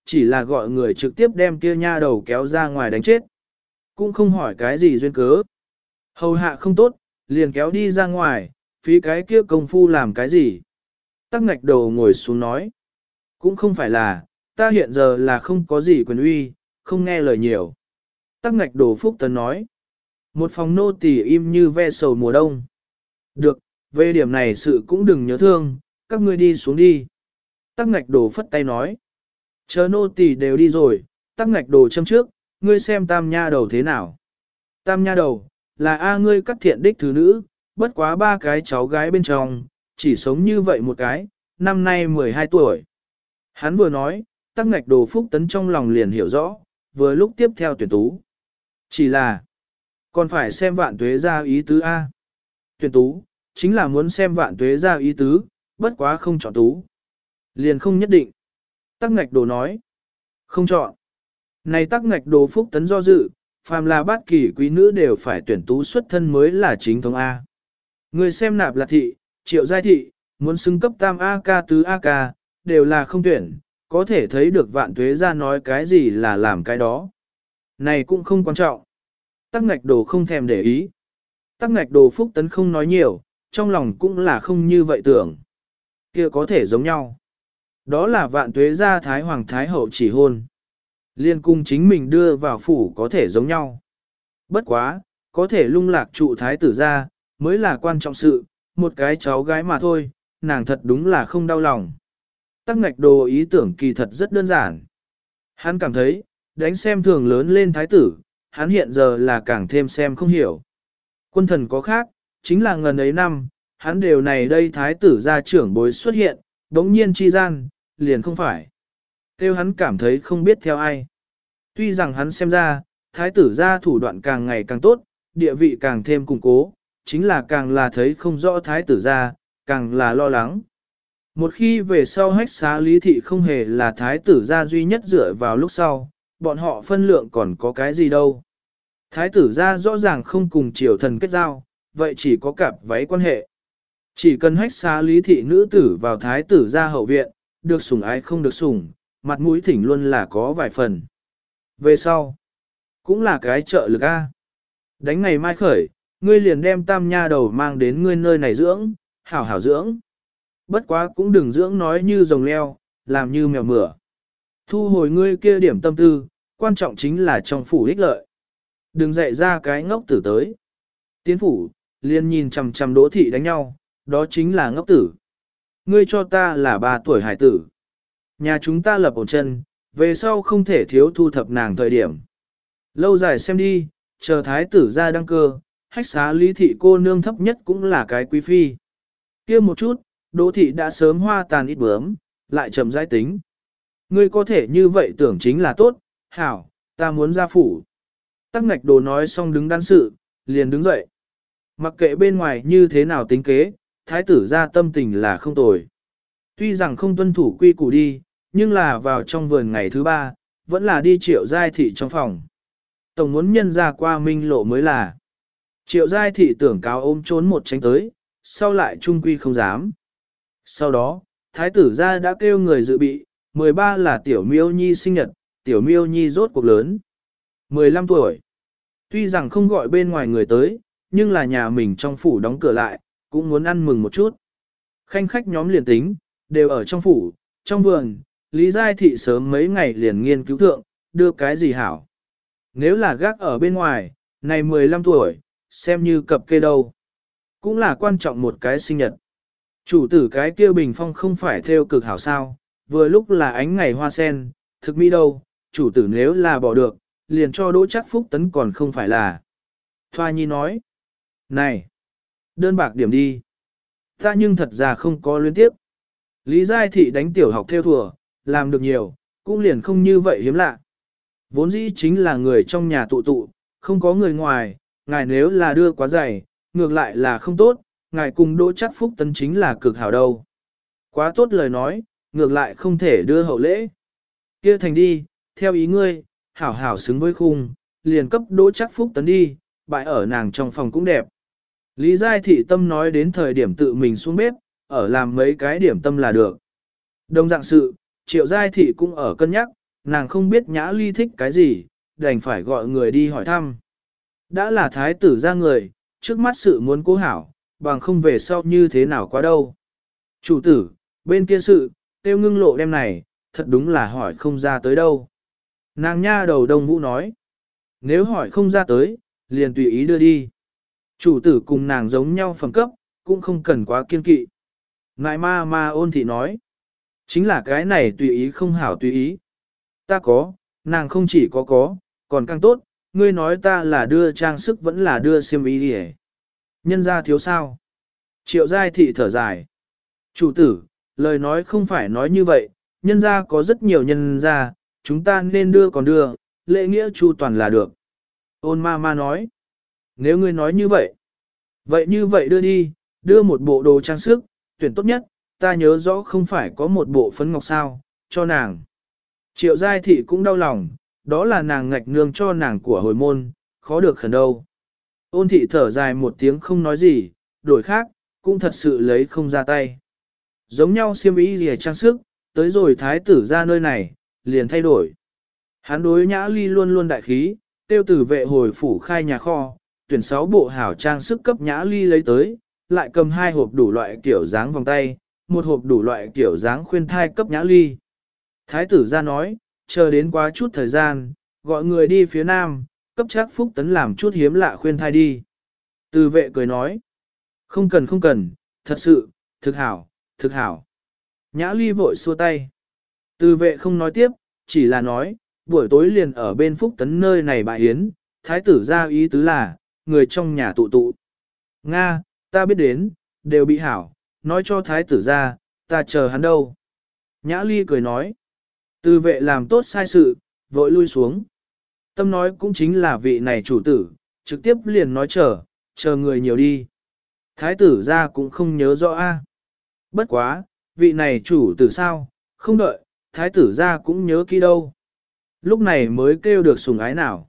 chỉ là gọi người trực tiếp đem kia nha đầu kéo ra ngoài đánh chết. Cũng không hỏi cái gì duyên cớ. Hầu hạ không tốt, liền kéo đi ra ngoài, phí cái kia công phu làm cái gì. Tắc ngạch đầu ngồi xuống nói. Cũng không phải là, ta hiện giờ là không có gì quyền uy, không nghe lời nhiều. Tắc ngạch đồ Phúc Tấn nói. Một phòng nô tỳ im như ve sầu mùa đông. Được, về điểm này sự cũng đừng nhớ thương, các ngươi đi xuống đi. Tắc ngạch đồ phất tay nói. Chờ nô tỳ đều đi rồi, tắc ngạch đồ châm trước, ngươi xem tam nha đầu thế nào. Tam nha đầu, là A ngươi cắt thiện đích thứ nữ, bất quá 3 cái cháu gái bên trong, chỉ sống như vậy một cái, năm nay 12 tuổi. Hắn vừa nói, tắc ngạch đồ Phúc Tấn trong lòng liền hiểu rõ, vừa lúc tiếp theo tuyển tú. Chỉ là, còn phải xem vạn tuế ra ý tứ A. Tuyển tú, chính là muốn xem vạn tuế ra ý tứ, bất quá không chọn tú. Liền không nhất định. Tắc ngạch đồ nói, không chọn. Này tắc ngạch đồ Phúc Tấn do dự, phàm là bát kỳ quý nữ đều phải tuyển tú xuất thân mới là chính thống A. Người xem Nạp Lạc thị, Triệu Giai thị, muốn xưng cấp tam A ca tứ A ca, đều là không tuyển, có thể thấy được vạn tuế ra nói cái gì là làm cái đó. Này cũng không quan trọng. Tắc ngạch đồ không thèm để ý. Tắc ngạch đồ Phúc Tấn không nói nhiều, trong lòng cũng là không như vậy tưởng. Kia có thể giống nhau. Đó là vạn tuế gia Thái Hoàng Thái Hậu chỉ hôn. Liên cung chính mình đưa vào phủ có thể giống nhau. Bất quá, có thể lung lạc trụ thái tử ra, mới là quan trọng sự, một cái cháu gái mà thôi, nàng thật đúng là không đau lòng. Tắc ngạch đồ ý tưởng kỳ thật rất đơn giản. Hắn cảm thấy, đánh xem thường lớn lên thái tử, hắn hiện giờ là càng thêm xem không hiểu. Quân thần có khác, chính là ngần ấy năm, hắn đều này đây thái tử gia trưởng bối xuất hiện, đống nhiên chi gian, liền không phải. Kêu hắn cảm thấy không biết theo ai. Tuy rằng hắn xem ra, thái tử gia thủ đoạn càng ngày càng tốt, địa vị càng thêm củng cố, chính là càng là thấy không rõ thái tử gia, càng là lo lắng. Một khi về sau hách xá lý thị không hề là thái tử gia duy nhất dựa vào lúc sau, bọn họ phân lượng còn có cái gì đâu. Thái tử gia rõ ràng không cùng triều thần kết giao, vậy chỉ có cặp váy quan hệ. Chỉ cần hách xá lý thị nữ tử vào thái tử gia hậu viện, được sủng ái không được sủng, mặt mũi thỉnh luôn là có vài phần. Về sau, cũng là cái trợ lực A. Đánh ngày mai khởi, ngươi liền đem tam nha đầu mang đến ngươi nơi này dưỡng, hảo hảo dưỡng. Bất quá cũng đừng dưỡng nói như rồng leo, làm như mèo mửa. Thu hồi ngươi kia điểm tâm tư, quan trọng chính là trong phủ ích lợi. Đừng dạy ra cái ngốc tử tới. Tiến phủ, liền nhìn chằm chằm Đỗ thị đánh nhau, đó chính là ngốc tử. Ngươi cho ta là 3 tuổi hải tử. Nhà chúng ta lập ổn chân, về sau không thể thiếu thu thập nàng thời điểm. Lâu dài xem đi, chờ thái tử ra đăng cơ, hách xá lý thị cô nương thấp nhất cũng là cái quý phi. Kia một chút, Đỗ thị đã sớm hoa tàn ít bướm, lại chậm rãi tính. Ngươi có thể như vậy tưởng chính là tốt, hảo, ta muốn ra phủ. Tắc ngạch đồ nói xong đứng đắn sự, liền đứng dậy. Mặc kệ bên ngoài như thế nào tính kế, thái tử ra tâm tình là không tồi. Tuy rằng không tuân thủ quy củ đi, nhưng là vào trong vườn ngày thứ 3, vẫn là đi Triệu Giai thị trong phòng. Tổng muốn nhân ra qua minh lộ mới là. Triệu Giai thị tưởng cáo ôm trốn một tránh tới, sau lại trung quy không dám. Sau đó, thái tử gia đã kêu người dự bị, 13 là tiểu miêu nhi sinh nhật, tiểu miêu nhi rốt cuộc lớn. 15 tuổi. Tuy rằng không gọi bên ngoài người tới, nhưng là nhà mình trong phủ đóng cửa lại, cũng muốn ăn mừng một chút. Khanh khách nhóm liền tính, đều ở trong phủ, trong vườn, Lý Giai thị sớm mấy ngày liền nghiên cứu thượng, đưa cái gì hảo. Nếu là gác ở bên ngoài, này 15 tuổi, xem như cập kê đâu. Cũng là quan trọng một cái sinh nhật. Chủ tử cái kia bình phong không phải theo cực hảo sao, vừa lúc là ánh ngày hoa sen, thực mỹ đâu, chủ tử nếu là bỏ được, liền cho Đỗ Trác Phúc Tấn còn không phải là. Thoa Nhi nói, này, đơn bạc điểm đi. Ta nhưng thật ra không có luyến tiếp. Lý Giai thị đánh tiểu học theo thùa, làm được nhiều, cũng liền không như vậy hiếm lạ. Vốn dĩ chính là người trong nhà tụ tụ, không có người ngoài, ngài nếu là đưa quá dày, ngược lại là không tốt, ngài cùng Đỗ Trác Phúc Tấn chính là cực hảo đâu. Quá tốt lời nói, ngược lại không thể đưa hậu lễ. Kia thành đi, theo ý ngươi, hảo hảo xứng với khung, liền cấp Đỗ Trác Phúc Tấn đi, bại ở nàng trong phòng cũng đẹp. Lý Giai thị tâm nói đến thời điểm tự mình xuống bếp, ở làm mấy cái điểm tâm là được. Đồng dạng sự, Triệu Giai thị cũng ở cân nhắc, nàng không biết Nhã Ly thích cái gì, đành phải gọi người đi hỏi thăm. Đã là thái tử ra người, trước mắt sự muốn cố hảo, bằng không về sau như thế nào quá đâu. Chủ tử, bên kia sự, tiêu ngưng lộ đem này, thật đúng là hỏi không ra tới đâu. Nàng nha đầu Đông Vũ nói, nếu hỏi không ra tới, liền tùy ý đưa đi. Chủ tử cùng nàng giống nhau phẩm cấp, cũng không cần quá kiên kỵ. Ngại ma ôn thị nói, chính là cái này tùy ý không hảo tùy ý. Ta có, nàng không chỉ có, còn càng tốt, ngươi nói ta là đưa trang sức vẫn là đưa xiêm y đi. Nhân ra thiếu sao. Triệu giai thị thở dài. Chủ tử, lời nói không phải nói như vậy, nhân ra có rất nhiều nhân ra, chúng ta nên đưa còn đưa, lễ nghĩa chu toàn là được. Ôn ma nói. Nếu ngươi nói như vậy đưa đi, đưa một bộ đồ trang sức, tuyển tốt nhất, ta nhớ rõ không phải có một bộ phấn ngọc sao, cho nàng. Triệu giai thị cũng đau lòng, đó là nàng ngạch nương cho nàng của hồi môn, khó được khẩn đâu. Ôn thị thở dài một tiếng không nói gì, đổi khác, cũng thật sự lấy không ra tay. Giống nhau xiêm y gì trang sức, tới rồi thái tử ra nơi này, liền thay đổi. Hắn đối Nhã Ly luôn luôn đại khí, tiêu tử vệ hồi phủ khai nhà kho, tuyển 6 bộ hảo trang sức cấp Nhã Ly lấy tới, lại cầm 2 hộp đủ loại kiểu dáng vòng tay, một hộp đủ loại kiểu dáng khuyên thai cấp Nhã Ly. Thái tử ra nói, chờ đến quá chút thời gian, gọi người đi phía nam, cấp Trác Phúc Tấn làm chút hiếm lạ khuyên thai đi. Từ vệ cười nói, không cần, thật sự, thực hảo. Nhã Ly vội xua tay. Từ vệ không nói tiếp, chỉ là nói, buổi tối liền ở bên Phúc Tấn nơi này bại hiến, thái tử ra ý tứ là, người trong nhà tụ tụ. Nga, ta biết đến, đều bị hảo, nói cho thái tử ra, ta chờ hắn đâu. Nhã Ly cười nói, từ vệ làm tốt sai sự, vội lui xuống. Tâm nói cũng chính là vị này chủ tử, trực tiếp liền nói chờ người nhiều đi. Thái tử ra cũng không nhớ rõ a. Bất quá, vị này chủ tử sao, không đợi, thái tử ra cũng nhớ kỹ đâu. Lúc này mới kêu được sủng ái nào.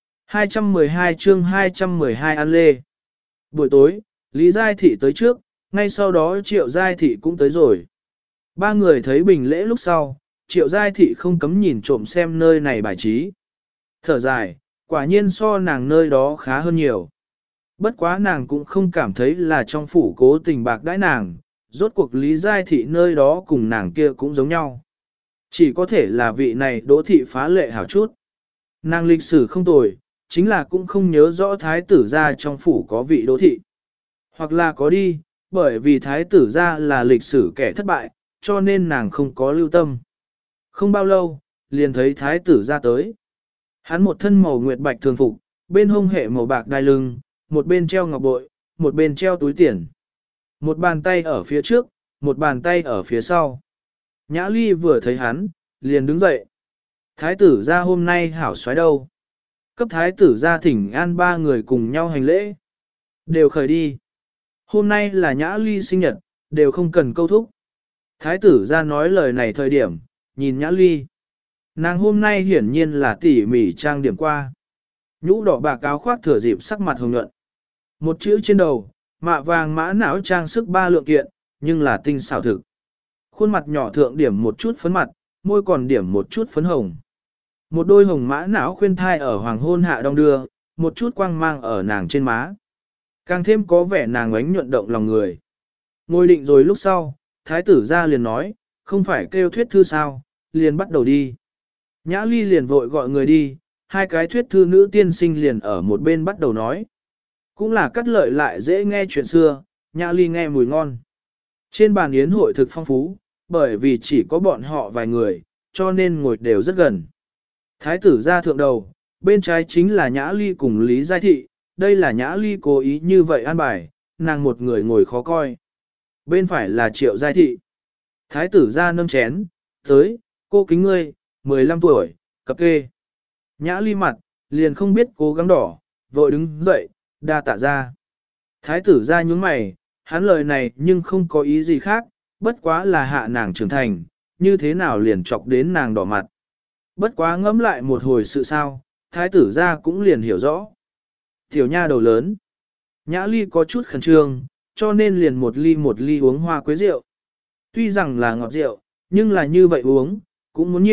212 chương 212 ăn lê. Buổi tối, Lý Giai Thị tới trước, ngay sau đó Triệu Giai Thị cũng tới rồi. Ba người thấy bình lễ lúc sau, Triệu Giai Thị không cấm nhìn trộm xem nơi này bài trí. Thở dài, quả nhiên so nàng nơi đó khá hơn nhiều. Bất quá nàng cũng không cảm thấy là trong phủ cố tình bạc đãi nàng, rốt cuộc Lý Giai Thị nơi đó cùng nàng kia cũng giống nhau. Chỉ có thể là vị này Đỗ Thị phá lệ hảo chút. Nàng lịch sử không tồi, chính là cũng không nhớ rõ thái tử gia trong phủ có vị Đỗ Thị. Hoặc là có đi, bởi vì thái tử gia là lịch sử kẻ thất bại, cho nên nàng không có lưu tâm. Không bao lâu, liền thấy thái tử gia tới. Hắn một thân màu nguyệt bạch thường phục, bên hông hệ màu bạc đai lưng, một bên treo ngọc bội, một bên treo túi tiền. Một bàn tay ở phía trước, một bàn tay ở phía sau. Nhã Ly vừa thấy hắn, liền đứng dậy. Thái tử gia hôm nay hảo xoái đâu. Cấp thái tử gia thỉnh an ba người cùng nhau hành lễ. Đều khởi đi. Hôm nay là Nhã Ly sinh nhật, đều không cần câu thúc. Thái tử gia nói lời này thời điểm, nhìn Nhã Ly. Nàng hôm nay hiển nhiên là tỉ mỉ trang điểm qua. Nhũ đỏ bạc áo khoác thừa dịp sắc mặt hồng nhuận. Một chữ trên đầu, mạ vàng mã não trang sức 3 lượng kiện, nhưng là tinh xảo thực. Khuôn mặt nhỏ thượng điểm một chút phấn mặt, môi còn điểm một chút phấn hồng. Một đôi hồng mã não khuyên thai ở hoàng hôn hạ đong đưa, một chút quang mang ở nàng trên má. Càng thêm có vẻ nàng ánh nhuận động lòng người. Ngồi định rồi lúc sau, thái tử ra liền nói, không phải kêu thuyết thư sao, liền bắt đầu đi. Nhã Ly liền vội gọi người đi, hai cái thuyết thư nữ tiên sinh liền ở một bên bắt đầu nói. Cũng là cắt lợi lại dễ nghe chuyện xưa, Nhã Ly nghe mùi ngon. Trên bàn yến hội thực phong phú, bởi vì chỉ có bọn họ vài người, cho nên ngồi đều rất gần. Thái tử ra thượng đầu, bên trái chính là Nhã Ly cùng Lý Giai Thị, đây là Nhã Ly cố ý như vậy an bài, nàng một người ngồi khó coi. Bên phải là Triệu Giai Thị. Thái tử ra nâng chén, tới, cô kính ngươi, 15 tuổi, cập kê. Nhã Ly mặt, liền không biết cố gắng đỏ, vội đứng dậy, đa tạ ra. Thái tử ra nhúng mày, hắn lời này nhưng không có ý gì khác, bất quá là hạ nàng trưởng thành, như thế nào liền chọc đến nàng đỏ mặt. Bất quá ngẫm lại một hồi sự sao, thái tử ra cũng liền hiểu rõ. Tiểu nha đầu lớn. Nhã Ly có chút khẩn trương, cho nên liền một ly uống hoa quế rượu. Tuy rằng là ngọt rượu, nhưng là như vậy uống, cũng muốn nhiều,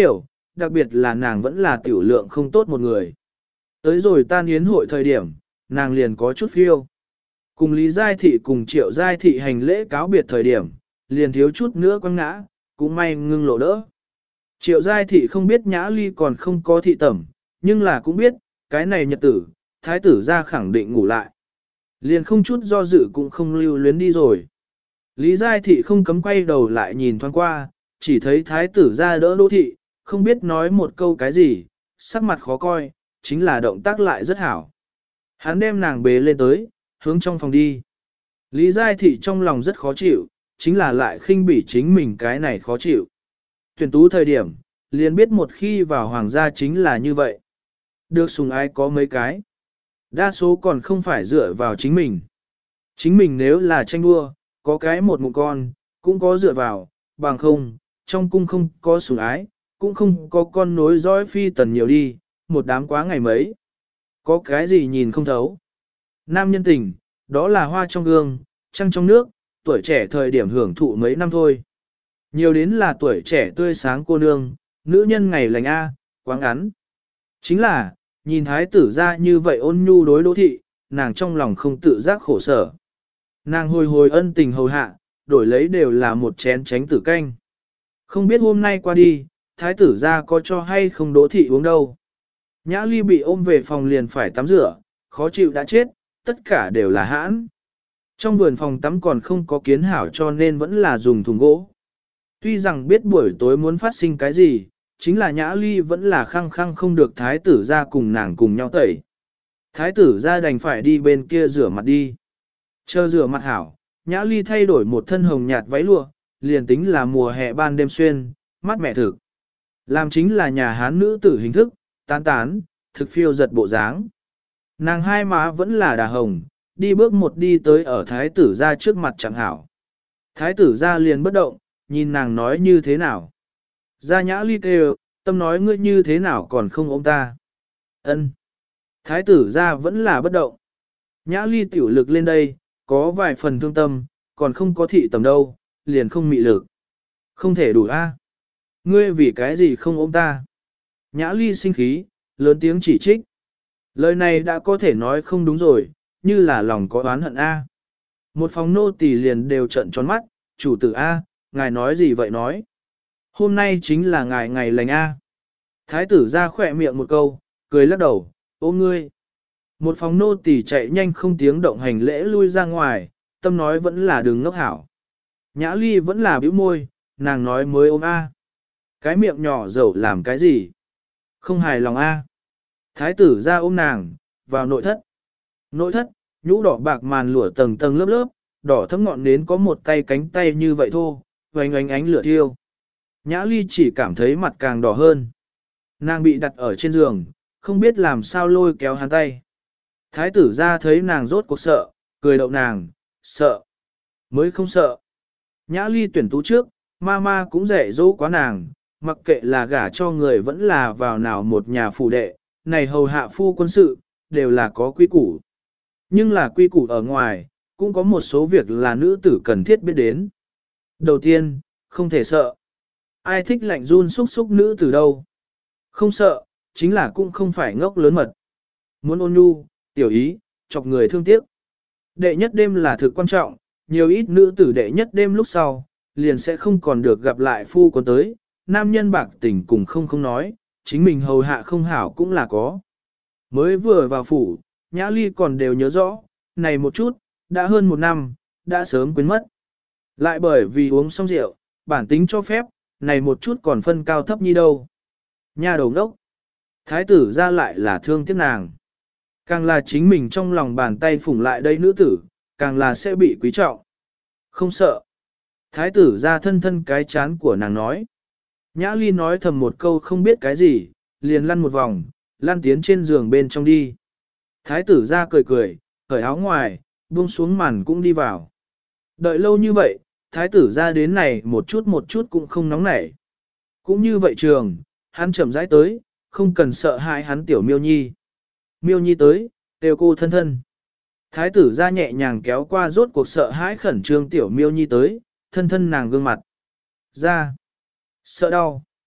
đặc biệt là nàng vẫn là tiểu lượng không tốt một người. Tới rồi tan yến hội thời điểm, nàng liền có chút phiêu. Cùng Lý Giai Thị cùng Triệu Giai Thị hành lễ cáo biệt thời điểm, liền thiếu chút nữa quăng ngã, cũng may ngưng lộ đỡ. Triệu Giai Thị không biết Nhã Ly còn không có thị tẩm, nhưng là cũng biết, cái này nhật tử, thái tử ra khẳng định ngủ lại. Liền không chút do dự cũng không lưu luyến đi rồi. Lý Giai Thị không cấm quay đầu lại nhìn thoáng qua, chỉ thấy thái tử ra đỡ Đỗ Thị, không biết nói một câu cái gì, sắc mặt khó coi, chính là động tác lại rất hảo. Hắn đem nàng bế lên tới, hướng trong phòng đi. Lý Giai Thị trong lòng rất khó chịu, chính là lại khinh bỉ chính mình cái này khó chịu. Tuyển tú thời điểm, liền biết một khi vào hoàng gia chính là như vậy. Được sủng ái có mấy cái. Đa số còn không phải dựa vào chính mình. Chính mình nếu là tranh đua, có cái một ngụm con, cũng có dựa vào, bằng không, trong cung không có sủng ái, cũng không có con nối dõi phi tần nhiều đi, một đám quá ngày mấy. Có cái gì nhìn không thấu. Nam nhân tình, đó là hoa trong gương, trăng trong nước, tuổi trẻ thời điểm hưởng thụ mấy năm thôi. Nhiều đến là tuổi trẻ tươi sáng cô nương, nữ nhân ngày lành A, quá ngắn. Chính là, nhìn thái tử ra như vậy ôn nhu đối Đỗ Thị, nàng trong lòng không tự giác khổ sở. Nàng hồi hồi ân tình hầu hạ, đổi lấy đều là một chén tránh tử canh. Không biết hôm nay qua đi, thái tử ra có cho hay không Đỗ Thị uống đâu. Nhã Ly bị ôm về phòng liền phải tắm rửa, khó chịu đã chết, tất cả đều là hãn. Trong vườn phòng tắm còn không có kiến hảo cho nên vẫn là dùng thùng gỗ. Tuy rằng biết buổi tối muốn phát sinh cái gì, chính là Nhã Ly vẫn là khăng khăng không được thái tử ra cùng nàng cùng nhau tẩy. Thái tử ra đành phải đi bên kia rửa mặt đi. Chờ rửa mặt hảo, Nhã Ly thay đổi một thân hồng nhạt váy lụa, liền tính là mùa hè ban đêm xuyên, mát mẻ thực. Làm chính là nhà Hán nữ tử hình thức, tán tán, thực phiêu giật bộ dáng. Nàng hai má vẫn là đà hồng, đi bước một đi tới ở thái tử ra trước mặt chẳng hảo. Thái tử ra liền bất động, nhìn nàng nói như thế nào. Ra Nhã Ly kêu, tâm nói ngươi như thế nào còn không ôm ta. Ân. Thái tử ra vẫn là bất động. Nhã Ly tiểu lực lên đây, có vài phần thương tâm, còn không có thị tầm đâu, liền không mị lực. Không thể đủ a. Ngươi vì cái gì không ôm ta. Nhã Ly sinh khí, lớn tiếng chỉ trích. Lời này đã có thể nói không đúng rồi, như là lòng có oán hận a. Một phòng nô tỳ liền đều trận tròn mắt, chủ tử a, ngài nói gì vậy nói. Hôm nay chính là ngài ngày lành a. Thái tử ra khỏe miệng một câu, cười lắc đầu, ôm ngươi. Một phòng nô tỳ chạy nhanh không tiếng động hành lễ lui ra ngoài, tâm nói vẫn là đừng ngốc hảo. Nhã Ly vẫn là bĩu môi, nàng nói mới ôm a. Cái miệng nhỏ dầu làm cái gì? Không hài lòng a. Thái tử ra ôm nàng, vào nội thất. Nội thất, nhũ đỏ bạc màn lụa tầng tầng lớp lớp, đỏ thấm ngọn nến có một tay cánh tay như vậy thô, oanh oanh ánh lửa thiêu. Nhã Ly chỉ cảm thấy mặt càng đỏ hơn. Nàng bị đặt ở trên giường, không biết làm sao lôi kéo hắn tay. Thái tử ra thấy nàng rốt cuộc sợ, cười đậu nàng, sợ. Mới không sợ. Nhã Ly tuyển tú trước, ma cũng dạy dỗ quá nàng, mặc kệ là gả cho người vẫn là vào nào một nhà phủ đệ, này hầu hạ phu quân sự, đều là có quy củ. Nhưng là quy củ ở ngoài, cũng có một số việc là nữ tử cần thiết biết đến. Đầu tiên, không thể sợ. Ai thích lạnh run xúc xúc nữ tử đâu. Không sợ, chính là cũng không phải ngốc lớn mật. Muốn ôn nhu, tiểu ý, chọc người thương tiếc. Đệ nhất đêm là thực quan trọng, nhiều ít nữ tử đệ nhất đêm lúc sau, liền sẽ không còn được gặp lại phu quân tới, nam nhân bạc tình cùng không nói, chính mình hầu hạ không hảo cũng là có. Mới vừa vào phủ, Nhã Ly còn đều nhớ rõ, này một chút, đã hơn một năm, đã sớm quên mất. Lại bởi vì uống xong rượu, bản tính cho phép, này một chút còn phân cao thấp như đâu. Nhà đầu đốc, thái tử ra lại là thương tiếc nàng. Càng là chính mình trong lòng bàn tay phủng lại đây nữ tử, càng là sẽ bị quý trọng. Không sợ. Thái tử ra thân thân cái chán của nàng nói. Nhã Ly nói thầm một câu không biết cái gì, liền lăn một vòng, lăn tiến trên giường bên trong đi. Thái tử ra cười cười, cởi áo ngoài, buông xuống màn cũng đi vào. Đợi lâu như vậy, thái tử ra đến này một chút cũng không nóng nảy. Cũng như vậy trường, hắn chậm rãi tới, không cần sợ hãi hắn tiểu miêu nhi. Miêu nhi tới, đều cô thân thân. Thái tử ra nhẹ nhàng kéo qua rốt cuộc sợ hãi khẩn trương tiểu miêu nhi tới, thân thân nàng gương mặt. Ra. Sợ đau.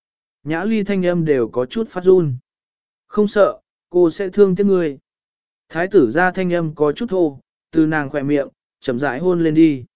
Nhã ly thanh âm đều có chút phát run. Không sợ, cô sẽ thương tiếc ngươi. Thái tử ra thanh âm có chút thô, từ nàng khỏe miệng, chậm rãi hôn lên đi.